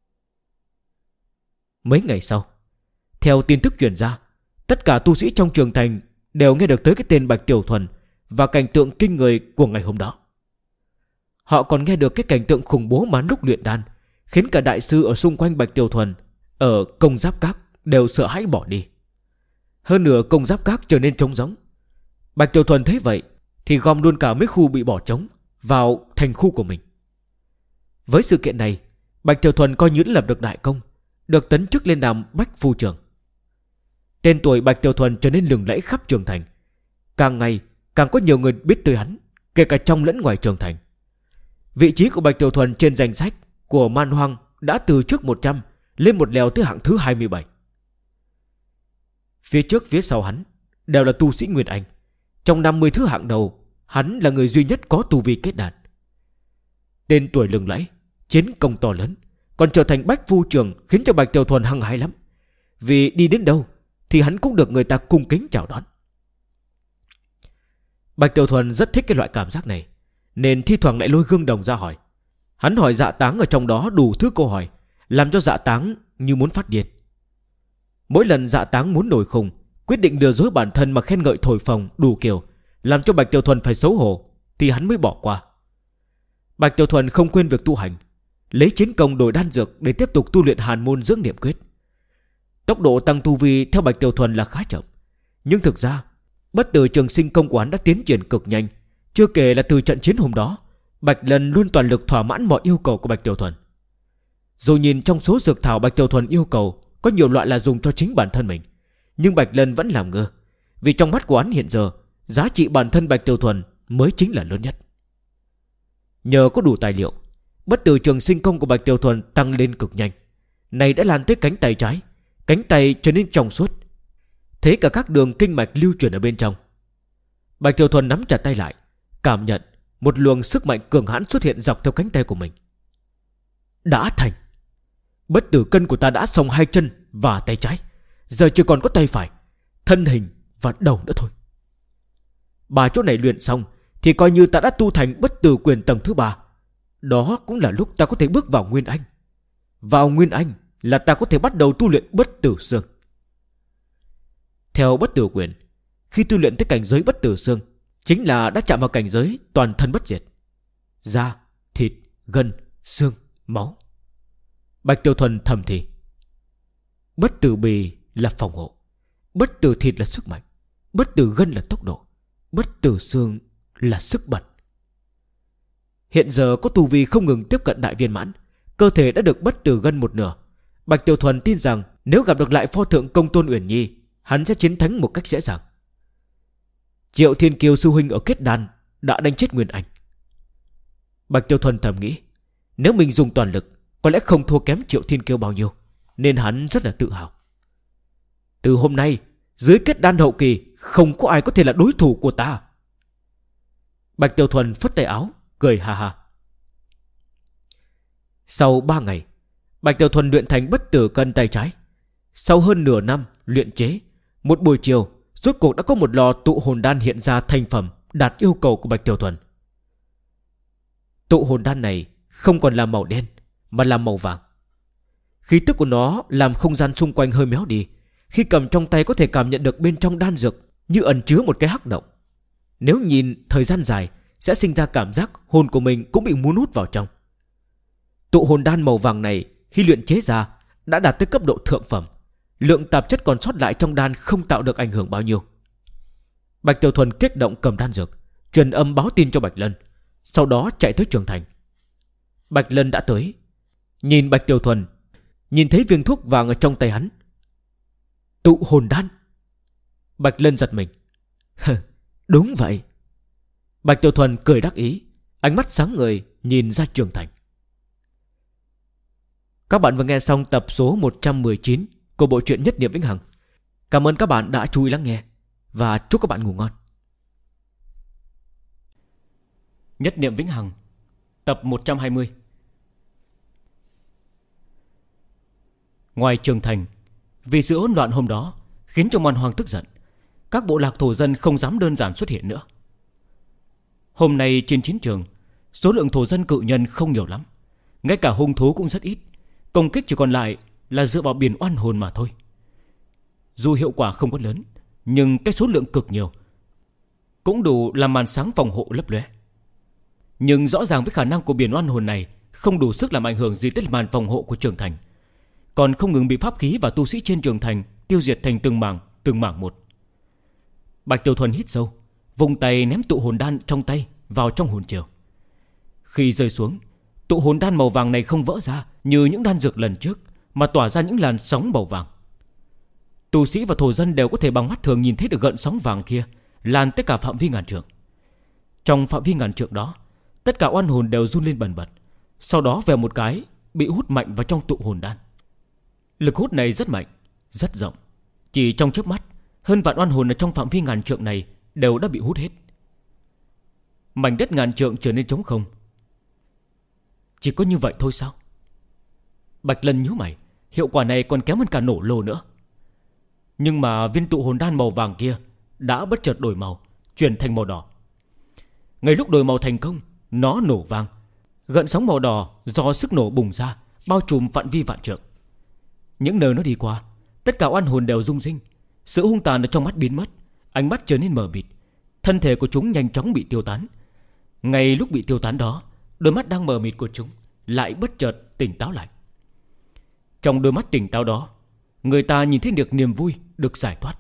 Mấy ngày sau, theo tin tức truyền ra, tất cả tu sĩ trong trường thành đều nghe được tới cái tên Bạch Tiểu Thuần và cảnh tượng kinh người của ngày hôm đó. Họ còn nghe được cái cảnh tượng khủng bố mà lúc luyện đan, khiến cả đại sư ở xung quanh Bạch Tiểu Thuần ở Công Giáp Các đều sợ hãi bỏ đi. Hơn nữa Công Giáp Các trở nên trống rỗng. Bạch Tiểu Thuần thấy vậy thì gom luôn cả mấy khu bị bỏ trống vào thành khu của mình. Với sự kiện này, Bạch Tiểu Thuần coi như đã lập được đại công, được tấn chức lên làm Bách Phu Trưởng. Tên tuổi Bạch Tiểu Thuần trở nên lừng lẫy khắp trường thành. Càng ngày càng có nhiều người biết tới hắn, kể cả trong lẫn ngoài trường thành. Vị trí của Bạch Tiểu Thuần trên danh sách của Man Hoang đã từ trước 100 lên một lèo tới hạng thứ 27. Phía trước phía sau hắn đều là tu sĩ Nguyên Anh. Trong 50 thứ hạng đầu, hắn là người duy nhất có tu vi kết đan. Tên tuổi lừng lẫy, chiến công to lớn, còn trở thành Bách Phu Trưởng, khiến cho Bạch Tiểu Thuần hăng hái lắm. Vì đi đến đâu thì hắn cũng được người ta cung kính chào đón. Bạch Tiểu Thuần rất thích cái loại cảm giác này, nên thi thoảng lại lôi gương đồng ra hỏi. Hắn hỏi Dạ Táng ở trong đó đủ thứ câu hỏi, làm cho Dạ Táng như muốn phát điên. Mỗi lần Dạ Táng muốn nổi khùng, quyết định lừa dối bản thân mà khen ngợi thổi phồng đủ kiểu, làm cho Bạch Tiểu Thuần phải xấu hổ, thì hắn mới bỏ qua. Bạch Tiểu Thuần không quên việc tu hành, lấy chiến công đổi đan dược để tiếp tục tu luyện Hàn môn dưỡng niệm quyết. Tốc độ tăng tu vi theo Bạch Tiểu Thuần là khá chậm, nhưng thực ra Bất Tử Trường Sinh công quán đã tiến triển cực nhanh. Chưa kể là từ trận chiến hôm đó, Bạch Lân luôn toàn lực thỏa mãn mọi yêu cầu của Bạch Tiểu Thuần. Dù nhìn trong số dược thảo Bạch Tiểu Thuần yêu cầu có nhiều loại là dùng cho chính bản thân mình, nhưng Bạch Lân vẫn làm ngơ, vì trong mắt của hắn hiện giờ giá trị bản thân Bạch Tiểu Thuần mới chính là lớn nhất. Nhờ có đủ tài liệu, Bất Tử Trường Sinh công của Bạch Tiểu Thuần tăng lên cực nhanh. Này đã lan tới cánh tay trái, cánh tay trở nên trong suốt, thấy cả các đường kinh mạch lưu chuyển ở bên trong. Bạch Tiểu Thuần nắm chặt tay lại, cảm nhận một luồng sức mạnh cường hãn xuất hiện dọc theo cánh tay của mình. Đã thành. Bất tử cân của ta đã xong hai chân và tay trái, giờ chỉ còn có tay phải, thân hình và đầu nữa thôi. Ba chỗ này luyện xong thì coi như ta đã tu thành Bất Tử Quyền tầng thứ 3. Đó cũng là lúc ta có thể bước vào Nguyên Anh. Vào Nguyên Anh là ta có thể bắt đầu tu luyện Bất Tử Xương. Theo Bất Tử Quyền, khi tu luyện tới cảnh giới Bất Tử Xương, chính là đã chạm vào cảnh giới toàn thân bất diệt. Da, thịt, gân, xương, máu. Bạch Tiểu Thuần thầm thì: Bất tử bì là phòng hộ, bất tử thịt là sức mạnh, bất tử gân là tốc độ, bất tử xương là sức bật. Hiện giờ có tu vi không ngừng tiếp cận đại viên mãn, cơ thể đã được bất tử gân một nửa. Bạch Tiểu Thuần tin rằng nếu gặp được lại pho thượng Công Tôn Uyển Nhi, hắn sẽ chiến thắng một cách dễ dàng. Triệu Thiên Kiêu sư huynh ở kết đan đã đánh chết Nguyên Anh. Bạch Tiểu Thuần thầm nghĩ, nếu mình dùng toàn lực có lẽ không thua kém Triệu Thiên Kiêu bao nhiêu, nên hắn rất là tự hào. Từ hôm nay, dưới kết đan hậu kỳ không có ai có thể là đối thủ của ta. Bạch Tiểu Thuần phất tay áo, cười ha ha. Sau 3 ngày, Bạch Tiểu Thuần luyện thành Bất Tử Cân tay trái. Sau hơn nửa năm luyện chế, một buổi chiều rốt cuộc đã có một lò tụ hồn đan hiện ra thành phẩm, đạt yêu cầu của Bạch Tiểu Thuần. Tụ hồn đan này không còn là màu đen mà là màu vàng. Khí tức của nó làm không gian xung quanh hơi méo đi. Khi cầm trong tay có thể cảm nhận được bên trong đan dược như ẩn chứa một cái hắc động. Nếu nhìn thời gian dài sẽ sinh ra cảm giác hồn của mình cũng bị muốn hút vào trong. Tụ hồn đan màu vàng này khi luyện chế ra đã đạt tới cấp độ thượng phẩm. Lượng tạp chất còn sót lại trong đan không tạo được ảnh hưởng bao nhiêu. Bạch Tiểu Thuần kích động cầm đan dược, truyền âm báo tin cho Bạch Lân, sau đó chạy tới trường thành. Bạch Lân đã tới, nhìn Bạch Tiểu Thuần, nhìn thấy viên thuốc vàng ở trong tay hắn. Tụ hồn đan. Bạch Lân giật mình. Đúng vậy. Bạch Tiểu Thuần cười đắc ý, ánh mắt sáng ngời nhìn ra Trường Thành. Các bạn vừa nghe xong tập số 119 của bộ truyện Nhất Niệm Vĩnh Hằng. Cảm ơn các bạn đã chú ý lắng nghe và chúc các bạn ngủ ngon. Nhất Niệm Vĩnh Hằng tập 120. Ngoài Trường Thành, vì sự hỗn loạn hôm đó khiến cho Man Hoang tức giận, các bộ lạc thổ dân không dám đơn giản xuất hiện nữa. Hôm nay trên chiến trường, số lượng thổ dân cự nhân không nhiều lắm, ngay cả hung thú cũng rất ít. Công kích chỉ còn lại là dựa vào biển oan hồn mà thôi. Dù hiệu quả không có lớn, nhưng cái số lượng cực nhiều cũng đủ làm màn sáng phòng hộ lấp lóe. Nhưng rõ ràng với khả năng của biển oan hồn này không đủ sức làm ảnh hưởng gì tới màn phòng hộ của Trường Thành, còn không ngừng bị pháp khí và tu sĩ trên Trường Thành tiêu diệt thành từng mảng một. Bạch Tiểu Thuần hít sâu, vùng tay ném tụ hồn đan trong tay vào trong hồn triều. Khi rơi xuống, tụ hồn đan màu vàng này không vỡ ra như những đan dược lần trước, mà tỏa ra những làn sóng màu vàng. Tu sĩ và thổ dân đều có thể bằng mắt thường nhìn thấy được gợn sóng vàng kia lan tất cả phạm vi ngàn trượng. Trong phạm vi ngàn trượng đó, tất cả oan hồn đều run lên bần bật, sau đó vèo một cái bị hút mạnh vào trong tụ hồn đan. Lực hút này rất mạnh, rất rộng. Chỉ trong chớp mắt, hơn vạn oan hồn ở trong phạm vi ngàn trượng này đều đã bị hút hết. Mảnh đất ngàn trượng trở nên trống không. Chỉ có như vậy thôi sao? Bạch Lân nhíu mày, hiệu quả này còn kém hơn cả nổ lô nữa. Nhưng mà viên tụ hồn đan màu vàng kia đã bất chợt đổi màu, chuyển thành màu đỏ. Ngay lúc đổi màu thành công, nó nổ vang. Gợn sóng màu đỏ do sức nổ bùng ra, bao trùm phạm vi vạn trượng. Những nơi nó đi qua, tất cả oan hồn đều rung rinh. Sự hung tàn ở trong mắt biến mất, ánh mắt trở nên mờ mịt. Thân thể của chúng nhanh chóng bị tiêu tán. Ngay lúc bị tiêu tán đó, đôi mắt đang mờ mịt của chúng lại bất chợt tỉnh táo lại. Trong đôi mắt tỉnh táo đó, người ta nhìn thấy được niềm vui được giải thoát.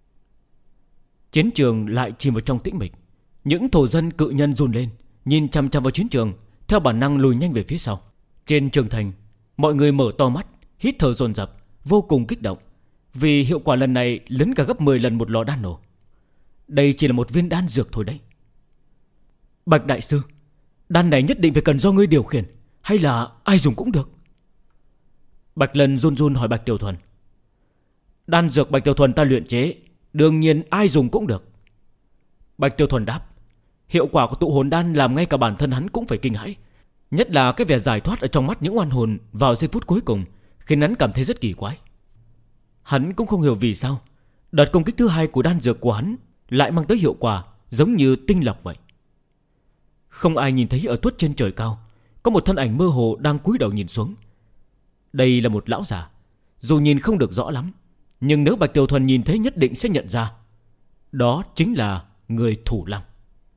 Chiến trường lại chìm vào trong tĩnh mịch. Những thổ dân cự nhân run lên, nhìn chăm chăm vào chiến trường, theo bản năng lùi nhanh về phía sau. Trên Trường Thành, mọi người mở to mắt, hít thở dồn dập, vô cùng kích động, vì hiệu quả lần này lớn cả gấp 10 lần một lò đan nổ. Đây chỉ là một viên đan dược thôi đấy. Bạch đại sư, đan này nhất định phải cần do ngươi điều khiển, hay là ai dùng cũng được? Bạch Lân run run hỏi Bạch Tiểu Thuần. Đan dược Bạch Tiểu Thuần ta luyện chế, đương nhiên ai dùng cũng được. Bạch Tiểu Thuần đáp. Hiệu quả của tụ hồn đan làm ngay cả bản thân hắn cũng phải kinh hãi. Nhất là cái vẻ giải thoát ở trong mắt những oan hồn vào giây phút cuối cùng, khiến hắn cảm thấy rất kỳ quái. Hắn cũng không hiểu vì sao đợt công kích thứ hai của đan dược của hắn lại mang tới hiệu quả giống như tinh lọc vậy. Không ai nhìn thấy ở tuốt trên trời cao có một thân ảnh mơ hồ đang cúi đầu nhìn xuống. Đây là một lão già, dù nhìn không được rõ lắm, nhưng nếu Bạch Tiểu Thuần nhìn thấy nhất định sẽ nhận ra. Đó chính là người Thủ Lăng.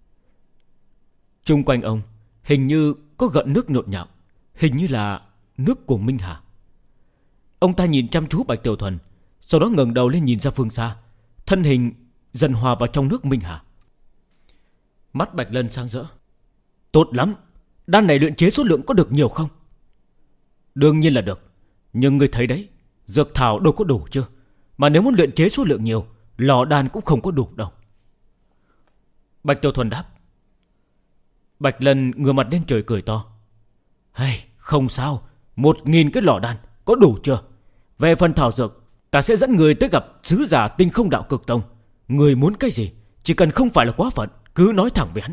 Chung quanh ông hình như có gợn nước nhộn nhạo, hình như là nước của Minh Hà. Ông ta nhìn chăm chú Bạch Tiểu Thuần, sau đó ngẩng đầu lên nhìn ra phương xa, thân hình dần hòa vào trong nước Minh Hà. Mắt Bạch Lân sáng rỡ. Tốt lắm, đan này luyện chế số lượng có được nhiều không? Đương nhiên là được, nhưng ngươi thấy đấy, dược thảo đâu có đủ chưa? Mà nếu muốn luyện chế số lượng nhiều, lò đan cũng không có đủ đâu. Bạch Tiểu Thuần đáp. Bạch Lân ngửa mặt lên trời cười to. Hay, không sao, 1000 cái lò đan có đủ chưa? Về phần thảo dược, ta sẽ dẫn người tới gặp sứ giả Tinh Không Đạo Cực Tông. Người muốn cái gì, chỉ cần không phải là quá phận, cứ nói thẳng với hắn.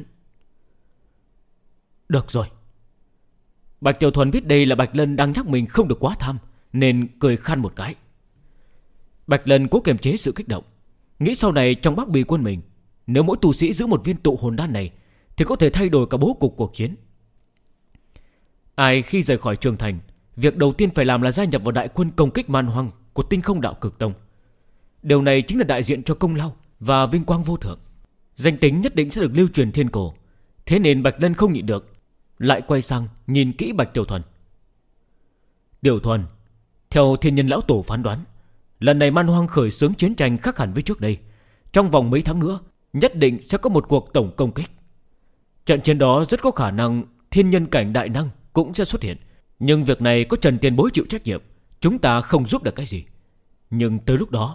Được rồi. Bạch Tiểu Thuần biết đây là Bạch Lân đang nhắc mình không được quá tham, nên cười khan một cái. Bạch Lân cố kiềm chế sự kích động, nghĩ sau này trong Bắc Bì quân mình, nếu mỗi tu sĩ giữ một viên tụ hồn đan này thì có thể thay đổi cả bố cục cuộc chiến. Ai khi rời khỏi Trường Thành, việc đầu tiên phải làm là gia nhập vào đại quân công kích man hoang của Tinh Không Đạo Cực Tông. Điều này chính là đại diện cho công lao và vinh quang vô thượng, danh tính nhất định sẽ được lưu truyền thiên cổ. Thế nên Bạch Lân không nhịn được, lại quay sang nhìn kỹ Bạch Tiểu Thuần. Tiểu Thuần, theo Thiên Nhân Lão Tổ phán đoán, lần này man hoang khởi xướng chiến tranh khác hẳn với trước đây. Trong vòng mấy tháng nữa nhất định sẽ có một cuộc tổng công kích. Trận chiến đó rất có khả năng thiên nhân cảnh đại năng cũng sẽ xuất hiện. Nhưng việc này có Trần Tiền Bối chịu trách nhiệm, chúng ta không giúp được cái gì. Nhưng tới lúc đó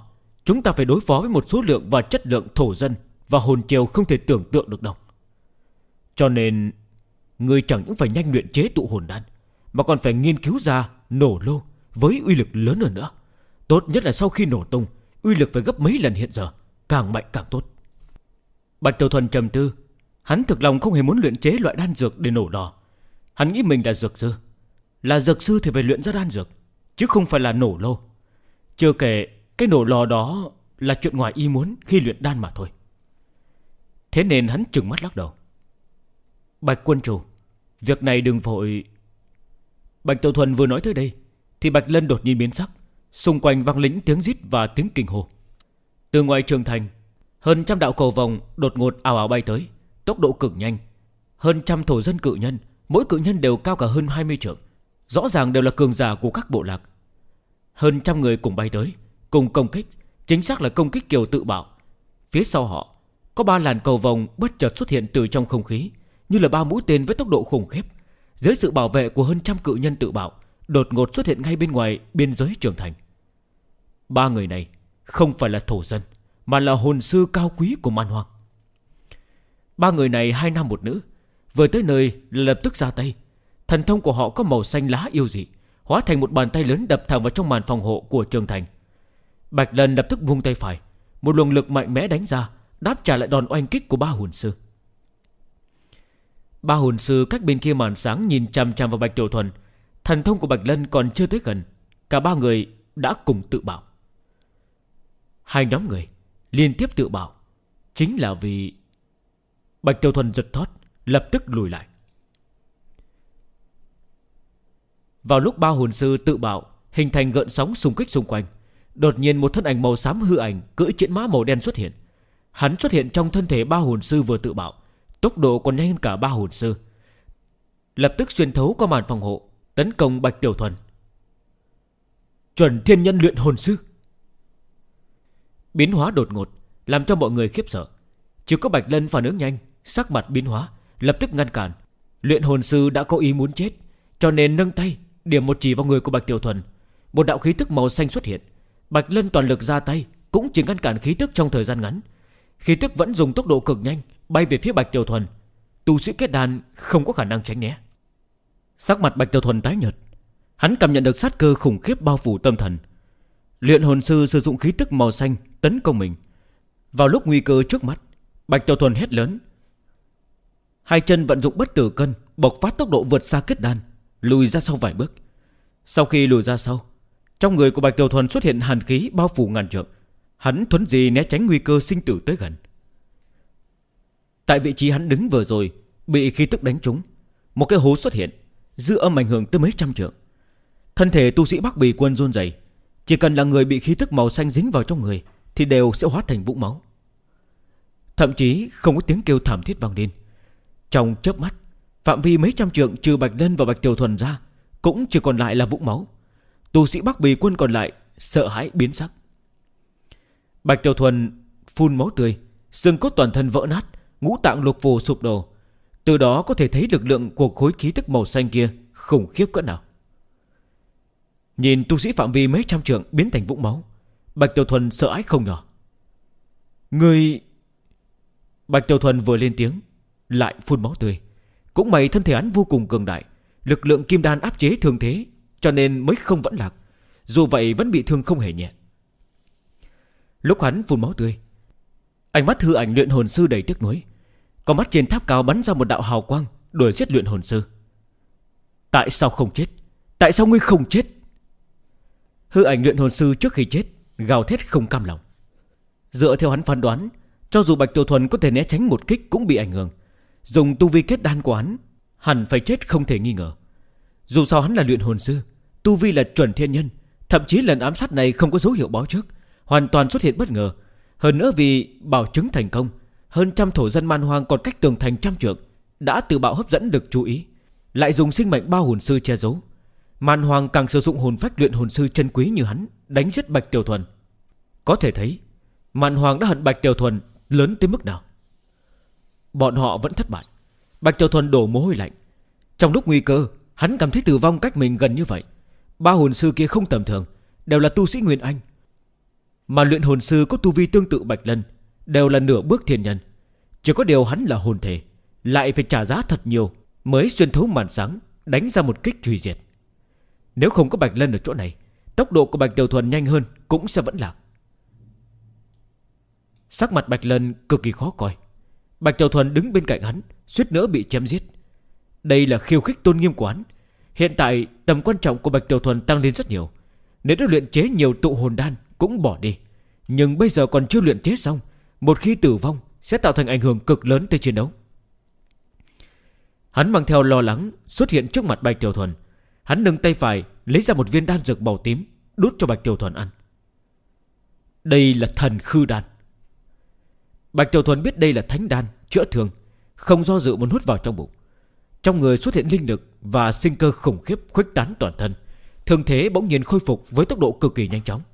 chúng ta phải đối phó với một số lượng và chất lượng thổ dân và hồn triều không thể tưởng tượng được đâu. Cho nên ngươi chẳng những phải nhanh luyện chế tụ hồn đan, mà còn phải nghiên cứu ra nổ lô với uy lực lớn hơn nữa. Tốt nhất là sau khi nổ tung, uy lực phải gấp mấy lần hiện giờ, càng mạnh càng tốt. Bạch Tiểu Thuần trầm tư. Hắn thực lòng không hề muốn luyện chế loại đan dược để nổ đỏ. Hắn nghĩ mình là dược sư. Là dược sư thì phải luyện ra đan dược, chứ không phải là nổ lô. Chưa kể cái nổ lò đó là chuyện ngoài ý muốn khi luyện đan mà thôi. Thế nên hắn trừng mắt lắc đầu. Bạch quân chủ, việc này đừng vội. Bạch Tiểu Thuần vừa nói tới đây thì Bạch Lân đột nhiên biến sắc. Xung quanh vang lĩnh tiếng rít và tiếng kinh hô. Từ ngoài trường thành, hơn trăm đạo cầu vồng đột ngột ào ào bay tới, tốc độ cực nhanh. Hơn trăm thổ dân cự nhân, mỗi cự nhân đều cao cả hơn 20 trượng, rõ ràng đều là cường giả của các bộ lạc. Hơn trăm người cùng bay tới, cùng công kích, chính xác là công kích kiểu tự bạo. Phía sau họ có 3 làn cầu vồng bất chợt xuất hiện từ trong không khí, như là 3 mũi tên với tốc độ khủng khiếp. Dưới sự bảo vệ của hơn trăm cự nhân tự bạo, đột ngột xuất hiện ngay bên ngoài biên giới trường thành. 3 người này không phải là thổ dân, mà là hồn sư cao quý của man hoang. 3 người này 2 nam 1 nữ, vừa tới nơi lập tức ra tay. Thần thông của họ có màu xanh lá yêu dị, hóa thành một bàn tay lớn đập thẳng vào trong màn phòng hộ của trường thành. Bạch Lân lập tức vung tay phải, một luồng lực mạnh mẽ đánh ra, đáp trả lại đòn oanh kích của 3 hồn sư. 3 hồn sư cách bên kia màn sáng nhìn chằm chằm vào Bạch Tiểu Thuần. Thần thông của Bạch Lân còn chưa tới gần, cả 3 người đã cùng tự bạo. 2 nhóm người liên tiếp tự bạo, chính là vì... Bạch Tiểu Thuần giật thót, lập tức lùi lại. Vào lúc 3 hồn sư tự bạo hình thành gợn sóng xung kích xung quanh, đột nhiên một thân ảnh màu xám hư ảnh cưỡi chiến mã màu đen xuất hiện. Hắn xuất hiện trong thân thể 3 hồn sư vừa tự bạo, tốc độ còn nhanh hơn cả 3 hồn sư, lập tức xuyên thấu qua màn phòng hộ, tấn công Bạch Tiểu Thuần. Chuẩn thiên nhân luyện hồn sư. Biến hóa đột ngột làm cho mọi người khiếp sợ. Chỉ có Bạch Lân phản ứng nhanh, sắc mặt biến hóa, lập tức ngăn cản. Luyện hồn sư đã có ý muốn chết, cho nên nâng tay điểm một chỉ vào người của Bạch Tiểu Thuần. Một đạo khí tức màu xanh xuất hiện. Bạch Lân toàn lực ra tay, cũng chỉ ngăn cản khí tức trong thời gian ngắn. Khí tức vẫn dùng tốc độ cực nhanh bay về phía Bạch Tiểu Thuần. Tu sĩ kết đan không có khả năng tránh né. Sắc mặt Bạch Tiểu Thuần tái nhợt. Hắn cảm nhận được sát cơ khủng khiếp bao phủ tâm thần. Luyện hồn sư sử dụng khí tức màu xanh tấn công mình. Vào lúc nguy cơ trước mắt, Bạch Tiểu Thuần hét lớn. 2 chân vận dụng bất tử cân, bộc phát tốc độ vượt xa kết đan, lùi ra sau vài bước. Sau khi lùi ra sau, trong người của Bạch Tiểu Thuần xuất hiện hàn khí bao phủ ngàn trượng. Hắn thuấn di né tránh nguy cơ sinh tử tới gần. Tại vị trí hắn đứng vừa rồi bị khí tức đánh trúng, một cái hố xuất hiện, dư âm ảnh hưởng tới mấy trăm trượng. Thân thể tu sĩ Bắc Bì Quân run rẩy. Chỉ cần là người bị khí tức màu xanh dính vào trong người thì đều sẽ hóa thành vũng máu. Thậm chí không có tiếng kêu thảm thiết vang lên. Trong chớp mắt, phạm vi mấy trăm trượng trừ Bạch Lân và Bạch Tiểu Thuần ra cũng chỉ còn lại là vũng máu. Tu sĩ Bắc Bì Quân còn lại sợ hãi biến sắc. Bạch Tiểu Thuần phun máu tươi, xương cốt toàn thân vỡ nát, ngũ tạng lục phủ sụp đổ. Từ đó có thể thấy lực lượng của khối khí tức màu xanh kia khủng khiếp cỡ nào. Nhìn tu sĩ phạm vi mấy trăm trượng biến thành vũng máu, Bạch Tiểu Thuần sợ hãi không nhỏ. Người... Bạch Tiểu Thuần vừa lên tiếng lại phun máu tươi. Cũng may thân thể hắn vô cùng cường đại, lực lượng kim đan áp chế thương thế, cho nên mới không vẫn lạc. Dù vậy vẫn bị thương không hề nhẹ. Lúc hắn phun máu tươi, ánh mắt hư ảnh luyện hồn sư đầy tiếc nuối. Con mắt trên tháp cao bắn ra một đạo hào quang, đuổi giết luyện hồn sư. Tại sao không chết? Tại sao ngươi không chết? Hư ảnh luyện hồn sư trước khi chết gào thét không cam lòng. Dựa theo hắn phán đoán, cho dù Bạch Tiểu Thuần có thể né tránh một kích cũng bị ảnh hưởng. Dùng tu vi kết đan của hắn, hẳn phải chết không thể nghi ngờ. Dù sao hắn là luyện hồn sư, tu vi là chuẩn thiên nhân. Thậm chí lần ám sát này không có dấu hiệu báo trước, hoàn toàn xuất hiện bất ngờ. Hơn nữa vì bảo chứng thành công, hơn trăm thổ dân man hoang còn cách tường thành trăm trượng đã tự bạo hấp dẫn được chú ý, lại dùng sinh mệnh 3 hồn sư che giấu. Man hoang càng sử dụng hồn phách luyện hồn sư chân quý như hắn đánh giết Bạch Tiểu Thuần. Có thể thấy Man hoang đã hận Bạch Tiểu Thuần lớn tới mức nào. Bọn họ vẫn thất bại. Bạch Tiểu Thuần đổ mồ hôi lạnh. Trong lúc nguy cơ, hắn cảm thấy tử vong cách mình gần như vậy. 3 hồn sư kia không tầm thường, đều là tu sĩ Nguyên Anh. Mà luyện hồn sư có tu vi tương tự Bạch Lân đều là nửa bước thiên nhân. Chỉ có điều hắn là hồn thể, lại phải trả giá thật nhiều mới xuyên thấu màn sáng, đánh ra một kích hủy diệt. Nếu không có Bạch Lân ở chỗ này, tốc độ của Bạch Tiểu Thuần nhanh hơn cũng sẽ vẫn lạc. Sắc mặt Bạch Lân cực kỳ khó coi. Bạch Tiểu Thuần đứng bên cạnh hắn, suýt nữa bị chém giết. Đây là khiêu khích tôn nghiêm của hắn. Hiện tại tầm quan trọng của Bạch Tiểu Thuần tăng lên rất nhiều. Nếu đã luyện chế nhiều tụ hồn đan cũng bỏ đi, nhưng bây giờ còn chưa luyện chế xong, một khi tử vong sẽ tạo thành ảnh hưởng cực lớn tới chiến đấu. Hắn mang theo lo lắng xuất hiện trước mặt Bạch Tiểu Thuần. Hắn nâng tay phải lấy ra một viên đan dược màu tím, đút cho Bạch Tiểu Thuần ăn. Đây là thần khư đan. Bạch Tiểu Thuần biết đây là thánh đan chữa thương, không do dự muốn hút vào trong bụng. Trong người xuất hiện linh lực và sinh cơ khủng khiếp khuếch tán toàn thân. Thương thế bỗng nhiên khôi phục với tốc độ cực kỳ nhanh chóng.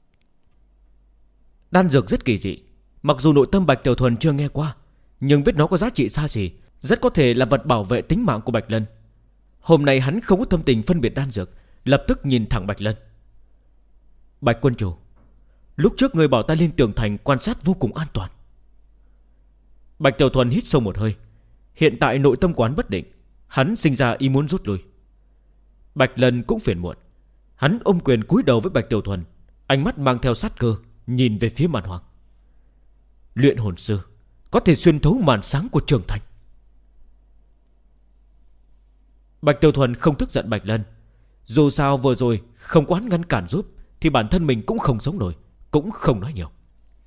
Đan dược rất kỳ dị. Mặc dù nội tâm Bạch Tiểu Thuần chưa nghe qua, nhưng biết nó có giá trị xa xỉ, rất có thể là vật bảo vệ tính mạng của Bạch Lân. Hôm nay hắn không có tâm tình phân biệt đan dược, lập tức nhìn thẳng Bạch Lân. Bạch quân chủ, lúc trước người bảo ta lên tường thành quan sát vô cùng an toàn. Bạch Tiểu Thuần hít sâu một hơi. Hiện tại nội tâm quán bất định, hắn sinh ra ý muốn rút lui. Bạch Lân cũng phiền muộn. Hắn ôm quyền cúi đầu với Bạch Tiểu Thuần, ánh mắt mang theo sát cơ nhìn về phía màn hoàng. Luyện hồn sư có thể xuyên thấu màn sáng của trường thành. Bạch Tiểu Thuần không tức giận Bạch Lân. Dù sao vừa rồi không có hắn ngăn cản giúp thì bản thân mình cũng không sống nổi, cũng không nói nhiều.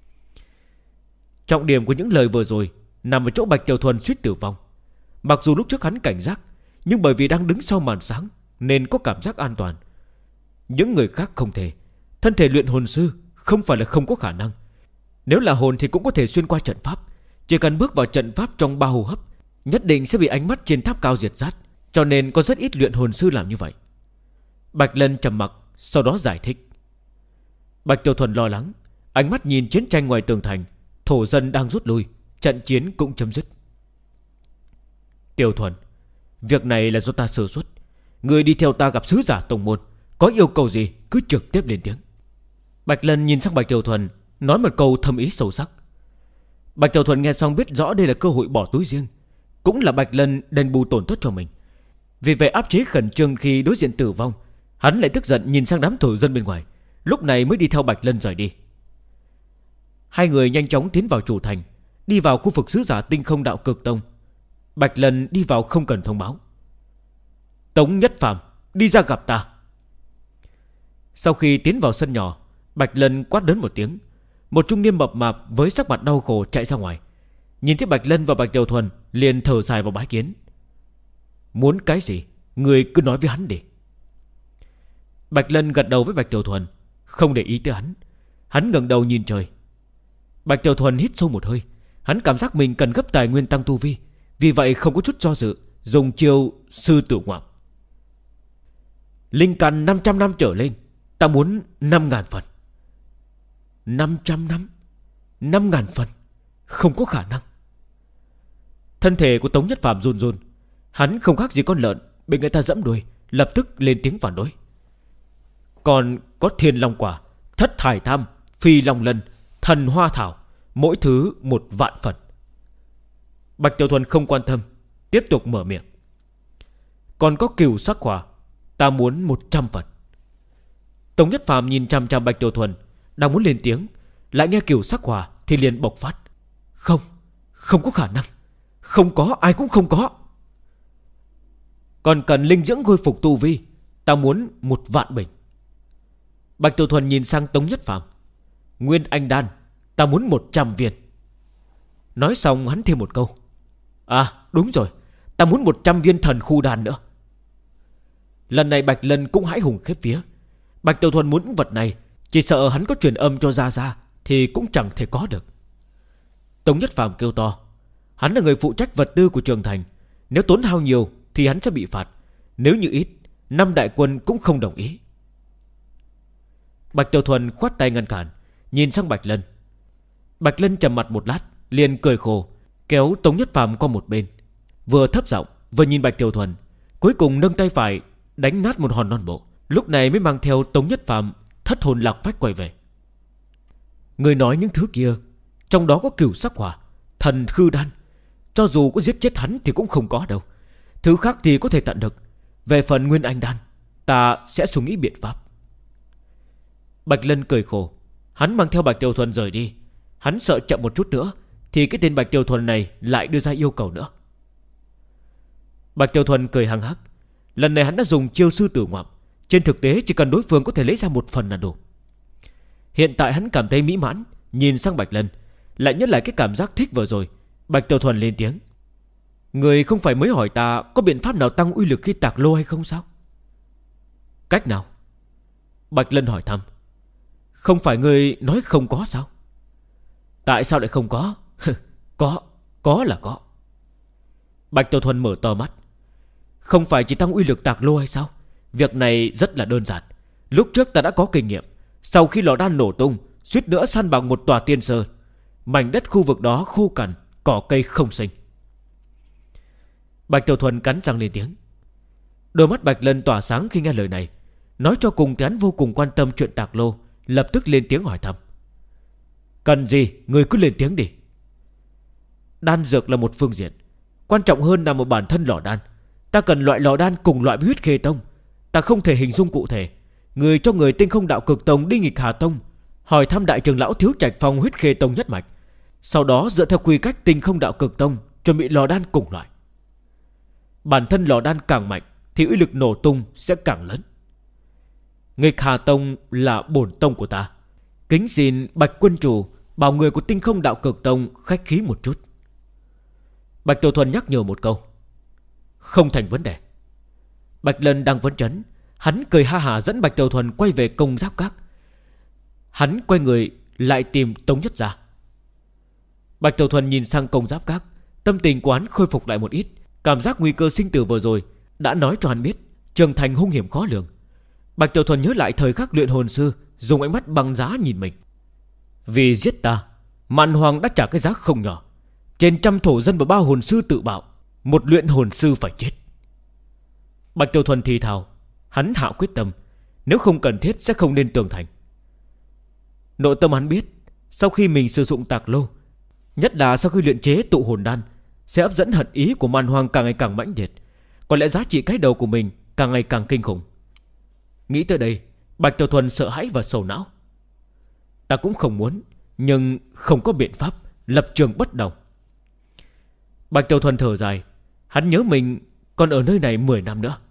Trọng điểm của những lời vừa rồi nằm ở chỗ Bạch Tiểu Thuần suýt tử vong. Mặc dù lúc trước hắn cảnh giác, nhưng bởi vì đang đứng sau màn sáng nên có cảm giác an toàn. Những người khác không thể. Thân thể luyện hồn sư không phải là không có khả năng. Nếu là hồn thì cũng có thể xuyên qua trận pháp. Chỉ cần bước vào trận pháp trong 3 hô hấp, nhất định sẽ bị ánh mắt trên tháp cao diệt sát. Cho nên có rất ít luyện hồn sư làm như vậy. Bạch Lân trầm mặc, sau đó giải thích. Bạch Tiểu Thuần lo lắng, ánh mắt nhìn chiến tranh ngoài tường thành. Thổ dân đang rút lui, trận chiến cũng chấm dứt. Tiểu Thuần, việc này là do ta sơ suất. Người đi theo ta gặp sứ giả tông môn, có yêu cầu gì cứ trực tiếp lên tiếng. Bạch Lân nhìn sang Bạch Tiểu Thuần, nói một câu thâm ý sâu sắc. Bạch Tiểu Thuần nghe xong biết rõ đây là cơ hội bỏ túi riêng, cũng là Bạch Lân đền bù tổn thất cho mình. Vì vậy áp chế khẩn trương khi đối diện tử vong, hắn lại tức giận nhìn sang đám thổ dân bên ngoài, lúc này mới đi theo Bạch Lân rời đi. Hai người nhanh chóng tiến vào chủ thành, đi vào khu vực sứ giả Tinh Không Đạo Cực Tông. Bạch Lân đi vào không cần thông báo. Tống Nhất Phàm, đi ra gặp ta. Sau khi tiến vào sân nhỏ, Bạch Lân quát lớn một tiếng. Một trung niên mập mạp với sắc mặt đau khổ chạy ra ngoài. Nhìn thấy Bạch Lân và Bạch Tiểu Thuần liền thở dài vào bái kiến. Muốn cái gì, người cứ nói với hắn đi. Bạch Lân gật đầu với Bạch Tiểu Thuần, không để ý tới hắn. Hắn ngẩng đầu nhìn trời. Bạch Tiểu Thuần hít sâu một hơi. Hắn cảm giác mình cần gấp tài nguyên tăng tu vi, vì vậy không có chút do dự, dùng chiêu sư tử ngoạm. Linh căn 500 năm trở lên, ta muốn 5.000 phần. 500 năm 5.000 phần, không có khả năng. Thân thể của Tống Nhất Phàm run run. Hắn không khác gì con lợn bị người ta dẫm đuôi, lập tức lên tiếng phản đối. Còn có Thiên Long Quả, Thất Thải Tham, Phi Long Lân, Thần Hoa Thảo, mỗi thứ 1.000 phần. Bạch Tiểu Thuần không quan tâm, tiếp tục mở miệng. Còn có Cửu Sắc Hỏa, ta muốn 100 phần. Tống Nhất Phàm nhìn chằm chằm Bạch Tiểu Thuần, đang muốn lên tiếng, lại nghe Cửu Sắc Hỏa thì liền bộc phát. Không có khả năng. Không có, ai cũng không có. Còn cần linh dưỡng khôi phục tu vi, ta muốn 1.000 bình. Bạch Tiểu Thuần nhìn sang Tống Nhất Phàm. Nguyên Anh Đan, ta muốn 100 viên. Nói xong hắn thêm một câu. À đúng rồi, ta muốn 100 viên thần khu đan nữa. Lần này Bạch Lân cũng hãi hùng khiếp vía. Bạch Tiểu Thuần muốn những vật này, chỉ sợ hắn có truyền âm cho Ra thì cũng chẳng thể có được. Tống Nhất Phàm kêu to. Hắn là người phụ trách vật tư của trường thành, nếu tốn hao nhiều thì hắn sẽ bị phạt. Nếu như ít, 5 đại quân cũng không đồng ý. Bạch Tiểu Thuần khoát tay ngăn cản, nhìn sang Bạch Lân. Bạch Lân trầm mặt một lát, liền cười khổ, kéo Tống Nhất Phàm qua một bên, vừa thấp giọng vừa nhìn Bạch Tiểu Thuần, cuối cùng nâng tay phải đánh nát một hòn non bộ. Lúc này mới mang theo Tống Nhất Phàm thất hồn lạc phách quay về. Người nói những thứ kia, trong đó có cửu sắc hỏa, thần khư đan. Cho dù có giết chết hắn thì cũng không có đâu. Thứ khác thì có thể tận được. Về phần nguyên anh đan, ta sẽ suy nghĩ biện pháp. Bạch Lân cười khổ. Hắn mang theo Bạch Tiểu Thuần rời đi. Hắn sợ chậm một chút nữa thì cái tên Bạch Tiểu Thuần này lại đưa ra yêu cầu nữa. Bạch Tiểu Thuần cười hăng hắc. Lần này hắn đã dùng chiêu sư tử ngoạm. Trên thực tế chỉ cần đối phương có thể lấy ra một phần là đủ. Hiện tại hắn cảm thấy mỹ mãn. Nhìn sang Bạch Lân, lại nhớ lại cái cảm giác thích vừa rồi. Bạch Tiểu Thuần lên tiếng: người không phải mới hỏi ta có biện pháp nào tăng uy lực khi tạc lô hay không sao? Cách nào? Bạch Lân hỏi thăm. Không phải người nói không có sao? Tại sao lại không có? Có là có. Bạch Tiểu Thuần mở to mắt. Không phải chỉ tăng uy lực tạc lô hay sao? Việc này rất là đơn giản. Lúc trước ta đã có kinh nghiệm. Sau khi lò đan nổ tung, suýt nữa san bằng một tòa tiên sơn. Mảnh đất khu vực đó khô cằn, cỏ cây không sinh. Bạch Tiểu Thuần cắn răng lên tiếng. Đôi mắt Bạch Lân tỏa sáng khi nghe lời này. Nói cho cùng thì hắn vô cùng quan tâm chuyện tạc lô. Lập tức lên tiếng hỏi thăm. Cần gì, người cứ lên tiếng đi. Đan dược là một phương diện, quan trọng hơn là một bản thân lò đan. Ta cần loại lò đan cùng loại với huyết khê tông. Ta không thể hình dung cụ thể. Người cho người Tinh Không Đạo Cực Tông đi nghịch Hà Tông, hỏi thăm đại trưởng lão Thiếu Trạch Phong huyết khê tông nhất mạch. Sau đó dựa theo quy cách Tinh Không Đạo Cực Tông chuẩn bị lò đan cùng loại. Bản thân lò đan càng mạnh thì uy lực nổ tung sẽ càng lớn. Nghịch Hà Tông là bổn tông của ta. Kính xin Bạch quân chủ bảo người của Tinh Không Đạo Cực Tông khách khí một chút. Bạch Tiểu Thuần nhắc nhở một câu. Không thành vấn đề. Bạch Lân đang vấn chấn. Hắn cười ha hả dẫn Bạch Tiểu Thuần quay về Công Giáp Các. Hắn quay người lại tìm Tống Nhất Gia. Bạch Tiểu Thuần nhìn sang Công Giáp Các. Tâm tình của hắn khôi phục lại một ít. Cảm giác nguy cơ sinh tử vừa rồi đã nói cho hắn biết Trường Thành hung hiểm khó lường. Bạch Tiểu Thuần nhớ lại thời khắc luyện hồn sư dùng ánh mắt băng giá nhìn mình. Vì giết ta, Mạn Hoàng đã trả cái giá không nhỏ. Trên trăm thổ dân và 3 hồn sư tự bạo, một luyện hồn sư phải chết. Bạch Tiểu Thuần thì thào. Hắn hạ quyết tâm, nếu không cần thiết sẽ không nên tường thành. Nội tâm hắn biết, sau khi mình sử dụng tạc lô, nhất là sau khi luyện chế tụ hồn đan, sẽ hấp dẫn hận ý của Mạn Hoàng càng ngày càng mãnh liệt. Có lẽ giá trị cái đầu của mình càng ngày càng kinh khủng. Nghĩ tới đây, Bạch Tiểu Thuần sợ hãi và sầu não. Ta cũng không muốn, nhưng không có biện pháp, lập trường bất đồng. Bạch Tiểu Thuần thở dài. Hắn nhớ mình còn ở nơi này 10 năm nữa.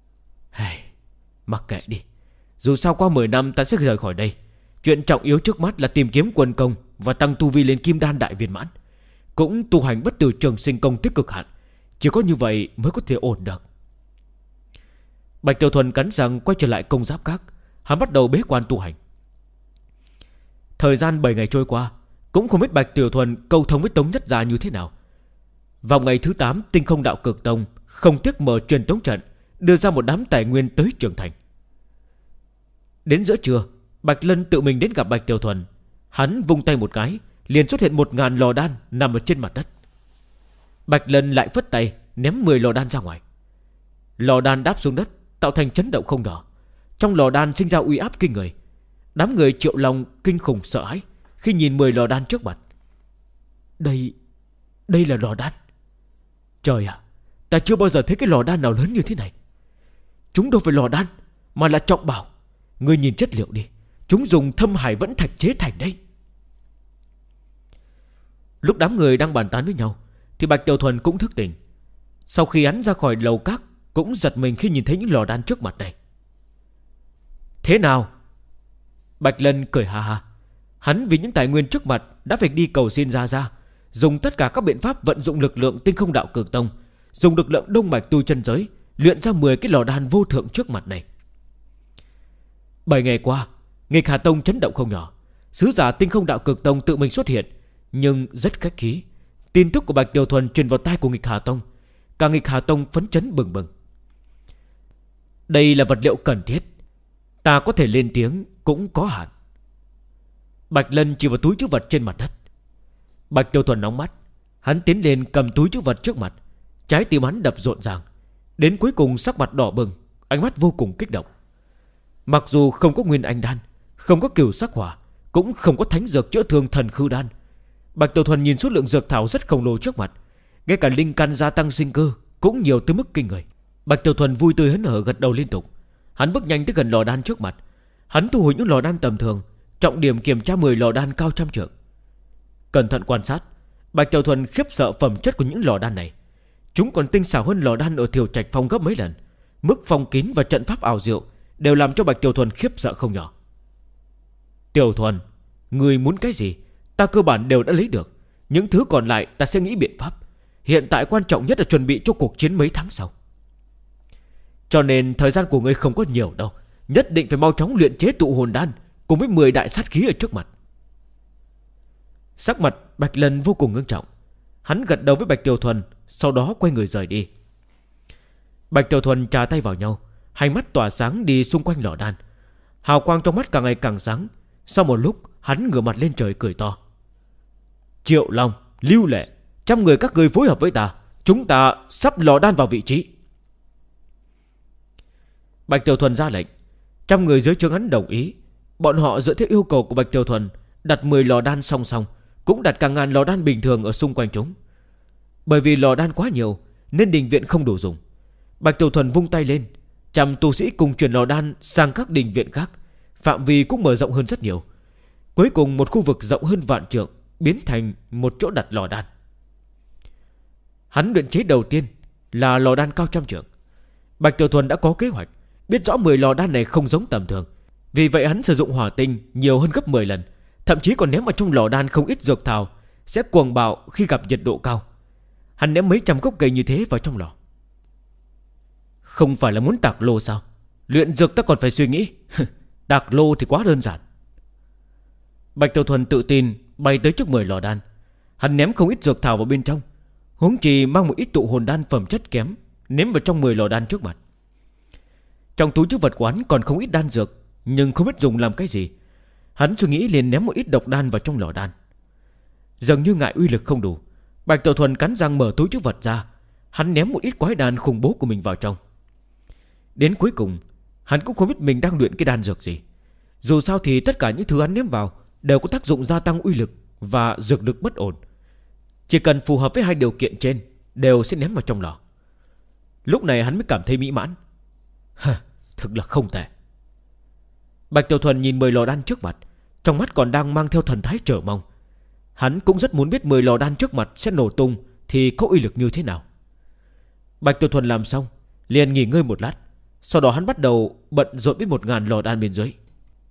Mặc kệ đi. Dù sao qua 10 năm ta sẽ rời khỏi đây. Chuyện trọng yếu trước mắt là tìm kiếm quân công và tăng tu vi lên Kim Đan đại viên mãn. Cũng tu hành bất tử trường sinh công tích cực hạn. Chỉ có như vậy mới có thể ổn được. Bạch Tiểu Thuần cắn răng quay trở lại Công Giáp Các. Hắn bắt đầu bế quan tu hành. Thời gian 7 ngày trôi qua, cũng không biết Bạch Tiểu Thuần câu thông với Tống Nhất Gia như thế nào. Vào ngày thứ 8, Tinh Không Đạo Cực Tông không tiếc mở truyền tống trận, đưa ra một đám tài nguyên tới Trường Thành. Đến giữa trưa, Bạch Lân tự mình đến gặp Bạch Tiểu Thuần. Hắn vung tay một cái, liền xuất hiện 1000 lò đan nằm ở trên mặt đất. Bạch Lân lại phất tay ném 10 lò đan ra ngoài. Lò đan đáp xuống đất, tạo thành chấn động không nhỏ. Trong lò đan sinh ra uy áp kinh người. Đám người Triệu Long kinh khủng sợ hãi khi nhìn 10 lò đan trước mặt. Đây là lò đan. Trời ạ, ta chưa bao giờ thấy cái lò đan nào lớn như thế này. Chúng đâu phải lò đan, mà là trọng bảo. Ngươi nhìn chất liệu đi, chúng dùng thâm hải vẫn thạch chế thành đây. Lúc đám người đang bàn tán với nhau thì Bạch Tiểu Thuần cũng thức tỉnh. Sau khi hắn ra khỏi lầu các, cũng giật mình khi nhìn thấy những lò đan trước mặt này. Thế nào? Bạch Lân cười ha ha. Hắn vì những tài nguyên trước mặt đã phải đi cầu xin Ra, dùng tất cả các biện pháp vận dụng lực lượng Tinh Không Đạo Cực Tông, dùng lực lượng đông mạch tu chân giới, luyện ra 10 cái lò đan vô thượng trước mặt này. 7 ngày qua, Nghịch Hà Tông chấn động không nhỏ. Sứ giả Tinh Không Đạo Cực Tông tự mình xuất hiện, nhưng rất khách khí. Tin tức của Bạch Tiểu Thuần truyền vào tai của Nghịch Hà Tông. Cả Nghịch Hà Tông phấn chấn bừng bừng. Đây là vật liệu cần thiết, ta có thể lên tiếng cũng có hạn. Bạch Lân chỉ vào túi trữ vật trên mặt đất. Bạch Tiểu Thuần nóng mắt. Hắn tiến lên cầm túi trữ vật trước mặt. Trái tim hắn đập rộn ràng. Đến cuối cùng sắc mặt đỏ bừng, ánh mắt vô cùng kích động. Mặc dù không có nguyên anh đan, không có cửu sắc hỏa, cũng không có thánh dược chữa thương thần khư đan. Bạch Tiểu Thuần nhìn số lượng dược thảo rất khổng lồ trước mặt, ngay cả linh căn gia tăng sinh cơ cũng nhiều tới mức kinh người. Bạch Tiểu Thuần vui tươi hớn hở gật đầu liên tục. Hắn bước nhanh tới gần lò đan trước mặt. Hắn thu hồi những lò đan tầm thường, trọng điểm kiểm tra 10 lò đan cao trăm trượng. Cẩn thận quan sát, Bạch Tiểu Thuần khiếp sợ phẩm chất của những lò đan này. Chúng còn tinh xảo hơn lò đan ở Thiểu Trạch Phong gấp mấy lần. Mức phong kín và trận pháp ảo diệu đều làm cho Bạch Tiểu Thuần khiếp sợ không nhỏ. Tiểu Thuần, người muốn cái gì ta cơ bản đều đã lấy được. Những thứ còn lại ta sẽ nghĩ biện pháp. Hiện tại quan trọng nhất là chuẩn bị cho cuộc chiến mấy tháng sau. Cho nên thời gian của ngươi không có nhiều đâu. Nhất định phải mau chóng luyện chế tụ hồn đan cùng với 10 đại sát khí ở trước mặt. Sắc mặt Bạch Lân vô cùng ngưng trọng. Hắn gật đầu với Bạch Tiểu Thuần, sau đó quay người rời đi. Bạch Tiểu Thuần trà tay vào nhau, hai mắt tỏa sáng đi xung quanh lò đan. Hào quang trong mắt càng ngày càng sáng. Sau một lúc hắn ngửa mặt lên trời cười to. Triệu Long, Lưu Lệ, 100 người các ngươi phối hợp với ta. Chúng ta sắp lò đan vào vị trí. Bạch Tiểu Thuần ra lệnh, 100 người dưới trướng hắn đồng ý. Bọn họ dựa theo yêu cầu của Bạch Tiểu Thuần đặt 10 lò đan song song, cũng đặt cả ngàn lò đan bình thường ở xung quanh chúng. Bởi vì lò đan quá nhiều nên đình viện không đủ dùng. Bạch Tiểu Thuần vung tay lên, 100 tu sĩ cùng chuyển lò đan sang các đình viện khác. Phạm vi cũng mở rộng hơn rất nhiều. Cuối cùng một khu vực rộng hơn vạn trượng biến thành một chỗ đặt lò đan. Hắn luyện chế đầu tiên là lò đan cao trăm trượng. Bạch Tiểu Thuần đã có kế hoạch, biết rõ 10 lò đan này không giống tầm thường. Vì vậy hắn sử dụng hỏa tinh nhiều hơn gấp 10 lần. Thậm chí còn ném vào trong lò đan không ít dược thảo, sẽ cuồng bạo khi gặp nhiệt độ cao. Hắn ném mấy trăm gốc cây như thế vào trong lò. Không phải là muốn tạc lô sao? Luyện dược ta còn phải suy nghĩ. Tạc lô thì quá đơn giản. Bạch Tiểu Thuần tự tin bay tới trước 10 lò đan. Hắn ném không ít dược thảo vào bên trong, huống chi mang một ít tụ hồn đan phẩm chất kém ném vào trong 10 lò đan trước mặt. Trong túi trữ vật quán còn không ít đan dược, nhưng không biết dùng làm cái gì. Hắn suy nghĩ liền ném một ít độc đan vào trong lò đan. Dường như ngại uy lực không đủ, Bạch Tiểu Thuần cắn răng mở túi trữ vật ra. Hắn ném một ít quái đan khủng bố của mình vào trong. Đến cuối cùng hắn cũng không biết mình đang luyện cái đan dược gì. Dù sao thì tất cả những thứ hắn ném vào đều có tác dụng gia tăng uy lực và dược lực bất ổn. Chỉ cần phù hợp với hai điều kiện trên đều sẽ ném vào trong lò. Lúc này hắn mới cảm thấy mỹ mãn. Thực là không tệ. Bạch Tiểu Thuần nhìn 10 lò đan trước mặt, trong mắt còn đang mang theo thần thái chờ mong. Hắn cũng rất muốn biết 10 lò đan trước mặt sẽ nổ tung thì có uy lực như thế nào. Bạch Tiểu Thuần làm xong liền nghỉ ngơi một lát. Sau đó hắn bắt đầu bận rộn với 1000 lò đan bên dưới.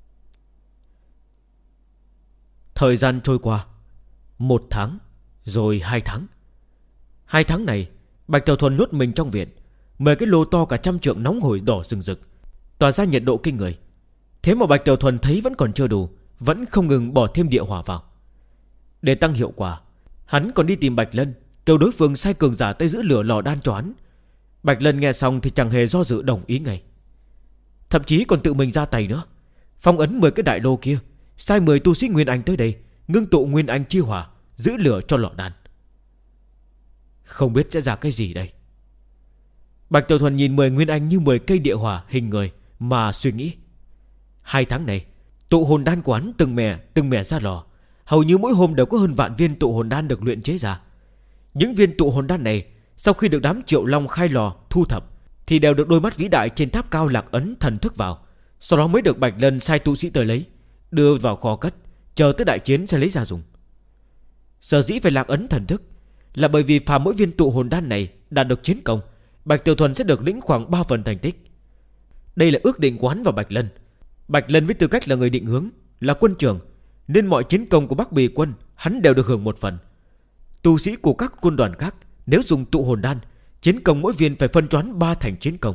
Thời gian trôi qua 1 tháng, rồi 2 tháng. 2 tháng này Bạch Tiểu Thuần nuốt mình trong viện. 10 cái lô to cả 100 trượng nóng hổi đỏ rừng rực, tỏa ra nhiệt độ kinh người. Thế mà Bạch Tiểu Thuần thấy vẫn còn chưa đủ, vẫn không ngừng bỏ thêm địa hỏa vào. Để tăng hiệu quả, hắn còn đi tìm Bạch Lân, kêu đối phương sai cường giả tới giữ lửa lò đan cho hắn. Bạch Lân nghe xong thì chẳng hề do dự đồng ý ngay. Thậm chí còn tự mình ra tay nữa, phong ấn 10 cái đại lô kia, sai 10 tu sĩ Nguyên Anh tới đây ngưng tụ Nguyên Anh chi hỏa, giữ lửa cho lò đan. Không biết sẽ ra cái gì đây. Bạch Tiểu Thuần nhìn 10 Nguyên Anh như 10 cây địa hỏa hình người mà suy nghĩ. 2 tháng này tụ hồn đan quán từng mẻ ra lò. Hầu như mỗi hôm đều có hơn vạn viên tụ hồn đan được luyện chế ra. Những viên tụ hồn đan này sau khi được đám Triệu Long khai lò thu thập thì đều được đôi mắt vĩ đại trên tháp cao lạc ấn thần thức vào. Sau đó mới được Bạch Lân sai tu sĩ tới lấy, đưa vào kho cất, chờ tới đại chiến sẽ lấy ra dùng. Sở dĩ phải lạc ấn thần thức là bởi vì phàm mỗi viên tụ hồn đan này đạt được chiến công, Bạch Tiểu Thuần sẽ được lĩnh khoảng 3 phần thành tích. Đây là ước định quán và Bạch Lân. Bạch Lân với tư cách là người định hướng, là quân trưởng, nên mọi chiến công của Bắc Bì quân hắn đều được hưởng 1 phần. Tu sĩ của các quân đoàn khác nếu dùng tụ hồn đan, chiến công mỗi viên phải phân choán 3 thành chiến công.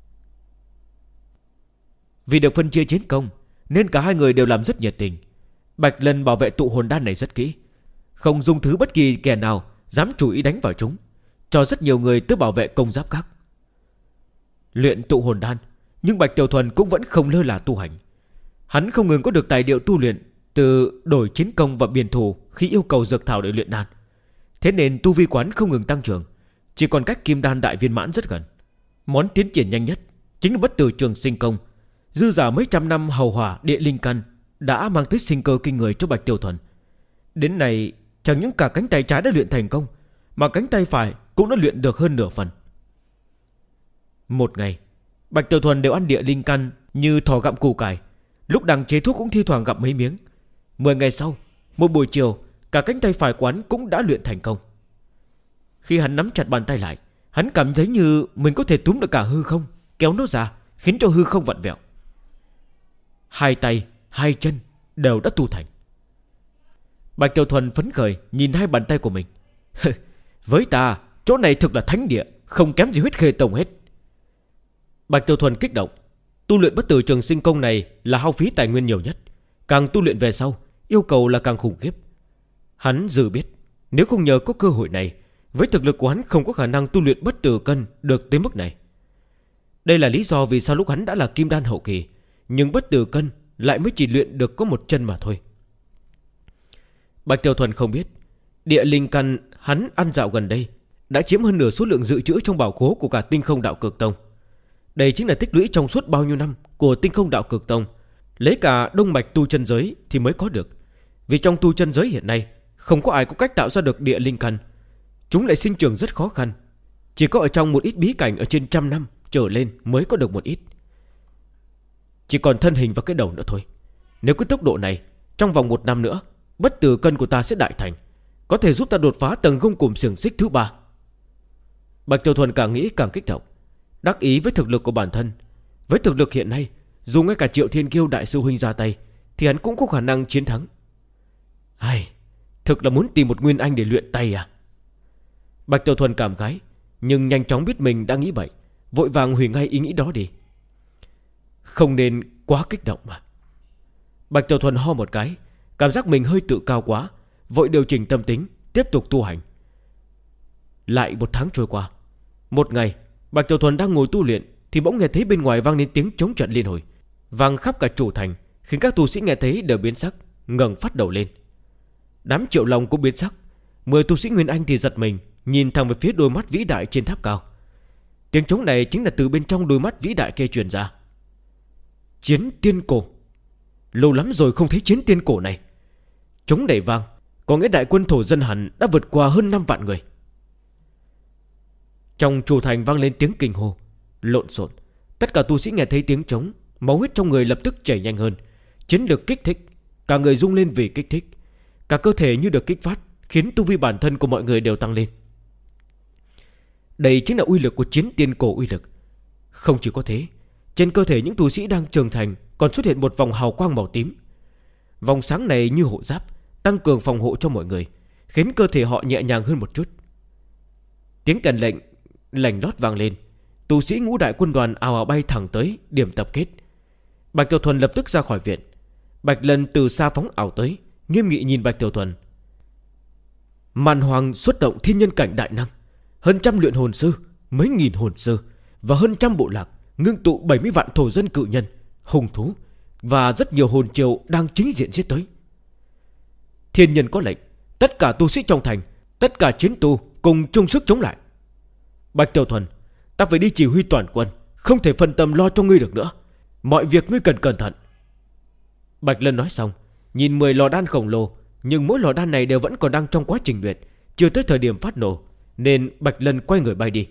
Vì được phân chia chiến công nên cả hai người đều làm rất nhiệt tình. Bạch Lân bảo vệ tụ hồn đan này rất kỹ, không dung thứ bất kỳ kẻ nào dám chủ ý đánh vào chúng, cho rất nhiều người tới bảo vệ công giáp khác. Luyện tụ hồn đan, nhưng Bạch Tiểu Thuần cũng vẫn không lơ là tu hành. Hắn không ngừng có được tài điệu tu luyện, từ đổi chiến công và biển thủ khi yêu cầu dược thảo để luyện đan. Thế nên tu vi quán không ngừng tăng trưởng, chỉ còn cách kim đan đại viên mãn rất gần. Món tiến triển nhanh nhất chính là bất tử trường sinh công, dư giả mấy trăm năm hầu hỏa địa linh căn đã mang tới sinh cơ kinh người cho Bạch Tiểu Thuần. Đến nay chẳng những cả cánh tay trái đã luyện thành công, mà cánh tay phải cũng đã luyện được hơn nửa phần. Một ngày, Bạch Tiểu Thuần đều ăn địa linh căn như thỏ gặm củ cải, lúc đang chế thuốc cũng thi thoảng gặm mấy miếng. 10 ngày sau, một buổi chiều, cả cánh tay phải quán cũng đã luyện thành công. Khi hắn nắm chặt bàn tay lại, hắn cảm thấy như mình có thể túm được cả hư không, kéo nó ra, khiến cho hư không vặn vẹo. Hai tay, hai chân đều đã tu thành. Bạch Tiểu Thuần phấn khởi nhìn hai bàn tay của mình. Với ta, chỗ này thực là thánh địa, không kém gì huyết khê tông hết. Bạch Tiểu Thuần kích động. Tu luyện bất tử trường sinh công này là hao phí tài nguyên nhiều nhất. Càng tu luyện về sau, yêu cầu là càng khủng khiếp. Hắn dự biết, nếu không nhờ có cơ hội này, với thực lực của hắn không có khả năng tu luyện bất tử cân được tới mức này. Đây là lý do vì sao lúc hắn đã là kim đan hậu kỳ, nhưng bất tử cân lại mới chỉ luyện được có một chân mà thôi. Bạch Tiểu Thuần không biết, địa linh căn hắn ăn dạo gần đây đã chiếm hơn nửa số lượng dự trữ trong bảo khố của cả Tinh Không Đạo Cực Tông. Đây chính là tích lũy trong suốt bao nhiêu năm của Tinh Không Đạo Cực Tông, lấy cả đông mạch tu chân giới thì mới có được. Vì trong tu chân giới hiện nay không có ai có cách tạo ra được địa linh căn, chúng lại sinh trưởng rất khó khăn. Chỉ có ở trong một ít bí cảnh ở trên 100 năm trở lên mới có được một ít. Chỉ còn thân hình và cái đầu nữa thôi. Nếu cứ tốc độ này, trong vòng 1 năm nữa, bất tử cân của ta sẽ đại thành, có thể giúp ta đột phá tầng gông cùm xiềng xích thứ 3. Bạch Tiểu Thuần càng nghĩ càng kích động, đắc ý với thực lực của bản thân. Với thực lực hiện nay, dù ngay cả Triệu Thiên Kiêu đại sư huynh ra tay thì hắn cũng có khả năng chiến thắng. Thực là muốn tìm một nguyên anh để luyện tay à? Bạch Tiểu Thuần cảm khái, nhưng nhanh chóng biết mình đã nghĩ bậy, vội vàng hủy ngay ý nghĩ đó đi. Không nên quá kích động mà. Bạch Tiểu Thuần ho một cái, cảm giác mình hơi tự cao quá, vội điều chỉnh tâm tính, tiếp tục tu hành. Lại 1 tháng trôi qua. Một ngày, Bạch Tiểu Thuần đang ngồi tu luyện thì bỗng nghe thấy bên ngoài vang lên tiếng chống trận liên hồi, vang khắp cả chủ thành, khiến các tu sĩ nghe thấy đều biến sắc, ngẩng phát đầu lên. Đám Triệu Long cũng biến sắc. 10 tu sĩ Nguyên Anh thì giật mình, nhìn thẳng về phía đôi mắt vĩ đại trên tháp cao. Tiếng trống này chính là từ bên trong đôi mắt vĩ đại kia truyền ra. Chiến tiên cổ. Lâu lắm rồi không thấy chiến tiên cổ này. Trống đầy vang, có nghĩa đại quân thổ dân hẳn đã vượt qua hơn 5 vạn người. Trong chủ thành vang lên tiếng kinh hô lộn xộn. Tất cả tu sĩ nghe thấy tiếng trống, máu huyết trong người lập tức chảy nhanh hơn. Chiến lực kích thích, cả người rung lên vì kích thích. Cả cơ thể như được kích phát, khiến tu vi bản thân của mọi người đều tăng lên. Đây chính là uy lực của chiến tiên cổ uy lực. Không chỉ có thế, trên cơ thể những tu sĩ đang trưởng thành còn xuất hiện một vòng hào quang màu tím. Vòng sáng này như hộ giáp, tăng cường phòng hộ cho mọi người, khiến cơ thể họ nhẹ nhàng hơn một chút. Tiếng kèn lệnh lành lót vang lên. Tu sĩ ngũ đại quân đoàn ào ào bay thẳng tới điểm tập kết. Bạch Tiểu Thuần lập tức ra khỏi viện. Bạch Lân từ xa phóng ảo tới, nghiêm nghị nhìn Bạch Tiểu Thuần. Màn Hoàng xuất động thiên nhân cảnh đại năng, hơn 100 luyện hồn sư, mấy nghìn hồn sư và hơn 100 bộ lạc, ngưng tụ 70 vạn thổ dân cự nhân, hùng thú và rất nhiều hồn triều đang chính diện giết tới. Thiên nhân có lệnh, tất cả tu sĩ trong thành, tất cả chiến tu cùng chung sức chống lại. Bạch Tiểu Thuần, ta phải đi chỉ huy toàn quân, không thể phân tâm lo cho ngươi được nữa. Mọi việc ngươi cần cẩn thận. Bạch Lân nói xong, nhìn 10 lò đan khổng lồ, nhưng mỗi lò đan này đều vẫn còn đang trong quá trình luyện, chưa tới thời điểm phát nổ, nên Bạch Lân quay người bay đi.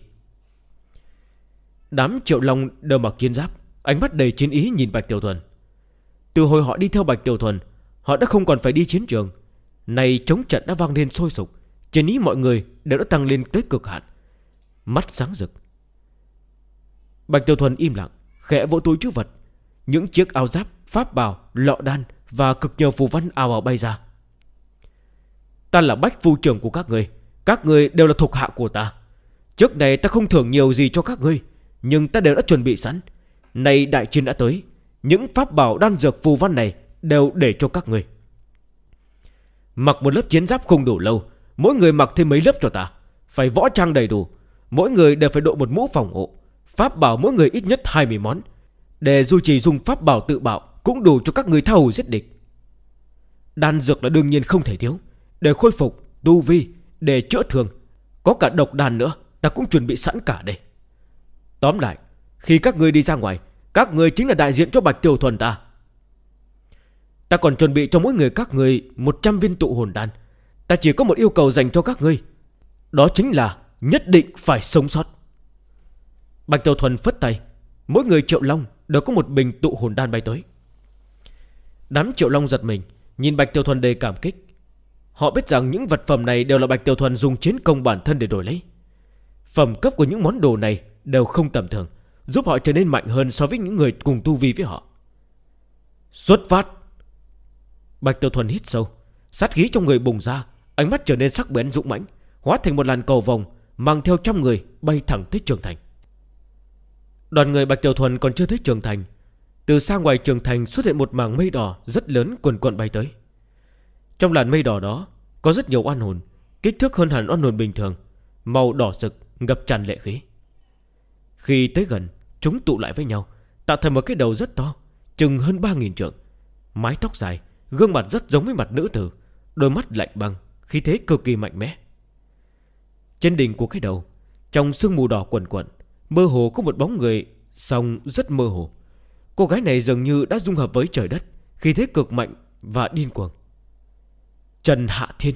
Đám Triệu Long đều mặc chiến giáp, ánh mắt đầy chiến ý nhìn Bạch Tiểu Thuần. Từ hồi họ đi theo Bạch Tiểu Thuần, họ đã không còn phải đi chiến trường. Này chống trận đã vang lên sôi sục, chiến ý mọi người đều đã tăng lên tới cực hạn. Mắt sáng rực. Bạch Tiểu Thuần im lặng, khẽ vỗ túi trữ vật. Những chiếc áo giáp, pháp bào, lọ đan và cực nhiều phù văn ào ào bay ra. Ta là Bách Phu trưởng của các ngươi đều là thuộc hạ của ta. Trước này ta không thưởng nhiều gì cho các ngươi, nhưng ta đều đã chuẩn bị sẵn. Nay đại chiến đã tới, những pháp bảo đan dược phù văn này đều để cho các ngươi. Mặc một lớp chiến giáp không đủ lâu, mỗi người mặc thêm mấy lớp cho ta. Phải võ trang đầy đủ, mỗi người đều phải đội một mũ phòng hộ. Pháp bảo mỗi người ít nhất 20 món, để duy trì dùng pháp bảo tự bạo cũng đủ cho các người tha hồ giết địch. Đan dược là đương nhiên không thể thiếu, để khôi phục tu vi, để chữa thương. Có cả độc đan nữa, ta cũng chuẩn bị sẵn cả đây. Tóm lại, khi các ngươi đi ra ngoài, các ngươi chính là đại diện cho Bạch Tiểu Thuần ta. Ta còn chuẩn bị cho mỗi người các ngươi 100 viên tụ hồn đan. Ta chỉ có một yêu cầu dành cho các ngươi, đó chính là nhất định phải sống sót. Bạch Tiểu Thuần phất tay, mỗi người Triệu Long đều có một bình tụ hồn đan bay tới. Đám Triệu Long giật mình, nhìn Bạch Tiểu Thuần đầy cảm kích. Họ biết rằng những vật phẩm này đều là Bạch Tiểu Thuần dùng chiến công bản thân để đổi lấy. Phẩm cấp của những món đồ này đều không tầm thường, giúp họ trở nên mạnh hơn so với những người cùng tu vi với họ. Xuất phát. Bạch Tiểu Thuần hít sâu, sát khí trong người bùng ra, ánh mắt trở nên sắc bén dũng mãnh, hóa thành một làn cầu vòng, mang theo trăm người bay thẳng tới Trường Thành. Đoàn người Bạch Tiểu Thuần còn chưa tới Trường Thành, từ xa ngoài Trường Thành xuất hiện một mảng mây đỏ rất lớn quần quần bay tới. Trong làn mây đỏ đó có rất nhiều oan hồn, kích thước hơn hẳn oan hồn bình thường, màu đỏ rực ngập tràn lệ khí. Khi tới gần, chúng tụ lại với nhau, tạo thành một cái đầu rất to, chừng hơn 3.000 trượng, mái tóc dài, gương mặt rất giống với mặt nữ tử, đôi mắt lạnh băng, khí thế cực kỳ mạnh mẽ. Trên đỉnh của cái đầu, trong sương mù đỏ quần quần, mơ hồ có một bóng người, song rất mơ hồ. Cô gái này dường như đã dung hợp với trời đất, khí thế cực mạnh và điên cuồng. Trần Hạ Thiên.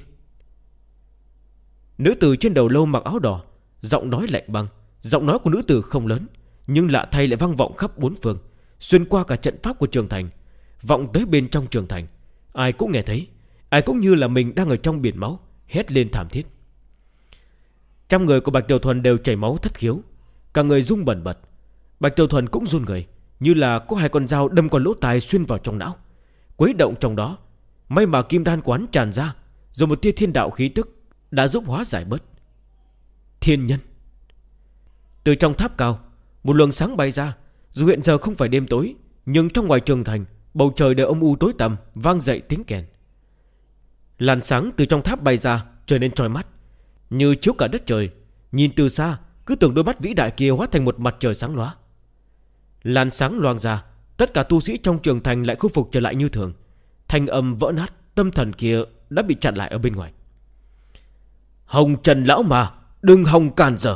Nữ tử trên đầu lâu mặc áo đỏ, giọng nói lạnh băng. Giọng nói của nữ tử không lớn, nhưng lạ thay lại vang vọng khắp bốn phương, xuyên qua cả trận pháp của Trường Thành, vọng tới bên trong Trường Thành. Ai cũng nghe thấy, ai cũng như là mình đang ở trong biển máu, hét lên thảm thiết. Trăm người của Bạch Tiểu Thuần đều chảy máu thất khiếu, cả người rung bần bật. Bạch Tiểu Thuần cũng run người, như là có hai con dao đâm con lỗ tai xuyên vào trong não, quấy động trong đó. May mà kim đan quán tràn ra, rồi một tia thiên đạo khí tức đã giúp hóa giải bớt. Thiên nhân. Từ trong tháp cao, một luồng sáng bay ra. Dù hiện giờ không phải đêm tối, nhưng trong ngoài Trường Thành, bầu trời đều âm u tối tăm, vang dậy tiếng kèn. Làn sáng từ trong tháp bay ra, trở nên chói mắt, như chiếu cả đất trời. Nhìn từ xa, cứ tưởng đôi mắt vĩ đại kia hóa thành một mặt trời sáng lóa. Làn sáng loang ra, tất cả tu sĩ trong Trường Thành lại khôi phục trở lại như thường. Thanh âm vỡ nát, tâm thần kia đã bị chặn lại ở bên ngoài. Hồng Trần lão mà, đừng hòng cản trở.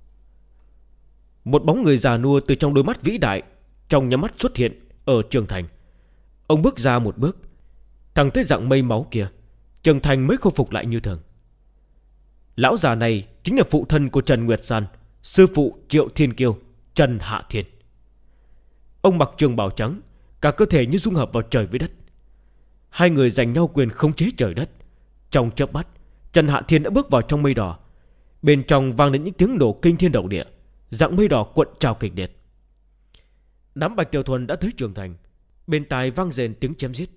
Một bóng người già nua từ trong đôi mắt vĩ đại trong nhắm mắt xuất hiện ở Trường Thành. Ông bước ra một bước, thẳng tới dạng mây máu kia, Trường Thành mới khôi phục lại như thường. Lão già này chính là phụ thân của Trần Nguyệt San, sư phụ Triệu Thiên Kiêu, Trần Hạ Thiên. Ông mặc trường bào trắng, cả cơ thể như dung hợp vào trời với đất. Hai người giành nhau quyền khống chế trời đất. Trong chớp mắt, Trần Hạ Thiên đã bước vào trong mây đỏ. Bên trong vang lên những tiếng nổ kinh thiên động địa, dạng mây đỏ cuộn trào kịch liệt. Đám Bạch Tiểu Thuần đã tới Trường Thành, bên tai vang rền tiếng chém giết.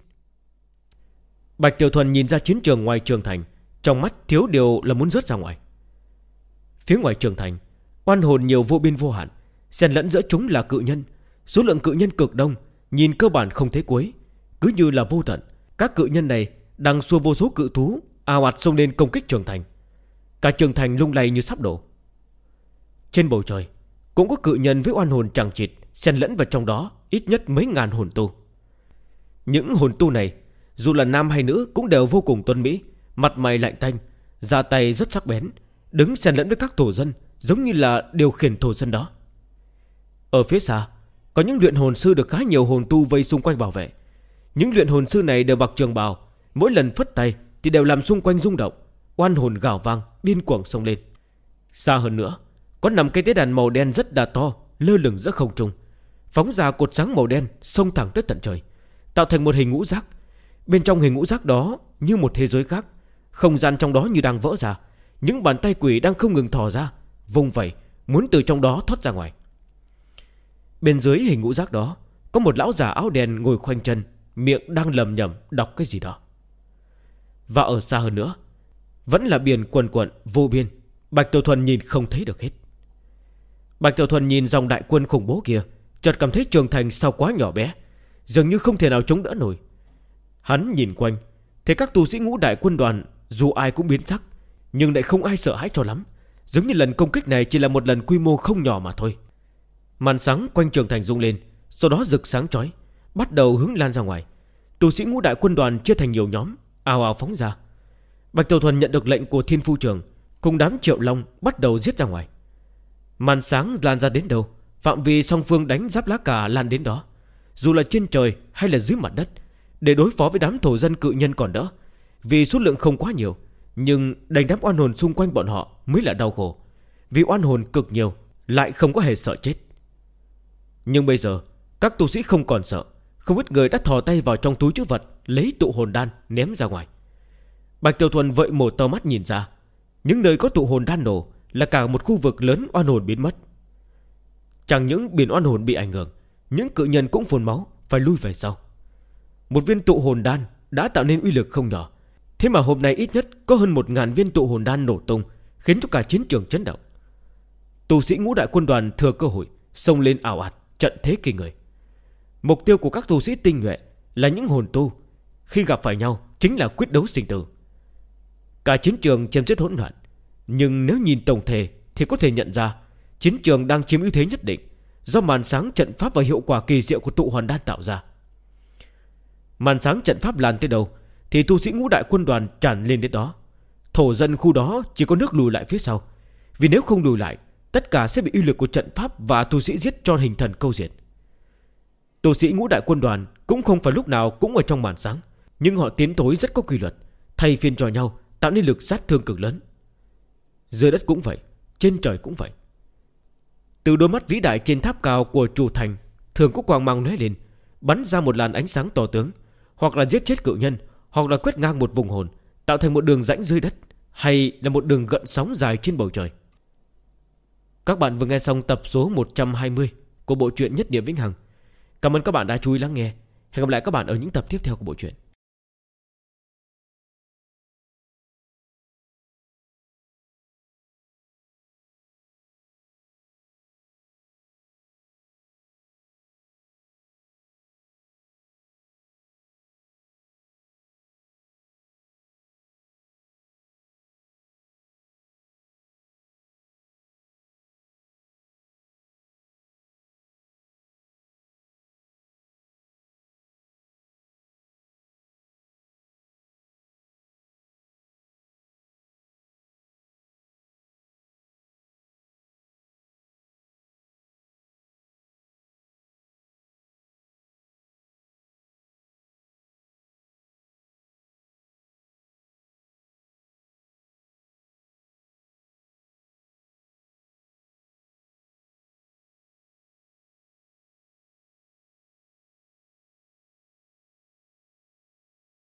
Bạch Tiểu Thuần nhìn ra chiến trường ngoài Trường Thành, trong mắt thiếu điều là muốn rớt ra ngoài. Phía ngoài Trường Thành, oan hồn nhiều vô biên vô hạn, xen lẫn giữa chúng là cự nhân. Số lượng cự nhân cực đông, nhìn cơ bản không thấy cuối, cứ như là vô tận. Các cự nhân này đang xua vô số cự thú ào ạt xông lên công kích Trường Thành. Cả Trường Thành lung lay như sắp đổ. Trên bầu trời cũng có cự nhân với oan hồn chằng chịt, xen lẫn vào trong đó ít nhất mấy ngàn hồn tu. Những hồn tu này, dù là nam hay nữ, cũng đều vô cùng tuấn mỹ, mặt mày lạnh tanh, da tay rất sắc bén, đứng xen lẫn với các thổ dân, giống như là điều khiển thổ dân đó. Ở phía xa, có những luyện hồn sư được khá nhiều hồn tu vây xung quanh bảo vệ. Những luyện hồn sư này đều mặc trường bào, mỗi lần phất tay thì đều làm xung quanh rung động, oan hồn gào vang, điên cuồng xông lên. Xa hơn nữa, có 5 cây tế đàn màu đen rất đà to lơ lửng giữa không trung, phóng ra cột sáng màu đen xông thẳng tới tận trời, tạo thành một hình ngũ giác. Bên trong hình ngũ giác đó như một thế giới khác, không gian trong đó như đang vỡ ra, những bàn tay quỷ đang không ngừng thò ra, vung vẩy muốn từ trong đó thoát ra ngoài. Bên dưới hình ngũ giác đó có một lão già áo đen ngồi khoanh chân, miệng đang lầm nhầm đọc cái gì đó. Và ở xa hơn nữa, vẫn là biển quần quận vô biên. Bạch Tiểu Thuần nhìn không thấy được hết. Bạch Tiểu Thuần nhìn dòng đại quân khủng bố kia, chợt cảm thấy Trường Thành sao quá nhỏ bé, dường như không thể nào chống đỡ nổi. Hắn nhìn quanh, thấy các tu sĩ ngũ đại quân đoàn dù ai cũng biến sắc, nhưng lại không ai sợ hãi cho lắm, giống như lần công kích này chỉ là một lần quy mô không nhỏ mà thôi. Màn sáng quanh Trường Thành rung lên, sau đó rực sáng chói, bắt đầu hướng lan ra ngoài. Tu sĩ ngũ đại quân đoàn chia thành nhiều nhóm, ào ào phóng ra. Bạch Tiểu Thuần nhận được lệnh của Thiên Phu Trường, cùng đám Triệu Long bắt đầu giết ra ngoài. Màn sáng lan ra đến đâu, phạm vi song phương đánh giáp lá cà lan đến đó. Dù là trên trời hay là dưới mặt đất, để đối phó với đám thổ dân cự nhân còn đỡ, vì số lượng không quá nhiều. Nhưng đánh đám oan hồn xung quanh bọn họ mới là đau khổ, vì oan hồn cực nhiều lại không có hề sợ chết. Nhưng bây giờ các tu sĩ không còn sợ. Không ít người đã thò tay vào trong túi trữ vật, lấy tụ hồn đan ném ra ngoài. Bạch Tiểu Thuần vội mở to mắt nhìn ra, những nơi có tụ hồn đan nổ là cả một khu vực lớn oan hồn biến mất. Chẳng những biển oan hồn bị ảnh hưởng, những cự nhân cũng phun máu, phải lui về sau. Một viên tụ hồn đan đã tạo nên uy lực không nhỏ. Thế mà hôm nay ít nhất có hơn 1000 viên tụ hồn đan nổ tung, khiến cho cả chiến trường chấn động. Tu sĩ ngũ đại quân đoàn thừa cơ hội xông lên ảo ạt, trận thế kinh người. Mục tiêu của các tu sĩ tinh nhuệ là những hồn tu, khi gặp phải nhau chính là quyết đấu sinh tử. Cả chiến trường chém giết hỗn loạn, nhưng nếu nhìn tổng thể thì có thể nhận ra chiến trường đang chiếm ưu thế nhất định, do màn sáng trận pháp và hiệu quả kỳ diệu của tụ hồn đan tạo ra. Màn sáng trận pháp lan tới đâu thì tu sĩ ngũ đại quân đoàn tràn lên đến đó. Thổ dân khu đó chỉ có nước lùi lại phía sau, vì nếu không lùi lại, tất cả sẽ bị uy lực của trận pháp và tu sĩ giết cho hình thần câu diệt. Tu sĩ ngũ đại quân đoàn cũng không phải lúc nào cũng ở trong màn sáng, nhưng họ tiến tối rất có quy luật, thay phiên cho nhau, tạo nên lực sát thương cực lớn. Dưới đất cũng vậy, trên trời cũng vậy. Từ đôi mắt vĩ đại trên tháp cao của chủ thành thường có quang mang lóe lên, bắn ra một làn ánh sáng to tướng, hoặc là giết chết cự nhân, hoặc là quét ngang một vùng hồn, tạo thành một đường rãnh dưới đất, hay là một đường gợn sóng dài trên bầu trời. Các bạn vừa nghe xong tập số 120 của bộ truyện Nhất Niệm Vĩnh Hằng. Cảm ơn các bạn đã chú ý lắng nghe. Hẹn gặp lại các bạn ở những tập tiếp theo của bộ truyện.